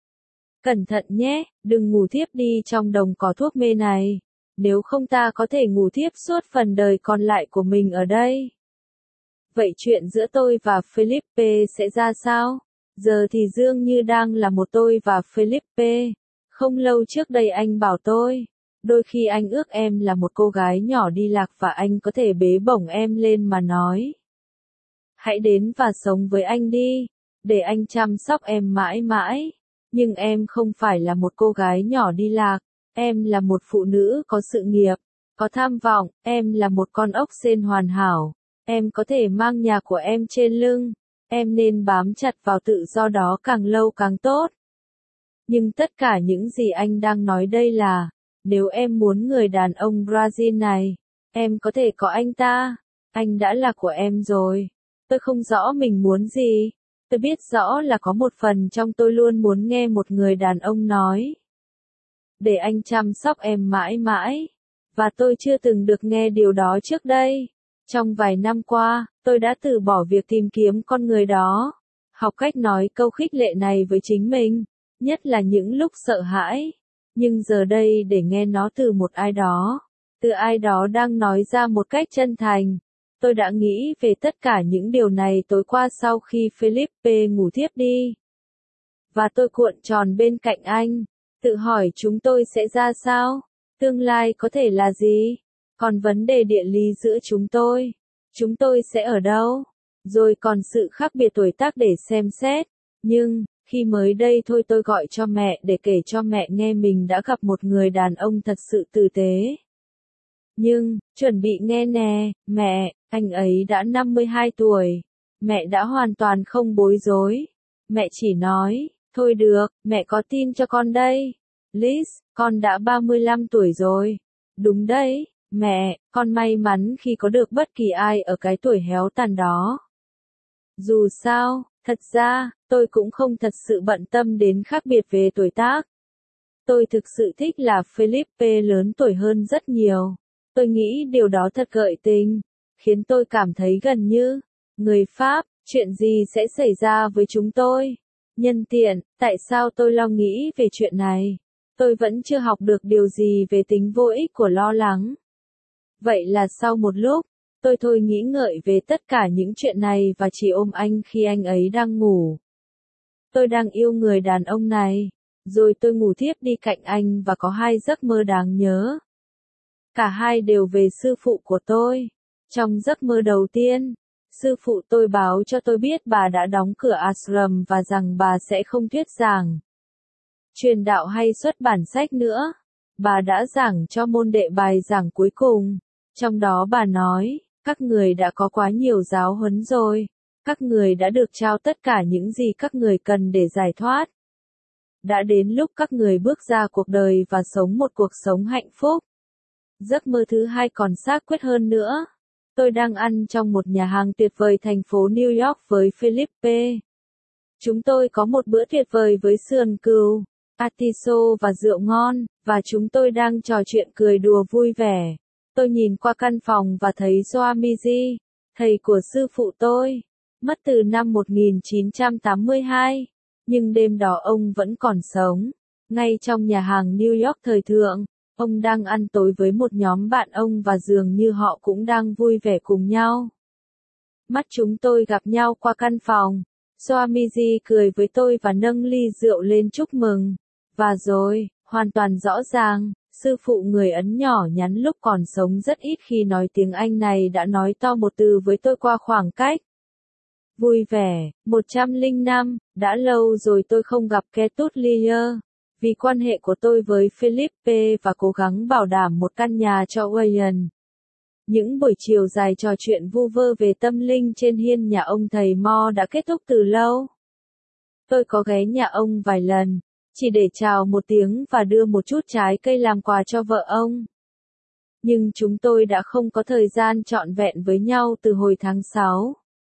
Cẩn thận nhé, đừng ngủ thiếp đi trong đồng cỏ thuốc mê này. Nếu không ta có thể ngủ thiếp suốt phần đời còn lại của mình ở đây. Vậy chuyện giữa tôi và Felipe sẽ ra sao? Giờ thì dường như đang là một tôi và Felipe. Không lâu trước đây anh bảo tôi, đôi khi anh ước em là một cô gái nhỏ đi lạc và anh có thể bế bổng em lên mà nói. Hãy đến và sống với anh đi, để anh chăm sóc em mãi mãi. Nhưng em không phải là một cô gái nhỏ đi lạc, em là một phụ nữ có sự nghiệp, có tham vọng, em là một con ốc sên hoàn hảo. Em có thể mang nhà của em trên lưng, em nên bám chặt vào tự do đó càng lâu càng tốt. Nhưng tất cả những gì anh đang nói đây là, nếu em muốn người đàn ông Brazil này, em có thể có anh ta, anh đã là của em rồi. Tôi không rõ mình muốn gì, tôi biết rõ là có một phần trong tôi luôn muốn nghe một người đàn ông nói. Để anh chăm sóc em mãi mãi, và tôi chưa từng được nghe điều đó trước đây. Trong vài năm qua, tôi đã từ bỏ việc tìm kiếm con người đó, học cách nói câu khích lệ này với chính mình, nhất là những lúc sợ hãi. Nhưng giờ đây để nghe nó từ một ai đó, từ ai đó đang nói ra một cách chân thành. Tôi đã nghĩ về tất cả những điều này tối qua sau khi Felipe ngủ thiếp đi. Và tôi cuộn tròn bên cạnh anh, tự hỏi chúng tôi sẽ ra sao, tương lai có thể là gì, còn vấn đề địa lý giữa chúng tôi, chúng tôi sẽ ở đâu, rồi còn sự khác biệt tuổi tác để xem xét. Nhưng, khi mới đây thôi tôi gọi cho mẹ để kể cho mẹ nghe mình đã gặp một người đàn ông thật sự tử tế. Nhưng, chuẩn bị nghe nè, mẹ, anh ấy đã năm mươi hai tuổi. Mẹ đã hoàn toàn không bối rối. Mẹ chỉ nói, thôi được, mẹ có tin cho con đây. Liz, con đã ba mươi lăm tuổi rồi. Đúng đấy, mẹ, con may mắn khi có được bất kỳ ai ở cái tuổi héo tàn đó. Dù sao, thật ra, tôi cũng không thật sự bận tâm đến khác biệt về tuổi tác. Tôi thực sự thích là Felipe lớn tuổi hơn rất nhiều. Tôi nghĩ điều đó thật gợi tình, khiến tôi cảm thấy gần như người Pháp. Chuyện gì sẽ xảy ra với chúng tôi? Nhân tiện, tại sao tôi lo nghĩ về chuyện này? Tôi vẫn chưa học được điều gì về tính vô ích của lo lắng. Vậy là sau một lúc, tôi thôi nghĩ ngợi về tất cả những chuyện này và chỉ ôm anh khi anh ấy đang ngủ. Tôi đang yêu người đàn ông này, rồi tôi ngủ thiếp đi cạnh anh và có hai giấc mơ đáng nhớ. Cả hai đều về sư phụ của tôi. Trong giấc mơ đầu tiên, sư phụ tôi báo cho tôi biết bà đã đóng cửa ashram và rằng bà sẽ không thuyết giảng, truyền đạo hay xuất bản sách nữa. Bà đã giảng cho môn đệ bài giảng cuối cùng. Trong đó bà nói, các người đã có quá nhiều giáo huấn rồi. Các người đã được trao tất cả những gì các người cần để giải thoát. Đã đến lúc các người bước ra cuộc đời và sống một cuộc sống hạnh phúc. Giấc mơ thứ hai còn xác quyết hơn nữa. Tôi đang ăn trong một nhà hàng tuyệt vời thành phố New York với Felipe. Chúng tôi có một bữa tuyệt vời với sườn cừu, atiso và rượu ngon, và chúng tôi đang trò chuyện cười đùa vui vẻ. Tôi nhìn qua căn phòng và thấy Swamiji, thầy của sư phụ tôi, mất từ năm một nghìn chín trăm tám mươi hai. Nhưng đêm đó ông vẫn còn sống. Ngay trong nhà hàng New York thời thượng, ông đang ăn tối với một nhóm bạn ông và dường như họ cũng đang vui vẻ cùng nhau. Mắt chúng tôi gặp nhau qua căn phòng. Swamiji cười với tôi và nâng ly rượu lên chúc mừng. Và rồi, hoàn toàn rõ ràng, sư phụ người Ấn nhỏ nhắn lúc còn sống rất ít khi nói tiếng Anh này đã nói to một từ với tôi qua khoảng cách. Vui vẻ, một trăm lẻ năm, đã lâu rồi tôi không gặp Ketut Lier. Vì quan hệ của tôi với Felipe và cố gắng bảo đảm một căn nhà cho Wayne. Những buổi chiều dài trò chuyện vu vơ về tâm linh trên hiên nhà ông thầy Mo đã kết thúc từ lâu. Tôi có ghé nhà ông vài lần, chỉ để chào một tiếng và đưa một chút trái cây làm quà cho vợ ông. Nhưng chúng tôi đã không có thời gian trọn vẹn với nhau từ hồi tháng sáu.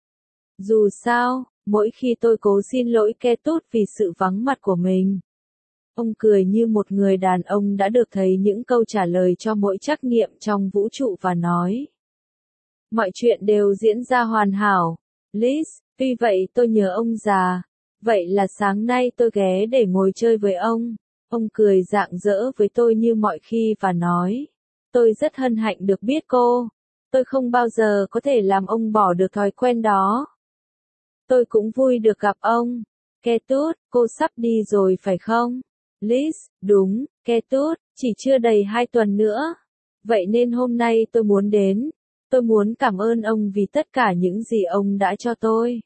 Dù sao, mỗi khi tôi cố xin lỗi Ketut vì sự vắng mặt của mình, ông cười như một người đàn ông đã được thấy những câu trả lời cho mỗi trắc nghiệm trong vũ trụ và nói: mọi chuyện đều diễn ra hoàn hảo, Liz, tuy vậy tôi nhớ ông già. Vậy là sáng nay tôi ghé để ngồi chơi với ông. Ông cười rạng rỡ với tôi như mọi khi và nói: tôi rất hân hạnh được biết cô. Tôi không bao giờ có thể làm ông bỏ được thói quen đó. Tôi cũng vui được gặp ông. Ketut, cô sắp đi rồi phải không? Liz, đúng, Ketut, chỉ chưa đầy hai tuần nữa. Vậy nên hôm nay tôi muốn đến. Tôi muốn cảm ơn ông vì tất cả những gì ông đã cho tôi.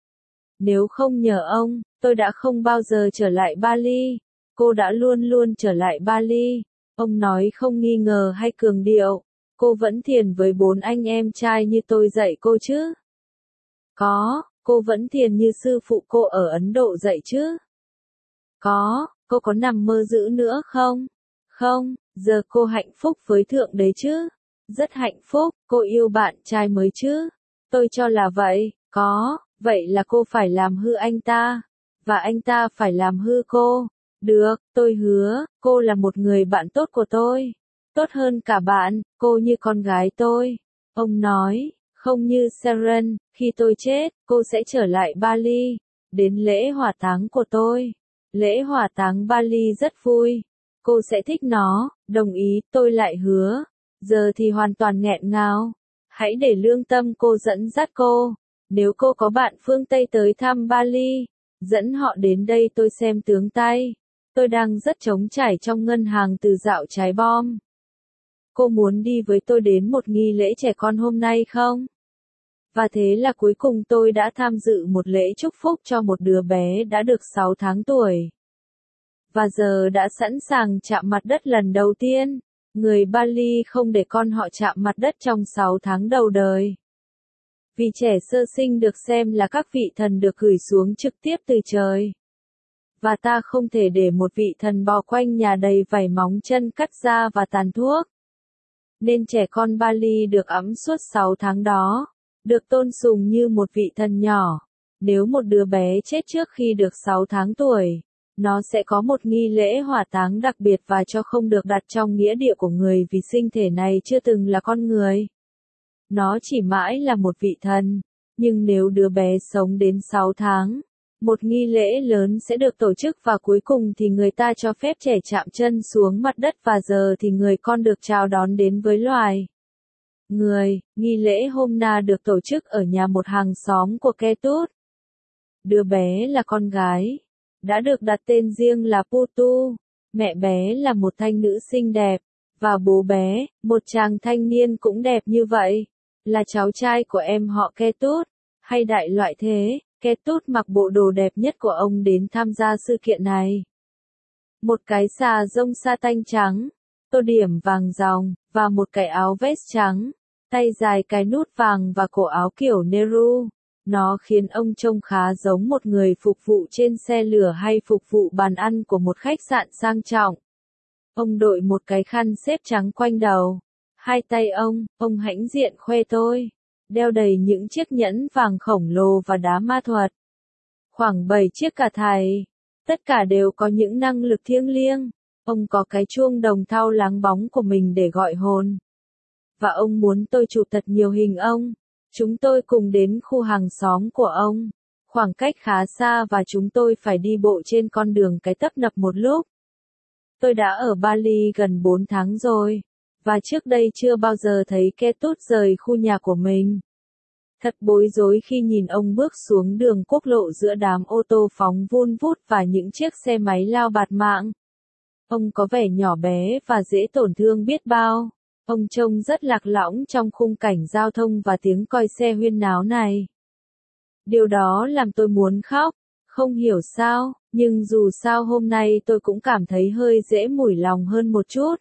Nếu không nhờ ông, tôi đã không bao giờ trở lại Bali. Cô đã luôn luôn trở lại Bali. Ông nói không nghi ngờ hay cường điệu. Cô vẫn thiền với bốn anh em trai như tôi dạy cô chứ? Có, cô vẫn thiền như sư phụ cô ở Ấn Độ dạy chứ? Có, cô có nằm mơ dữ nữa không? Không, giờ cô hạnh phúc với Thượng Đế chứ? Rất hạnh phúc, cô yêu bạn trai mới chứ? Tôi cho là vậy, có, vậy là cô phải làm hư anh ta, và anh ta phải làm hư cô. Được, tôi hứa, cô là một người bạn tốt của tôi. Tốt hơn cả bạn, cô như con gái tôi. Ông nói, không như Seren, khi tôi chết, cô sẽ trở lại Bali, đến lễ hỏa táng của tôi. Lễ hỏa táng Bali rất vui. Cô sẽ thích nó, đồng ý, tôi lại hứa. Giờ thì hoàn toàn nghẹn ngào. Hãy để lương tâm cô dẫn dắt cô. Nếu cô có bạn phương Tây tới thăm Bali, dẫn họ đến đây tôi xem tướng tay. Tôi đang rất trống trải trong ngân hàng từ dạo trái bom. Cô muốn đi với tôi đến một nghi lễ trẻ con hôm nay không? Và thế là cuối cùng tôi đã tham dự một lễ chúc phúc cho một đứa bé đã được sáu tháng tuổi. Và giờ đã sẵn sàng chạm mặt đất lần đầu tiên. Người Bali không để con họ chạm mặt đất trong sáu tháng đầu đời. Vì trẻ sơ sinh được xem là các vị thần được gửi xuống trực tiếp từ trời. Và ta không thể để một vị thần bò quanh nhà đầy vảy móng chân cắt da và tàn thuốc. Nên trẻ con Bali được ẵm suốt sáu tháng đó, được tôn sùng như một vị thần nhỏ. Nếu một đứa bé chết trước khi được sáu tháng tuổi, nó sẽ có một nghi lễ hỏa táng đặc biệt và cho không được đặt trong nghĩa địa của người vì sinh thể này chưa từng là con người. Nó chỉ mãi là một vị thần. Nhưng nếu đứa bé sống đến sáu tháng, một nghi lễ lớn sẽ được tổ chức và cuối cùng thì người ta cho phép trẻ chạm chân xuống mặt đất và giờ thì người con được chào đón đến với loài người. Nghi lễ hôm na được tổ chức ở nhà một hàng xóm của Ketut. Đứa bé là con gái, đã được đặt tên riêng là Putu. Mẹ bé là một thanh nữ xinh đẹp, và bố bé, một chàng thanh niên cũng đẹp như vậy, là cháu trai của em họ Ketut, hay đại loại thế. Ketut mặc bộ đồ đẹp nhất của ông đến tham gia sự kiện này. Một cái xà rông sa tanh trắng, tô điểm vàng ròng, và một cái áo vest trắng, tay dài cái nút vàng và cổ áo kiểu Nehru. Nó khiến ông trông khá giống một người phục vụ trên xe lửa hay phục vụ bàn ăn của một khách sạn sang trọng. Ông đội một cái khăn xếp trắng quanh đầu. Hai tay ông, ông hãnh diện khoe tôi, đeo đầy những chiếc nhẫn vàng khổng lồ và đá ma thuật. Khoảng bảy chiếc cả thầy. Tất cả đều có những năng lực thiêng liêng. Ông có cái chuông đồng thau láng bóng của mình để gọi hồn. Và ông muốn tôi chụp thật nhiều hình ông. Chúng tôi cùng đến khu hàng xóm của ông. Khoảng cách khá xa và chúng tôi phải đi bộ trên con đường cái tấp nập một lúc. Tôi đã ở Bali gần bốn tháng rồi. Và trước đây chưa bao giờ thấy Ketut rời khu nhà của mình. Thật bối rối khi nhìn ông bước xuống đường quốc lộ giữa đám ô tô phóng vun vút và những chiếc xe máy lao bạt mạng. Ông có vẻ nhỏ bé và dễ tổn thương biết bao. Ông trông rất lạc lõng trong khung cảnh giao thông và tiếng còi xe huyên náo này. Điều đó làm tôi muốn khóc, không hiểu sao, nhưng dù sao hôm nay tôi cũng cảm thấy hơi dễ mủi lòng hơn một chút.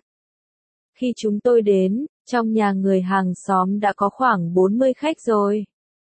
Khi chúng tôi đến, trong nhà người hàng xóm đã có khoảng bốn mươi khách rồi.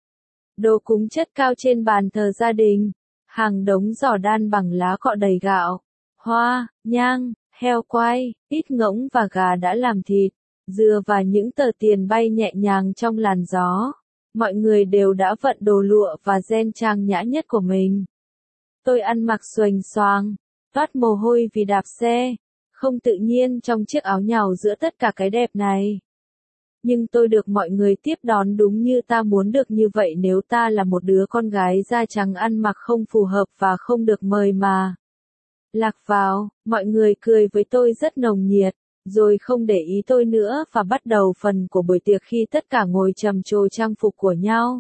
Đồ cúng chất cao trên bàn thờ gia đình, hàng đống giỏ đan bằng lá cọ đầy gạo, hoa, nhang, heo quay, ít ngỗng và gà đã làm thịt, dừa và những tờ tiền bay nhẹ nhàng trong làn gió. Mọi người đều đã vận đồ lụa và ren trang nhã nhất của mình. Tôi ăn mặc xuềnh xoàng, toát mồ hôi vì đạp xe, không tự nhiên trong chiếc áo nhàu giữa tất cả cái đẹp này. Nhưng tôi được mọi người tiếp đón đúng như ta muốn được như vậy nếu ta là một đứa con gái da trắng ăn mặc không phù hợp và không được mời mà. Lạc vào, mọi người cười với tôi rất nồng nhiệt, rồi không để ý tôi nữa và bắt đầu phần của buổi tiệc khi tất cả ngồi trầm trồ trang phục của nhau.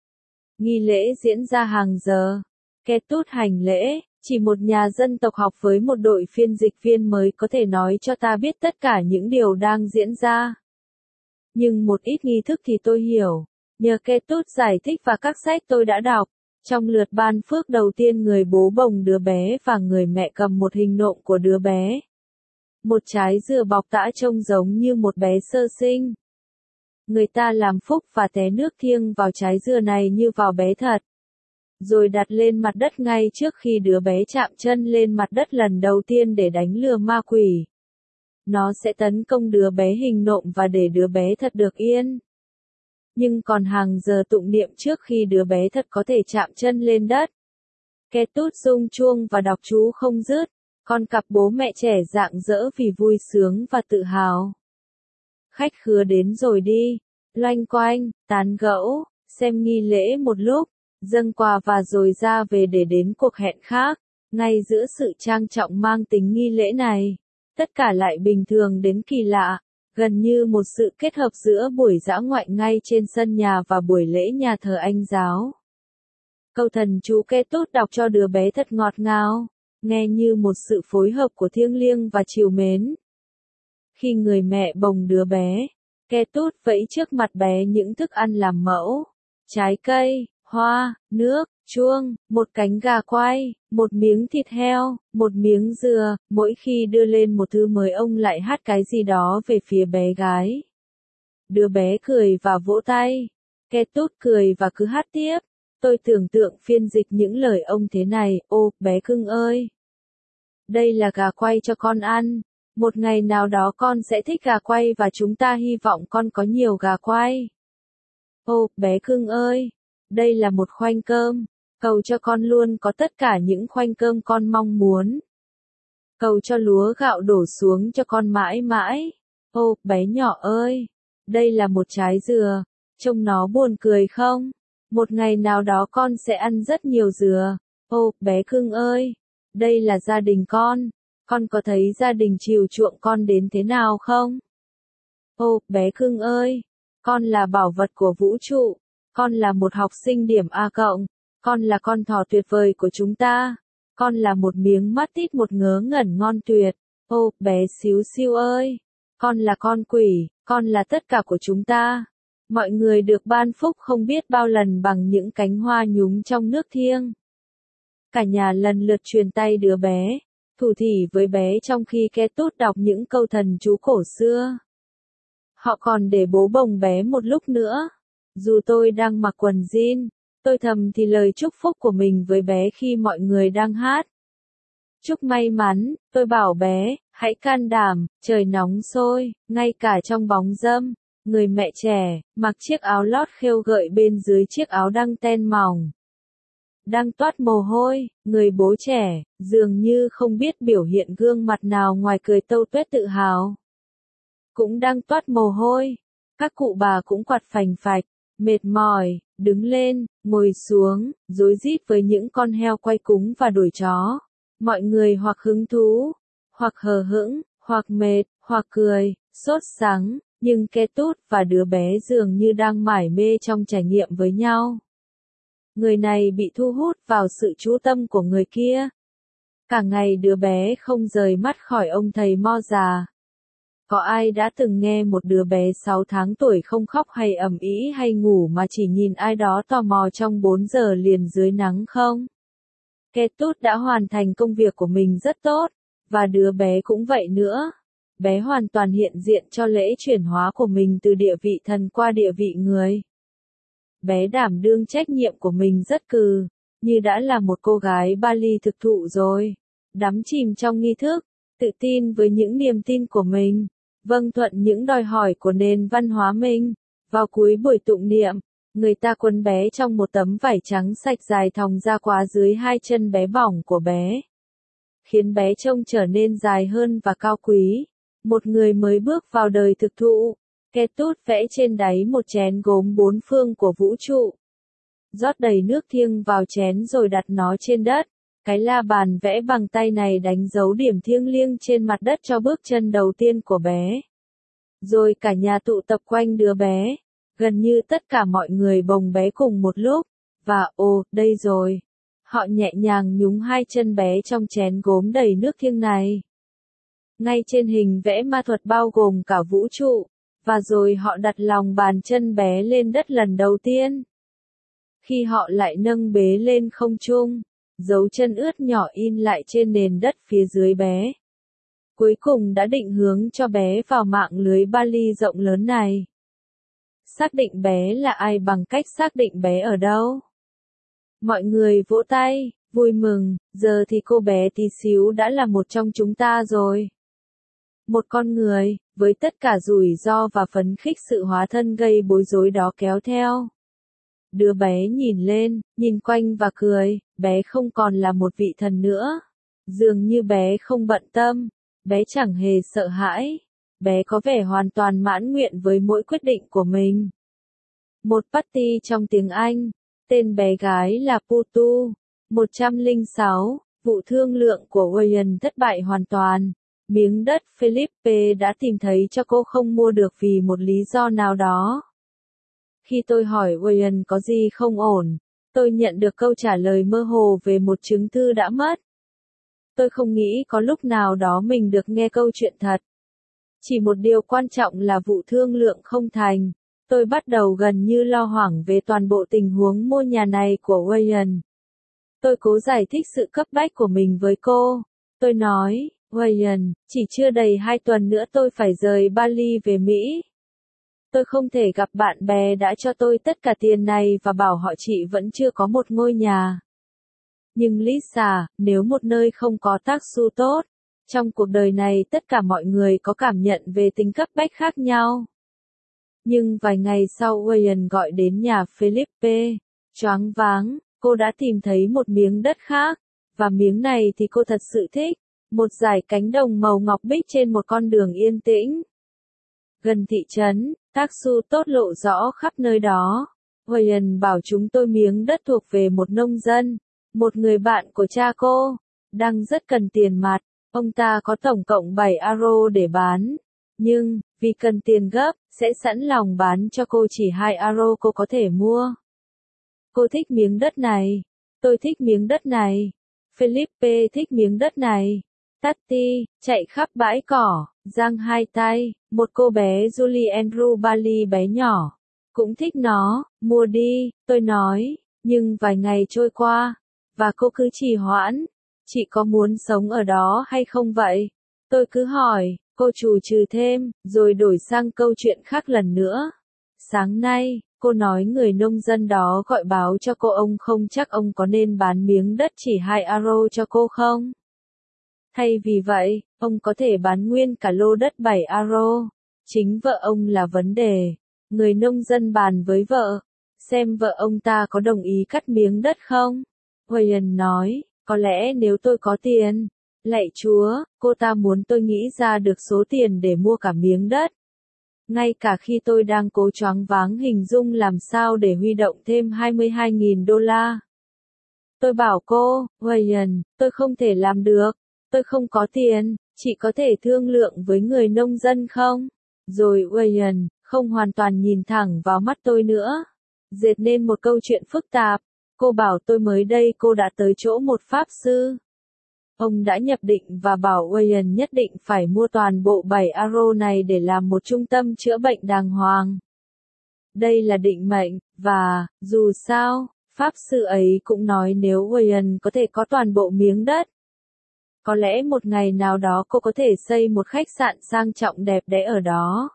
Nghi lễ diễn ra hàng giờ. Ketut hành lễ, chỉ một nhà dân tộc học với một đội phiên dịch viên mới có thể nói cho ta biết tất cả những điều đang diễn ra. Nhưng một ít nghi thức thì tôi hiểu, nhờ Ketut giải thích và các sách tôi đã đọc. Trong lượt ban phước đầu tiên người bố bồng đứa bé và người mẹ cầm một hình nộm của đứa bé. Một trái dừa bọc tã trông giống như một bé sơ sinh. Người ta làm phúc và té nước thiêng vào trái dừa này như vào bé thật. Rồi đặt lên mặt đất ngay trước khi đứa bé chạm chân lên mặt đất lần đầu tiên để đánh lừa ma quỷ. Nó sẽ tấn công đứa bé hình nộm và để đứa bé thật được yên. Nhưng còn hàng giờ tụng niệm trước khi đứa bé thật có thể chạm chân lên đất. Ketut rung chuông và đọc chú không dứt. Con cặp bố mẹ trẻ rạng rỡ vì vui sướng và tự hào. Khách khứa đến rồi đi, loanh quanh, tán gẫu, xem nghi lễ một lúc, dâng quà và rồi ra về để đến cuộc hẹn khác. Ngay giữa sự trang trọng mang tính nghi lễ này, tất cả lại bình thường đến kỳ lạ, gần như một sự kết hợp giữa buổi dã ngoại ngay trên sân nhà và buổi lễ nhà thờ Anh giáo. Câu thần chú Ketut đọc cho đứa bé thật ngọt ngào, nghe như một sự phối hợp của thiêng liêng và trìu mến. Khi người mẹ bồng đứa bé, Ketut vẫy trước mặt bé những thức ăn làm mẫu, trái cây, hoa, nước, chuông, một cánh gà quay, một miếng thịt heo, một miếng dừa. Mỗi khi đưa lên một thứ mới ông lại hát cái gì đó về phía bé gái. Đứa bé cười và vỗ tay. Ketut cười và cứ hát tiếp. Tôi tưởng tượng phiên dịch những lời ông thế này: ô, bé cưng ơi, đây là gà quay cho con ăn. Một ngày nào đó con sẽ thích gà quay và chúng ta hy vọng con có nhiều gà quay. Ô, bé cưng ơi, đây là một khoanh cơm. Cầu cho con luôn có tất cả những khoanh cơm con mong muốn. Cầu cho lúa gạo đổ xuống cho con mãi mãi. Ô, bé nhỏ ơi, đây là một trái dừa. Trông nó buồn cười không? Một ngày nào đó con sẽ ăn rất nhiều dừa. Ô, bé cưng ơi, đây là gia đình con. Con có thấy gia đình chiều chuộng con đến thế nào không? Ô, bé cưng ơi, con là bảo vật của vũ trụ. Con là một học sinh điểm A cộng. Con là con thỏ tuyệt vời của chúng ta. Con là một miếng mắt tít một ngớ ngẩn ngon tuyệt. Ô, bé xíu xiu ơi, con là con quỷ, con là tất cả của chúng ta. Mọi người được ban phúc không biết bao lần bằng những cánh hoa nhúng trong nước thiêng. Cả nhà lần lượt truyền tay đứa bé, thủ thỉ với bé trong khi Ketut đọc những câu thần chú cổ xưa. Họ còn để bố bồng bé một lúc nữa. Dù tôi đang mặc quần jean, tôi thầm thì lời chúc phúc của mình với bé khi mọi người đang hát. Chúc may mắn, tôi bảo bé, hãy can đảm, trời nóng sôi, ngay cả trong bóng râm. Người mẹ trẻ, mặc chiếc áo lót khêu gợi bên dưới chiếc áo đăng ten mỏng. Đang toát mồ hôi, người bố trẻ, dường như không biết biểu hiện gương mặt nào ngoài cười tâu tuét tự hào. Cũng đang toát mồ hôi. Các cụ bà cũng quạt phành phạch, mệt mỏi, đứng lên, ngồi xuống, rối rít với những con heo quay cúng và đuổi chó. Mọi người hoặc hứng thú, hoặc hờ hững, hoặc mệt, hoặc cười, sốt sắng. Nhưng Ketut và đứa bé dường như đang mải mê trong trải nghiệm với nhau. Người này bị thu hút vào sự chú tâm của người kia. Cả ngày đứa bé không rời mắt khỏi ông thầy mo già. Có ai đã từng nghe một đứa bé sáu tháng tuổi không khóc hay ầm ĩ hay ngủ mà chỉ nhìn ai đó tò mò trong bốn giờ liền dưới nắng không? Ketut đã hoàn thành công việc của mình rất tốt, và đứa bé cũng vậy nữa. Bé hoàn toàn hiện diện cho lễ chuyển hóa của mình từ địa vị thần qua địa vị người. Bé đảm đương trách nhiệm của mình rất cừ, như đã là một cô gái Bali thực thụ rồi. đắm chìm trong nghi thức, tự tin với những niềm tin của mình, vâng thuận những đòi hỏi của nền văn hóa mình. Vào cuối buổi tụng niệm, người ta quấn bé trong một tấm vải trắng sạch dài thòng ra quá dưới hai chân bé bỏng của bé, khiến bé trông trở nên dài hơn và cao quý. Một người mới bước vào đời thực thụ, Ketut vẽ trên đáy một chén gốm bốn phương của vũ trụ. Rót đầy nước thiêng vào chén rồi đặt nó trên đất. Cái la bàn vẽ bằng tay này đánh dấu điểm thiêng liêng trên mặt đất cho bước chân đầu tiên của bé. Rồi cả nhà tụ tập quanh đứa bé. Gần như tất cả mọi người bồng bé cùng một lúc. Và ồ, đây rồi. Họ nhẹ nhàng nhúng hai chân bé trong chén gốm đầy nước thiêng này. Ngay trên hình vẽ ma thuật bao gồm cả vũ trụ. Và rồi họ đặt lòng bàn chân bé lên đất lần đầu tiên. Khi họ lại nâng bế lên không trung, dấu chân ướt nhỏ in lại trên nền đất phía dưới bé. Cuối cùng đã định hướng cho bé vào mạng lưới Bali rộng lớn này. Xác định bé là ai bằng cách xác định bé ở đâu. Mọi người vỗ tay, vui mừng, giờ thì cô bé tí xíu đã là một trong chúng ta rồi. Một con người, với tất cả rủi ro và phấn khích sự hóa thân gây bối rối đó kéo theo. Đứa bé nhìn lên, nhìn quanh và cười, bé không còn là một vị thần nữa. Dường như bé không bận tâm, bé chẳng hề sợ hãi, bé có vẻ hoàn toàn mãn nguyện với mỗi quyết định của mình. Một Patty trong tiếng Anh, tên bé gái là Putu. một trăm lẻ sáu, vụ thương lượng của Wayne thất bại hoàn toàn. Miếng đất Felipe đã tìm thấy cho cô không mua được vì một lý do nào đó. Khi tôi hỏi Wayne có gì không ổn, tôi nhận được câu trả lời mơ hồ về một chứng thư đã mất. Tôi không nghĩ có lúc nào đó mình được nghe câu chuyện thật. Chỉ một điều quan trọng là vụ thương lượng không thành. Tôi bắt đầu gần như lo hoảng về toàn bộ tình huống mua nhà này của Wayne. Tôi cố giải thích sự cấp bách của mình với cô. Tôi nói, Wayne, chỉ chưa đầy hai tuần nữa tôi phải rời Bali về Mỹ. Tôi không thể gặp bạn bè đã cho tôi tất cả tiền này và bảo họ chị vẫn chưa có một ngôi nhà. Nhưng Lisa, nếu một nơi không có tác xu tốt, trong cuộc đời này tất cả mọi người có cảm nhận về tính cấp bách khác nhau. Nhưng vài ngày sau Wayne gọi đến nhà Felipe, choáng váng, cô đã tìm thấy một miếng đất khác, và miếng này thì cô thật sự thích, một dải cánh đồng màu ngọc bích trên một con đường yên tĩnh. Gần thị trấn, tác xu tốt lộ rõ khắp nơi đó. Wayne bảo chúng tôi miếng đất thuộc về một nông dân, một người bạn của cha cô, đang rất cần tiền mặt. Ông ta có tổng cộng bảy euro để bán, nhưng, vì cần tiền gấp, sẽ sẵn lòng bán cho cô chỉ hai euro cô có thể mua. Cô thích miếng đất này. Tôi thích miếng đất này. Felipe thích miếng đất này. Tati, chạy khắp bãi cỏ, giang hai tay, một cô bé Julie Andrew Bali bé nhỏ, cũng thích nó, mua đi, tôi nói, nhưng vài ngày trôi qua, và cô cứ trì hoãn, chị có muốn sống ở đó hay không vậy? Tôi cứ hỏi, cô chù trừ thêm, rồi đổi sang câu chuyện khác lần nữa. Sáng nay, cô nói người nông dân đó gọi báo cho cô ông không chắc ông có nên bán miếng đất chỉ hai euro cho cô không? Thay vì vậy, ông có thể bán nguyên cả lô đất bảy euro. Chính vợ ông là vấn đề. Người nông dân bàn với vợ, xem vợ ông ta có đồng ý cắt miếng đất không? Wayne nói, có lẽ nếu tôi có tiền. Lạy Chúa, cô ta muốn tôi nghĩ ra được số tiền để mua cả miếng đất. Ngay cả khi tôi đang cố choáng váng hình dung làm sao để huy động thêm hai mươi hai nghìn đô la. Tôi bảo cô, Wayne, tôi không thể làm được. Tôi không có tiền, chị có thể thương lượng với người nông dân không? Rồi Wayne, không hoàn toàn nhìn thẳng vào mắt tôi nữa. Dệt nên một câu chuyện phức tạp. Cô bảo tôi mới đây cô đã tới chỗ một pháp sư. Ông đã nhập định và bảo Wayne nhất định phải mua toàn bộ bảy euro này để làm một trung tâm chữa bệnh đàng hoàng. Đây là định mệnh, và, dù sao, pháp sư ấy cũng nói nếu Wayne có thể có toàn bộ miếng đất. Có lẽ một ngày nào đó cô có thể xây một khách sạn sang trọng đẹp đẽ ở đó.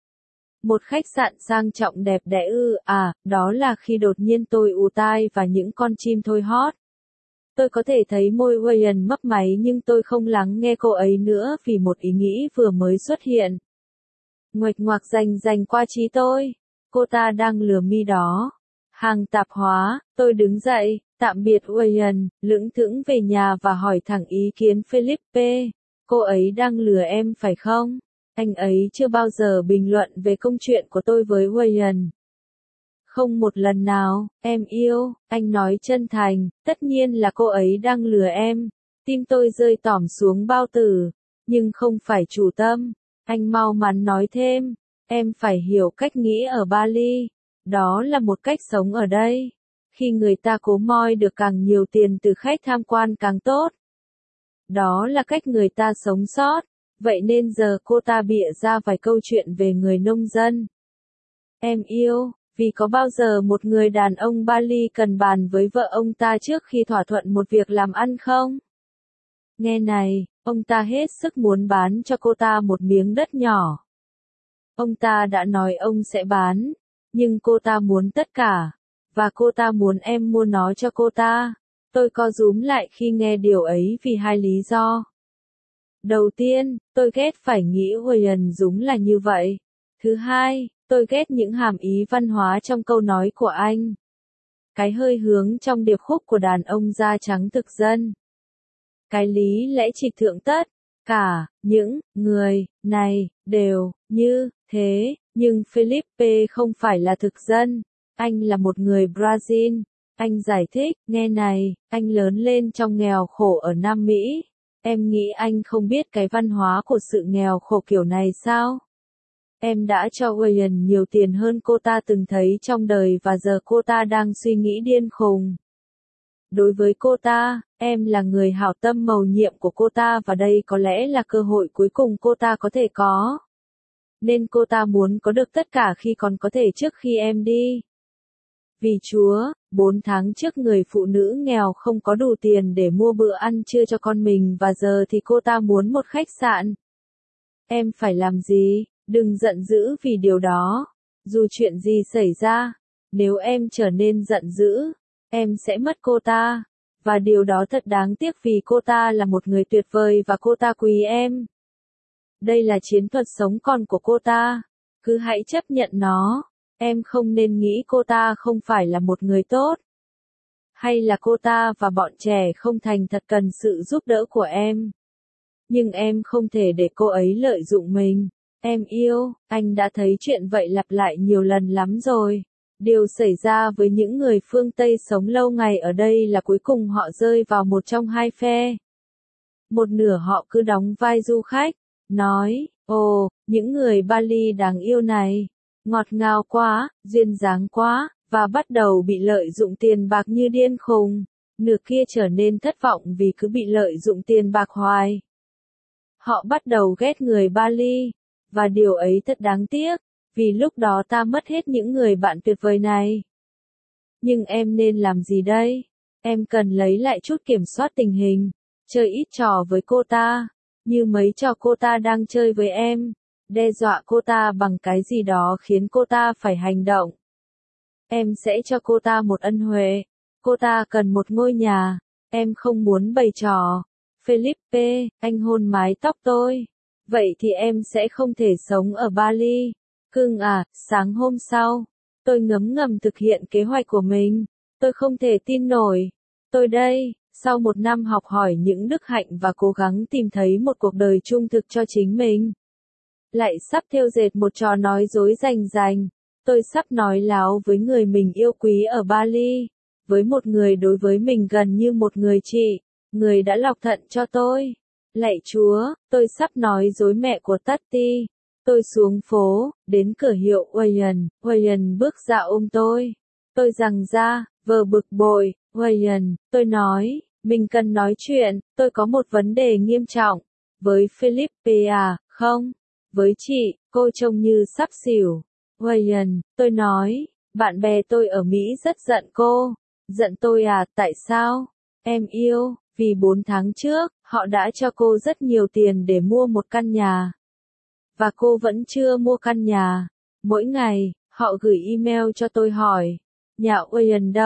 Một khách sạn sang trọng đẹp đẽ ư, à, đó là khi đột nhiên tôi ù tai và những con chim thôi hót. Tôi có thể thấy môi Ryan mấp máy nhưng tôi không lắng nghe cô ấy nữa vì một ý nghĩ vừa mới xuất hiện. Nguệch ngoạc rành rành qua trí tôi. Cô ta đang lừa mi đó. Hàng tạp hóa, tôi đứng dậy, tạm biệt Ryan, lững thững về nhà và hỏi thẳng ý kiến Philippe. Cô ấy đang lừa em phải không? Anh ấy chưa bao giờ bình luận về công chuyện của tôi với Ryan. Không một lần nào, em yêu, anh nói chân thành, tất nhiên là cô ấy đang lừa em. Tim tôi rơi tỏm xuống bao tử, nhưng không phải chủ tâm. Anh mau mắn nói thêm, em phải hiểu cách nghĩ ở Bali. Đó là một cách sống ở đây. Khi người ta cố moi được càng nhiều tiền từ khách tham quan càng tốt. Đó là cách người ta sống sót. Vậy nên giờ cô ta bịa ra vài câu chuyện về người nông dân. Em yêu, vì có bao giờ một người đàn ông Bali cần bàn với vợ ông ta trước khi thỏa thuận một việc làm ăn không? Nghe này, ông ta hết sức muốn bán cho cô ta một miếng đất nhỏ. Ông ta đã nói ông sẽ bán, nhưng cô ta muốn tất cả, và cô ta muốn em mua nó cho cô ta. Tôi co rúm lại khi nghe điều ấy vì hai lý do. Đầu tiên, tôi ghét phải nghĩ Ryan đúng là như vậy. Thứ hai, tôi ghét những hàm ý văn hóa trong câu nói của anh. Cái hơi hướng trong điệp khúc của đàn ông da trắng thực dân. Cái lý lẽ trịch thượng tất, cả, những, người, này, đều, như, thế, nhưng Philippe không phải là thực dân. Anh là một người Brazil. Anh giải thích, nghe này, anh lớn lên trong nghèo khổ ở Nam Mỹ. Em nghĩ anh không biết cái văn hóa của sự nghèo khổ kiểu này sao? Em đã cho Ryan nhiều tiền hơn cô ta từng thấy trong đời và giờ cô ta đang suy nghĩ điên khùng. Đối với cô ta, em là người hảo tâm mầu nhiệm của cô ta và đây có lẽ là cơ hội cuối cùng cô ta có thể có. Nên cô ta muốn có được tất cả khi còn có thể trước khi em đi. Vì Chúa, bốn tháng trước người phụ nữ nghèo không có đủ tiền để mua bữa ăn trưa cho con mình và giờ thì cô ta muốn một khách sạn. Em phải làm gì? Đừng giận dữ vì điều đó. Dù chuyện gì xảy ra, nếu em trở nên giận dữ, em sẽ mất cô ta. Và điều đó thật đáng tiếc vì cô ta là một người tuyệt vời và cô ta quý em. Đây là chiến thuật sống còn của cô ta. Cứ hãy chấp nhận nó. Em không nên nghĩ cô ta không phải là một người tốt. Hay là cô ta và bọn trẻ không thành thật cần sự giúp đỡ của em. Nhưng em không thể để cô ấy lợi dụng mình. Em yêu, anh đã thấy chuyện vậy lặp lại nhiều lần lắm rồi. Điều xảy ra với những người phương Tây sống lâu ngày ở đây là cuối cùng họ rơi vào một trong hai phe. Một nửa họ cứ đóng vai du khách, nói, ồ, những người Bali đáng yêu này, ngọt ngào quá, duyên dáng quá, và bắt đầu bị lợi dụng tiền bạc như điên khùng. Nửa kia trở nên thất vọng vì cứ bị lợi dụng tiền bạc hoài. Họ bắt đầu ghét người Bali. Và điều ấy thật đáng tiếc, vì lúc đó ta mất hết những người bạn tuyệt vời này. Nhưng em nên làm gì đây? Em cần lấy lại chút kiểm soát tình hình, chơi ít trò với cô ta, như mấy trò cô ta đang chơi với em, đe dọa cô ta bằng cái gì đó khiến cô ta phải hành động. Em sẽ cho cô ta một ân huệ, cô ta cần một ngôi nhà, em không muốn bày trò. Philippe, anh hôn mái tóc tôi. Vậy thì em sẽ không thể sống ở Bali. Cưng à, sáng hôm sau, tôi ngấm ngầm thực hiện kế hoạch của mình. Tôi không thể tin nổi. Tôi đây, sau một năm học hỏi những đức hạnh và cố gắng tìm thấy một cuộc đời trung thực cho chính mình. Lại sắp thêu dệt một trò nói dối rành rành. Tôi sắp nói láo với người mình yêu quý ở Bali. Với một người đối với mình gần như một người chị. Người đã lọc thận cho tôi. Lạy Chúa, tôi sắp nói dối mẹ của Tati. Tôi xuống phố, đến cửa hiệu Ryan, Ryan bước ra ôm tôi. Tôi giằng ra, vờ bực bội, Ryan, tôi nói, mình cần nói chuyện, tôi có một vấn đề nghiêm trọng. Với Philippe à, không? Với chị, cô trông như sắp xỉu. Ryan, tôi nói, bạn bè tôi ở Mỹ rất giận cô. Giận tôi à, tại sao? Em yêu, vì bốn tháng trước, họ đã cho cô rất nhiều tiền để mua một căn nhà. Và cô vẫn chưa mua căn nhà. Mỗi ngày, họ gửi email cho tôi hỏi, nhà Ryan đâu?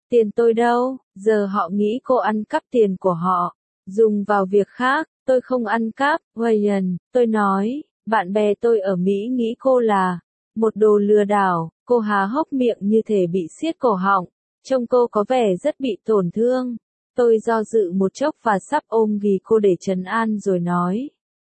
Tiền tôi đâu, giờ họ nghĩ cô ăn cắp tiền của họ, dùng vào việc khác, tôi không ăn cắp, Ryan, tôi nói, bạn bè tôi ở Mỹ nghĩ cô là một đồ lừa đảo, cô há hốc miệng như thể bị siết cổ họng, trông cô có vẻ rất bị tổn thương. Tôi do dự một chốc và sắp ôm ghì cô để trấn an rồi nói.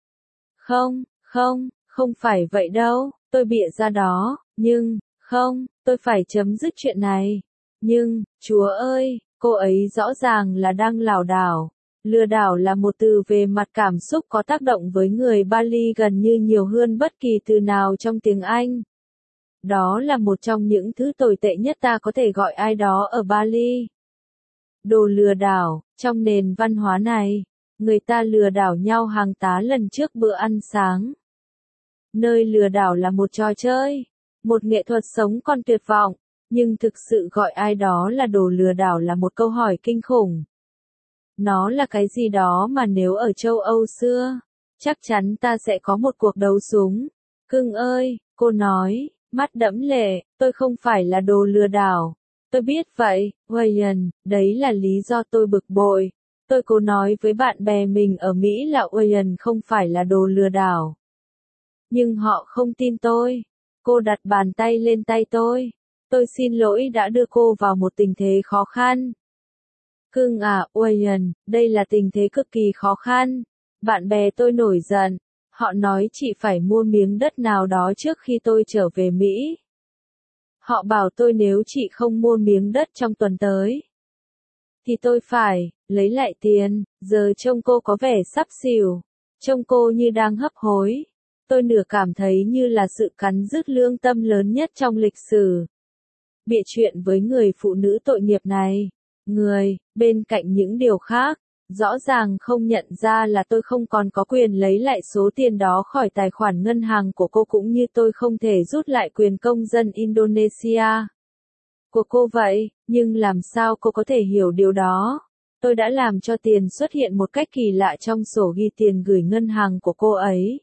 Không, không, không phải vậy đâu, tôi bịa ra đó, nhưng, không, tôi phải chấm dứt chuyện này. Nhưng, Chúa ơi, cô ấy rõ ràng là đang lảo đảo. Lừa đảo là một từ về mặt cảm xúc có tác động với người Bali gần như nhiều hơn bất kỳ từ nào trong tiếng Anh. Đó là một trong những thứ tồi tệ nhất ta có thể gọi ai đó ở Bali. Đồ lừa đảo, trong nền văn hóa này, người ta lừa đảo nhau hàng tá lần trước bữa ăn sáng. Nơi lừa đảo là một trò chơi, một nghệ thuật sống còn tuyệt vọng, nhưng thực sự gọi ai đó là đồ lừa đảo là một câu hỏi kinh khủng. Nó là cái gì đó mà nếu ở châu Âu xưa, chắc chắn ta sẽ có một cuộc đấu súng. Cưng ơi, cô nói, mắt đẫm lệ, tôi không phải là đồ lừa đảo. Tôi biết vậy, Ryan, đấy là lý do tôi bực bội. Tôi cố nói với bạn bè mình ở Mỹ là Ryan không phải là đồ lừa đảo. Nhưng họ không tin tôi. Cô đặt bàn tay lên tay tôi. Tôi xin lỗi đã đưa cô vào một tình thế khó khăn. Cưng à, Ryan, đây là tình thế cực kỳ khó khăn. Bạn bè tôi nổi giận. Họ nói chị phải mua miếng đất nào đó trước khi tôi trở về Mỹ. Họ bảo tôi nếu chị không mua miếng đất trong tuần tới, thì tôi phải lấy lại tiền. Giờ trông cô có vẻ sắp xỉu. Trông cô như đang hấp hối. Tôi nửa cảm thấy như là sự cắn rứt lương tâm lớn nhất trong lịch sử. Bịa chuyện với người phụ nữ tội nghiệp này. Người, bên cạnh những điều khác, rõ ràng không nhận ra là tôi không còn có quyền lấy lại số tiền đó khỏi tài khoản ngân hàng của cô cũng như tôi không thể rút lại quyền công dân Indonesia của cô vậy, nhưng làm sao cô có thể hiểu điều đó? Tôi đã làm cho tiền xuất hiện một cách kỳ lạ trong sổ ghi tiền gửi ngân hàng của cô ấy.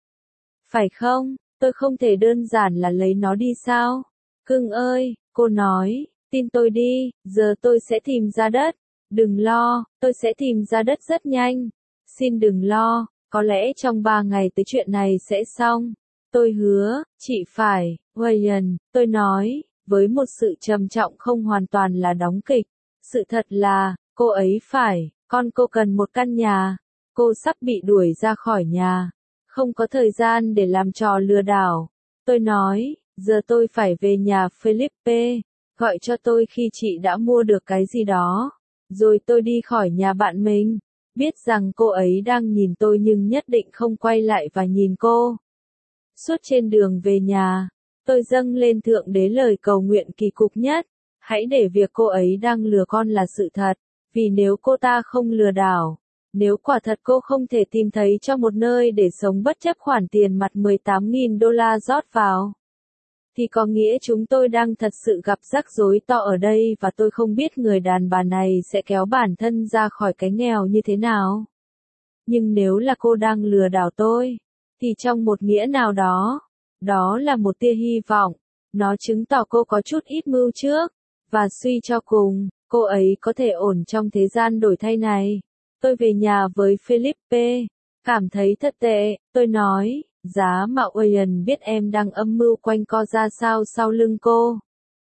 Phải không? Tôi không thể đơn giản là lấy nó đi sao? Cưng ơi, cô nói, tin tôi đi, giờ tôi sẽ tìm ra đất. Đừng lo, tôi sẽ tìm ra đất rất nhanh. Xin đừng lo, có lẽ trong ba ngày tới chuyện này sẽ xong. Tôi hứa, chị phải, Ryan, tôi nói, với một sự trầm trọng không hoàn toàn là đóng kịch. Sự thật là, cô ấy phải, con cô cần một căn nhà. Cô sắp bị đuổi ra khỏi nhà. Không có thời gian để làm trò lừa đảo. Tôi nói, giờ tôi phải về nhà Felipe. Gọi cho tôi khi chị đã mua được cái gì đó. Rồi tôi đi khỏi nhà bạn mình. Biết rằng cô ấy đang nhìn tôi nhưng nhất định không quay lại và nhìn cô. Suốt trên đường về nhà, tôi dâng lên Thượng Đế lời cầu nguyện kỳ cục nhất. Hãy để việc cô ấy đang lừa con là sự thật. Vì nếu cô ta không lừa đảo, nếu quả thật cô không thể tìm thấy cho một nơi để sống bất chấp khoản tiền mặt mười tám nghìn đô la rót vào, thì có nghĩa chúng tôi đang thật sự gặp rắc rối to ở đây và tôi không biết người đàn bà này sẽ kéo bản thân ra khỏi cái nghèo như thế nào. Nhưng nếu là cô đang lừa đảo tôi, thì trong một nghĩa nào đó, đó là một tia hy vọng. Nó chứng tỏ cô có chút ít mưu trước, và suy cho cùng, cô ấy có thể ổn trong thế gian đổi thay này. Tôi về nhà với Felipe, cảm thấy thật tệ, tôi nói. Giá mà Ryan biết em đang âm mưu quanh co ra sao sau lưng cô.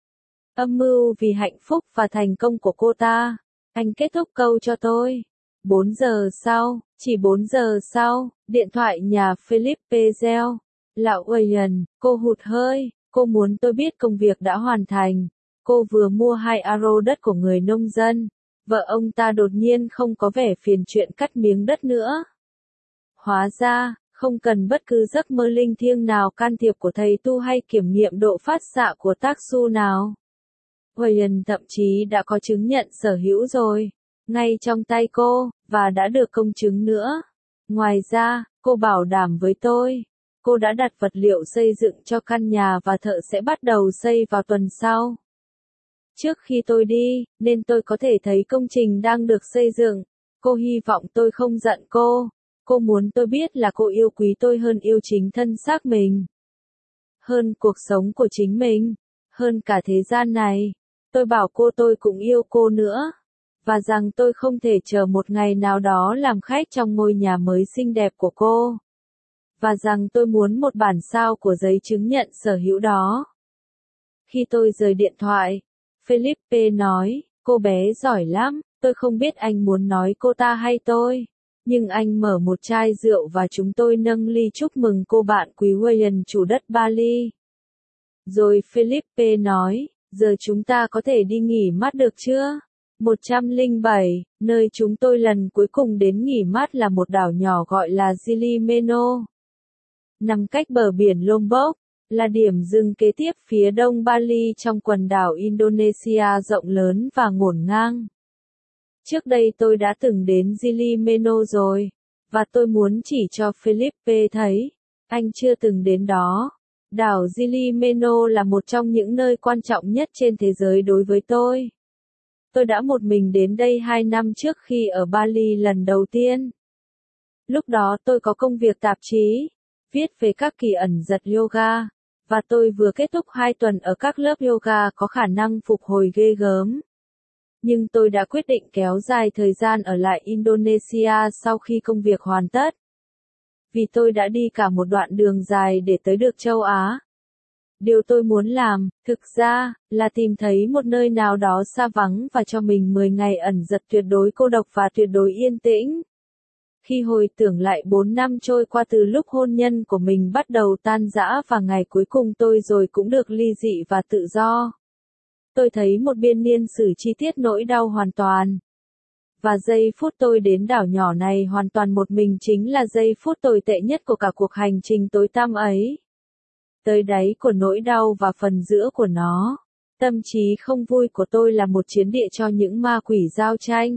Âm mưu vì hạnh phúc và thành công của cô ta. Anh kết thúc câu cho tôi. Bốn giờ sau, chỉ bốn giờ sau, điện thoại nhà Felipe reo. Lão Ryan, cô hụt hơi, cô muốn tôi biết công việc đã hoàn thành. Cô vừa mua hai aro đất của người nông dân. Vợ ông ta đột nhiên không có vẻ phiền chuyện cắt miếng đất nữa. Hóa ra, không cần bất cứ giấc mơ linh thiêng nào can thiệp của thầy tu hay kiểm nghiệm độ phát xạ của tác su nào. Ryan thậm chí đã có chứng nhận sở hữu rồi, ngay trong tay cô, và đã được công chứng nữa. Ngoài ra, cô bảo đảm với tôi, cô đã đặt vật liệu xây dựng cho căn nhà và thợ sẽ bắt đầu xây vào tuần sau. Trước khi tôi đi, nên tôi có thể thấy công trình đang được xây dựng. Cô hy vọng tôi không giận cô. Cô muốn tôi biết là cô yêu quý tôi hơn yêu chính thân xác mình. Hơn cuộc sống của chính mình. Hơn cả thế gian này. Tôi bảo cô tôi cũng yêu cô nữa. Và rằng tôi không thể chờ một ngày nào đó làm khách trong ngôi nhà mới xinh đẹp của cô. Và rằng tôi muốn một bản sao của giấy chứng nhận sở hữu đó. Khi tôi rời điện thoại, Felipe nói, cô bé giỏi lắm, tôi không biết anh muốn nói cô ta hay tôi. Nhưng anh mở một chai rượu và chúng tôi nâng ly chúc mừng cô bạn quý William chủ đất Bali. Rồi Felipe nói, giờ chúng ta có thể đi nghỉ mát được chưa? một trăm lẻ bảy, nơi chúng tôi lần cuối cùng đến nghỉ mát là một đảo nhỏ gọi là Gili Meno. Nằm cách bờ biển Lombok, là điểm dừng kế tiếp phía đông Bali trong quần đảo Indonesia rộng lớn và ngổn ngang. Trước đây tôi đã từng đến Gili Meno rồi, và tôi muốn chỉ cho Felipe thấy, anh chưa từng đến đó. Đảo Gili Meno là một trong những nơi quan trọng nhất trên thế giới đối với tôi. Tôi đã một mình đến đây hai năm trước khi ở Bali lần đầu tiên. Lúc đó tôi có công việc tạp chí, viết về các kỳ ẩn giật yoga, và tôi vừa kết thúc hai tuần ở các lớp yoga có khả năng phục hồi ghê gớm. Nhưng tôi đã quyết định kéo dài thời gian ở lại Indonesia sau khi công việc hoàn tất. Vì tôi đã đi cả một đoạn đường dài để tới được châu Á. Điều tôi muốn làm, thực ra, là tìm thấy một nơi nào đó xa vắng và cho mình mười ngày ẩn giật tuyệt đối cô độc và tuyệt đối yên tĩnh. Khi hồi tưởng lại bốn năm trôi qua từ lúc hôn nhân của mình bắt đầu tan rã và ngày cuối cùng tôi rồi cũng được ly dị và tự do. Tôi thấy một biên niên sử chi tiết nỗi đau hoàn toàn. Và giây phút tôi đến đảo nhỏ này hoàn toàn một mình chính là giây phút tồi tệ nhất của cả cuộc hành trình tối tăm ấy. Tới đáy của nỗi đau và phần giữa của nó, tâm trí không vui của tôi là một chiến địa cho những ma quỷ giao tranh.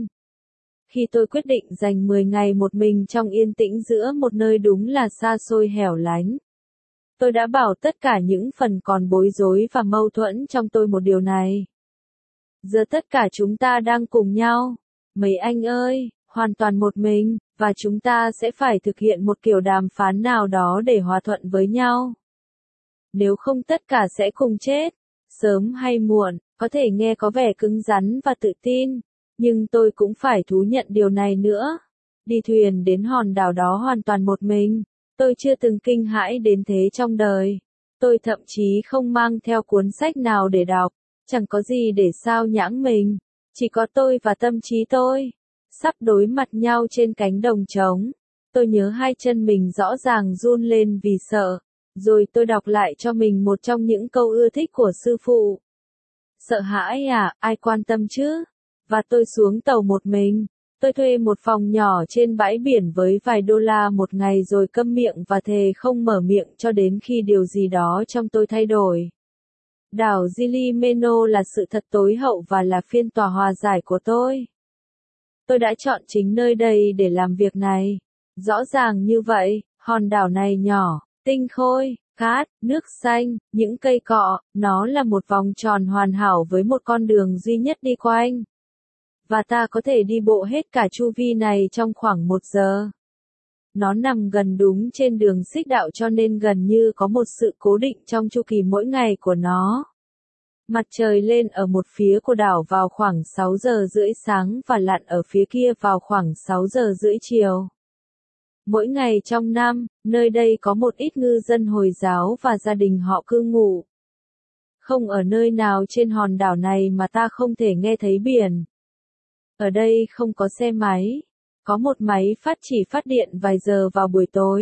Khi tôi quyết định dành mười ngày một mình trong yên tĩnh giữa một nơi đúng là xa xôi hẻo lánh. Tôi đã bảo tất cả những phần còn bối rối và mâu thuẫn trong tôi một điều này. Giờ tất cả chúng ta đang cùng nhau, mấy anh ơi, hoàn toàn một mình, và chúng ta sẽ phải thực hiện một kiểu đàm phán nào đó để hòa thuận với nhau. Nếu không tất cả sẽ cùng chết, sớm hay muộn, có thể nghe có vẻ cứng rắn và tự tin, nhưng tôi cũng phải thú nhận điều này nữa. Đi thuyền đến hòn đảo đó hoàn toàn một mình, tôi chưa từng kinh hãi đến thế trong đời. Tôi thậm chí không mang theo cuốn sách nào để đọc, chẳng có gì để sao nhãng mình, chỉ có tôi và tâm trí tôi, sắp đối mặt nhau trên cánh đồng trống. Tôi nhớ hai chân mình rõ ràng run lên vì sợ. Rồi tôi đọc lại cho mình một trong những câu ưa thích của sư phụ. Sợ hãi à, ai quan tâm chứ? Và tôi xuống tàu một mình. Tôi thuê một phòng nhỏ trên bãi biển với vài đô la một ngày rồi câm miệng và thề không mở miệng cho đến khi điều gì đó trong tôi thay đổi. Đảo Gili Meno là sự thật tối hậu và là phiên tòa hòa giải của tôi. Tôi đã chọn chính nơi đây để làm việc này. Rõ ràng như vậy, hòn đảo này nhỏ, tinh khôi, cát, nước xanh, những cây cọ, nó là một vòng tròn hoàn hảo với một con đường duy nhất đi quanh. Và ta có thể đi bộ hết cả chu vi này trong khoảng một giờ. Nó nằm gần đúng trên đường xích đạo cho nên gần như có một sự cố định trong chu kỳ mỗi ngày của nó. Mặt trời lên ở một phía của đảo vào khoảng sáu giờ rưỡi sáng và lặn ở phía kia vào khoảng sáu giờ rưỡi chiều. Mỗi ngày trong năm, nơi đây có một ít ngư dân Hồi giáo và gia đình họ cư ngụ. Không ở nơi nào trên hòn đảo này mà ta không thể nghe thấy biển. Ở đây không có xe máy, có một máy phát chỉ phát điện vài giờ vào buổi tối.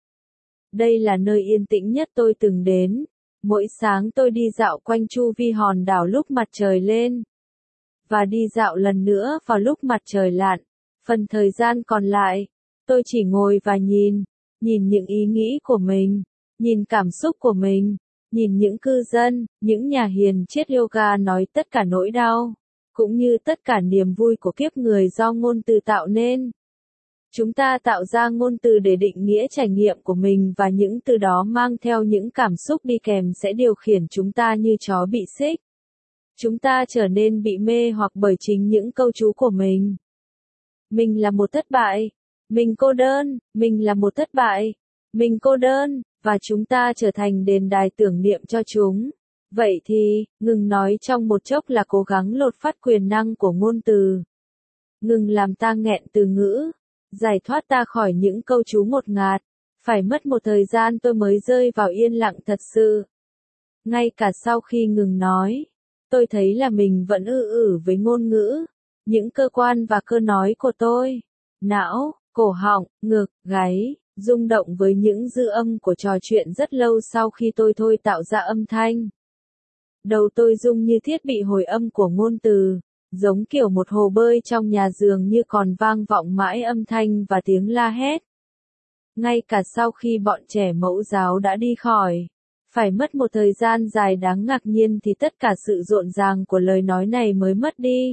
Đây là nơi yên tĩnh nhất tôi từng đến. Mỗi sáng tôi đi dạo quanh chu vi hòn đảo lúc mặt trời lên. Và đi dạo lần nữa vào lúc mặt trời lặn. Phần thời gian còn lại, tôi chỉ ngồi và nhìn, nhìn những ý nghĩ của mình, nhìn cảm xúc của mình, nhìn những cư dân, những nhà hiền triết yoga nói tất cả nỗi đau, cũng như tất cả niềm vui của kiếp người do ngôn từ tạo nên. Chúng ta tạo ra ngôn từ để định nghĩa trải nghiệm của mình và những từ đó mang theo những cảm xúc đi kèm sẽ điều khiển chúng ta như chó bị xích. Chúng ta trở nên bị mê hoặc bởi chính những câu chú của mình. Mình là một thất bại. Mình cô đơn, mình là một thất bại. Mình cô đơn, và chúng ta trở thành đền đài tưởng niệm cho chúng. Vậy thì, ngừng nói trong một chốc là cố gắng lột phát quyền năng của ngôn từ. Ngừng làm ta nghẹn từ ngữ. Giải thoát ta khỏi những câu chú ngột ngạt. Phải mất một thời gian tôi mới rơi vào yên lặng thật sự. Ngay cả sau khi ngừng nói, tôi thấy là mình vẫn ư ử với ngôn ngữ. Những cơ quan và cơ nói của tôi, não, cổ họng, ngực, gáy, rung động với những dư âm của trò chuyện rất lâu sau khi tôi thôi tạo ra âm thanh. Đầu tôi rung như thiết bị hồi âm của ngôn từ, giống kiểu một hồ bơi trong nhà dường như còn vang vọng mãi âm thanh và tiếng la hét. Ngay cả sau khi bọn trẻ mẫu giáo đã đi khỏi, phải mất một thời gian dài đáng ngạc nhiên thì tất cả sự rộn ràng của lời nói này mới mất đi.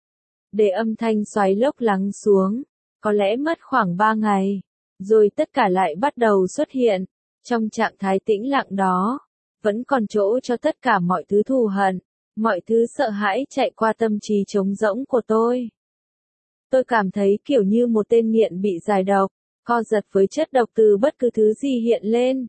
Để âm thanh xoáy lốc lắng xuống, có lẽ mất khoảng ba ngày, rồi tất cả lại bắt đầu xuất hiện. Trong trạng thái tĩnh lặng đó, vẫn còn chỗ cho tất cả mọi thứ thù hận, mọi thứ sợ hãi chạy qua tâm trí trống rỗng của tôi. Tôi cảm thấy kiểu như một tên nghiện bị giải độc, co giật với chất độc từ bất cứ thứ gì hiện lên.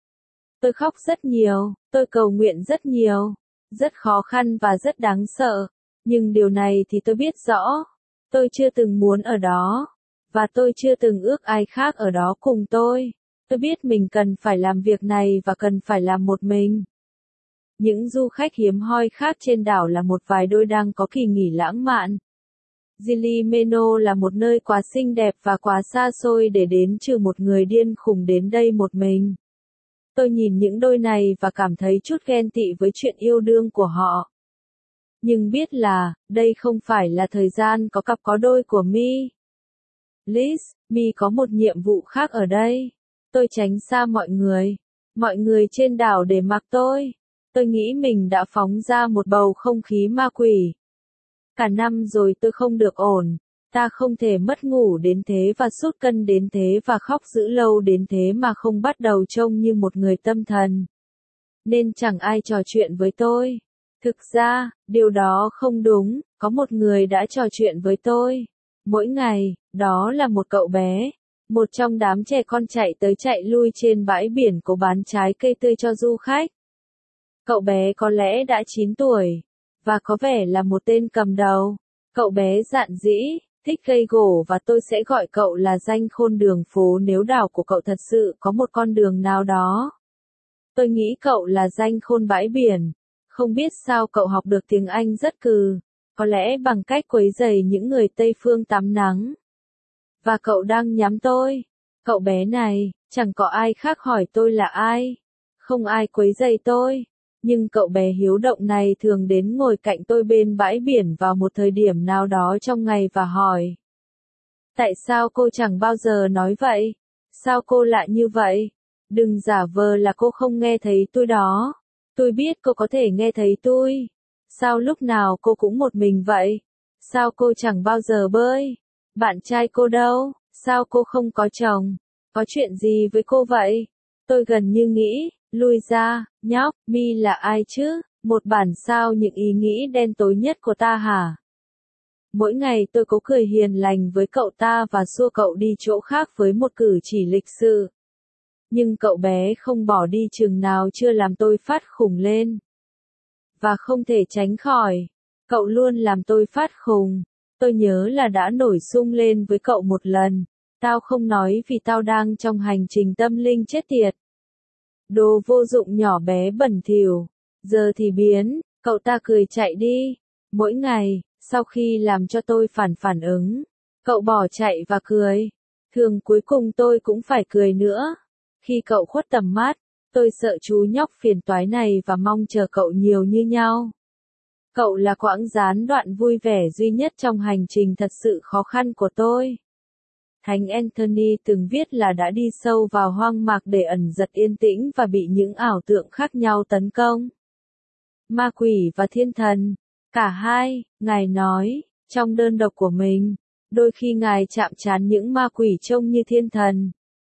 Tôi khóc rất nhiều, tôi cầu nguyện rất nhiều, rất khó khăn và rất đáng sợ. Nhưng điều này thì tôi biết rõ, tôi chưa từng muốn ở đó, và tôi chưa từng ước ai khác ở đó cùng tôi. Tôi biết mình cần phải làm việc này và cần phải làm một mình. Những du khách hiếm hoi khác trên đảo là một vài đôi đang có kỳ nghỉ lãng mạn. Gili Meno là một nơi quá xinh đẹp và quá xa xôi để đến trừ một người điên khùng đến đây một mình. Tôi nhìn những đôi này và cảm thấy chút ghen tị với chuyện yêu đương của họ. Nhưng biết là, đây không phải là thời gian có cặp có đôi của Mi. Liz, Mi có một nhiệm vụ khác ở đây. Tôi tránh xa mọi người, mọi người trên đảo để mặc tôi. Tôi nghĩ mình đã phóng ra một bầu không khí ma quỷ. Cả năm rồi tôi không được ổn, ta không thể mất ngủ đến thế và sút cân đến thế và khóc dữ lâu đến thế mà không bắt đầu trông như một người tâm thần. Nên chẳng ai trò chuyện với tôi. Thực ra, điều đó không đúng, có một người đã trò chuyện với tôi. Mỗi ngày, đó là một cậu bé. Một trong đám trẻ con chạy tới chạy lui trên bãi biển cố bán trái cây tươi cho du khách. Cậu bé có lẽ đã chín tuổi, và có vẻ là một tên cầm đầu. Cậu bé dạn dĩ, thích cây gỗ và tôi sẽ gọi cậu là danh khôn đường phố nếu đảo của cậu thật sự có một con đường nào đó. Tôi nghĩ cậu là danh khôn bãi biển. Không biết sao cậu học được tiếng Anh rất cừ, có lẽ bằng cách quấy rầy những người Tây phương tắm nắng. Và cậu đang nhắm tôi. Cậu bé này, chẳng có ai khác hỏi tôi là ai. Không ai quấy rầy tôi. Nhưng cậu bé hiếu động này thường đến ngồi cạnh tôi bên bãi biển vào một thời điểm nào đó trong ngày và hỏi. Tại sao cô chẳng bao giờ nói vậy? Sao cô lại như vậy? Đừng giả vờ là cô không nghe thấy tôi đó. Tôi biết cô có thể nghe thấy tôi. Sao lúc nào cô cũng một mình vậy? Sao cô chẳng bao giờ bơi? Bạn trai cô đâu? Sao cô không có chồng? Có chuyện gì với cô vậy? Tôi gần như nghĩ, lui ra, nhóc, Mi là ai chứ? Một bản sao những ý nghĩ đen tối nhất của ta hả? Mỗi ngày tôi cố cười hiền lành với cậu ta và xua cậu đi chỗ khác với một cử chỉ lịch sự. Nhưng cậu bé không bỏ đi chừng nào chưa làm tôi phát khùng lên. Và không thể tránh khỏi, cậu luôn làm tôi phát khùng. Tôi nhớ là đã nổi sung lên với cậu một lần. Tao không nói vì tao đang trong hành trình tâm linh chết tiệt. Đồ vô dụng nhỏ bé bẩn thỉu. Giờ thì biến, cậu ta cười chạy đi. Mỗi ngày, sau khi làm cho tôi phản phản ứng, cậu bỏ chạy và cười. Thường cuối cùng tôi cũng phải cười nữa. Khi cậu khuất tầm mắt, tôi sợ chú nhóc phiền toái này và mong chờ cậu nhiều như nhau. Cậu là quãng gián đoạn vui vẻ duy nhất trong hành trình thật sự khó khăn của tôi. Thánh Anthony từng viết là đã đi sâu vào hoang mạc để ẩn giật yên tĩnh và bị những ảo tượng khác nhau tấn công. Ma quỷ và thiên thần, cả hai, Ngài nói, trong đơn độc của mình, đôi khi Ngài chạm trán những ma quỷ trông như thiên thần.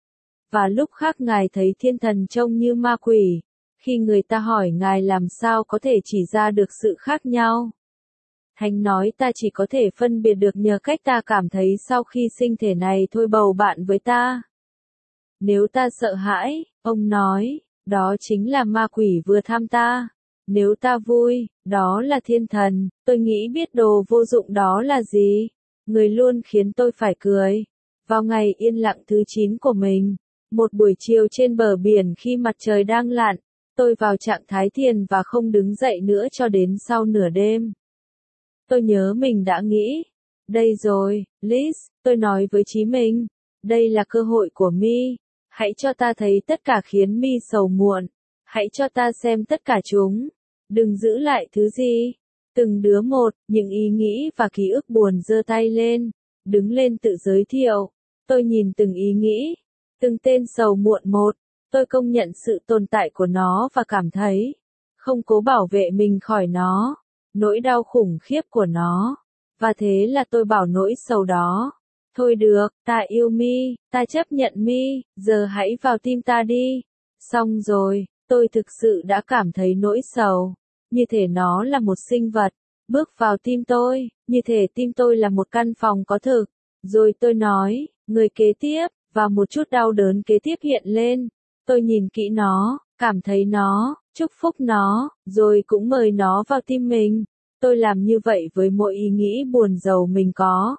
Và lúc khác Ngài thấy thiên thần trông như ma quỷ, khi người ta hỏi Ngài làm sao có thể chỉ ra được sự khác nhau. Thánh nói ta chỉ có thể phân biệt được nhờ cách ta cảm thấy sau khi sinh thể này thôi bầu bạn với ta. Nếu ta sợ hãi, ông nói, đó chính là ma quỷ vừa tham ta. Nếu ta vui, đó là thiên thần, tôi nghĩ biết đồ vô dụng đó là gì. Người luôn khiến tôi phải cười. Vào ngày yên lặng thứ chín của mình, một buổi chiều trên bờ biển khi mặt trời đang lặn, tôi vào trạng thái thiền và không đứng dậy nữa cho đến sau nửa đêm. Tôi nhớ mình đã nghĩ, đây rồi, Liz, tôi nói với trí mình, đây là cơ hội của mi. Hãy cho ta thấy tất cả khiến mi sầu muộn. Hãy cho ta xem tất cả chúng. Đừng giữ lại thứ gì. Từng đứa một, những ý nghĩ và ký ức buồn giơ tay lên, đứng lên tự giới thiệu. Tôi nhìn từng ý nghĩ, từng tên sầu muộn một. Tôi công nhận sự tồn tại của nó và cảm thấy, không cố bảo vệ mình khỏi nó, nỗi đau khủng khiếp của nó. Và thế là tôi bảo nỗi sầu đó, thôi được, ta yêu mi, ta chấp nhận mi, giờ hãy vào tim ta đi. Xong rồi, tôi thực sự đã cảm thấy nỗi sầu, như thể nó là một sinh vật, bước vào tim tôi, như thể tim tôi là một căn phòng có thực. Rồi tôi nói, người kế tiếp, và một chút đau đớn kế tiếp hiện lên. Tôi nhìn kỹ nó, cảm thấy nó, chúc phúc nó, rồi cũng mời nó vào tim mình. Tôi làm như vậy với mỗi ý nghĩ buồn rầu mình có.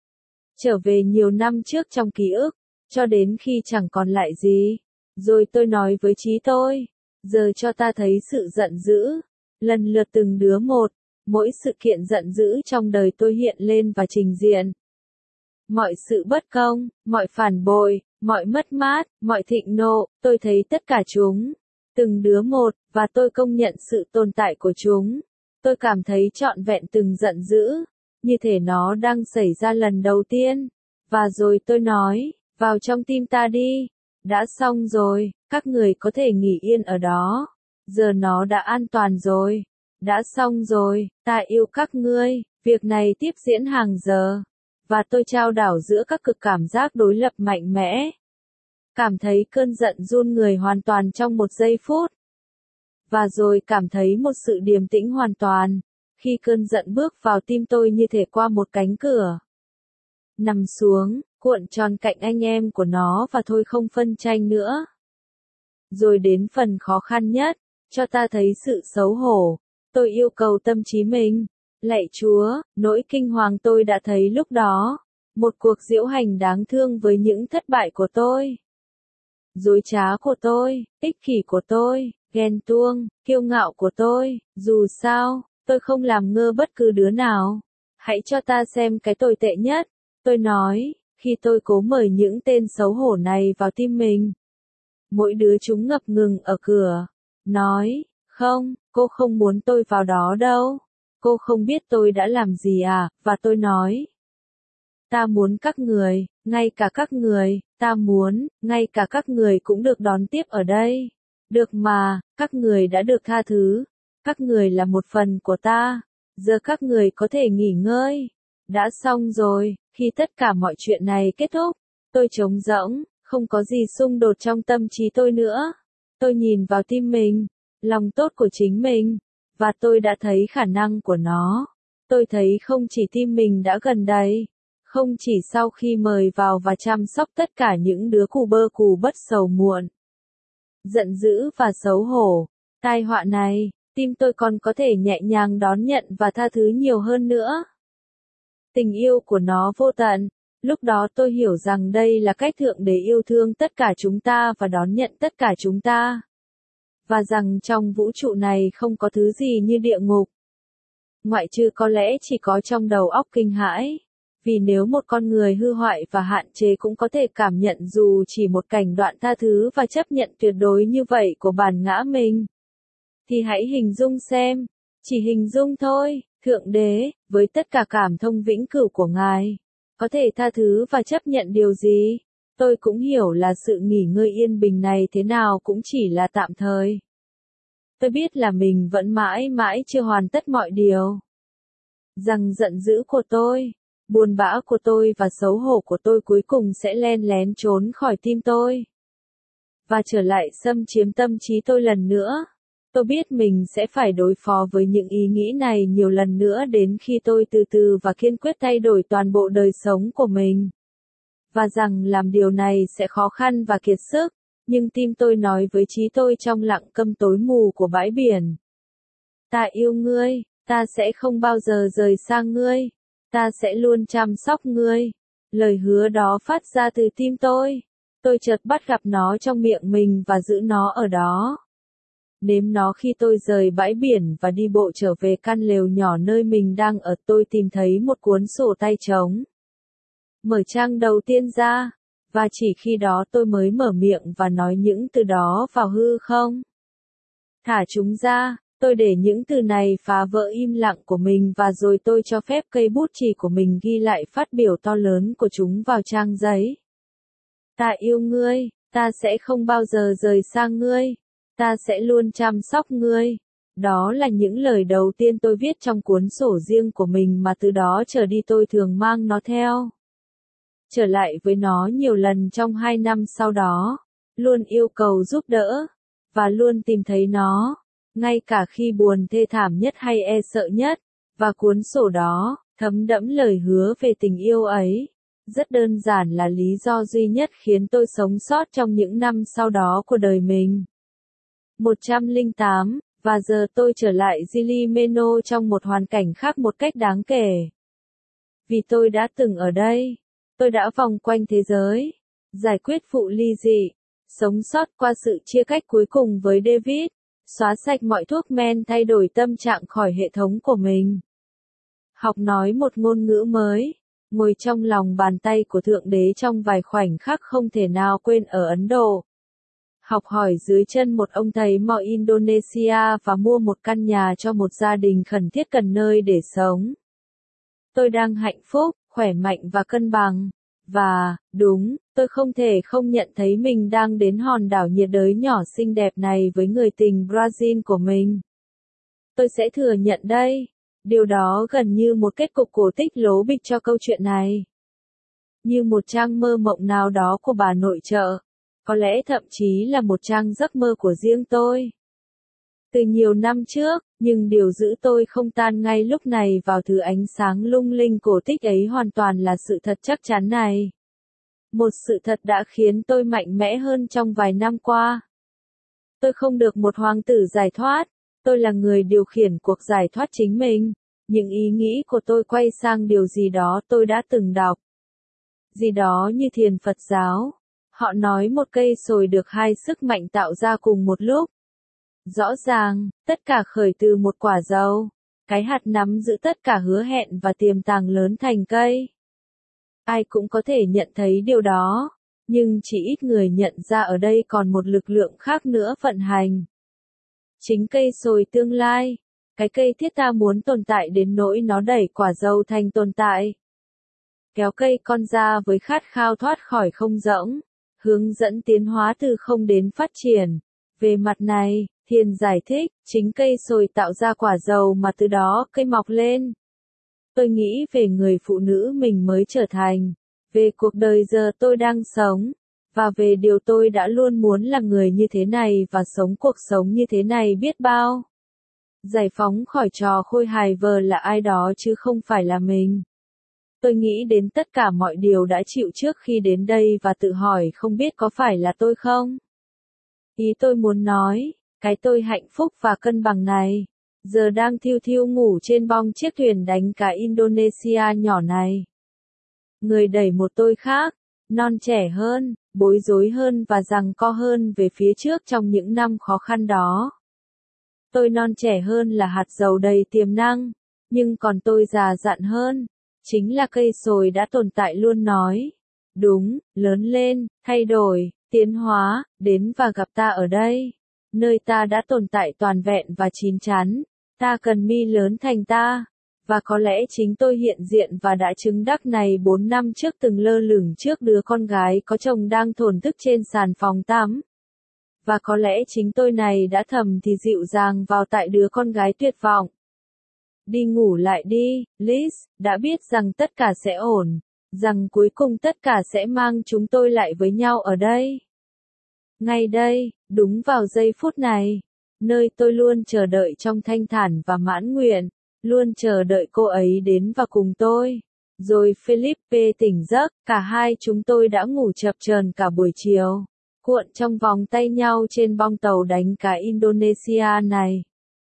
Trở về nhiều năm trước trong ký ức, cho đến khi chẳng còn lại gì. Rồi tôi nói với trí tôi, giờ cho ta thấy sự giận dữ. Lần lượt từng đứa một, mỗi sự kiện giận dữ trong đời tôi hiện lên và trình diện. Mọi sự bất công, mọi phản bội, mọi mất mát, mọi thịnh nộ, tôi thấy tất cả chúng. Từng đứa một, và tôi công nhận sự tồn tại của chúng. Tôi cảm thấy trọn vẹn từng giận dữ, như thể nó đang xảy ra lần đầu tiên. Và rồi tôi nói, vào trong tim ta đi. Đã xong rồi, các người có thể nghỉ yên ở đó. Giờ nó đã an toàn rồi. Đã xong rồi, ta yêu các ngươi. Việc này tiếp diễn hàng giờ. Và tôi trao đảo giữa các cực cảm giác đối lập mạnh mẽ. Cảm thấy cơn giận run người hoàn toàn trong một giây phút. Và rồi cảm thấy một sự điềm tĩnh hoàn toàn, khi cơn giận bước vào tim tôi như thể qua một cánh cửa. Nằm xuống, cuộn tròn cạnh anh em của nó và thôi không phân tranh nữa. Rồi đến phần khó khăn nhất, cho ta thấy sự xấu hổ. Tôi yêu cầu tâm trí mình. Lạy Chúa, nỗi kinh hoàng tôi đã thấy lúc đó. Một cuộc diễu hành đáng thương với những thất bại của tôi. Dối trá của tôi, ích kỷ của tôi, ghen tuông, kiêu ngạo của tôi. Dù sao, tôi không làm ngơ bất cứ đứa nào. Hãy cho ta xem cái tồi tệ nhất. Tôi nói, khi tôi cố mời những tên xấu hổ này vào tim mình. Mỗi đứa chúng ngập ngừng ở cửa. Nói, không, cô không muốn tôi vào đó đâu. Cô không biết tôi đã làm gì à, và tôi nói. Ta muốn các người, ngay cả các người, ta muốn, ngay cả các người cũng được đón tiếp ở đây. Được mà, các người đã được tha thứ. Các người là một phần của ta. Giờ các người có thể nghỉ ngơi. Đã xong rồi, khi tất cả mọi chuyện này kết thúc, tôi trống rỗng, không có gì xung đột trong tâm trí tôi nữa. Tôi nhìn vào tim mình, lòng tốt của chính mình, và tôi đã thấy khả năng của nó. Tôi thấy không chỉ tim mình đã gần đầy, không chỉ sau khi mời vào và chăm sóc tất cả những đứa cù bơ cù bất sầu muộn, giận dữ và xấu hổ, tai họa này, tim tôi còn có thể nhẹ nhàng đón nhận và tha thứ nhiều hơn nữa. Tình yêu của nó vô tận. Lúc đó tôi hiểu rằng đây là cách Thượng Đế yêu thương tất cả chúng ta và đón nhận tất cả chúng ta. Và rằng trong vũ trụ này không có thứ gì như địa ngục. Ngoại trừ có lẽ chỉ có trong đầu óc kinh hãi. Vì nếu một con người hư hoại và hạn chế cũng có thể cảm nhận dù chỉ một cảnh đoạn tha thứ và chấp nhận tuyệt đối như vậy của bản ngã mình, thì hãy hình dung xem, chỉ hình dung thôi, Thượng Đế, với tất cả cảm thông vĩnh cửu của Ngài, có thể tha thứ và chấp nhận điều gì? Tôi cũng hiểu là sự nghỉ ngơi yên bình này thế nào cũng chỉ là tạm thời. Tôi biết là mình vẫn mãi mãi chưa hoàn tất mọi điều. Rằng giận dữ của tôi, buồn bã của tôi và xấu hổ của tôi cuối cùng sẽ len lén trốn khỏi tim tôi. Và trở lại xâm chiếm tâm trí tôi lần nữa. Tôi biết mình sẽ phải đối phó với những ý nghĩ này nhiều lần nữa đến khi tôi từ từ và kiên quyết thay đổi toàn bộ đời sống của mình. Và rằng làm điều này sẽ khó khăn và kiệt sức, nhưng tim tôi nói với trí tôi trong lặng câm tối mù của bãi biển. Ta yêu ngươi, ta sẽ không bao giờ rời xa ngươi, ta sẽ luôn chăm sóc ngươi. Lời hứa đó phát ra từ tim tôi. Tôi chợt bắt gặp nó trong miệng mình và giữ nó ở đó. Nếm nó khi tôi rời bãi biển và đi bộ trở về căn lều nhỏ nơi mình đang ở, tôi tìm thấy một cuốn sổ tay trống. Mở trang đầu tiên ra, và chỉ khi đó tôi mới mở miệng và nói những từ đó vào hư không. Thả chúng ra, tôi để những từ này phá vỡ im lặng của mình và rồi tôi cho phép cây bút chì của mình ghi lại phát biểu to lớn của chúng vào trang giấy. Ta yêu ngươi, ta sẽ không bao giờ rời xa ngươi, ta sẽ luôn chăm sóc ngươi. Đó là những lời đầu tiên tôi viết trong cuốn sổ riêng của mình mà từ đó trở đi tôi thường mang nó theo. Trở lại với nó nhiều lần trong hai năm sau đó, luôn yêu cầu giúp đỡ, và luôn tìm thấy nó, ngay cả khi buồn thê thảm nhất hay e sợ nhất, và cuốn sổ đó, thấm đẫm lời hứa về tình yêu ấy, rất đơn giản là lý do duy nhất khiến tôi sống sót trong những năm sau đó của đời mình. một trăm lẻ tám, và giờ tôi trở lại Gili Meno trong một hoàn cảnh khác một cách đáng kể. Vì tôi đã từng ở đây. Tôi đã vòng quanh thế giới, giải quyết vụ ly dị, sống sót qua sự chia cách cuối cùng với David, xóa sạch mọi thuốc men thay đổi tâm trạng khỏi hệ thống của mình. Học nói một ngôn ngữ mới, ngồi trong lòng bàn tay của Thượng Đế trong vài khoảnh khắc không thể nào quên ở Ấn Độ. Học hỏi dưới chân một ông thầy Mo Indonesia và mua một căn nhà cho một gia đình khẩn thiết cần nơi để sống. Tôi đang hạnh phúc, khỏe mạnh và cân bằng. Và, đúng, tôi không thể không nhận thấy mình đang đến hòn đảo nhiệt đới nhỏ xinh đẹp này với người tình Brazil của mình. Tôi sẽ thừa nhận đây, điều đó gần như một kết cục cổ tích lố bịch cho câu chuyện này. Như một trang mơ mộng nào đó của bà nội trợ, có lẽ thậm chí là một trang giấc mơ của riêng tôi. Từ nhiều năm trước, nhưng điều giữ tôi không tan ngay lúc này vào thứ ánh sáng lung linh cổ tích ấy hoàn toàn là sự thật chắc chắn này. Một sự thật đã khiến tôi mạnh mẽ hơn trong vài năm qua. Tôi không được một hoàng tử giải thoát, tôi là người điều khiển cuộc giải thoát chính mình. Những ý nghĩ của tôi quay sang điều gì đó tôi đã từng đọc. Gì đó như thiền Phật giáo. Họ nói một cây sồi được hai sức mạnh tạo ra cùng một lúc. Rõ ràng, tất cả khởi từ một quả dầu. Cái hạt nắm giữ tất cả hứa hẹn và tiềm tàng lớn thành cây. Ai cũng có thể nhận thấy điều đó, nhưng chỉ ít người nhận ra ở đây còn một lực lượng khác nữa vận hành. Chính cây sồi tương lai, cái cây thiết ta muốn tồn tại đến nỗi nó đẩy quả dầu thành tồn tại. Kéo cây con ra với khát khao thoát khỏi không rỗng, hướng dẫn tiến hóa từ không đến phát triển. Về mặt này, Thiền giải thích, chính cây sồi tạo ra quả dầu mà từ đó cây mọc lên. Tôi nghĩ về người phụ nữ mình mới trở thành, về cuộc đời giờ tôi đang sống, và về điều tôi đã luôn muốn là người như thế này và sống cuộc sống như thế này biết bao. Giải phóng khỏi trò khôi hài vờ là ai đó chứ không phải là mình. Tôi nghĩ đến tất cả mọi điều đã chịu trước khi đến đây và tự hỏi không biết có phải là tôi không? Ý tôi muốn nói, cái tôi hạnh phúc và cân bằng này, giờ đang thiêu thiêu ngủ trên bong chiếc thuyền đánh cá Indonesia nhỏ này. Người đẩy một tôi khác, non trẻ hơn, bối rối hơn và giằng co hơn về phía trước trong những năm khó khăn đó. Tôi non trẻ hơn là hạt dầu đầy tiềm năng, nhưng còn tôi già dặn hơn, chính là cây sồi đã tồn tại luôn nói. Đúng, lớn lên, thay đổi, tiến hóa, đến và gặp ta ở đây. Nơi ta đã tồn tại toàn vẹn và chín chắn, ta cần mi lớn thành ta, và có lẽ chính tôi hiện diện và đã chứng đắc này bốn năm trước từng lơ lửng trước đứa con gái có chồng đang thổn thức trên sàn phòng tắm. Và có lẽ chính tôi này đã thầm thì dịu dàng vào tại đứa con gái tuyệt vọng. Đi ngủ lại đi, Liz, đã biết rằng tất cả sẽ ổn, rằng cuối cùng tất cả sẽ mang chúng tôi lại với nhau ở đây. Ngay đây, đúng vào giây phút này, nơi tôi luôn chờ đợi trong thanh thản và mãn nguyện, luôn chờ đợi cô ấy đến và cùng tôi. Rồi Philippe tỉnh giấc, cả hai chúng tôi đã ngủ chập chờn cả buổi chiều, cuộn trong vòng tay nhau trên bong tàu đánh cá Indonesia này.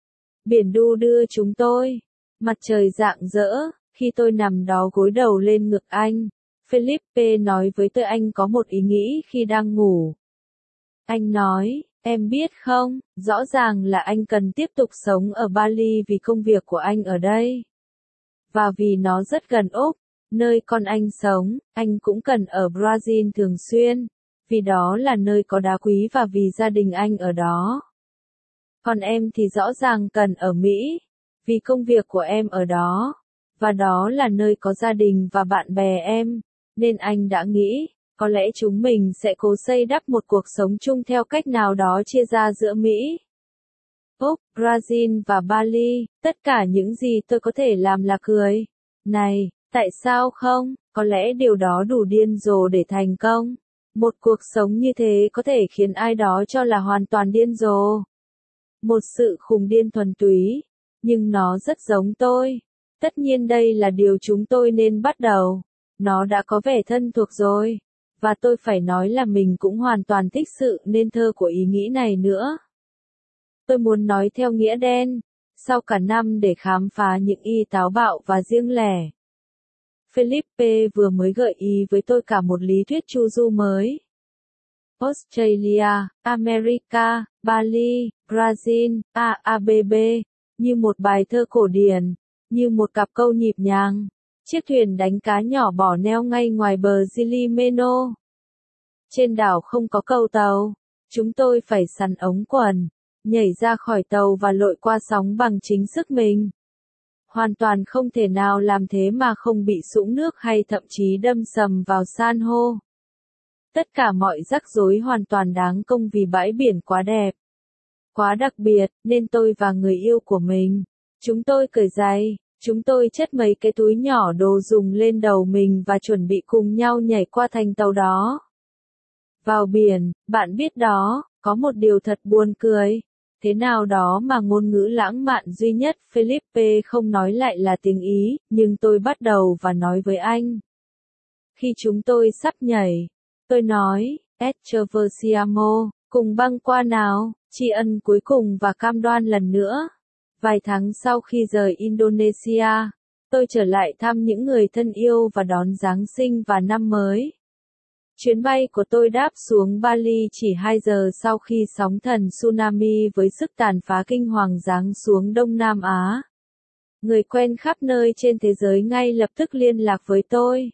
Biển đu đưa chúng tôi. Mặt trời rạng rỡ, khi tôi nằm đó gối đầu lên ngực anh. Felipe nói với tôi anh có một ý nghĩ khi đang ngủ. Anh nói, em biết không, rõ ràng là anh cần tiếp tục sống ở Bali vì công việc của anh ở đây. Và vì nó rất gần Úc, nơi con anh sống, anh cũng cần ở Brazil thường xuyên, vì đó là nơi có đá quý và vì gia đình anh ở đó. Còn em thì rõ ràng cần ở Mỹ, vì công việc của em ở đó, và đó là nơi có gia đình và bạn bè em, nên anh đã nghĩ, có lẽ chúng mình sẽ cố xây đắp một cuộc sống chung theo cách nào đó chia ra giữa Mỹ, Úc, Brazil và Bali. Tất cả những gì tôi có thể làm là cười. Này, tại sao không? Có lẽ điều đó đủ điên rồ để thành công. Một cuộc sống như thế có thể khiến ai đó cho là hoàn toàn điên rồ. Một sự khùng điên thuần túy. Nhưng nó rất giống tôi. Tất nhiên đây là điều chúng tôi nên bắt đầu. Nó đã có vẻ thân thuộc rồi. Và tôi phải nói là mình cũng hoàn toàn thích sự nên thơ của ý nghĩ này nữa. Tôi muốn nói theo nghĩa đen, sau cả năm để khám phá những y táo bạo và riêng lẻ. Felipe vừa mới gợi ý với tôi cả một lý thuyết chu du mới. Australia, America, Bali, Brazil, a a b b, như một bài thơ cổ điển, như một cặp câu nhịp nhàng. Chiếc thuyền đánh cá nhỏ bỏ neo ngay ngoài bờ Gilimeno. Trên đảo không có cầu tàu, chúng tôi phải sắn ống quần, nhảy ra khỏi tàu và lội qua sóng bằng chính sức mình. Hoàn toàn không thể nào làm thế mà không bị sũng nước hay thậm chí đâm sầm vào san hô. Tất cả mọi rắc rối hoàn toàn đáng công vì bãi biển quá đẹp. Quá đặc biệt, nên tôi và người yêu của mình, chúng tôi cởi giày, chúng tôi chất mấy cái túi nhỏ đồ dùng lên đầu mình và chuẩn bị cùng nhau nhảy qua thành tàu đó. Vào biển, bạn biết đó, có một điều thật buồn cười. Thế nào đó mà ngôn ngữ lãng mạn duy nhất Felipe không nói lại là tiếng Ý, nhưng tôi bắt đầu và nói với anh. Khi chúng tôi sắp nhảy, tôi nói, Etcheversiamo, cùng băng qua nào, tri ân cuối cùng và cam đoan lần nữa. Vài tháng sau khi rời Indonesia, tôi trở lại thăm những người thân yêu và đón Giáng sinh và năm mới. Chuyến bay của tôi đáp xuống Bali chỉ hai giờ sau khi sóng thần tsunami với sức tàn phá kinh hoàng giáng xuống Đông Nam Á. Người quen khắp nơi trên thế giới ngay lập tức liên lạc với tôi.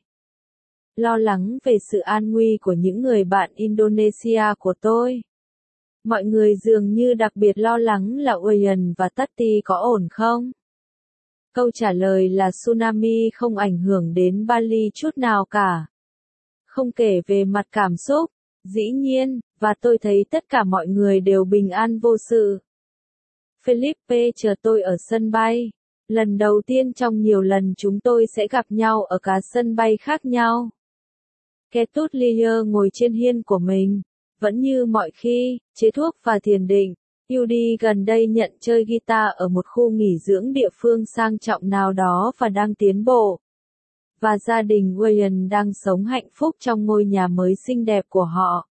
Lo lắng về sự an nguy của những người bạn Indonesia của tôi. Mọi người dường như đặc biệt lo lắng là Wayan và Tati có ổn không? Câu trả lời là tsunami không ảnh hưởng đến Bali chút nào cả. Không kể về mặt cảm xúc, dĩ nhiên, và tôi thấy tất cả mọi người đều bình an vô sự. Felipe chờ tôi ở sân bay. Lần đầu tiên trong nhiều lần chúng tôi sẽ gặp nhau ở cả sân bay khác nhau. Ketut Lier ngồi trên hiên của mình, vẫn như mọi khi, chế thuốc và thiền định. Yudi gần đây nhận chơi guitar ở một khu nghỉ dưỡng địa phương sang trọng nào đó và đang tiến bộ. Và gia đình Wayan đang sống hạnh phúc trong ngôi nhà mới xinh đẹp của họ.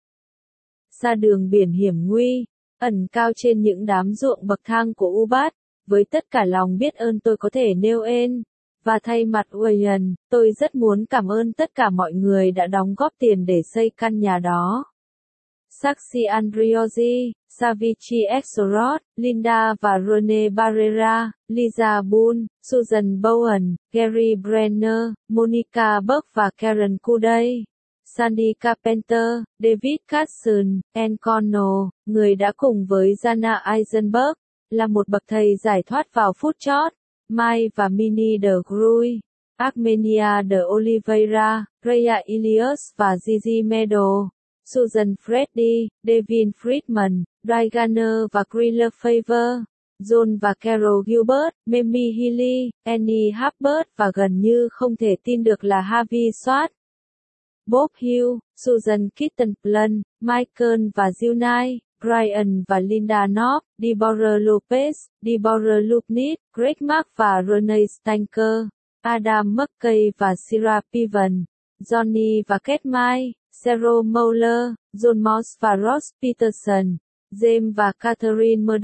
Ra đường biển hiểm nguy, ẩn cao trên những đám ruộng bậc thang của Ubat, với tất cả lòng biết ơn tôi có thể nêu ên. Và thay mặt Wayan, tôi rất muốn cảm ơn tất cả mọi người đã đóng góp tiền để xây căn nhà đó. Saxi Andriozzi, Savichi Exorot, Linda và Rene Barrera, Lisa Boone, Susan Bowen, Gary Brenner, Monica Buck và Karen Kuday, Sandy Carpenter, David Carson, Ann Connell, người đã cùng với Jana Eisenberg, là một bậc thầy giải thoát vào phút chót, Mai và Minnie de Grui, Armenia de Oliveira, Rhea Ilias và Gigi Meadow, Susan Freddy, Devin Friedman, Ray Garner và Grilla Favor, John và Carol Gilbert, Mamie Healy, Annie Hubbard và gần như không thể tin được là Harvey Swart, Bob Hill, Susan Kittenplan, Michael và Jill Knight, Brian và Linda Knopp, Deborah Lopez, Deborah Lupnit, Greg Mark và Renee Stanker, Adam McKay và Sarah Piven, Johnny và Kate Mai, Cheryl Moeller, John Moss và Ross Peterson, James và Catherine Murdoch,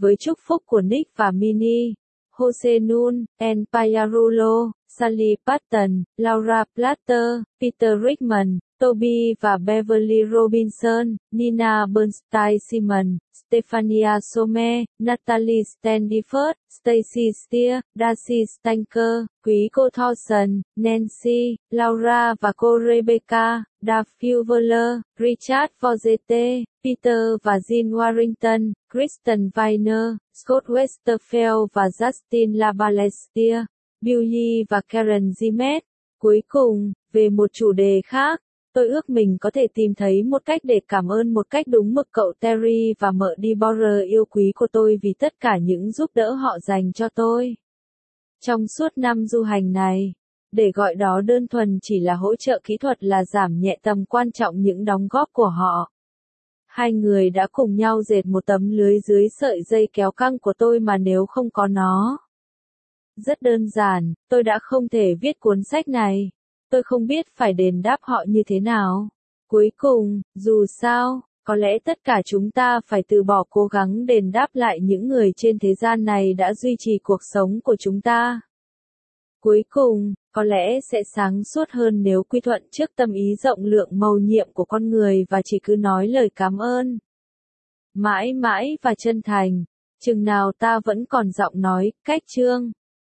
với chúc phúc của Nick và Minnie, Jose Nun, En Payarulo, Sally Patton, Laura Platter, Peter Rickman, Toby và Beverly Robinson, Nina Bernstein Simon, Stefania Somme, Natalie Standiford, Stacy Steer, Darcy Stanker, quý cô Thorson, Nancy, Laura và cô Rebecca, Dave Fuller, Richard Vozete, Peter và Jean Warrington, Kristen Weiner, Scott Westerfeld và Justin LaBallestier, Billy và Karen Zimet. Cuối cùng, về một chủ đề khác, tôi ước mình có thể tìm thấy một cách để cảm ơn một cách đúng mực cậu Terry và mợ Deborah yêu quý của tôi vì tất cả những giúp đỡ họ dành cho tôi trong suốt năm du hành này. Để gọi đó đơn thuần chỉ là hỗ trợ kỹ thuật là giảm nhẹ tầm quan trọng những đóng góp của họ. Hai người đã cùng nhau dệt một tấm lưới dưới sợi dây kéo căng của tôi mà nếu không có nó. Rất đơn giản, tôi đã không thể viết cuốn sách này. Tôi không biết phải đền đáp họ như thế nào. Cuối cùng, dù sao, có lẽ tất cả chúng ta phải từ bỏ cố gắng đền đáp lại những người trên thế gian này đã duy trì cuộc sống của chúng ta. Cuối cùng, có lẽ sẽ sáng suốt hơn nếu quy thuận trước tâm ý rộng lượng mầu nhiệm của con người và chỉ cứ nói lời cảm ơn. Mãi mãi và chân thành, chừng nào ta vẫn còn giọng nói, cách chương.